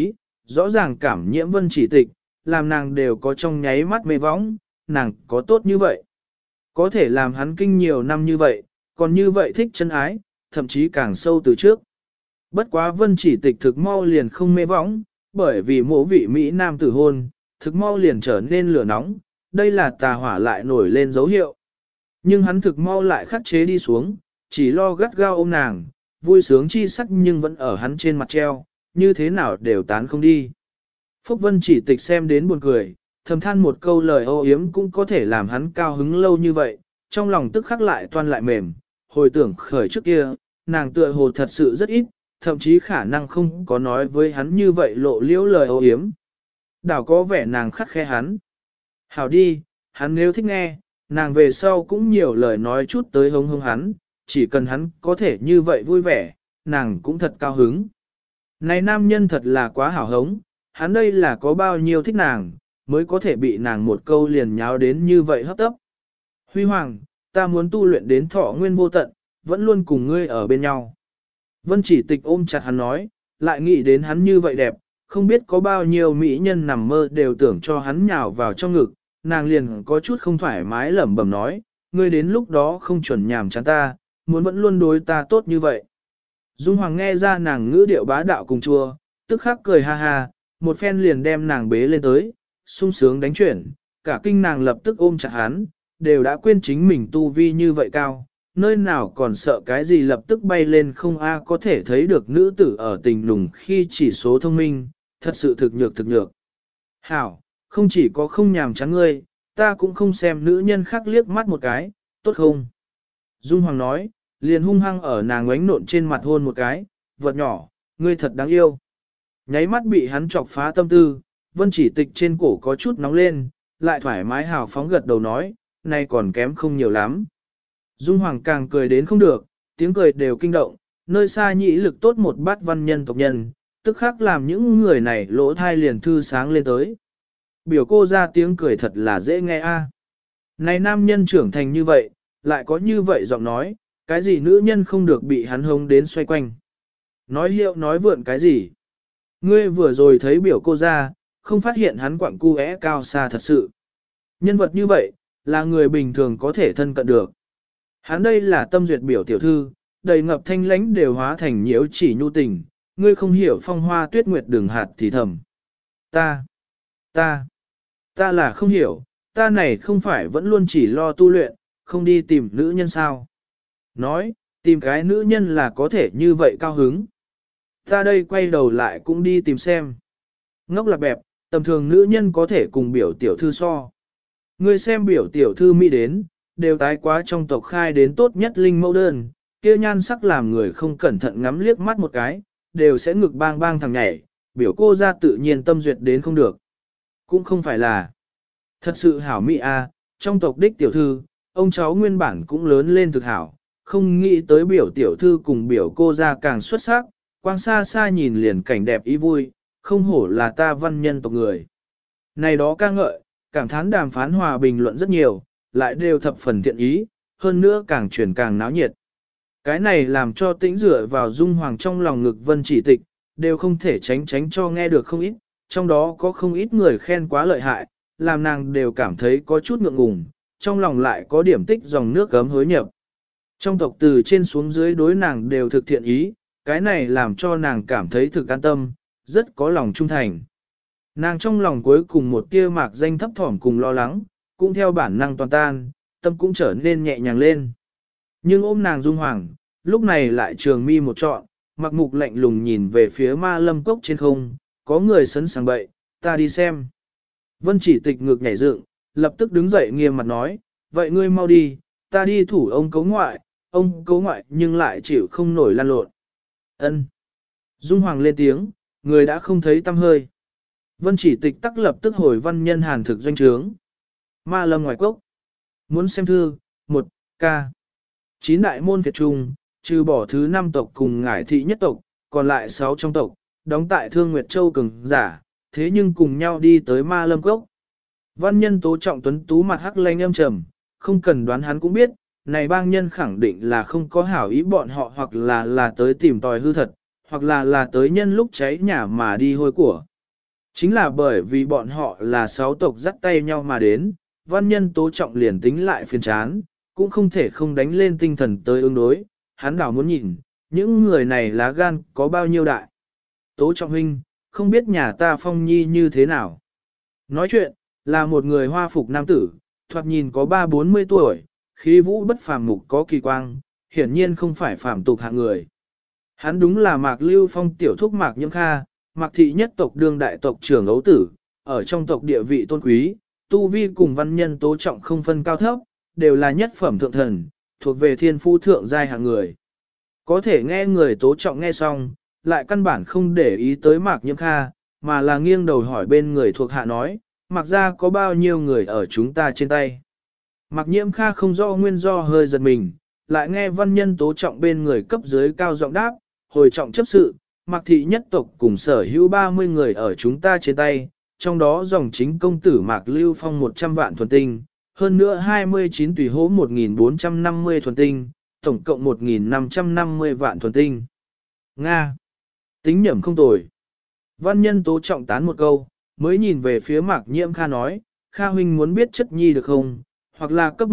rõ ràng cảm nhiễm Vân Chỉ Tịch, làm nàng đều có trong nháy mắt mê võng, nàng có tốt như vậy. Có thể làm hắn kinh nhiều năm như vậy, còn như vậy thích chân ái, thậm chí càng sâu từ trước. Bất quá Vân Chỉ Tịch thực mau liền không mê võng, bởi vì mộ vị Mỹ Nam tử hôn, thực mau liền trở nên lửa nóng, đây là tà hỏa lại nổi lên dấu hiệu. Nhưng hắn thực mau lại khắc chế đi xuống, chỉ lo gắt gao ôm nàng, vui sướng chi sắc nhưng vẫn ở hắn trên mặt treo, như thế nào đều tán không đi. Phúc Vân Chỉ Tịch xem đến buồn cười, thầm than một câu lời âu yếm cũng có thể làm hắn cao hứng lâu như vậy, trong lòng tức khắc lại toan lại mềm, hồi tưởng khởi trước kia, nàng tựa hồ thật sự rất ít, thậm chí khả năng không có nói với hắn như vậy lộ liễu lời âu yếm. Đảo có vẻ nàng khắt khe hắn. Hảo đi, hắn nếu thích nghe, nàng về sau cũng nhiều lời nói chút tới hống hống hắn, chỉ cần hắn có thể như vậy vui vẻ, nàng cũng thật cao hứng. Này nam nhân thật là quá hảo hống, hắn đây là có bao nhiêu thích nàng, mới có thể bị nàng một câu liền nháo đến như vậy hấp tấp. Huy Hoàng, ta muốn tu luyện đến thọ nguyên vô tận, vẫn luôn cùng ngươi ở bên nhau. Vân Chỉ Tịch ôm chặt hắn nói, lại nghĩ đến hắn như vậy đẹp, không biết có bao nhiêu mỹ nhân nằm mơ đều tưởng cho hắn nhào vào trong ngực, nàng liền có chút không thoải mái lẩm bẩm nói, ngươi đến lúc đó không chuẩn nhàm chán ta, muốn vẫn luôn đối ta tốt như vậy. Dung Hoàng nghe ra nàng ngữ điệu bá đạo cùng chua, tức khắc cười ha ha, một phen liền đem nàng bế lên tới, sung sướng đánh chuyển, cả kinh nàng lập tức ôm chặt hắn, đều đã quên chính mình tu vi như vậy cao, nơi nào còn sợ cái gì lập tức bay lên không a có thể thấy được nữ tử ở tình lùng khi chỉ số thông minh, thật sự thực nhược thực nhược. Hảo, không chỉ có không nhàm chán ngươi, ta cũng không xem nữ nhân khác liếc mắt một cái, tốt không? Dung Hoàng nói, liền hung hăng ở nàng ngoánh nộn trên mặt hôn một cái, vật nhỏ, ngươi thật đáng yêu. Nháy mắt bị hắn chọc phá tâm tư, Vân Chỉ Tịch trên cổ có chút nóng lên, lại thoải mái hào phóng gật đầu nói, nay còn kém không nhiều lắm. Dung Hoàng càng cười đến không được, tiếng cười đều kinh động, nơi xa nhĩ lực tốt một bát văn nhân tộc nhân, tức khắc làm những người này lỗ thai liền thư sáng lên tới. Biểu cô ra tiếng cười thật là dễ nghe a. Này nam nhân trưởng thành như vậy, lại có như vậy giọng nói, cái gì nữ nhân không được bị hắn hống đến xoay quanh. Nói hiệu nói vượn cái gì. Ngươi vừa rồi thấy biểu cô ra, không phát hiện hắn quặng cu é cao xa thật sự. Nhân vật như vậy, là người bình thường có thể thân cận được. Hắn đây là tâm duyệt biểu tiểu thư, đầy ngập thanh lãnh đều hóa thành nhiễu chỉ nhu tình, ngươi không hiểu phong hoa tuyết nguyệt đường hạt thì thầm. Ta là không hiểu, ta này không phải vẫn luôn chỉ lo tu luyện, không đi tìm nữ nhân sao. Nói, tìm cái nữ nhân là có thể như vậy cao hứng. Ta đây quay đầu lại cũng đi tìm xem. Ngốc là bẹp, tầm thường nữ nhân có thể cùng biểu tiểu thư so. Ngươi xem biểu tiểu thư mỹ đến, đều tái quá trong tộc khai đến tốt nhất linh mẫu đơn, kia nhan sắc làm người không cẩn thận ngắm liếc mắt một cái, đều sẽ ngực bang bang thằng nhảy, biểu cô ra tự nhiên tâm duyệt đến không được. Cũng không phải là thật sự hảo mỹ a, trong tộc đích tiểu thư, ông cháu nguyên bản cũng lớn lên thực hảo, không nghĩ tới biểu tiểu thư cùng biểu cô ra càng xuất sắc, quang xa xa nhìn liền cảnh đẹp ý vui, không hổ là ta văn nhân tộc người. Này đó ca ngợi, cảm thán đàm phán hòa bình luận rất nhiều, lại đều thập phần thiện ý, hơn nữa càng truyền càng náo nhiệt. Cái này làm cho tĩnh dựa vào Dung Hoàng trong lòng ngực Vân Chỉ Tịch, đều không thể tránh cho nghe được không ít, trong đó có không ít người khen quá lợi hại, làm nàng đều cảm thấy có chút ngượng ngùng, trong lòng lại có điểm tích dòng nước gấm hối nhập. Trong tộc từ trên xuống dưới đối nàng đều thực thiện ý, cái này làm cho nàng cảm thấy thực an tâm, rất có lòng trung thành. Nàng trong lòng cuối cùng một tia mạc danh thấp thỏm cùng lo lắng, cũng theo bản năng toàn tan, tâm cũng trở nên nhẹ nhàng lên. Nhưng ôm nàng Dung Hoàng, lúc này lại trường mi một trọn, mặc mục lạnh lùng nhìn về phía ma lâm cốc trên không, có người sấn sàng bậy, ta đi xem. Vân Chỉ Tịch ngược nhảy dựng, lập tức đứng dậy nghiêm mặt nói, vậy ngươi mau đi, ta đi thủ ông cấu ngoại nhưng lại chịu không nổi lan lộn. Ân. Dung Hoàng lên tiếng, người đã không thấy tăm hơi. Vân Chỉ Tịch tắc lập tức hồi văn nhân hàn thực doanh trướng. Ma lâm ngoài cốc. Muốn xem thư, 1 ca. 9 đại môn Việt Trung, trừ bỏ thứ 5 tộc cùng ngải thị nhất tộc, còn lại 6 trong tộc, đóng tại Thương Nguyệt Châu cường giả, thế nhưng cùng nhau đi tới ma lâm cốc. Văn nhân tố trọng tuấn tú mặt hắc lanh âm trầm, không cần đoán hắn cũng biết, này bang nhân khẳng định là không có hảo ý bọn họ hoặc là tới tìm tòi hư thật, hoặc là tới nhân lúc cháy nhà mà đi hôi của. Chính là bởi vì bọn họ là 6 tộc dắt tay nhau mà đến, văn nhân Tố Trọng liền tính lại phiền chán, cũng không thể không đánh lên tinh thần tới ứng đối, hắn đảo muốn nhìn, những người này lá gan có bao nhiêu đại. Tố Trọng huynh, không biết nhà ta Phong Nhi như thế nào. Nói chuyện, là một người hoa phục nam tử, thoạt nhìn có 3-40 tuổi, khí vũ bất phàm mục có kỳ quang, hiển nhiên không phải phàm tục hạng người. Hắn đúng là Mạc Lưu Phong tiểu thúc Mạc Nhiễm Kha, Mạc thị nhất tộc đương đại tộc trưởng ấu tử, ở trong tộc địa vị tôn quý, tu vi cùng văn nhân Tố Trọng không phân cao thấp, đều là nhất phẩm thượng thần, thuộc về thiên phu thượng giai hạng người. Có thể nghe người Tố Trọng nghe xong, lại căn bản không để ý tới Mạc Nhiễm Kha, mà là nghiêng đầu hỏi bên người thuộc hạ nói, Mạc gia có bao nhiêu người ở chúng ta trên tay. Mạc Nhiễm Kha không rõ nguyên do hơi giật mình, lại nghe văn nhân Tố Trọng bên người cấp dưới cao giọng đáp, hồi trọng chấp sự, Mạc thị nhất tộc cùng sở hữu 30 người ở chúng ta trên tay, trong đó dòng chính công tử Mạc Lưu Phong 100 vạn thuần tinh, hơn nữa 29 tùy hỗ 1.450 thuần tinh, tổng cộng 1.550 vạn thuần tinh. Nga! Tính nhẩm không tồi. Văn nhân Tố Trọng tán một câu, mới nhìn về phía Mạc Nhiễm Kha nói, Kha huynh muốn biết chất nhi được không, hoặc là cấp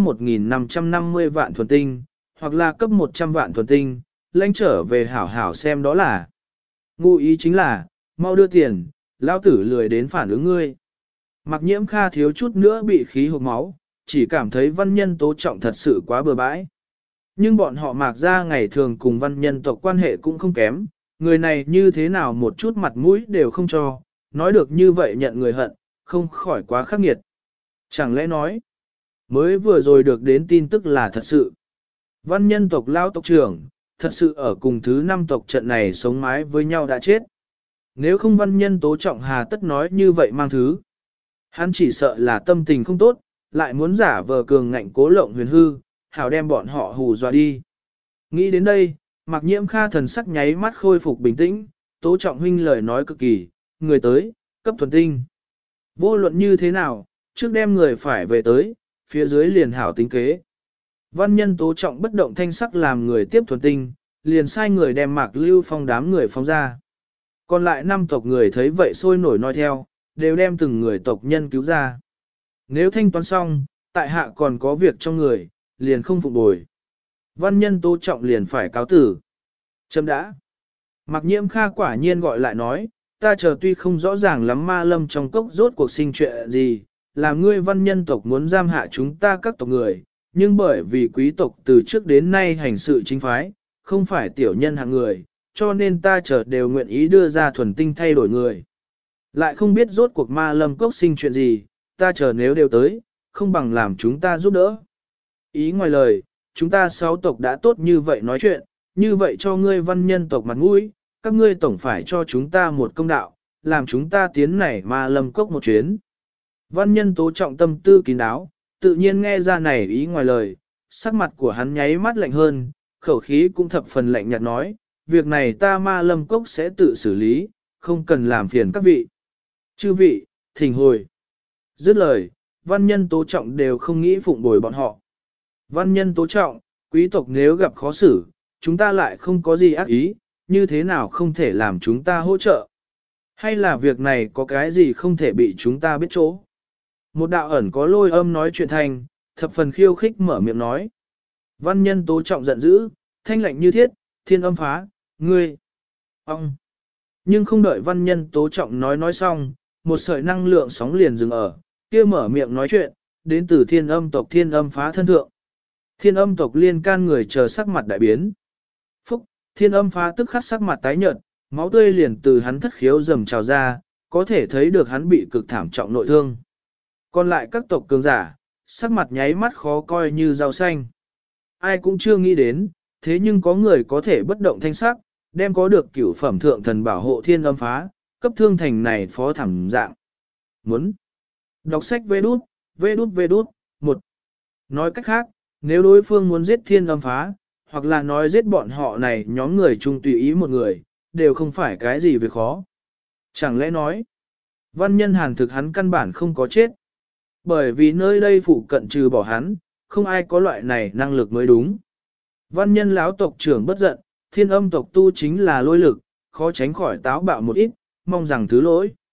1.550 vạn thuần tinh, hoặc là cấp 100 vạn thuần tinh, lãnh trở về hảo hảo xem đó là. Ngụ ý chính là, mau đưa tiền, lão tử lười đến phản ứng ngươi. Mạc Nhiễm Kha thiếu chút nữa bị khí hộc máu, chỉ cảm thấy văn nhân Tố Trọng thật sự quá bừa bãi. Nhưng bọn họ Mạc gia ngày thường cùng văn nhân tộc quan hệ cũng không kém, người này như thế nào một chút mặt mũi đều không cho, nói được như vậy nhận người hận, không khỏi quá khắc nghiệt. Chẳng lẽ nói, mới vừa rồi được đến tin tức là thật sự. Văn nhân tộc lao tộc trưởng, thật sự ở cùng thứ 5 tộc trận này sống mái với nhau đã chết. Nếu không văn nhân Tố Trọng hà tất nói như vậy mang thứ. Hắn chỉ sợ là tâm tình không tốt, lại muốn giả vờ cường ngạnh cố lộng huyền hư, hảo đem bọn họ hù dọa đi. Nghĩ đến đây, Mạc Nhiễm Kha thần sắc nháy mắt khôi phục bình tĩnh, Tố Trọng huynh lời nói cực kỳ, người tới, cấp thuần tinh. Vô luận như thế nào, trước đem người phải về tới, phía dưới liền hảo tính kế. Văn nhân Tố Trọng bất động thanh sắc làm người tiếp thuần tinh, liền sai người đem Mạc Lưu Phong đám người phóng ra. Còn lại 5 tộc người thấy vậy sôi nổi nói theo, đều đem từng người tộc nhân cứu ra. Nếu thanh toán xong, tại hạ còn có việc trong người, liền không phục bồi. Văn nhân Tố Trọng liền phải cáo tử. Chấm đã. Mạc Nhiễm Kha quả nhiên gọi lại nói, ta chờ tuy không rõ ràng lắm ma lâm trong cốc rốt cuộc sinh chuyện gì, làm ngươi văn nhân tộc muốn giam hạ chúng ta các tộc người, nhưng bởi vì quý tộc từ trước đến nay hành sự chính phái, không phải tiểu nhân hạng người, cho nên ta chờ đều nguyện ý đưa ra thuần tinh thay đổi người. Lại không biết rốt cuộc ma lâm cốc sinh chuyện gì, ta chờ nếu đều tới, không bằng làm chúng ta giúp đỡ. Ý ngoài lời, chúng ta 6 tộc đã tốt như vậy nói chuyện, như vậy cho ngươi văn nhân tộc mặt mũi, các ngươi tổng phải cho chúng ta một công đạo, làm chúng ta tiến này ma lâm cốc một chuyến. Văn nhân Tố Trọng tâm tư kín đáo, tự nhiên nghe ra này ý ngoài lời, sắc mặt của hắn nháy mắt lạnh hơn, khẩu khí cũng thập phần lạnh nhạt nói, việc này ta ma lâm cốc sẽ tự xử lý, không cần làm phiền các vị. Chư vị, thỉnh hồi. Dứt lời, văn nhân Tố Trọng đều không nghĩ phụng bồi bọn họ. Văn nhân Tố Trọng, quý tộc nếu gặp khó xử, chúng ta lại không có gì ác ý, như thế nào không thể làm chúng ta hỗ trợ? Hay là việc này có cái gì không thể bị chúng ta biết chỗ? Một đạo ẩn có lôi âm nói chuyện thành, thập phần khiêu khích mở miệng nói. Văn nhân Tố Trọng giận dữ, thanh lạnh như thiết, thiên âm phá, ngươi, ông. Nhưng không đợi văn nhân Tố Trọng nói xong, một sợi năng lượng sóng liền dừng ở, kia mở miệng nói chuyện, đến từ thiên âm tộc thiên âm phá thân thượng. Thiên âm tộc liên can người chờ sắc mặt đại biến. Phúc, thiên âm phá tức khắc sắc mặt tái nhợt, máu tươi liền từ hắn thất khiếu rầm trào ra, có thể thấy được hắn bị cực thảm trọng nội thương. Còn lại các tộc cường giả, sắc mặt nháy mắt khó coi như rau xanh. Ai cũng chưa nghĩ đến, thế nhưng có người có thể bất động thanh sắc, đem có được cửu phẩm thượng thần bảo hộ thiên âm phá, cấp thương thành này phó thảm dạng. Muốn đọc sách vê đút, 1. Nói cách khác, nếu đối phương muốn giết thiên âm phá, hoặc là nói giết bọn họ này nhóm người chung tùy ý một người, đều không phải cái gì việc khó. Chẳng lẽ nói, văn nhân hàn thực hắn căn bản không có chết. Bởi vì nơi đây phụ cận trừ bỏ hắn, không ai có loại này năng lực mới đúng. Văn nhân lão tộc trưởng bất giận, thiên âm tộc tu chính là lôi lực, khó tránh khỏi táo bạo một ít, mong rằng thứ lỗi.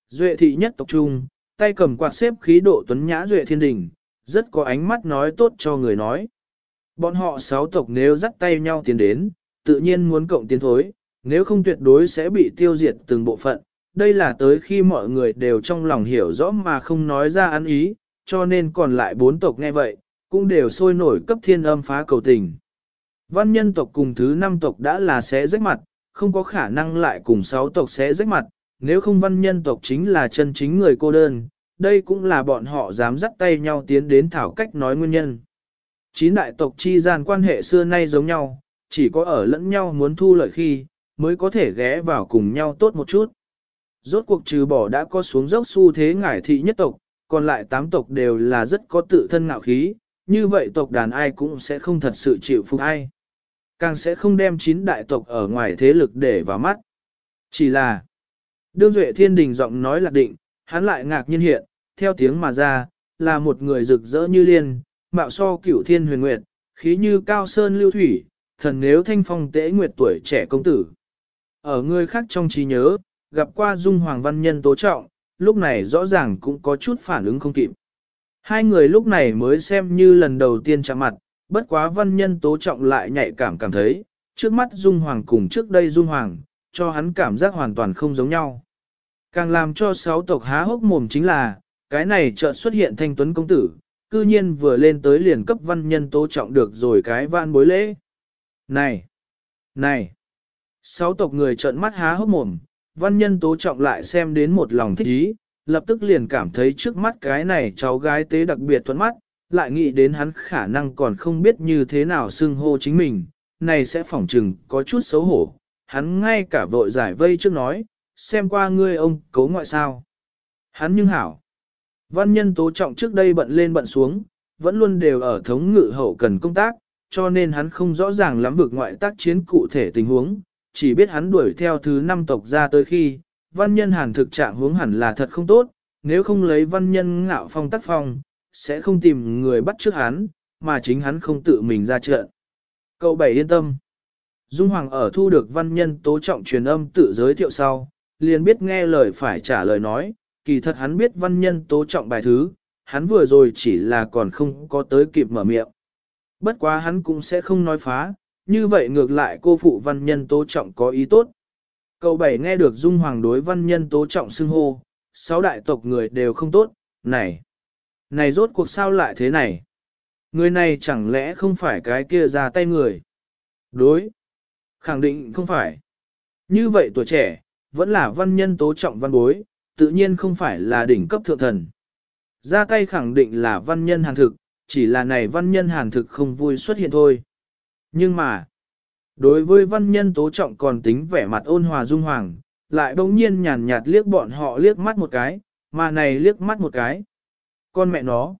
Duệ thị nhất tộc trung, tay cầm quạt xếp khí độ tuấn nhã Duệ Thiên Đình, rất có ánh mắt nói tốt cho người nói. Bọn họ 6 tộc nếu dắt tay nhau tiến đến, tự nhiên muốn cộng tiến thối, nếu không tuyệt đối sẽ bị tiêu diệt từng bộ phận. Đây là tới khi mọi người đều trong lòng hiểu rõ mà không nói ra ăn ý, cho nên còn lại 4 tộc nghe vậy, cũng đều sôi nổi cấp thiên âm phá cầu tình. Văn nhân tộc cùng thứ 5 tộc đã là sẽ rách mặt, không có khả năng lại cùng 6 tộc sẽ rách mặt, nếu không văn nhân tộc chính là chân chính người cô đơn, đây cũng là bọn họ dám dắt tay nhau tiến đến thảo cách nói nguyên nhân. 9 đại tộc chi gian quan hệ xưa nay giống nhau, chỉ có ở lẫn nhau muốn thu lợi khi, mới có thể ghé vào cùng nhau tốt một chút. Rốt cuộc trừ bỏ đã có xuống dốc xu thế ngải thị nhất tộc, còn lại 8 tộc đều là rất có tự thân ngạo khí, như vậy tộc đàn ai cũng sẽ không thật sự chịu phục ai. Càng sẽ không đem 9 đại tộc ở ngoài thế lực để vào mắt. Chỉ là, đương Duệ Thiên Đình giọng nói lạc định, hắn lại ngạc nhiên hiện, theo tiếng mà ra, là một người rực rỡ như liên, mạo so cửu thiên huyền nguyệt, khí như cao sơn lưu thủy, thần nếu thanh phong tế nguyệt tuổi trẻ công tử. Ở người khác trong trí nhớ, gặp qua Dung Hoàng văn nhân tố trọng, lúc này rõ ràng cũng có chút phản ứng không kịp. Hai người lúc này mới xem như lần đầu tiên chạm mặt, bất quá văn nhân tố trọng lại nhạy cảm thấy, trước mắt Dung Hoàng cùng trước đây Dung Hoàng, cho hắn cảm giác hoàn toàn không giống nhau. Càng làm cho 6 tộc há hốc mồm chính là, cái này chợt xuất hiện thanh tuấn công tử, cư nhiên vừa lên tới liền cấp văn nhân tố trọng được rồi cái vạn bối lễ. Này! Này! 6 tộc người trợn mắt há hốc mồm, văn nhân tố trọng lại xem đến một lòng thích ý, lập tức liền cảm thấy trước mắt cái này cháu gái tế đặc biệt thuận mắt, lại nghĩ đến hắn khả năng còn không biết như thế nào xưng hô chính mình, này sẽ phỏng trừng có chút xấu hổ, hắn ngay cả vội giải vây trước nói, xem qua ngươi ông cấu ngoại sao. Hắn nhưng hảo. Văn nhân tố trọng trước đây bận lên bận xuống, vẫn luôn đều ở thống ngự hậu cần công tác, cho nên hắn không rõ ràng lắm vực ngoại tác chiến cụ thể tình huống, chỉ biết hắn đuổi theo thứ 5 tộc ra tới khi, văn nhân hàn thực trạng hướng hẳn là thật không tốt, nếu không lấy văn nhân ngạo phong tác phong, sẽ không tìm người bắt trước hắn, mà chính hắn không tự mình ra trận. Cậu bảy yên tâm. Dung Hoàng ở thu được văn nhân tố trọng truyền âm tự giới thiệu sau, liền biết nghe lời phải trả lời nói, kỳ thật hắn biết văn nhân tố trọng bài thứ, hắn vừa rồi chỉ là còn không có tới kịp mở miệng. Bất quá hắn cũng sẽ không nói phá, như vậy ngược lại cô phụ văn nhân tố trọng có ý tốt. Cậu bảy nghe được Dung Hoàng đối văn nhân tố trọng xưng hô, 6 đại tộc người đều không tốt, này rốt cuộc sao lại thế này? Người này chẳng lẽ không phải cái kia ra tay người? Đối, khẳng định không phải. Như vậy tuổi trẻ, vẫn là văn nhân tố trọng văn bối, tự nhiên không phải là đỉnh cấp thượng thần. Ra tay khẳng định là văn nhân hàn thực, chỉ là này văn nhân hàn thực không vui xuất hiện thôi. Nhưng mà, đối với văn nhân tố trọng còn tính vẻ mặt ôn hòa Dung Hoàng, lại bỗng nhiên nhàn nhạt liếc bọn họ liếc mắt một cái, mà này liếc mắt một cái. Con mẹ nó,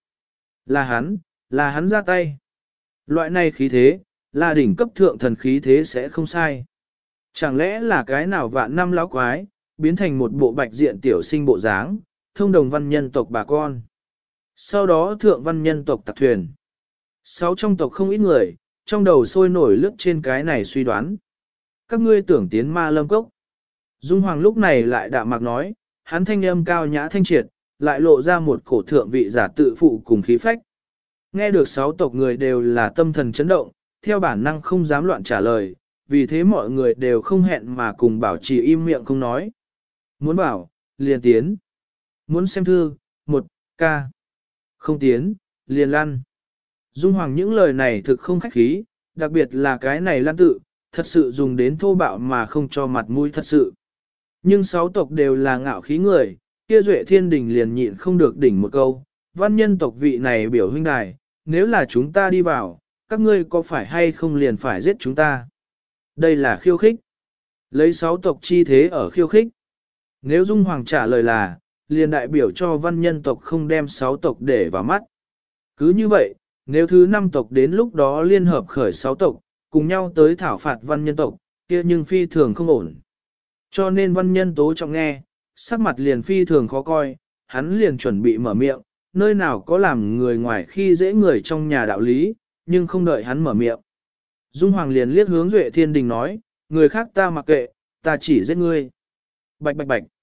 là hắn ra tay. Loại này khí thế, là đỉnh cấp thượng thần khí thế sẽ không sai. Chẳng lẽ là cái nào vạn năm lão quái, biến thành một bộ bạch diện tiểu sinh bộ dáng, thông đồng văn nhân tộc bà con. Sau đó thượng văn nhân tộc tặc thuyền. 6 trong tộc không ít người, trong đầu sôi nổi lướt trên cái này suy đoán. Các ngươi tưởng tiến ma lâm cốc. Dung Hoàng lúc này lại đạm mạc nói, hắn thanh âm cao nhã thanh triệt, lại lộ ra một cổ thượng vị giả tự phụ cùng khí phách. Nghe được 6 tộc người đều là tâm thần chấn động, theo bản năng không dám loạn trả lời, vì thế mọi người đều không hẹn mà cùng bảo trì im miệng không nói. Muốn bảo, liền tiến. Muốn xem thư, 1 ca. Không tiến, liền lăn. Dung Hoàng những lời này thực không khách khí, đặc biệt là cái này lan tự, thật sự dùng đến thô bạo mà không cho mặt mũi thật sự. Nhưng 6 tộc đều là ngạo khí người, kia Duệ Thiên Đình liền nhịn không được đỉnh một câu, văn nhân tộc vị này biểu huynh đài, nếu là chúng ta đi vào, các ngươi có phải hay không liền phải giết chúng ta? Đây là khiêu khích. Lấy 6 tộc chi thế ở khiêu khích. Nếu Dung Hoàng trả lời là, liền đại biểu cho văn nhân tộc không đem 6 tộc để vào mắt. Cứ như vậy, nếu thứ 5 tộc đến lúc đó liên hợp khởi 6 tộc, cùng nhau tới thảo phạt văn nhân tộc, kia nhưng phi thường không ổn. Cho nên văn nhân tố trọng nghe, sắc mặt liền phi thường khó coi, hắn liền chuẩn bị mở miệng, nơi nào có làm người ngoài khi dễ người trong nhà đạo lý, nhưng không đợi hắn mở miệng. Dung Hoàng liền liếc hướng Duệ Thiên Đình nói, người khác ta mặc kệ, ta chỉ giết ngươi. Bạch bạch bạch.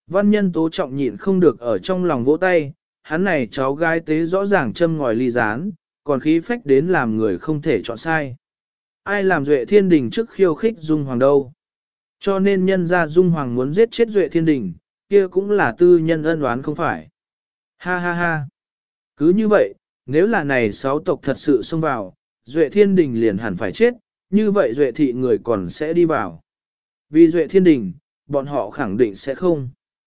Văn nhân tố trọng nhịn không được ở trong lòng vỗ tay, hắn này cháu gái tế rõ ràng châm ngòi ly gián, còn khí phách đến làm người không thể chọn sai. Ai làm Duệ Thiên Đình trước khiêu khích Dung Hoàng đâu? Cho nên nhân ra Dung Hoàng muốn giết chết Duệ Thiên Đình, kia cũng là tư nhân ân oán không phải. Ha ha ha. Cứ như vậy, nếu là này sáu tộc thật sự xông vào, Duệ Thiên Đình liền hẳn phải chết, như vậy Duệ thị người còn sẽ đi vào. Vì Duệ Thiên Đình, bọn họ khẳng định sẽ không.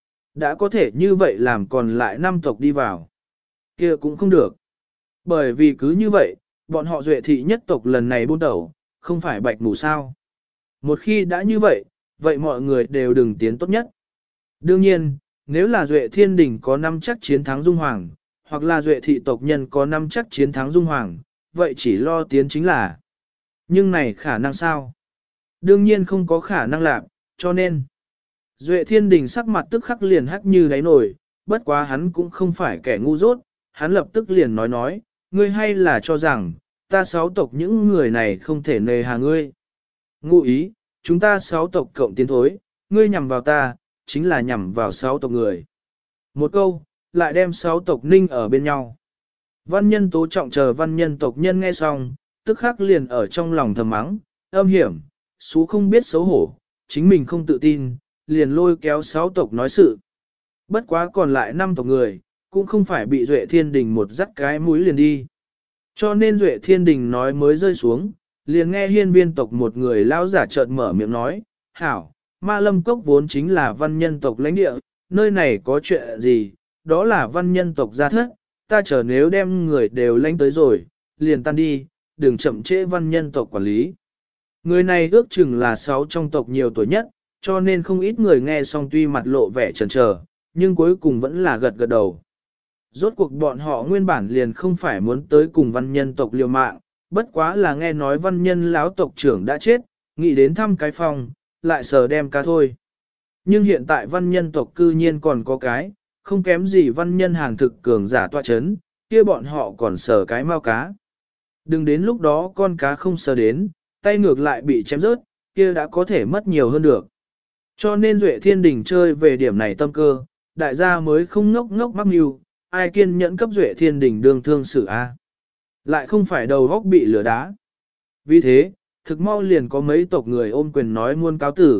Đã có thể như vậy làm còn lại 5 tộc đi vào. Kia cũng không được. Bởi vì cứ như vậy, bọn họ Duệ thị nhất tộc lần này buôn tẩu, không phải bạch mù sao. Một khi đã như vậy, vậy mọi người đều đừng tiến tốt nhất. Đương nhiên, nếu là Duệ Thiên Đình có năm chắc chiến thắng Dung Hoàng, hoặc là Duệ thị tộc nhân có năm chắc chiến thắng Dung Hoàng, vậy chỉ lo tiến chính là. Nhưng này khả năng sao? Đương nhiên không có khả năng làm, cho nên. Duệ Thiên Đình sắc mặt tức khắc liền hắc như đáy nổi, bất quá hắn cũng không phải kẻ ngu dốt, hắn lập tức liền nói, ngươi hay là cho rằng, ta 6 tộc những người này không thể nề hà ngươi. Ngụ ý, chúng ta 6 tộc cộng tiến thối, ngươi nhằm vào ta, chính là nhằm vào 6 tộc người. Một câu, lại đem 6 tộc ninh ở bên nhau. Văn nhân tố trọng chờ văn nhân tộc nhân nghe xong, tức khắc liền ở trong lòng thầm mắng, âm hiểm, xú không biết xấu hổ, chính mình không tự tin, liền lôi kéo 6 tộc nói sự. Bất quá còn lại 5 tộc người, cũng không phải bị Duệ Thiên Đình một dắt cái mũi liền đi. Cho nên Duệ Thiên Đình nói mới rơi xuống, liền nghe hiên viên tộc một người lão giả chợt mở miệng nói, hảo, Ma Lâm Cốc vốn chính là văn nhân tộc lãnh địa, nơi này có chuyện gì, đó là văn nhân tộc gia thất, ta chờ nếu đem người đều lãnh tới rồi, liền tan đi, đừng chậm trễ văn nhân tộc quản lý. Người này ước chừng là 6 trong tộc nhiều tuổi nhất, cho nên không ít người nghe xong tuy mặt lộ vẻ chần chờ, nhưng cuối cùng vẫn là gật gật đầu. Rốt cuộc bọn họ nguyên bản liền không phải muốn tới cùng văn nhân tộc liều mạng, bất quá là nghe nói văn nhân lão tộc trưởng đã chết, nghĩ đến thăm cái phòng, lại sờ đem cá thôi. Nhưng hiện tại văn nhân tộc cư nhiên còn có cái, không kém gì văn nhân hàng thực cường giả tọa chấn, kia bọn họ còn sờ cái mau cá. Đừng đến lúc đó con cá không sờ đến, tay ngược lại bị chém rớt, kia đã có thể mất nhiều hơn được. Cho nên Duệ Thiên Đình chơi về điểm này tâm cơ, đại gia mới không ngốc ngốc mắc mưu, ai kiên nhẫn cấp Duệ Thiên Đình đương thương xử a, lại không phải đầu góc bị lửa đá. Vì thế, thực mau liền có mấy tộc người ôm quyền nói muôn cáo tử.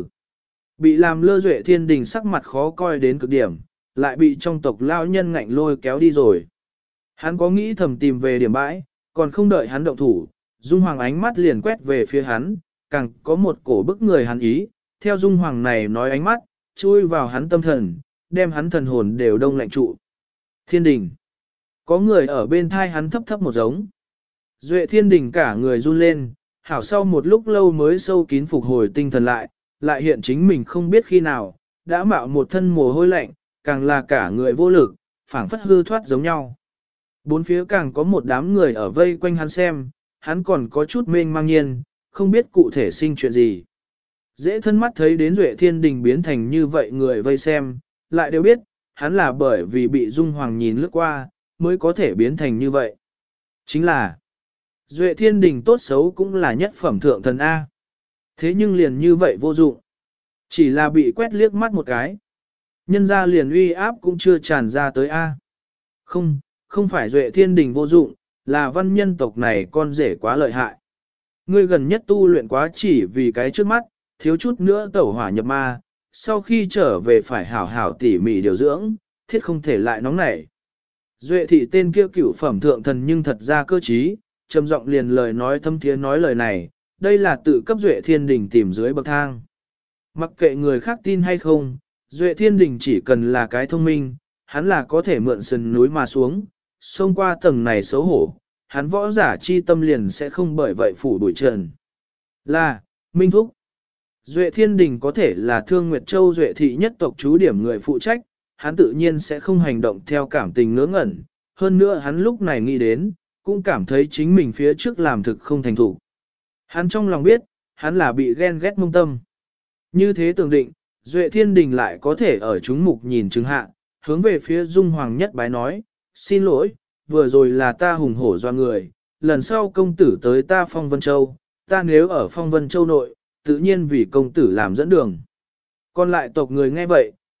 Bị làm lơ Duệ Thiên Đình sắc mặt khó coi đến cực điểm, lại bị trong tộc lao nhân ngạnh lôi kéo đi rồi. Hắn có nghĩ thầm tìm về điểm bãi, còn không đợi hắn động thủ, Dung Hoàng ánh mắt liền quét về phía hắn, càng có một cổ bức người hắn ý, theo Dung Hoàng này nói ánh mắt, chui vào hắn tâm thần, đem hắn thần hồn đều đông lạnh trụ. Thiên Đình. Có người ở bên thai hắn thấp thấp một giống. Duệ Thiên Đình cả người run lên, hảo sau một lúc lâu mới sâu kín phục hồi tinh thần lại hiện chính mình không biết khi nào, đã mạo một thân mồ hôi lạnh, càng là cả người vô lực, phảng phất hư thoát giống nhau. Bốn phía càng có một đám người ở vây quanh hắn xem, hắn còn có chút mênh mang nhiên, không biết cụ thể sinh chuyện gì. Dễ thân mắt thấy đến Duệ Thiên Đình biến thành như vậy người vây xem, lại đều biết, hắn là bởi vì bị Dung Hoàng nhìn lướt qua, mới có thể biến thành như vậy. Chính là, Duệ Thiên Đình tốt xấu cũng là nhất phẩm thượng thần A. Thế nhưng liền như vậy vô dụng. Chỉ là bị quét liếc mắt một cái. Nhân ra liền uy áp cũng chưa tràn ra tới A. Không phải Duệ Thiên Đình vô dụng, là văn nhân tộc này con rể quá lợi hại. Ngươi gần nhất tu luyện quá chỉ vì cái trước mắt, thiếu chút nữa tẩu hỏa nhập ma, sau khi trở về phải hảo hảo tỉ mỉ điều dưỡng, thiết không thể lại nóng nảy. Duệ thị tên kia cửu phẩm thượng thần nhưng thật ra cơ trí, trầm giọng liền lời nói thâm thiế nói lời này, đây là tự cấp Duệ Thiên Đình tìm dưới bậc thang. Mặc kệ người khác tin hay không, Duệ Thiên Đình chỉ cần là cái thông minh, hắn là có thể mượn sườn núi mà xuống, xông qua tầng này xấu hổ, hắn võ giả chi tâm liền sẽ không bởi vậy phủ đuổi trần. Là, Minh Thúc. Duệ Thiên Đình có thể là Thương Nguyệt Châu Duệ thị nhất tộc chú điểm người phụ trách, hắn tự nhiên sẽ không hành động theo cảm tình ngớ ngẩn, hơn nữa hắn lúc này nghĩ đến, cũng cảm thấy chính mình phía trước làm thực không thành thủ. Hắn trong lòng biết, hắn là bị ghen ghét mông tâm. Như thế tưởng định, Duệ Thiên Đình lại có thể ở chúng mục nhìn chứng hạ, hướng về phía Dung Hoàng nhất bái nói, xin lỗi, vừa rồi là ta hùng hổ do người, lần sau công tử tới ta Phong Vân Châu, ta nếu ở Phong Vân Châu nội, tự nhiên vì công tử làm dẫn đường. Còn lại tộc người nghe vậy,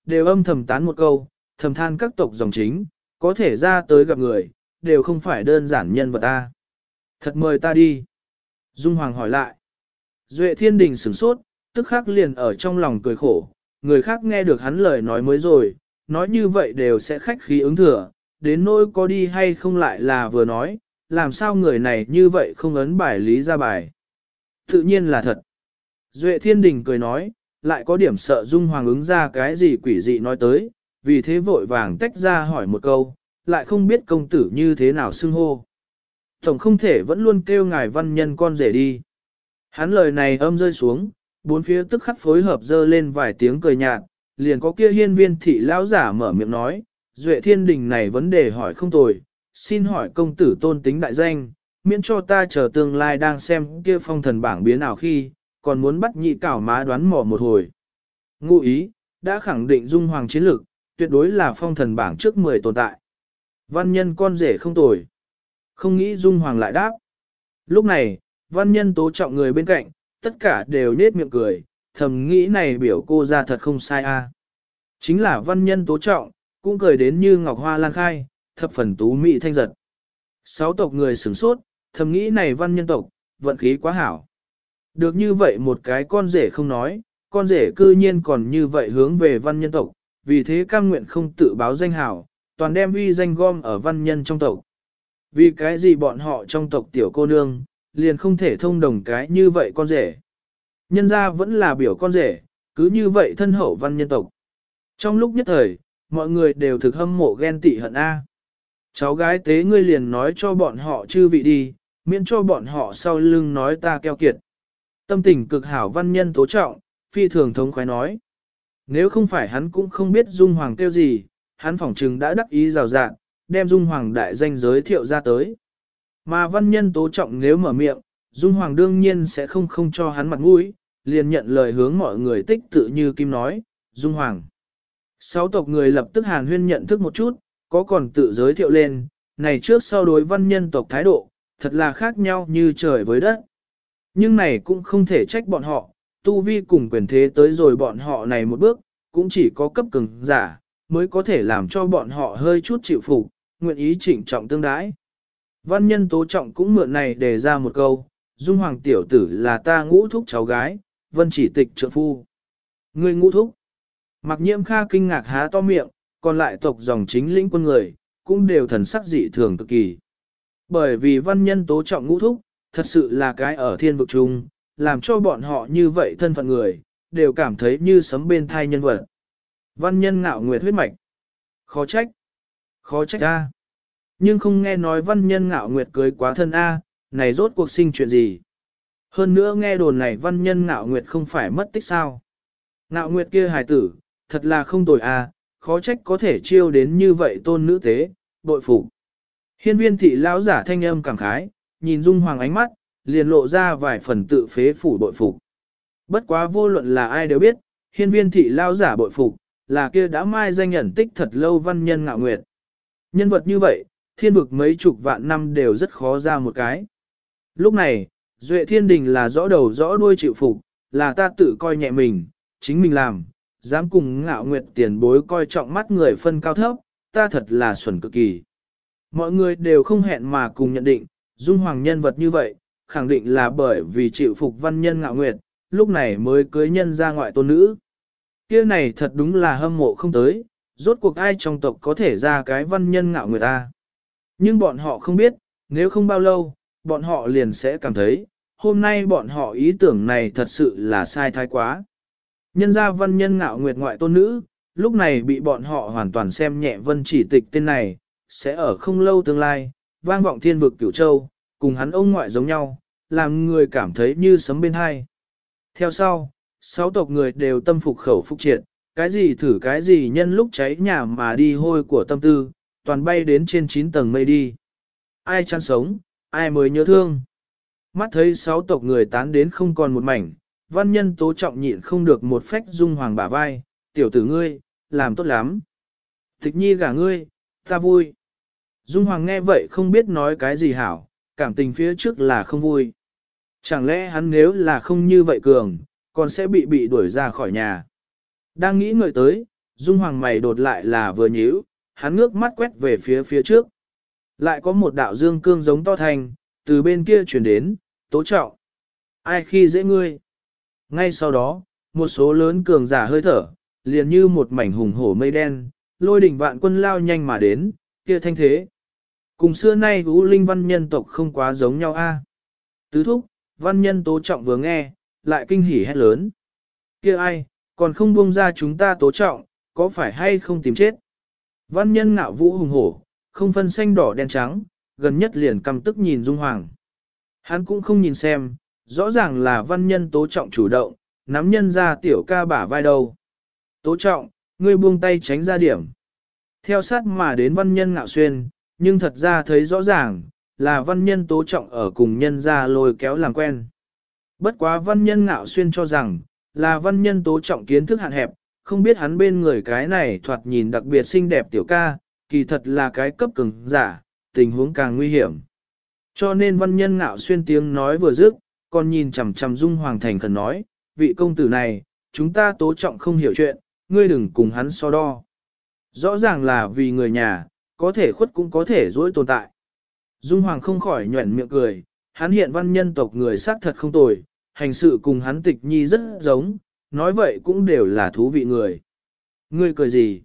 đều âm thầm tán một câu, thầm than các tộc dòng chính, có thể ra tới gặp người, đều không phải đơn giản nhân vật ta. Thật mời ta đi. Dung Hoàng hỏi lại. Duệ Thiên Đình sửng sốt, tức khắc liền ở trong lòng cười khổ, người khác nghe được hắn lời nói mới rồi, nói như vậy đều sẽ khách khí ứng thừa, đến nỗi có đi hay không lại là vừa nói, làm sao người này như vậy không ấn bài lý ra bài. Tự nhiên là thật. Duệ Thiên Đình cười nói, lại có điểm sợ Dung Hoàng ứng ra cái gì quỷ dị nói tới, vì thế vội vàng tách ra hỏi một câu, lại không biết công tử như thế nào xưng hô. Tổng không thể vẫn luôn kêu ngài văn nhân con rể đi. Hắn lời này âm rơi xuống, bốn phía tức khắc phối hợp dơ lên vài tiếng cười nhạt, liền có kia hiên viên thị lão giả mở miệng nói, Duệ Thiên Đình này vấn đề hỏi không tồi, xin hỏi công tử tôn tính đại danh, miễn cho ta chờ tương lai đang xem kia phong thần bảng biến ảo khi, còn muốn bắt nhị cảo má đoán mò một hồi. Ngụ ý, đã khẳng định Dung Hoàng chiến lực, tuyệt đối là phong thần bảng trước 10 tồn tại. Văn nhân con rể không tồi. Không nghĩ Dung Hoàng lại đáp. Lúc này, văn nhân tố trọng người bên cạnh, tất cả đều nết miệng cười, thầm nghĩ này biểu cô ra thật không sai a. Chính là văn nhân tố trọng, cũng cười đến như ngọc hoa lan khai, thập phần tú mỹ thanh giật. Sáu tộc người sửng sốt, thầm nghĩ này văn nhân tộc, vận khí quá hảo. Được như vậy một cái con rể không nói, con rể cư nhiên còn như vậy hướng về văn nhân tộc, vì thế cam nguyện không tự báo danh hảo, toàn đem uy danh gom ở văn nhân trong tộc. Vì cái gì bọn họ trong tộc tiểu cô nương, liền không thể thông đồng cái như vậy con rể. Nhân ra vẫn là biểu con rể, cứ như vậy thân hậu văn nhân tộc. Trong lúc nhất thời, mọi người đều thực hâm mộ ghen tị hận A. Cháu gái tế ngươi liền nói cho bọn họ chư vị đi, miễn cho bọn họ sau lưng nói ta keo kiệt. Tâm tình cực hảo văn nhân tố trọng, phi thường thống khoái nói. Nếu không phải hắn cũng không biết Dung Hoàng kêu gì, hắn phỏng chừng đã đắc ý rào rạng, đem Dung Hoàng đại danh giới thiệu ra tới. Mà văn nhân tố trọng nếu mở miệng, Dung Hoàng đương nhiên sẽ không cho hắn mặt mũi, liền nhận lời hướng mọi người tích tự như kim nói, Dung Hoàng. Sáu tộc người lập tức hàn huyên nhận thức một chút, có còn tự giới thiệu lên, này trước sau đối văn nhân tộc thái độ, thật là khác nhau như trời với đất. Nhưng này cũng không thể trách bọn họ, tu vi cùng quyền thế tới rồi bọn họ này một bước, cũng chỉ có cấp cường giả, mới có thể làm cho bọn họ hơi chút chịu phục, nguyện ý trịnh trọng tương đái. Văn nhân tố trọng cũng mượn này đề ra một câu, Dung Hoàng tiểu tử là ta ngũ thúc cháu gái, vân chỉ tịch trượng phu. Người ngũ thúc. Mặc Nhiễm Kha kinh ngạc há to miệng, còn lại tộc dòng chính lĩnh quân người, cũng đều thần sắc dị thường cực kỳ. Bởi vì văn nhân tố trọng ngũ thúc, thật sự là cái ở thiên vực chung, làm cho bọn họ như vậy thân phận người, đều cảm thấy như sấm bên thai nhân vật. Văn nhân ngạo nguyệt huyết mạch. Khó trách. Khó trách a. Nhưng không nghe nói văn nhân ngạo nguyệt cưới quá thân a, này rốt cuộc sinh chuyện gì. Hơn nữa nghe đồn này văn nhân ngạo nguyệt không phải mất tích sao. Ngạo nguyệt kia hài tử, thật là không tồi a, khó trách có thể chiêu đến như vậy tôn nữ tế, bội phục. Hiên viên thị lão giả thanh âm cảm khái, nhìn Dung Hoàng ánh mắt, liền lộ ra vài phần tự phế phủ bội phục. Bất quá vô luận là ai đều biết, hiên viên thị lão giả bội phục, là kia đã mai danh nhận tích thật lâu văn nhân ngạo nguyệt. Nhân vật như vậy, thiên vực mấy chục vạn năm đều rất khó ra một cái. Lúc này, Duệ Thiên Đình là rõ đầu rõ đuôi chịu phục, là ta tự coi nhẹ mình, chính mình làm, dám cùng ngạo nguyệt tiền bối coi trọng mắt người phân cao thấp, ta thật là xuẩn cực kỳ. Mọi người đều không hẹn mà cùng nhận định, Dung Hoàng nhân vật như vậy, khẳng định là bởi vì chịu phục văn nhân ngạo nguyệt, lúc này mới cưới nhân ra ngoại tôn nữ. Kia này thật đúng là hâm mộ không tới, rốt cuộc ai trong tộc có thể ra cái văn nhân ngạo nguyệt ta. Nhưng bọn họ không biết, nếu không bao lâu, bọn họ liền sẽ cảm thấy, hôm nay bọn họ ý tưởng này thật sự là sai thái quá. Nhân ra văn nhân ngạo nguyệt ngoại tôn nữ, lúc này bị bọn họ hoàn toàn xem nhẹ vân chỉ tịch tên này, sẽ ở không lâu tương lai, vang vọng thiên vực cửu châu, cùng hắn ông ngoại giống nhau, làm người cảm thấy như sấm bên hai. Theo sau, sáu tộc người đều tâm phục khẩu phục triệt, cái gì thử cái gì nhân lúc cháy nhà mà đi hôi của tâm tư, toàn bay đến trên 9 tầng mây đi. Ai chăn sống, ai mới nhớ thương. Mắt thấy sáu tộc người tán đến không còn một mảnh, văn nhân tố trọng nhịn không được một phách Dung Hoàng bả vai, tiểu tử ngươi, làm tốt lắm. Tịch nhi gả ngươi, ta vui. Dung Hoàng nghe vậy không biết nói cái gì hảo, cảm tình phía trước là không vui. Chẳng lẽ hắn nếu là không như vậy cường, còn sẽ bị đuổi ra khỏi nhà. Đang nghĩ ngợi tới, Dung Hoàng mày đột lại là vừa nhíu, hắn ngước mắt quét về phía trước. Lại có một đạo dương cương giống to thành, từ bên kia chuyển đến, Tố Trọng. Ai khi dễ ngươi? Ngay sau đó, một số lớn cường giả hơi thở, liền như một mảnh hùng hổ mây đen, lôi đỉnh vạn quân lao nhanh mà đến, kia thanh thế. Cùng xưa nay Vũ Linh văn nhân tộc không quá giống nhau a. Tứ thúc, văn nhân Tố Trọng vừa nghe, lại kinh hỉ hét lớn. Kia ai, còn không buông ra chúng ta Tố Trọng, có phải hay không tìm chết? Văn nhân ngạo vũ hùng hổ, không phân xanh đỏ đen trắng, gần nhất liền căm tức nhìn Dung Hoàng. Hắn cũng không nhìn xem, rõ ràng là văn nhân Tố Trọng chủ động, nắm nhân ra tiểu ca bả vai đầu. Tố Trọng, ngươi buông tay tránh ra điểm. Theo sát mà đến văn nhân ngạo xuyên, nhưng thật ra thấy rõ ràng, là văn nhân Tố Trọng ở cùng nhân ra lôi kéo làm quen. Bất quá văn nhân ngạo xuyên cho rằng, là văn nhân Tố Trọng kiến thức hạn hẹp, không biết hắn bên người cái này thoạt nhìn đặc biệt xinh đẹp tiểu ca, kỳ thật là cái cấp cường giả, tình huống càng nguy hiểm. Cho nên văn nhân ngạo xuyên tiếng nói vừa dứt, còn nhìn chằm chằm Dung Hoàng thành khẩn nói, vị công tử này, chúng ta Tố Trọng không hiểu chuyện, ngươi đừng cùng hắn so đo. Rõ ràng là vì người nhà, có thể khuất cũng có thể dối tồn tại. Dung Hoàng không khỏi nhuẩn miệng cười, hắn hiện văn nhân tộc người xác thật không tồi, hành sự cùng hắn Tịch Nhi rất giống, nói vậy cũng đều là thú vị người. Ngươi cười gì?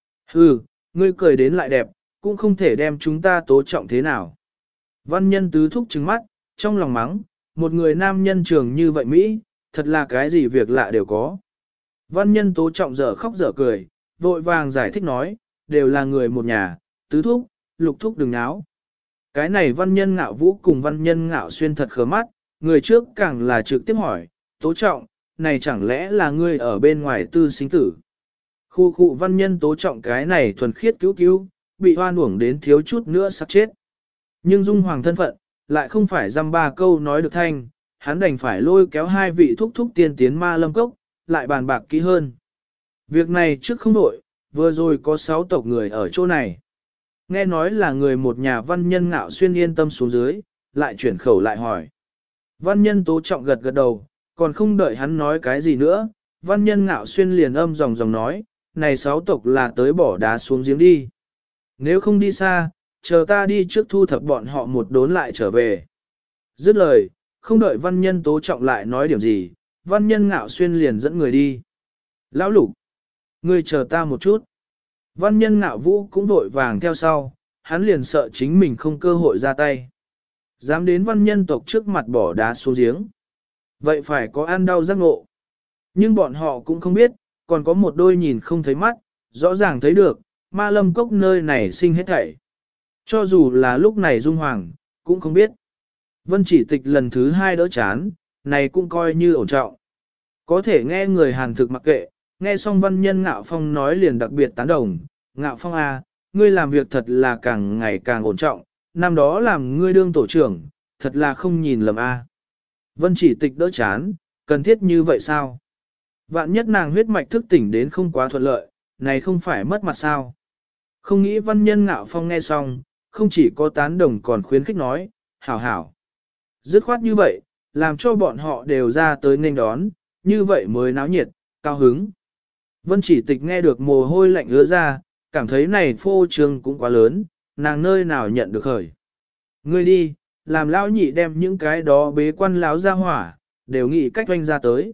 Hừ, ngươi cười đến lại đẹp, cũng không thể đem chúng ta Tố Trọng thế nào. Văn nhân tứ thúc trừng mắt, trong lòng mắng, một người nam nhân trường như vậy Mỹ, thật là cái gì việc lạ đều có. Văn nhân Tố Trọng dở khóc dở cười, vội vàng giải thích nói, đều là người một nhà, tứ thúc, lục thúc đừng náo. Cái này văn nhân ngạo vũ cùng văn nhân ngạo xuyên thật khờ mắt, người trước càng là trực tiếp hỏi, Tố Trọng, này chẳng lẽ là ngươi ở bên ngoài tư sinh tử. Khu khu văn nhân Tố Trọng cái này thuần khiết cứu cứu, bị hoan uổng đến thiếu chút nữa sắp chết. Nhưng Dung Hoàng thân phận, lại không phải dăm ba câu nói được thanh, hắn đành phải lôi kéo hai vị thúc thúc tiên tiến ma lâm cốc, lại bàn bạc kỹ hơn. Việc này trước không đổi, vừa rồi có 6 tộc người ở chỗ này. Nghe nói là người một nhà văn nhân ngạo xuyên yên tâm xuống dưới, lại chuyển khẩu lại hỏi. Văn nhân Tố Trọng gật gật đầu, còn không đợi hắn nói cái gì nữa, văn nhân ngạo xuyên liền âm dòng nói, này 6 tộc là tới bỏ đá xuống giếng đi. Nếu không đi xa, chờ ta đi trước thu thập bọn họ một đốn lại trở về. Dứt lời, không đợi văn nhân Tố Trọng lại nói điểm gì, văn nhân ngạo xuyên liền dẫn người đi. Lão Lục, ngươi chờ ta một chút. Văn nhân ngạo vũ cũng vội vàng theo sau, hắn liền sợ chính mình không cơ hội ra tay. Dám đến văn nhân tộc trước mặt bỏ đá xuống giếng. Vậy phải có ăn đau giác ngộ. Nhưng bọn họ cũng không biết, còn có một đôi nhìn không thấy mắt, rõ ràng thấy được, ma lâm cốc nơi này sinh hết thảy. Cho dù là lúc này Dung Hoàng, cũng không biết. Vân Chỉ Tịch lần thứ 2 đỡ chán, này cũng coi như ổn trọng. Có thể nghe người Hàn thực mặc kệ, nghe xong văn nhân Ngạo Phong nói liền đặc biệt tán đồng. Ngạo Phong à, ngươi làm việc thật là càng ngày càng ổn trọng, năm đó làm ngươi đương tổ trưởng, thật là không nhìn lầm a. Vân Chỉ Tịch đỡ chán, cần thiết như vậy sao? Vạn nhất nàng huyết mạch thức tỉnh đến không quá thuận lợi, này không phải mất mặt sao? Không nghĩ văn nhân Ngạo Phong nghe xong, không chỉ có tán đồng còn khuyến khích nói, hảo hảo. Dứt khoát như vậy, làm cho bọn họ đều ra tới nghênh đón, như vậy mới náo nhiệt, cao hứng. Vân Chỉ Tịch nghe được mồ hôi lạnh ứa ra, cảm thấy này phô trương cũng quá lớn, nàng nơi nào nhận được khởi. Ngươi đi, làm lão nhị đem những cái đó bế quan láo ra hỏa, đều nghĩ cách doanh ra tới.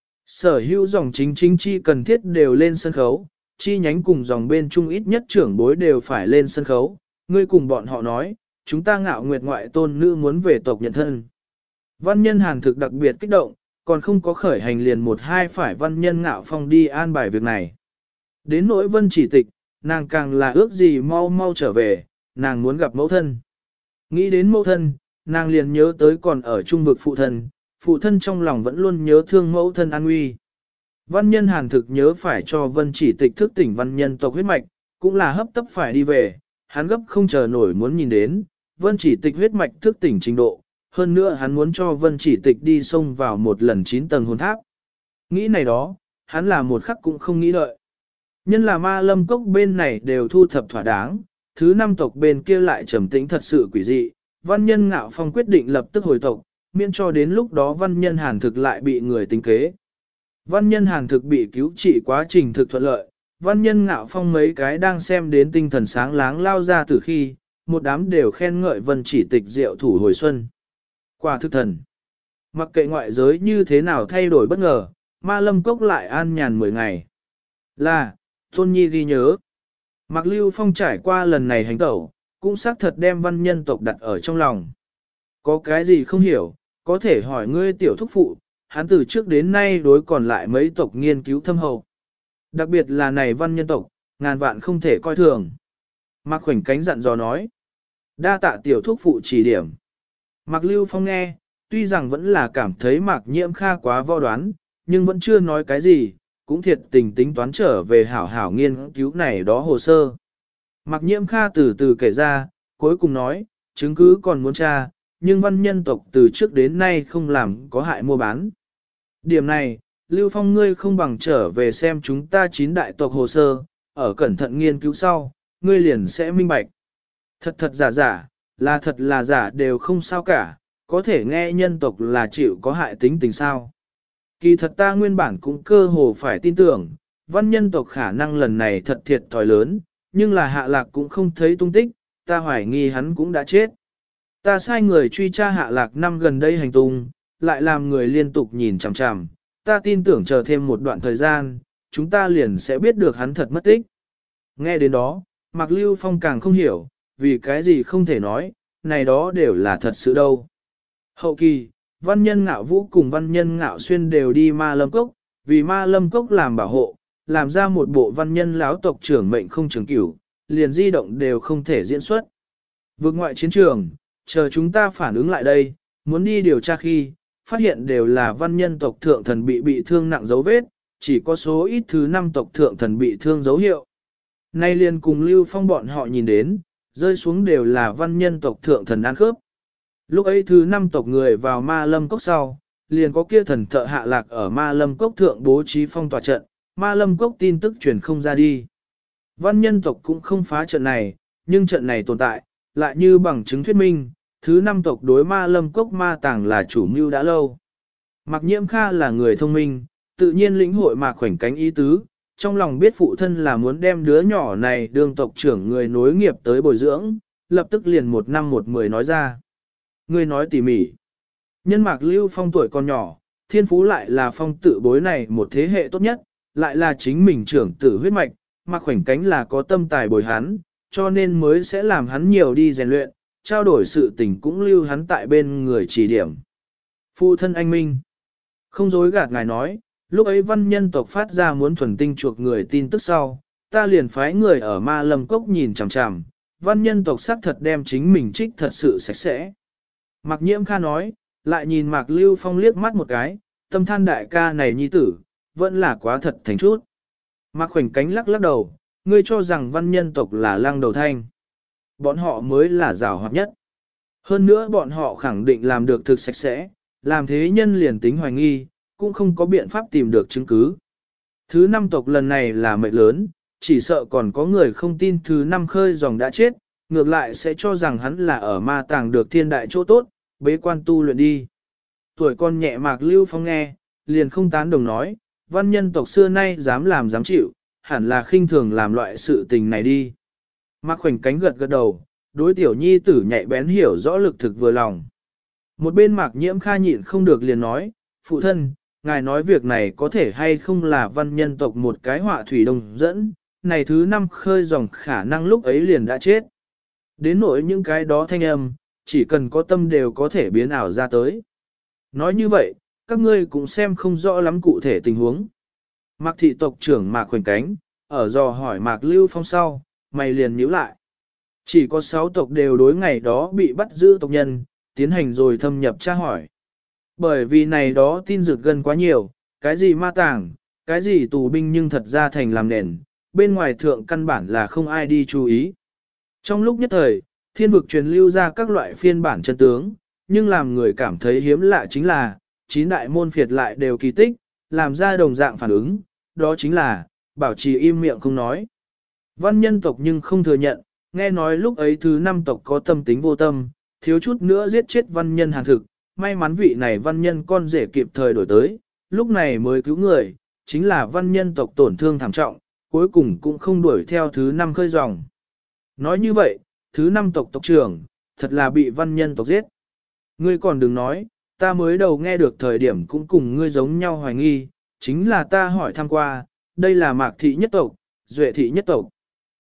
Sở hữu dòng chính chi cần thiết đều lên sân khấu, chi nhánh cùng dòng bên chung ít nhất trưởng bối đều phải lên sân khấu, ngươi cùng bọn họ nói, chúng ta Ngạo Nguyệt ngoại tôn nữ muốn về tộc nhận thân. Văn nhân Hàn thực đặc biệt kích động, còn không có khởi hành liền một hai phải văn nhân Ngạo Phong đi an bài việc này. Đến nỗi Vân Chỉ Tịch, nàng càng là ước gì mau mau trở về, nàng muốn gặp mẫu thân. Nghĩ đến mẫu thân, nàng liền nhớ tới còn ở trung vực phụ thân trong lòng vẫn luôn nhớ thương mẫu thân an nguy. Văn nhân Hàn thực nhớ phải cho Vân Chỉ Tịch thức tỉnh văn nhân tộc huyết mạch, cũng là hấp tấp phải đi về, hắn gấp không chờ nổi muốn nhìn đến, Vân Chỉ Tịch huyết mạch thức tỉnh trình độ, hơn nữa hắn muốn cho Vân Chỉ Tịch đi xông vào một lần 9 tầng hồn tháp. Nghĩ này đó, hắn là một khắc cũng không nghĩ đợi. Nhân là ma lâm cốc bên này đều thu thập thỏa đáng, thứ 5 tộc bên kia lại trầm tĩnh thật sự quỷ dị, văn nhân Ngạo Phong quyết định lập tức hồi tộc, miễn cho đến lúc đó văn nhân Hàn thực lại bị người tính kế. Văn nhân Hàn thực bị cứu trị quá trình thực thuận lợi, Văn Nhân Ngạo Phong mấy cái đang xem đến tinh thần sáng láng lao ra từ khi, một đám đều khen ngợi Vân Chỉ Tịch diệu thủ hồi xuân. Quả thực thần. Mặc kệ ngoại giới như thế nào thay đổi bất ngờ, Ma Lâm Cốc lại an nhàn 10 ngày. Là, Tôn Nhi ghi nhớ. Mạc Lưu Phong trải qua lần này hành tẩu, cũng xác thật đem văn nhân tộc đặt ở trong lòng. Có cái gì không hiểu, có thể hỏi ngươi tiểu thúc phụ, hắn từ trước đến nay đối còn lại mấy tộc nghiên cứu thâm hậu. Đặc biệt là này văn nhân tộc, ngàn vạn không thể coi thường. Mạc Khoảnh Cánh dặn dò nói. Đa tạ tiểu thúc phụ chỉ điểm. Mạc Lưu Phong nghe, tuy rằng vẫn là cảm thấy Mạc Nhiễm Kha quá vo đoán, nhưng vẫn chưa nói cái gì, cũng thiệt tình tính toán trở về hảo hảo nghiên cứu này đó hồ sơ. Mạc Nhiễm Kha từ từ kể ra, cuối cùng nói, chứng cứ còn muốn tra, nhưng văn nhân tộc từ trước đến nay không làm có hại mua bán. Điểm này, Lưu Phong ngươi không bằng trở về xem chúng ta 9 đại tộc hồ sơ, ở cẩn thận nghiên cứu sau, ngươi liền sẽ minh bạch. Thật thật giả giả, là thật là giả đều không sao cả, có thể nghe nhân tộc là chịu có hại tính tình sao. Kỳ thật ta nguyên bản cũng cơ hồ phải tin tưởng, văn nhân tộc khả năng lần này thật thiệt thòi lớn, nhưng là hạ lạc cũng không thấy tung tích, ta hoài nghi hắn cũng đã chết. Ta sai người truy tra hạ lạc năm gần đây hành tung, lại làm người liên tục nhìn chằm chằm, ta tin tưởng chờ thêm một đoạn thời gian, chúng ta liền sẽ biết được hắn thật mất tích. Nghe đến đó, Mạc Lưu Phong càng không hiểu, vì cái gì không thể nói, này đó đều là thật sự đâu. Hậu kỳ, văn nhân ngạo vũ cùng văn nhân ngạo xuyên đều đi ma lâm cốc, vì ma lâm cốc làm bảo hộ, làm ra một bộ văn nhân láo tộc trưởng mệnh không trường cửu, liền di động đều không thể diễn xuất. Vượt ngoại chiến trường, chờ chúng ta phản ứng lại đây, muốn đi điều tra khi, phát hiện đều là văn nhân tộc thượng thần bị thương nặng dấu vết, chỉ có số ít thứ 5 tộc thượng thần bị thương dấu hiệu. Nay liền cùng Lưu Phong bọn họ nhìn đến, rơi xuống đều là văn nhân tộc thượng thần ăn khớp. Lúc ấy thứ 5 tộc người vào ma lâm cốc sau, liền có kia thần thợ hạ lạc ở ma lâm cốc thượng bố trí phong tỏa trận, ma lâm cốc tin tức truyền không ra đi. Văn nhân tộc cũng không phá trận này, nhưng trận này tồn tại, lại như bằng chứng thuyết minh, thứ 5 tộc đối ma lâm cốc ma tàng là chủ mưu đã lâu. Mạc Nhiễm Kha là người thông minh, tự nhiên lĩnh hội Mạc Khoảnh Cánh ý tứ, trong lòng biết phụ thân là muốn đem đứa nhỏ này đương tộc trưởng người nối nghiệp tới bồi dưỡng, lập tức liền 1 năm 1 10 nói ra. Người nói tỉ mỉ. Nhân Mạc Lưu Phong tuổi còn nhỏ, thiên phú lại là phong tự bối này một thế hệ tốt nhất, lại là chính mình trưởng tử huyết mạch, Mạc Khoảnh Cánh là có tâm tài bồi hắn, cho nên mới sẽ làm hắn nhiều đi rèn luyện, trao đổi sự tình cũng lưu hắn tại bên người chỉ điểm. Phụ thân anh minh. Không dối gạt ngài nói, lúc ấy văn nhân tộc phát ra muốn thuần tinh chuộc người tin tức sau, ta liền phái người ở ma lâm cốc nhìn chằm chằm, văn nhân tộc xác thật đem chính mình trích thật sự sạch sẽ. Mạc Nhiễm Kha nói, lại nhìn Mạc Lưu Phong liếc mắt một cái, tâm than đại ca này nhi tử, vẫn là quá thật thành chút. Mạc Khoảnh Cánh lắc lắc đầu, ngươi cho rằng văn nhân tộc là lăng đầu thanh. Bọn họ mới là giàu hoạt nhất. Hơn nữa bọn họ khẳng định làm được thực sạch sẽ, làm thế nhân liền tính hoài nghi, cũng không có biện pháp tìm được chứng cứ. Thứ 5 tộc lần này là mệnh lớn, chỉ sợ còn có người không tin thứ 5 khơi dòng đã chết, ngược lại sẽ cho rằng hắn là ở ma tàng được thiên đại chỗ tốt, bế quan tu luyện đi. Tuổi con nhẹ Mạc Lưu Phong nghe, liền không tán đồng nói, văn nhân tộc xưa nay dám làm dám chịu, hẳn là khinh thường làm loại sự tình này đi. Mạc Khoảnh Cánh gật gật đầu, đối tiểu nhi tử nhạy bén hiểu rõ lực thực vừa lòng. Một bên Mạc Nhiễm Kha nhịn không được liền nói, phụ thân, ngài nói việc này có thể hay không là văn nhân tộc một cái họa thủy đồng dẫn, này thứ 5 khơi dòng khả năng lúc ấy liền đã chết. Đến nỗi những cái đó thanh âm, chỉ cần có tâm đều có thể biến ảo ra tới. Nói như vậy, các ngươi cũng xem không rõ lắm cụ thể tình huống. Mạc thị tộc trưởng Mạc Khoảnh Cánh, ở dò hỏi Mạc Lưu Phong sau, mày liền nhíu lại. Chỉ có 6 tộc đều đối ngày đó bị bắt giữ tộc nhân, tiến hành rồi thâm nhập tra hỏi. Bởi vì này đó tin rực gần quá nhiều, cái gì ma tàng, cái gì tù binh nhưng thật ra thành làm nền, bên ngoài thượng căn bản là không ai đi chú ý. Trong lúc nhất thời, thiên vực truyền lưu ra các loại phiên bản chân tướng, nhưng làm người cảm thấy hiếm lạ chính là, 9 đại môn phiệt lại đều kỳ tích, làm ra đồng dạng phản ứng, đó chính là, bảo trì im miệng không nói. Văn nhân tộc nhưng không thừa nhận, nghe nói lúc ấy thứ 5 tộc có tâm tính vô tâm, thiếu chút nữa giết chết văn nhân hàn thực, may mắn vị này văn nhân con rể kịp thời đổi tới, lúc này mới cứu người, chính là văn nhân tộc tổn thương thảm trọng, cuối cùng cũng không đuổi theo thứ 5 khơi dòng. Nói như vậy, thứ 5 tộc tộc trưởng, thật là bị văn nhân tộc giết. Ngươi còn đừng nói, ta mới đầu nghe được thời điểm cũng cùng ngươi giống nhau hoài nghi, chính là ta hỏi thăm qua, đây là Mạc thị nhất tộc, Duệ thị nhất tộc.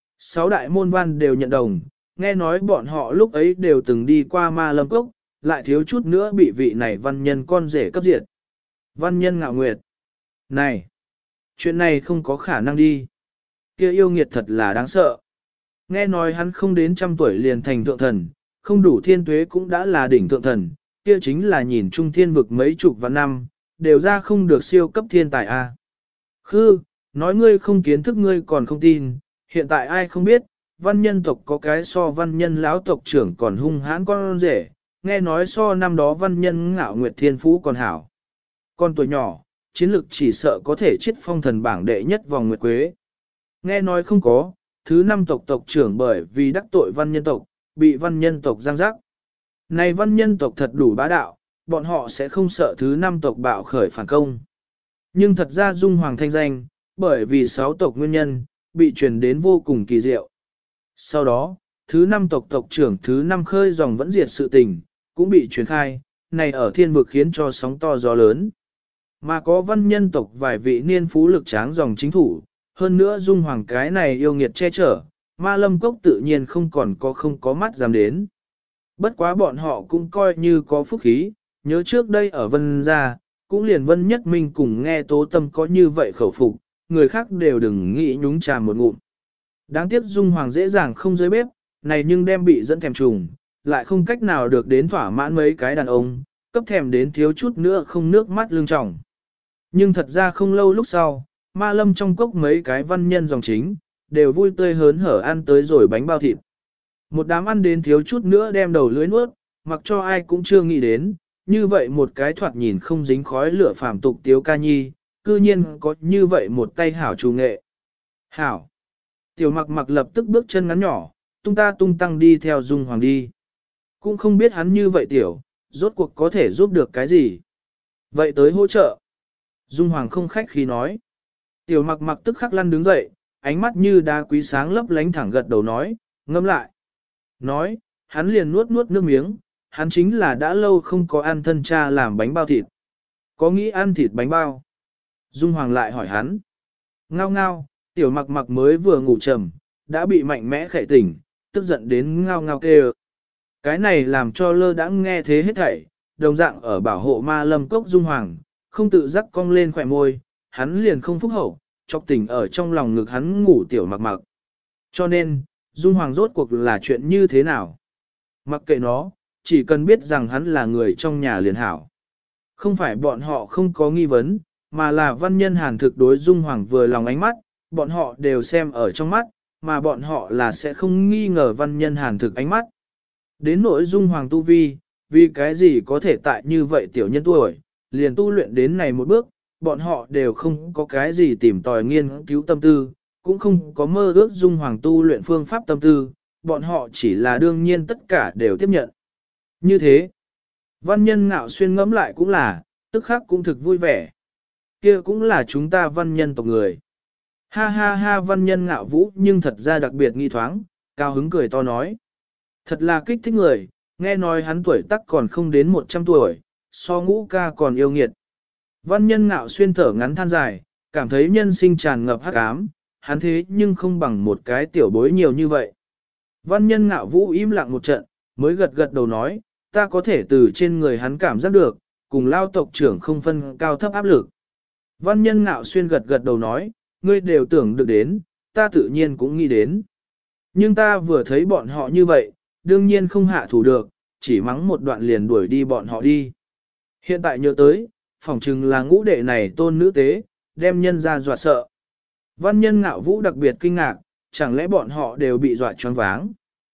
6 đại môn văn đều nhận đồng, nghe nói bọn họ lúc ấy đều từng đi qua Ma Lâm Cốc, lại thiếu chút nữa bị vị này văn nhân con rể cấp diệt. Văn nhân Ngạo Nguyệt. Này, chuyện này không có khả năng đi. Kia yêu nghiệt thật là đáng sợ. Nghe nói hắn không đến 100 tuổi liền thành thượng thần, không đủ thiên tuế cũng đã là đỉnh thượng thần, kia chính là nhìn trung thiên vực mấy chục vạn năm, đều ra không được siêu cấp thiên tài a. Khư, nói ngươi không kiến thức ngươi còn không tin, hiện tại ai không biết, văn nhân tộc có cái so văn nhân lão tộc trưởng còn hung hãn con rể, nghe nói so năm đó văn nhân Ngạo Nguyệt thiên phú còn hảo. Con tuổi nhỏ, chiến lực chỉ sợ có thể chiết phong thần bảng đệ nhất vòng nguyệt quế. Nghe nói không có, thứ 5 tộc tộc trưởng bởi vì đắc tội văn nhân tộc, bị văn nhân tộc giang giác. Này văn nhân tộc thật đủ bá đạo, bọn họ sẽ không sợ thứ 5 tộc bạo khởi phản công. Nhưng thật ra Dung Hoàng thanh danh, bởi vì 6 tộc nguyên nhân, bị truyền đến vô cùng kỳ diệu. Sau đó, thứ 5 tộc tộc trưởng thứ 5 khơi dòng vẫn diệt sự tình, cũng bị truyền khai, này ở thiên vực khiến cho sóng to gió lớn. Mà có văn nhân tộc vài vị niên phú lực tráng dòng chính thủ, hơn nữa Dung Hoàng cái này yêu nghiệt che chở, Ma Lâm Cốc tự nhiên không có mắt dám đến. Bất quá bọn họ cũng coi như có phúc khí, nhớ trước đây ở Vân Gia, cũng liền Vân Nhất Minh cùng nghe Tố Tâm có như vậy khẩu phục, người khác đều đừng nghĩ nhúng trà một ngụm. Đáng tiếc Dung Hoàng dễ dàng không dưới bếp, này nhưng đem bị dẫn thèm trùng, lại không cách nào được đến thỏa mãn mấy cái đàn ông, cấp thèm đến thiếu chút nữa không nước mắt lưng tròng. Nhưng thật ra không lâu lúc sau, Ma Lâm trong cốc mấy cái văn nhân dòng chính, đều vui tươi hớn hở ăn tới rồi bánh bao thịt. Một đám ăn đến thiếu chút nữa đem đầu lưới nuốt, mặc cho ai cũng chưa nghĩ đến, như vậy một cái thoạt nhìn không dính khói lửa phàm tục Tiếu Ca Nhi, cư nhiên có như vậy một tay hảo chủ nghệ. Hảo! Tiểu Mặc Mặc lập tức bước chân ngắn nhỏ, tung ta tung tăng đi theo Dung Hoàng đi. Cũng không biết hắn như vậy tiểu, rốt cuộc có thể giúp được cái gì. Vậy tới hỗ trợ. Dung Hoàng không khách khí nói. Tiểu Mặc Mặc tức khắc lăn đứng dậy, ánh mắt như đá quý sáng lấp lánh thẳng gật đầu nói, ngâm lại. Nói, hắn liền nuốt nuốt nước miếng, hắn chính là đã lâu không có ăn thân cha làm bánh bao thịt. Có nghĩ ăn thịt bánh bao? Dung Hoàng lại hỏi hắn. Ngao ngao, Tiểu Mặc Mặc mới vừa ngủ trầm, đã bị mạnh mẽ khệ tỉnh, tức giận đến ngao ngao kêu. Cái này làm cho lơ đãng nghe thế hết thảy, đồng dạng ở bảo hộ Ma Lâm Cốc Dung Hoàng, không tự giác cong lên khỏe môi, hắn liền không phúc hậu, chọc tỉnh ở trong lòng ngực hắn ngủ Tiểu Mặc Mặc. Cho nên, Dung Hoàng rốt cuộc là chuyện như thế nào? Mặc kệ nó, chỉ cần biết rằng hắn là người trong nhà liền hảo. Không phải bọn họ không có nghi vấn, mà là văn nhân hàn thực đối Dung Hoàng vừa lòng ánh mắt, bọn họ đều xem ở trong mắt, mà bọn họ là sẽ không nghi ngờ văn nhân hàn thực ánh mắt. Đến nỗi Dung Hoàng tu vi, vì cái gì có thể tại như vậy tiểu nhân tuổi, liền tu luyện đến này một bước, bọn họ đều không có cái gì tìm tòi nghiên cứu tâm tư, cũng không có mơ ước Dung Hoàng tu luyện phương pháp tâm tư, bọn họ chỉ là đương nhiên tất cả đều tiếp nhận. Như thế, văn nhân Ngạo Xuyên ngẫm lại cũng là, tức khắc cũng thực vui vẻ. Kia cũng là chúng ta văn nhân tộc người. Ha ha ha, văn nhân Ngạo Vũ nhưng thật ra đặc biệt nghi thoáng, cao hứng cười to nói. Thật là kích thích người, nghe nói hắn tuổi tác còn không đến 100 tuổi, so Ngũ Ca còn yêu nghiệt. Văn nhân Ngạo Xuyên thở ngắn than dài, cảm thấy nhân sinh tràn ngập hắc ám, hắn thế nhưng không bằng một cái tiểu bối nhiều như vậy. Văn nhân Ngạo Vũ im lặng một trận, mới gật gật đầu nói, ta có thể từ trên người hắn cảm giác được, cùng lao tộc trưởng không phân cao thấp áp lực. Văn nhân Ngạo Xuyên gật gật đầu nói, ngươi đều tưởng được đến, ta tự nhiên cũng nghĩ đến. Nhưng ta vừa thấy bọn họ như vậy, đương nhiên không hạ thủ được, chỉ mắng một đoạn liền đuổi đi bọn họ đi. Hiện tại nhớ tới, phỏng chừng là ngũ đệ này tôn nữ tế, đem nhân ra dọa sợ. Văn nhân Ngạo Vũ đặc biệt kinh ngạc, chẳng lẽ bọn họ đều bị dọa choáng váng.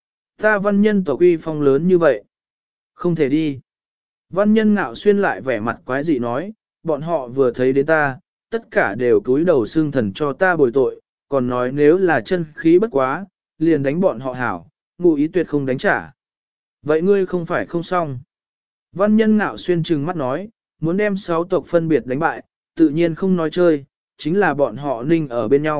Ta văn nhân tộc uy phong lớn như vậy. Không thể đi. Văn nhân Ngạo Xuyên lại vẻ mặt quái dị nói, bọn họ vừa thấy đến ta, tất cả đều cúi đầu xương thần cho ta bồi tội, còn nói nếu là chân khí bất quá, liền đánh bọn họ hảo, ngụ ý tuyệt không đánh trả. Vậy ngươi không phải không xong. Văn nhân Ngạo Xuyên trừng mắt nói, muốn đem 6 tộc phân biệt đánh bại, tự nhiên không nói chơi, chính là bọn họ ninh ở bên nhau,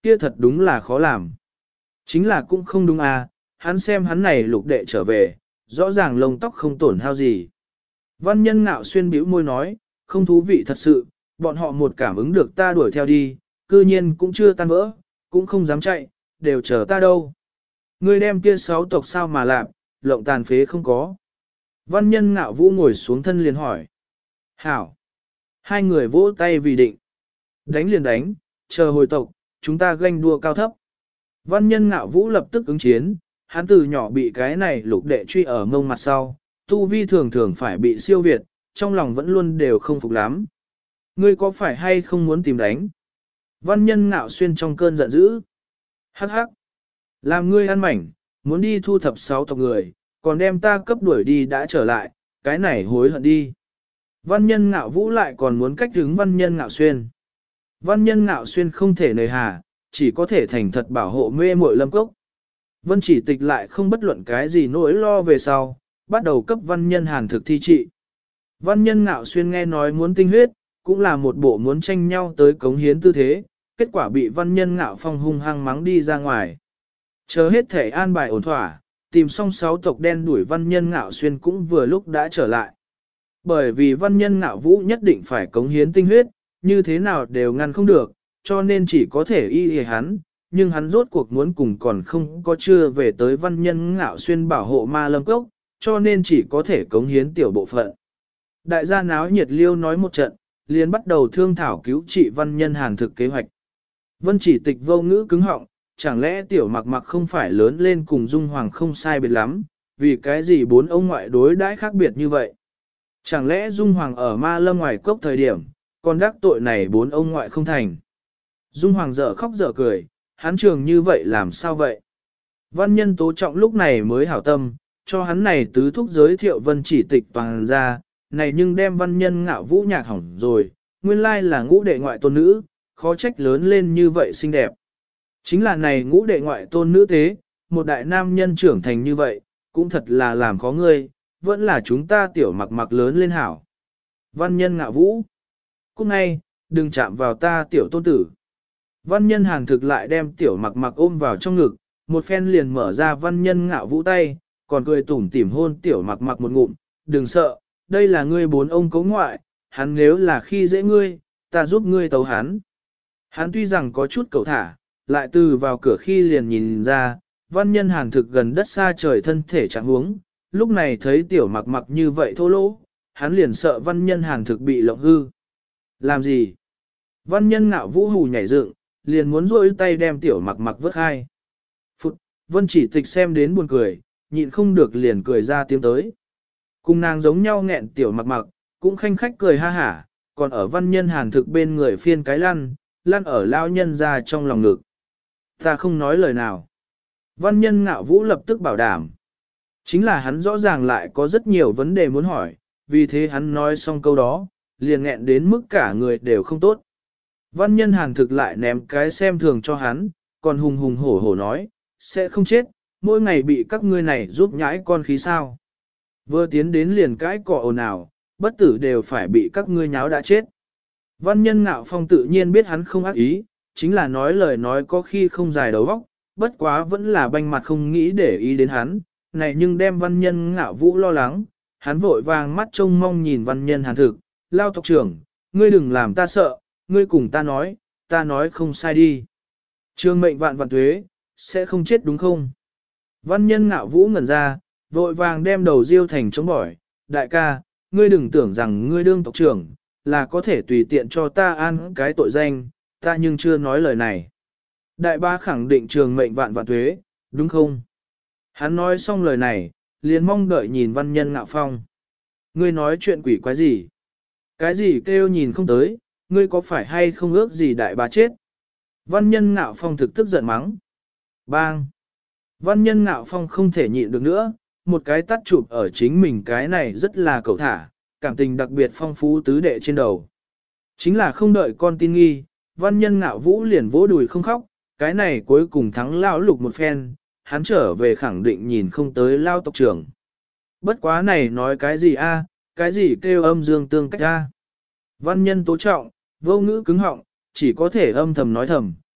kia thật đúng là khó làm. Chính là cũng không đúng à, hắn xem hắn này lục đệ trở về, rõ ràng lông tóc không tổn hao gì. Văn nhân ngạo xuyên bĩu môi nói, không thú vị thật sự, bọn họ một cảm ứng được ta đuổi theo đi, cư nhiên cũng chưa tan vỡ, cũng không dám chạy, đều chờ ta đâu. Ngươi đem kia 6 tộc sao mà làm, lộng tàn phế không có. Văn nhân ngạo vũ ngồi xuống thân liền hỏi. Hảo. Hai người vỗ tay vì định. Đánh liền đánh, chờ hồi tộc, chúng ta ganh đua cao thấp. Văn nhân ngạo vũ lập tức ứng chiến, hắn từ nhỏ bị cái này lục đệ truy ở ngông mặt sau, tu vi thường thường phải bị siêu việt, trong lòng vẫn luôn đều không phục lắm. Ngươi có phải hay không muốn tìm đánh? Văn nhân ngạo xuyên trong cơn giận dữ. Hắc hắc. Làm ngươi ăn mảnh, muốn đi thu thập 6 tộc người, còn đem ta cấp đuổi đi đã trở lại, cái này hối hận đi. Văn nhân ngạo vũ lại còn muốn cách hướng văn nhân ngạo xuyên. Văn nhân ngạo xuyên không thể nề hà, chỉ có thể thành thật bảo hộ mê muội lâm cốc. Vân chỉ tịch lại không bất luận cái gì nỗi lo về sau, bắt đầu cấp văn nhân hàn thực thi trị. Văn nhân ngạo xuyên nghe nói muốn tinh huyết, cũng là một bộ muốn tranh nhau tới cống hiến tư thế, kết quả bị văn nhân ngạo phong hung hăng mắng đi ra ngoài. Chờ hết thể an bài ổn thỏa, tìm xong 6 tộc đen đuổi văn nhân ngạo xuyên cũng vừa lúc đã trở lại. Bởi vì văn nhân ngạo vũ nhất định phải cống hiến tinh huyết, như thế nào đều ngăn không được, cho nên chỉ có thể y hắn, nhưng hắn rốt cuộc muốn cùng còn không có chưa về tới văn nhân ngạo xuyên bảo hộ ma lâm cốc, cho nên chỉ có thể cống hiến tiểu bộ phận. Đại gia náo nhiệt liêu nói một trận, liền bắt đầu thương thảo cứu trị văn nhân hàn thực kế hoạch. Vân chỉ tịch vô ngữ cứng họng, chẳng lẽ tiểu mặc mặc không phải lớn lên cùng Dung Hoàng không sai biệt lắm, vì cái gì 4 ông ngoại đối đãi khác biệt như vậy? Chẳng lẽ Dung Hoàng ở ma lâm ngoài cốc thời điểm, còn đắc tội này 4 ông ngoại không thành? Dung Hoàng dở khóc dở cười, hắn trường như vậy làm sao vậy? Văn nhân tố trọng lúc này mới hảo tâm, cho hắn này tứ thúc giới thiệu vân chỉ tịch toàn ra, này nhưng đem văn nhân ngạo vũ nhạc hỏng rồi, nguyên lai là ngũ đệ ngoại tôn nữ, khó trách lớn lên như vậy xinh đẹp. Chính là này ngũ đệ ngoại tôn nữ thế, một đại nam nhân trưởng thành như vậy, cũng thật là làm khó ngươi, vẫn là chúng ta tiểu mặc mặc lớn lên hảo. Văn nhân ngạo vũ, cút ngay, đừng chạm vào ta tiểu tôn tử. Văn nhân hàn thực lại đem tiểu mặc mặc ôm vào trong ngực, một phen liền mở ra văn nhân ngạo vũ tay, còn cười tủm tỉm hôn tiểu mặc mặc một ngụm, đừng sợ, đây là ngươi 4 ông cấu ngoại, hắn nếu là khi dễ ngươi, ta giúp ngươi tấu hắn. Hắn tuy rằng có chút cầu thả, lại từ vào cửa khi liền nhìn ra, văn nhân hàn thực gần đất xa trời thân thể trạng huống, lúc này thấy tiểu mặc mặc như vậy thô lỗ, hắn liền sợ văn nhân hàn thực bị lộng hư. Làm gì? Văn nhân ngạo vũ hù nhảy dựng, liền muốn rôi tay đem tiểu mặc mặc vớt khai. Phụt, vân chỉ tịch xem đến buồn cười, nhịn không được liền cười ra tiếng tới. Cùng nàng giống nhau nghẹn tiểu mặc mặc, cũng khanh khách cười ha hả, còn ở văn nhân hàn thực bên người phiên cái lăn ở lao nhân ra trong lòng ngực. Ta không nói lời nào. Văn nhân ngạo vũ lập tức bảo đảm. Chính là hắn rõ ràng lại có rất nhiều vấn đề muốn hỏi, vì thế hắn nói xong câu đó, liền nghẹn đến mức cả người đều không tốt. Văn nhân hàn thực lại ném cái xem thường cho hắn, còn hùng hùng hổ hổ nói, sẽ không chết, mỗi ngày bị các ngươi này giúp nhãi con khí sao. Vừa tiến đến liền cái cọ ồn ào, bất tử đều phải bị các ngươi nháo đã chết. Văn nhân ngạo phong tự nhiên biết hắn không ác ý, chính là nói lời nói có khi không dài đầu óc, bất quá vẫn là banh mặt không nghĩ để ý đến hắn, này nhưng đem văn nhân ngạo vũ lo lắng, hắn vội vàng mắt trông mong nhìn văn nhân hàn thực, lao tộc trưởng, ngươi đừng làm ta sợ, ngươi cùng ta nói không sai đi. Trường mệnh vạn vạn tuế, sẽ không chết đúng không? Văn nhân ngạo vũ ngẩn ra, vội vàng đem đầu riêu thành chống bỏi, đại ca, ngươi đừng tưởng rằng ngươi đương tộc trưởng, là có thể tùy tiện cho ta ăn cái tội danh, ta nhưng chưa nói lời này. Đại ba khẳng định trường mệnh vạn vạn tuế, đúng không? Hắn nói xong lời này, liền mong đợi nhìn văn nhân ngạo phong. Ngươi nói chuyện quỷ quái gì? Cái gì kêu nhìn không tới, ngươi có phải hay không ước gì đại bá chết? Văn nhân ngạo phong thực tức giận mắng. Bang! Văn nhân ngạo phong không thể nhịn được nữa, một cái tắt chụp ở chính mình cái này rất là cầu thả, cảm tình đặc biệt phong phú tứ đệ trên đầu. Chính là không đợi con tin nghi, văn nhân ngạo vũ liền vỗ đùi không khóc, cái này cuối cùng thắng lao lục một phen, hắn trở về khẳng định nhìn không tới lao tộc trưởng. Bất quá này nói cái gì a, cái gì kêu âm dương tương cách a. Văn nhân tố trọng, vô ngữ cứng họng, chỉ có thể âm thầm nói thầm,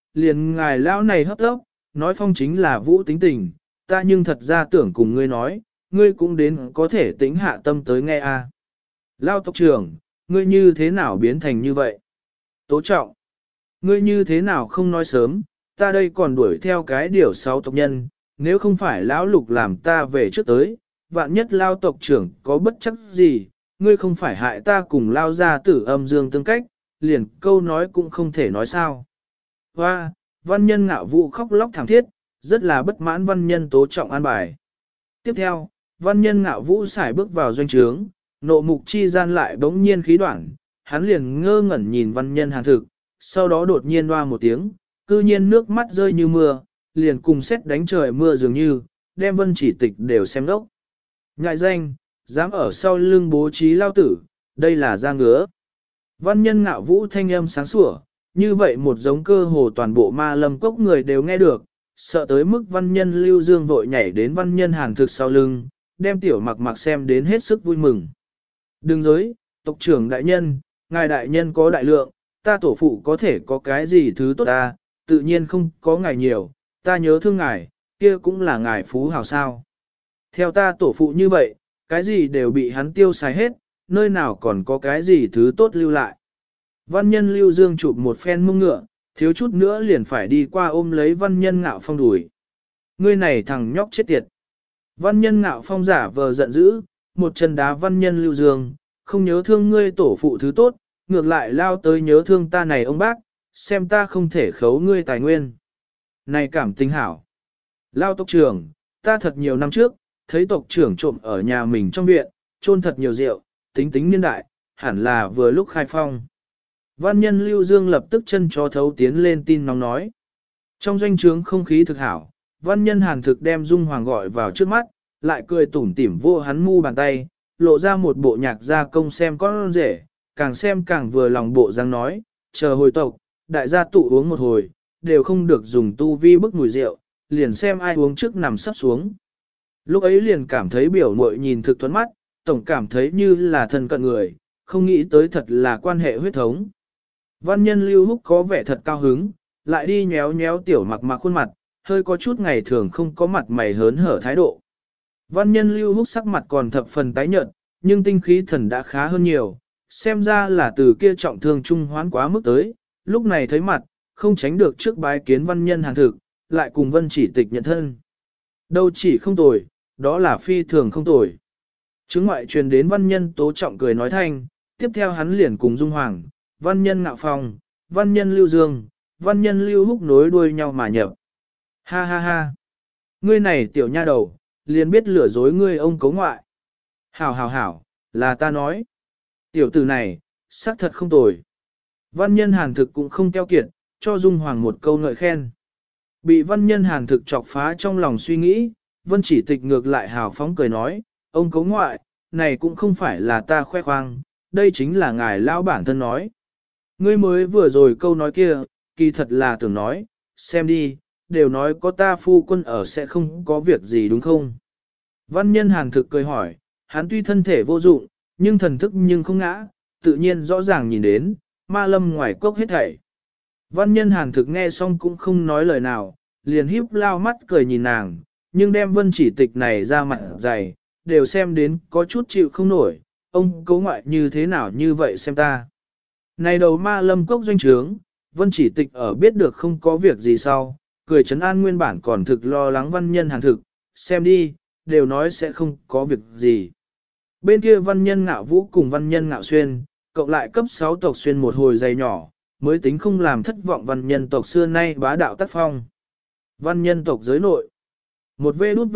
liền ngài lão này hấp tốc, nói phong chính là vũ tính tình, ta nhưng thật ra tưởng cùng ngươi nói, ngươi cũng đến có thể tính hạ tâm tới nghe a. Lao tộc trưởng, ngươi như thế nào biến thành như vậy? Tố trọng, ngươi như thế nào không nói sớm, ta đây còn đuổi theo cái điều 6 tộc nhân, nếu không phải lão lục làm ta về trước tới, vạn nhất Lao tộc trưởng có bất chấp gì, ngươi không phải hại ta cùng Lao ra tử âm dương tương cách, liền câu nói cũng không thể nói sao. Hoa, văn nhân ngạo vũ khóc lóc thảm thiết, rất là bất mãn văn nhân tố trọng an bài. Tiếp theo, văn nhân ngạo vũ xài bước vào doanh trướng, nộ mục chi gian lại bỗng nhiên khí đoạn, hắn liền ngơ ngẩn nhìn văn nhân hàn thực, sau đó đột nhiên hoa một tiếng, cư nhiên nước mắt rơi như mưa, liền cùng xét đánh trời mưa dường như, đem vân chỉ tịch đều xem đốc. Ngại danh, dám ở sau lưng bố trí lao tử, đây là ra ngứa. Văn nhân ngạo vũ thanh âm sáng sủa, như vậy một giống cơ hồ toàn bộ ma lâm cốc người đều nghe được, sợ tới mức văn nhân lưu dương vội nhảy đến văn nhân hàn thực sau lưng, đem tiểu mặc mặc xem đến hết sức vui mừng. Đừng giới, tộc trưởng đại nhân, ngài đại nhân có đại lượng, ta tổ phụ có thể có cái gì thứ tốt ta, tự nhiên không có ngài nhiều, ta nhớ thương ngài, kia cũng là ngài phú hào sao. Theo ta tổ phụ như vậy, cái gì đều bị hắn tiêu xài hết, nơi nào còn có cái gì thứ tốt lưu lại. Văn nhân lưu dương chụp một phen mông ngựa, thiếu chút nữa liền phải đi qua ôm lấy văn nhân ngạo phong đuổi. Ngươi này thằng nhóc chết tiệt. Văn nhân ngạo phong giả vờ giận dữ, một chân đá văn nhân lưu dương, không nhớ thương ngươi tổ phụ thứ tốt, ngược lại lao tới nhớ thương ta này ông bác, xem ta không thể khấu ngươi tài nguyên. Này cảm tình hảo. Lao tộc trưởng, ta thật nhiều năm trước, thấy tộc trưởng trộm ở nhà mình trong viện, trôn thật nhiều rượu, tính tính niên đại, hẳn là vừa lúc khai phong. Văn nhân Lưu Dương lập tức chân cho thấu tiến lên tin nóng nói. Trong doanh trướng không khí thực hảo, văn nhân hàn thực đem Dung Hoàng gọi vào trước mắt, lại cười tủm tỉm vô hắn mu bàn tay, lộ ra một bộ nhạc gia công xem con rể, càng xem càng vừa lòng bộ dáng nói, chờ hồi tộc, đại gia tụ uống một hồi, đều không được dùng tu vi bức mùi rượu, liền xem ai uống trước nằm sắp xuống. Lúc ấy liền cảm thấy biểu muội nhìn thực thuẫn mắt, tổng cảm thấy như là thân cận người, không nghĩ tới thật là quan hệ huyết thống. Văn nhân Lưu Húc có vẻ thật cao hứng, lại đi nhéo nhéo tiểu mặc mặc khuôn mặt, hơi có chút ngày thường không có mặt mày hớn hở thái độ. Văn nhân Lưu Húc sắc mặt còn thập phần tái nhợt, nhưng tinh khí thần đã khá hơn nhiều, xem ra là từ kia trọng thương trung hoán quá mức tới, lúc này thấy mặt, không tránh được trước bái kiến văn nhân hàn thực, lại cùng vân chỉ tịch nhận thân. Đâu chỉ không tồi, đó là phi thường không tồi. Chứng ngoại truyền đến văn nhân tố trọng cười nói thanh, tiếp theo hắn liền cùng Dung Hoàng, văn nhân ngạo phong, văn nhân lưu dương, văn nhân lưu húc nối đuôi nhau mà nhập. Ha ha ha! Ngươi này tiểu nha đầu, liền biết lừa dối ngươi ông cấu ngoại. Hảo hảo hảo, là ta nói. Tiểu tử này, xác thật không tồi. Văn nhân hàn thực cũng không keo kiệt, cho Dung Hoàng một câu ngợi khen. Bị văn nhân hàn thực chọc phá trong lòng suy nghĩ, vân chỉ tịch ngược lại hào phóng cười nói, ông cấu ngoại, này cũng không phải là ta khoe khoang, đây chính là ngài lão bản thân nói. Ngươi mới vừa rồi câu nói kia, kỳ thật là tưởng nói, xem đi, đều nói có ta phu quân ở sẽ không có việc gì đúng không? Văn nhân hàn thực cười hỏi, hắn tuy thân thể vô dụng, nhưng thần thức nhưng không ngã, tự nhiên rõ ràng nhìn đến, ma lâm ngoài cốc hết thảy. Văn nhân hàn thực nghe xong cũng không nói lời nào, liền híp lao mắt cười nhìn nàng, nhưng đem vân chỉ tịch này ra mặt dày, đều xem đến có chút chịu không nổi, ông cấu ngoại như thế nào như vậy xem ta. Này đầu ma lâm cốc doanh trướng, vân chỉ tịch ở biết được không có việc gì sau, cười trấn an nguyên bản còn thực lo lắng văn nhân hàn thực, xem đi, đều nói sẽ không có việc gì. Bên kia văn nhân ngạo vũ cùng văn nhân ngạo xuyên, cộng lại cấp 6 tộc xuyên một hồi dày nhỏ, mới tính không làm thất vọng văn nhân tộc xưa nay bá đạo tác phong. Văn nhân tộc giới nội. Một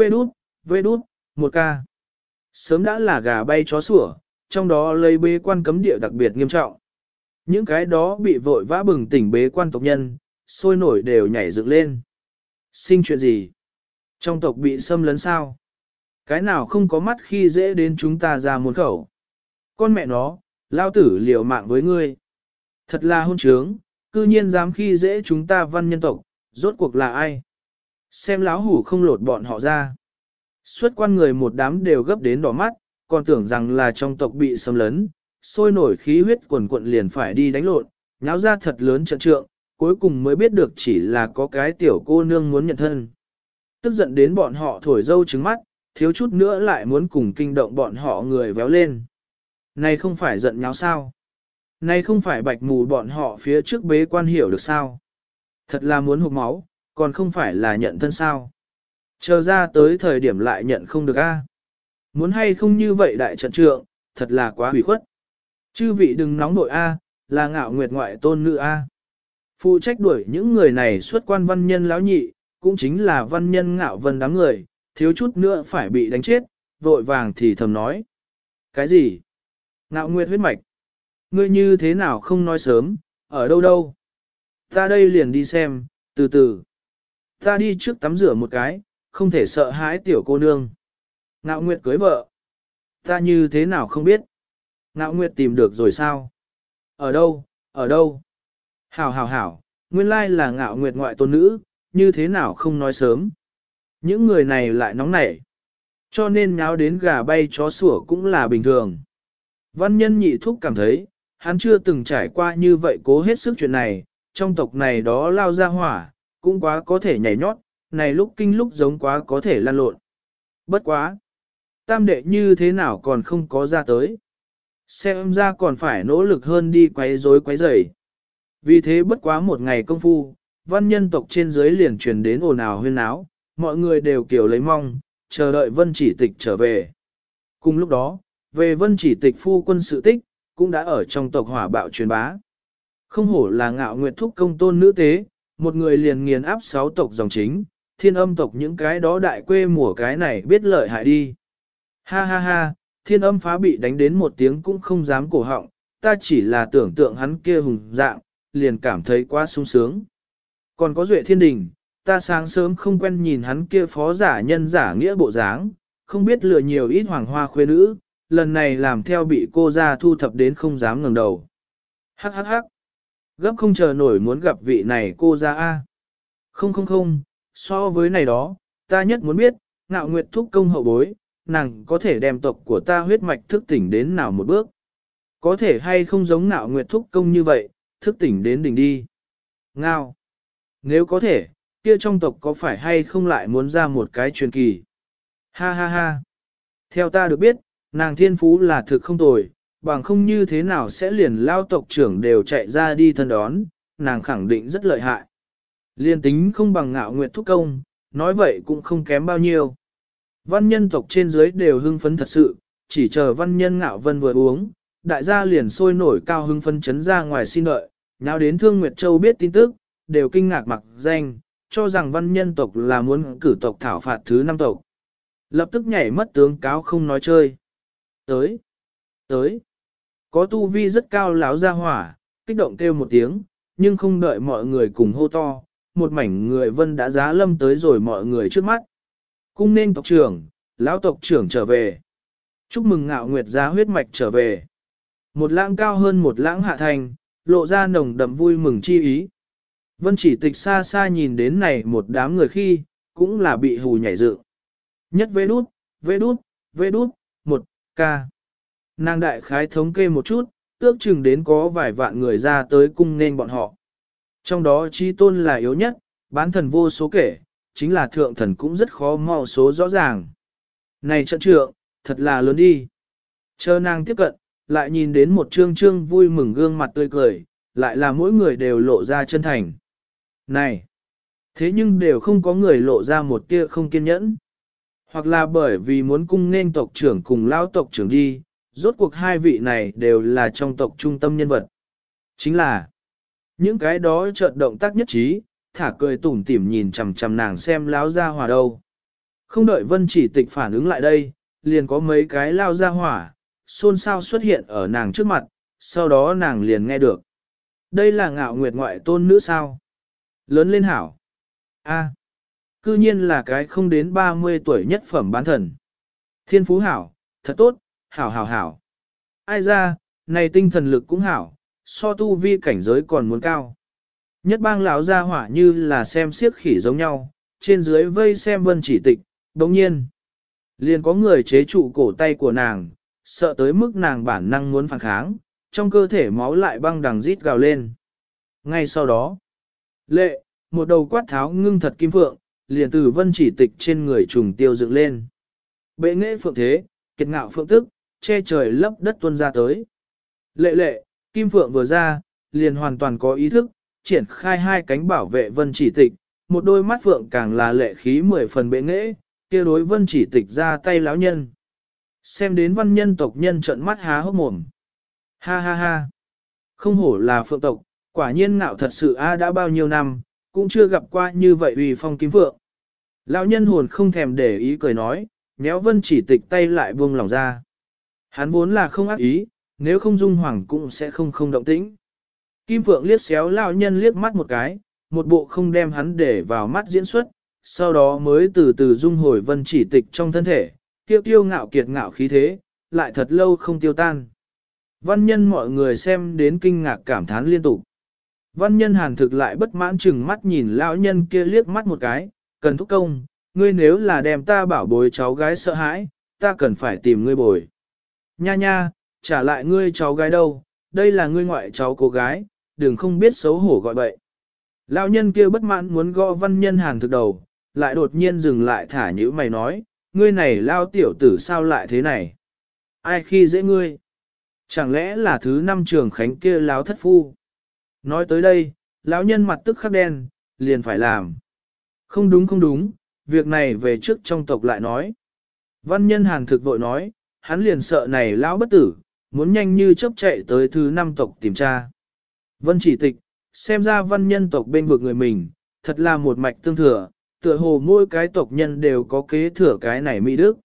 vê đút, một ca. Sớm đã là gà bay chó sủa, trong đó lấy bế quan cấm địa đặc biệt nghiêm trọng. Những cái đó bị vội vã bừng tỉnh bế quan tộc nhân, sôi nổi đều nhảy dựng lên. Sinh chuyện gì? Trong tộc bị xâm lấn sao? Cái nào không có mắt khi dễ đến chúng ta ra muôn khẩu? Con mẹ nó, lao tử liều mạng với ngươi. Thật là hôn trướng, cư nhiên dám khi dễ chúng ta văn nhân tộc, rốt cuộc là ai? Xem láo hủ không lột bọn họ ra. Xuất quan người một đám đều gấp đến đỏ mắt, còn tưởng rằng là trong tộc bị xâm lấn, sôi nổi khí huyết quần quận liền phải đi đánh lộn, nháo ra thật lớn trận trượng, cuối cùng mới biết được chỉ là có cái tiểu cô nương muốn nhận thân. Tức giận đến bọn họ thổi dâu trứng mắt, thiếu chút nữa lại muốn cùng kinh động bọn họ người véo lên. Này không phải giận nháo sao? Này không phải bạch mù bọn họ phía trước bế quan hiểu được sao? Thật là muốn hụt máu, còn không phải là nhận thân sao? Chờ ra tới thời điểm lại nhận không được a. Muốn hay không như vậy đại trận trượng, thật là quá hủy khuất. Chư vị đừng nóng nội a, là Ngạo Nguyệt ngoại tôn nữ a. Phụ trách đuổi những người này xuất quan văn nhân lão nhị, cũng chính là văn nhân Ngạo Vân đám người, thiếu chút nữa phải bị đánh chết, vội vàng thì thầm nói. Cái gì? Ngạo Nguyệt huyết mạch. Ngươi như thế nào không nói sớm, ở đâu đâu? Ta đây liền đi xem, từ từ. Ta đi trước tắm rửa một cái, không thể sợ hãi tiểu cô nương. Ngạo Nguyệt cưới vợ. Ta như thế nào không biết. Ngạo Nguyệt tìm được rồi sao? Ở đâu, ở đâu? Hảo hảo hảo, nguyên lai là Ngạo Nguyệt ngoại tôn nữ, như thế nào không nói sớm. Những người này lại nóng nảy. Cho nên nháo đến gà bay chó sủa cũng là bình thường. Văn nhân nhị thúc cảm thấy, hắn chưa từng trải qua như vậy cố hết sức chuyện này, trong tộc này đó lao ra hỏa, cũng quá có thể nhảy nhót, này lúc kinh lúc giống quá có thể lan lộn. Bất quá. Tam đệ như thế nào còn không có ra tới. Xem ra còn phải nỗ lực hơn đi quấy rối quấy rầy. Vì thế bất quá một ngày công phu, văn nhân tộc trên dưới liền truyền đến ồn ào huyên náo, mọi người đều kiểu lấy mong, chờ đợi vân chỉ tịch trở về. Cùng lúc đó, về vân chỉ tịch phu quân sự tích, cũng đã ở trong tộc hỏa bạo truyền bá. Không hổ là Ngạo Nguyệt thúc công tôn nữ tế, một người liền nghiền áp 6 tộc dòng chính, thiên âm tộc những cái đó đại quê mùa cái này biết lợi hại đi. Ha ha ha, thiên âm phá bị đánh đến một tiếng cũng không dám cổ họng, ta chỉ là tưởng tượng hắn kia hùng dạng, liền cảm thấy quá sung sướng. Còn có Duệ Thiên Đình, ta sáng sớm không quen nhìn hắn kia phó giả nhân giả nghĩa bộ dáng, không biết lừa nhiều ít hoàng hoa khuê nữ, lần này làm theo bị cô ra thu thập đến không dám ngẩng đầu. Hắc hắc hắc, gấp không chờ nổi muốn gặp vị này cô ra a. Không không không, so với này đó, ta nhất muốn biết, Ngạo Nguyệt thúc công hậu bối, nàng có thể đem tộc của ta huyết mạch thức tỉnh đến nào một bước. Có thể hay không giống Ngạo Nguyệt thúc công như vậy, thức tỉnh đến đỉnh đi. Ngao. Nếu có thể, kia trong tộc có phải hay không lại muốn ra một cái truyền kỳ. Ha ha ha. Theo ta được biết, nàng thiên phú là thực không tồi, bằng không như thế nào sẽ liền lao tộc trưởng đều chạy ra đi thân đón, nàng khẳng định rất lợi hại. Liên tính không bằng Ngạo Nguyệt thúc công, nói vậy cũng không kém bao nhiêu. Văn nhân tộc trên dưới đều hưng phấn thật sự, chỉ chờ văn nhân Ngạo Vân vừa uống, đại gia liền sôi nổi cao hưng phấn chấn ra ngoài xin đợi, nào đến Thương Nguyệt Châu biết tin tức, đều kinh ngạc mặc danh, cho rằng văn nhân tộc là muốn cử tộc thảo phạt thứ 5 tộc. Lập tức nhảy mất tướng cáo không nói chơi. Tới. Có tu vi rất cao láo ra hỏa, kích động kêu một tiếng, nhưng không đợi mọi người cùng hô to, một mảnh người vân đã giá lâm tới rồi mọi người trước mắt. Cung nên tộc trưởng, lão tộc trưởng trở về. Chúc mừng Ngạo Nguyệt giá huyết mạch trở về. Một lãng cao hơn một lãng hạ thành, lộ ra nồng đậm vui mừng chi ý. Vân chỉ tịch xa xa nhìn đến này một đám người khi, cũng là bị hù nhảy dựng. Nhất vê đút, 1 ca. Nàng đại khái thống kê một chút, ước chừng đến có vài vạn người ra tới cung nên bọn họ. Trong đó chi tôn là yếu nhất, bán thần vô số kể, chính là thượng thần cũng rất khó mò số rõ ràng. Này trận trượng, thật là lớn đi. Chờ nàng tiếp cận, lại nhìn đến một trương trương vui mừng gương mặt tươi cười, lại là mỗi người đều lộ ra chân thành. Này! Thế nhưng đều không có người lộ ra một tia không kiên nhẫn. Hoặc là bởi vì muốn cung nên tộc trưởng cùng lao tộc trưởng đi, rốt cuộc hai vị này đều là trong tộc trung tâm nhân vật. Chính là những cái đó chợt động tác nhất trí, thả cười tủm tỉm nhìn chằm chằm nàng xem láo ra hỏa đâu. Không đợi Vân chỉ tịch phản ứng lại đây, liền có mấy cái lao ra hỏa, xôn xao xuất hiện ở nàng trước mặt, sau đó nàng liền nghe được. Đây là Ngạo Nguyệt ngoại tôn nữ sao? Lớn lên hảo. Cư nhiên là cái không đến 30 tuổi nhất phẩm bán thần. Thiên phú hảo, thật tốt, hảo. Ai ra, này tinh thần lực cũng hảo, so tu vi cảnh giới còn muốn cao. Nhất bang lão gia hỏa như là xem siếc khỉ giống nhau, trên dưới vây xem Vân chỉ tịch, đồng nhiên. Liền có người chế trụ cổ tay của nàng, sợ tới mức nàng bản năng muốn phản kháng, trong cơ thể máu lại băng đằng rít gào lên. Ngay sau đó, Lệ, một đầu quát tháo ngưng thật kim phượng, liền từ vân chỉ tịch trên người trùng tiêu dựng lên. Bệ nghệ phượng thế, kiệt ngạo phượng tức, che trời lấp đất tuôn ra tới. Lệ, kim phượng vừa ra, liền hoàn toàn có ý thức, triển khai hai cánh bảo vệ vân chỉ tịch, một đôi mắt phượng càng là lệ khí 10 phần bệ nghệ, kia đối vân chỉ tịch ra tay lão nhân. Xem đến văn nhân tộc nhân trợn mắt há hốc mồm. Ha ha ha. Không hổ là phượng tộc, quả nhiên ngạo thật sự a đã bao nhiêu năm, cũng chưa gặp qua như vậy uy phong kim phượng. Lão nhân hồn không thèm để ý cười nói, méo vân chỉ tịch tay lại buông lòng ra. Hắn vốn là không ác ý, nếu không dung hoàng cũng sẽ không động tĩnh. Kim phượng liếc xéo lão nhân liếc mắt một cái, một bộ không đem hắn để vào mắt diễn xuất, sau đó mới từ từ dung hồi vân chỉ tịch trong thân thể, kiêu ngạo kiệt ngạo khí thế, lại thật lâu không tiêu tan. Văn nhân mọi người xem đến kinh ngạc cảm thán liên tục. Văn nhân hàn thực lại bất mãn chừng mắt nhìn lão nhân kia liếc mắt một cái, cần thúc công, ngươi nếu là đem ta bảo bối cháu gái sợ hãi, ta cần phải tìm ngươi bồi. Nha, trả lại ngươi cháu gái đâu, đây là ngươi ngoại cháu cô gái, đừng không biết xấu hổ gọi bậy. Lão nhân kia bất mãn muốn gõ văn nhân hàn thực đầu, lại đột nhiên dừng lại thả nhữ mày nói, ngươi này lao tiểu tử sao lại thế này? Ai khi dễ ngươi? Chẳng lẽ là thứ năm trường khánh kia láo thất phu? Nói tới đây, lão nhân mặt tức khắc đen, liền phải làm. Không đúng, việc này về trước trong tộc lại nói. Văn nhân hàn thực vội nói, hắn liền sợ này lão bất tử, muốn nhanh như chớp chạy tới thứ năm tộc tìm tra. Vân chỉ tịch, xem ra văn nhân tộc bên vực người mình, thật là một mạch tương thừa, tựa hồ mỗi cái tộc nhân đều có kế thừa cái này mỹ đức.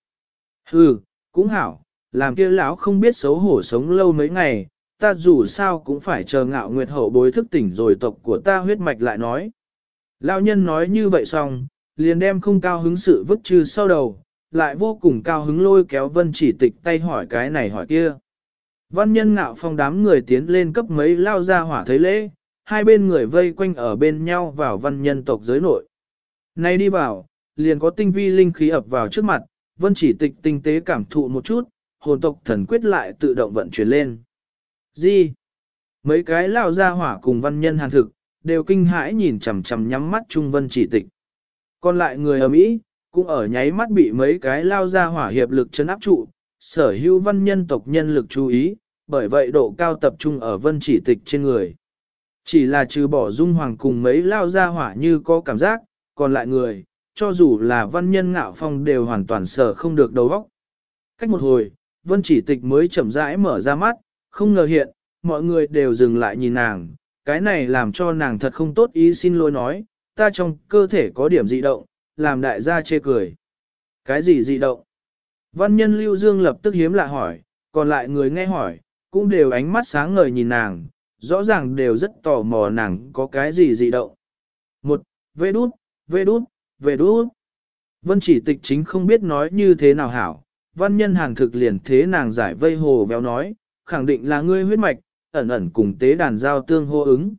Cũng hảo, làm kia lão không biết xấu hổ sống lâu mấy ngày, ta dù sao cũng phải chờ Ngạo Nguyệt hậu bối thức tỉnh rồi tộc của ta huyết mạch lại nói. Lão nhân nói như vậy xong, liền đem không cao hứng sự vứt trừ sau đầu, lại vô cùng cao hứng lôi kéo Vân chỉ tịch tay hỏi cái này hỏi kia. Văn nhân Ngạo Phong đám người tiến lên cấp mấy lao ra hỏa thấy lễ, hai bên người vây quanh ở bên nhau vào văn nhân tộc giới nội. Nay đi vào, liền có tinh vi linh khí ập vào trước mặt, Vân chỉ tịch tinh tế cảm thụ một chút, hồn tộc thần quyết lại tự động vận chuyển lên. Gì? Mấy cái lao ra hỏa cùng văn nhân hàn thực, đều kinh hãi nhìn chằm chằm nhắm mắt Trung Vân chỉ tịch. Còn lại người ở Mỹ, cũng ở nháy mắt bị mấy cái lao ra hỏa hiệp lực chấn áp trụ, sở hữu văn nhân tộc nhân lực chú ý, bởi vậy độ cao tập trung ở Vân chỉ tịch trên người. Chỉ là trừ bỏ Dung Hoàng cùng mấy lao ra hỏa như có cảm giác, còn lại người, cho dù là văn nhân Ngạo Phong đều hoàn toàn sở không được đầu óc. Cách một hồi, Vân chỉ tịch mới chậm rãi mở ra mắt, không ngờ hiện, mọi người đều dừng lại nhìn nàng, cái này làm cho nàng thật không tốt ý xin lỗi nói, ta trong cơ thể có điểm dị động, làm đại gia chê cười. Cái gì dị động? Văn nhân Lưu Dương lập tức hiếm lạ hỏi, còn lại người nghe hỏi, cũng đều ánh mắt sáng ngời nhìn nàng, rõ ràng đều rất tò mò nàng có cái gì dị động. Vê đút. Vân chỉ tịch chính không biết nói như thế nào hảo, văn nhân hàn thực liền thế nàng giải vây hồ véo nói, khẳng định là ngươi huyết mạch, ẩn ẩn cùng tế đàn giao tương hô ứng.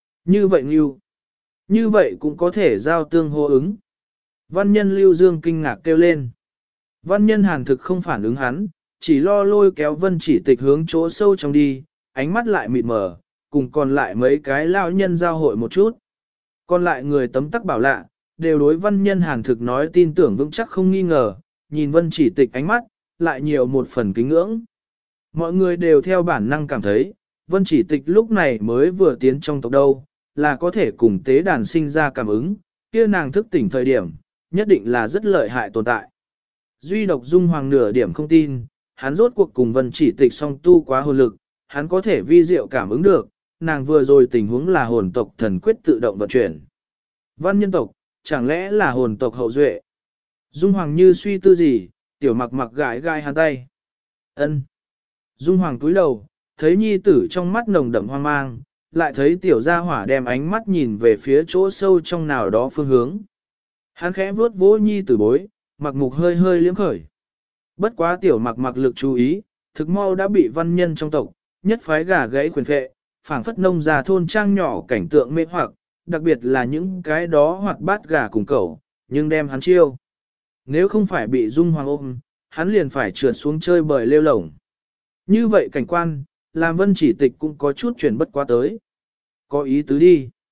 Như vậy cũng có thể giao tương hô ứng. Văn nhân Lưu Dương kinh ngạc kêu lên. Văn nhân hàn thực không phản ứng hắn, chỉ lo lôi kéo vân chỉ tịch hướng chỗ sâu trong đi, ánh mắt lại mịt mờ, cùng còn lại mấy cái lao nhân giao hội một chút. Còn lại người tấm tắc bảo lạ, đều đối văn nhân hàn thực nói tin tưởng vững chắc không nghi ngờ, nhìn vân chỉ tịch ánh mắt, lại nhiều một phần kính ngưỡng. Mọi người đều theo bản năng cảm thấy, vân chỉ tịch lúc này mới vừa tiến trong tộc đâu, là có thể cùng tế đàn sinh ra cảm ứng, kia nàng thức tỉnh thời điểm, nhất định là rất lợi hại tồn tại. Duy độc Dung Hoàng nửa điểm không tin, hắn rốt cuộc cùng vân chỉ tịch song tu quá hồn lực, hắn có thể vi diệu cảm ứng được, nàng vừa rồi tình huống là hồn tộc thần quyết tự động vận chuyển. Văn nhân tộc, chẳng lẽ là hồn tộc hậu duệ? Dung Hoàng như suy tư gì, tiểu mặc mặc gãi gai hắn tay. Ân. Dung Hoàng cúi đầu, thấy nhi tử trong mắt nồng đậm hoang mang, lại thấy tiểu gia hỏa đem ánh mắt nhìn về phía chỗ sâu trong nào đó phương hướng. Hắn khẽ vuốt vỗ nhi tử bối, mặc mục hơi hơi liếm khởi. Bất quá tiểu mặc mặc lực chú ý, thực mau đã bị văn nhân trong tộc, nhất phái gà gãy quyền phệ, phảng phất nông già thôn trang nhỏ cảnh tượng mê hoặc, đặc biệt là những cái đó hoạt bát gà cùng cẩu, nhưng đem hắn chiêu. Nếu không phải bị Dung Hoàng ôm, hắn liền phải trượt xuống chơi bời lêu lổng. Như vậy cảnh quan, làm vân chỉ tịch cũng có chút chuyển bất quá tới. Có ý tứ đi.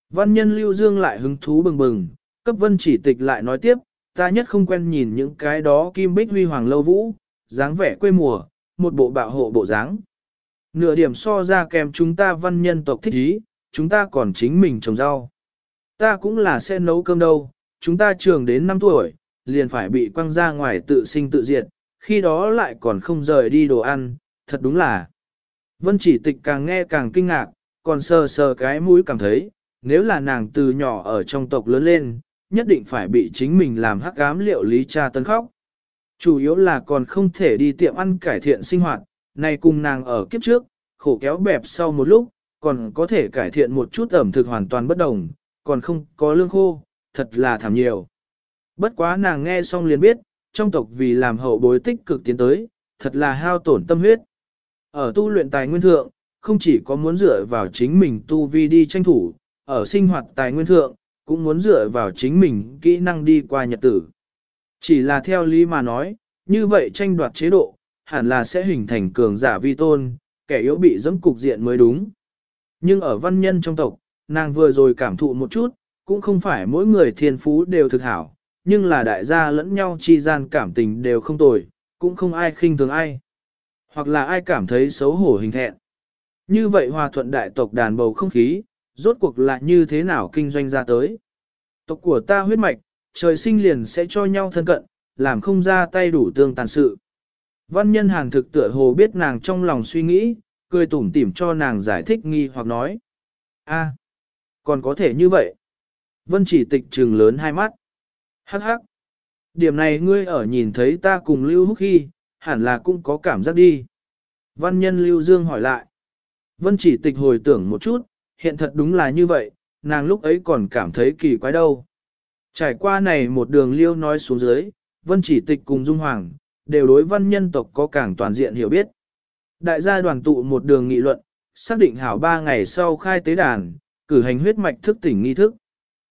Văn nhân Lưu Dương lại hứng thú bừng bừng, cấp Vân Chỉ Tịch lại nói tiếp, ta nhất không quen nhìn những cái đó kim bích huy hoàng lâu vũ, dáng vẻ quê mùa, một bộ bạo hộ bộ dáng. Nửa điểm so ra kèm chúng ta văn nhân tộc thích ý, chúng ta còn chính mình trồng rau. Ta cũng là sẽ nấu cơm đâu, chúng ta trường đến 5 tuổi, liền phải bị quăng ra ngoài tự sinh tự diệt, khi đó lại còn không rời đi đồ ăn, thật đúng là. Vân Chỉ Tịch càng nghe càng kinh ngạc, còn sờ sờ cái mũi cảm thấy, nếu là nàng từ nhỏ ở trong tộc lớn lên, nhất định phải bị chính mình làm hắc ám liệu lý cha tấn khóc. Chủ yếu là còn không thể đi tiệm ăn cải thiện sinh hoạt, này cùng nàng ở kiếp trước, khổ kéo bẹp sau một lúc, còn có thể cải thiện một chút ẩm thực hoàn toàn bất đồng, còn không có lương khô, thật là thảm nhiều. Bất quá nàng nghe xong liền biết, trong tộc vì làm hậu bối tích cực tiến tới, thật là hao tổn tâm huyết. Ở tu luyện tài nguyên thượng, không chỉ có muốn dựa vào chính mình tu vi đi tranh thủ, ở sinh hoạt tài nguyên thượng, cũng muốn dựa vào chính mình kỹ năng đi qua nhật tử. Chỉ là theo lý mà nói, như vậy tranh đoạt chế độ, hẳn là sẽ hình thành cường giả vi tôn, kẻ yếu bị dẫm cục diện mới đúng. Nhưng ở văn nhân trong tộc, nàng vừa rồi cảm thụ một chút, cũng không phải mỗi người thiên phú đều thực hảo, nhưng là đại gia lẫn nhau chi gian cảm tình đều không tồi, cũng không ai khinh thường ai. Hoặc là ai cảm thấy xấu hổ hình thẹn. Như vậy hòa thuận đại tộc đàn bầu không khí, rốt cuộc là như thế nào kinh doanh ra tới. Tộc của ta huyết mạch, trời sinh liền sẽ cho nhau thân cận, làm không ra tay đủ tương tàn sự. Văn nhân Hàn thực tựa hồ biết nàng trong lòng suy nghĩ, cười tủm tỉm cho nàng giải thích nghi hoặc nói. A, còn có thể như vậy. Vân Chỉ Tịch trừng lớn hai mắt. Hắc hắc. Điểm này ngươi ở nhìn thấy ta cùng Lưu Húc khi, hẳn là cũng có cảm giác đi. Văn nhân Lưu Dương hỏi lại. Vân Chỉ Tịch hồi tưởng một chút, hiện thật đúng là như vậy, nàng lúc ấy còn cảm thấy kỳ quái đâu. Trải qua này một đường liêu nói xuống dưới, Vân Chỉ Tịch cùng Dung Hoàng, đều đối văn nhân tộc có càng toàn diện hiểu biết. Đại gia đoàn tụ một đường nghị luận, xác định hảo 3 ngày sau khai tế đàn, cử hành huyết mạch thức tỉnh nghi thức.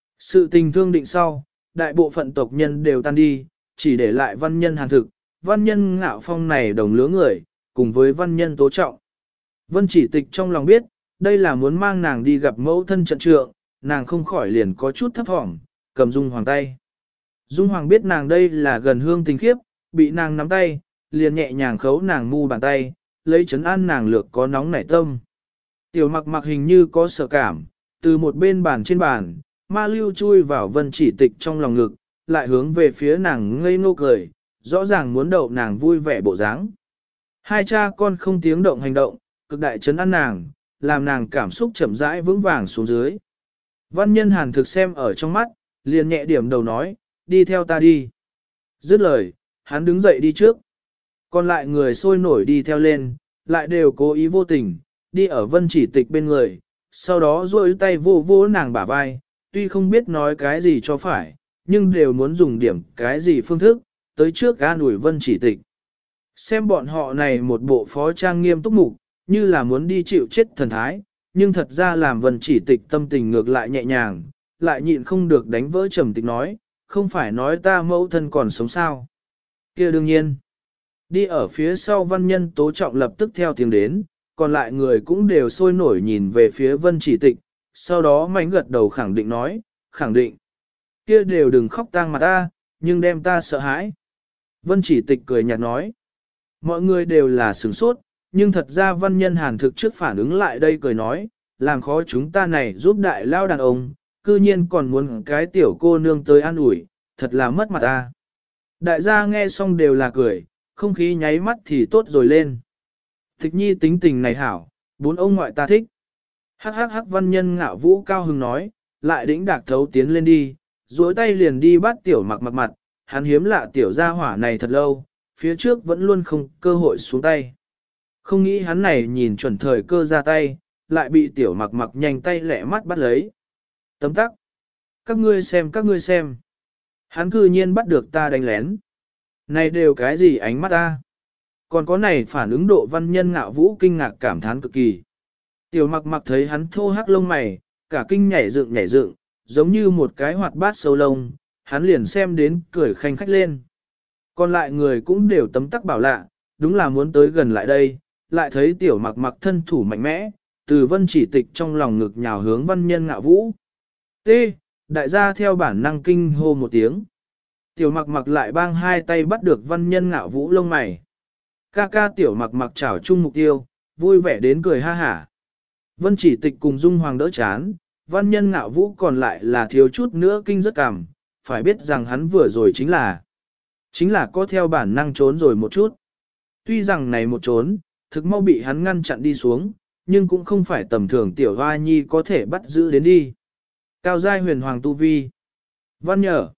Sự tình thương định sau, đại bộ phận tộc nhân đều tan đi, chỉ để lại văn nhân Hàn thực, văn nhân Ngạo Phong này đồng lứa người, cùng với văn nhân Tố Trọng. Vân Chỉ Tịch trong lòng biết, đây là muốn mang nàng đi gặp mẫu thân trận trượng, nàng không khỏi liền có chút thấp thỏm, cầm Dung Hoàng tay. Dung Hoàng biết nàng đây là gần hương tình khiếp, bị nàng nắm tay, liền nhẹ nhàng khấu nàng mu bàn tay, lấy chấn an nàng lược có nóng nảy tâm. Tiểu Mặc Mặc hình như có sợ cảm, từ một bên bàn trên bàn, ma lưu chui vào Vân Chỉ Tịch trong lòng ngực, lại hướng về phía nàng ngây ngô cười, rõ ràng muốn đậu nàng vui vẻ bộ dáng. Hai cha con không tiếng động hành động, cực đại chấn an nàng, làm nàng cảm xúc chậm rãi vững vàng xuống dưới. Văn nhân Hàn thực xem ở trong mắt, liền nhẹ điểm đầu nói, đi theo ta đi. Dứt lời, hắn đứng dậy đi trước. Còn lại người sôi nổi đi theo lên, lại đều cố ý vô tình, đi ở Vân Chỉ Tịch bên người, sau đó duỗi tay vô vô nàng bả vai, tuy không biết nói cái gì cho phải, nhưng đều muốn dùng điểm cái gì phương thức, tới trước an ủi Vân Chỉ Tịch. Xem bọn họ này một bộ phó trang nghiêm túc mục, như là muốn đi chịu chết thần thái, nhưng thật ra làm Vân Chỉ Tịch tâm tình ngược lại nhẹ nhàng, lại nhịn không được đánh vỡ trầm tịch nói, không phải nói ta mẫu thân còn sống sao. Kia đương nhiên, đi ở phía sau văn nhân Tố Trọng lập tức theo tiếng đến, còn lại người cũng đều sôi nổi nhìn về phía Vân Chỉ Tịch, sau đó mánh gật đầu khẳng định nói, khẳng định. Kia đều đừng khóc tang mặt ta, nhưng đem ta sợ hãi. Vân Chỉ Tịch cười nhạt nói, mọi người đều là sửng sốt, nhưng thật ra văn nhân Hàn thực trước phản ứng lại đây cười nói, làm khó chúng ta này giúp đại lao đàn ông, cư nhiên còn muốn cái tiểu cô nương tới an ủi, thật là mất mặt ta. Đại gia nghe xong đều là cười, không khí nháy mắt thì tốt rồi lên. Tịch nhi tính tình này hảo, 4 ông ngoại ta thích. Hắc hắc hắc văn nhân Ngạo Vũ cao hứng nói, lại đĩnh đạc thấu tiến lên đi, duỗi tay liền đi bắt tiểu Mặc Mặc mặt, hắn hiếm lạ tiểu gia hỏa này thật lâu, phía trước vẫn luôn không cơ hội xuống tay. Không nghĩ hắn này nhìn chuẩn thời cơ ra tay, lại bị tiểu Mặc Mặc nhanh tay lẹ mắt bắt lấy. Tấm tắc. Các ngươi xem. Hắn cư nhiên bắt được ta đánh lén. Này đều cái gì ánh mắt ta? Còn có này phản ứng độ văn nhân Ngạo Vũ kinh ngạc cảm thán cực kỳ. Tiểu Mặc Mặc thấy hắn thô hắc lông mày, cả kinh nhảy dựng, giống như một cái hoạt bát sâu lông, hắn liền xem đến cười khanh khách lên. Còn lại người cũng đều tấm tắc bảo lạ, đúng là muốn tới gần lại đây, lại thấy Tiểu Mặc Mặc thân thủ mạnh mẽ, từ Vân Chỉ Tịch trong lòng ngực nhào hướng văn nhân Ngạo Vũ. T, đại gia theo bản năng kinh hô một tiếng. Tiểu mặc mặc lại bang hai tay bắt được văn nhân ngạo vũ lông mày. Ca ca tiểu mặc mặc chảo chung mục tiêu, vui vẻ đến cười ha hả. Vân chỉ tịch cùng dung hoàng đỡ chán, văn nhân ngạo vũ còn lại là thiếu chút nữa kinh rất cảm, phải biết rằng hắn vừa rồi chính là có theo bản năng trốn rồi một chút. Tuy rằng này một trốn, thực mau bị hắn ngăn chặn đi xuống, nhưng cũng không phải tầm thường tiểu hoa nhi có thể bắt giữ đến đi. Cao giai huyền hoàng tu vi. Văn nhở,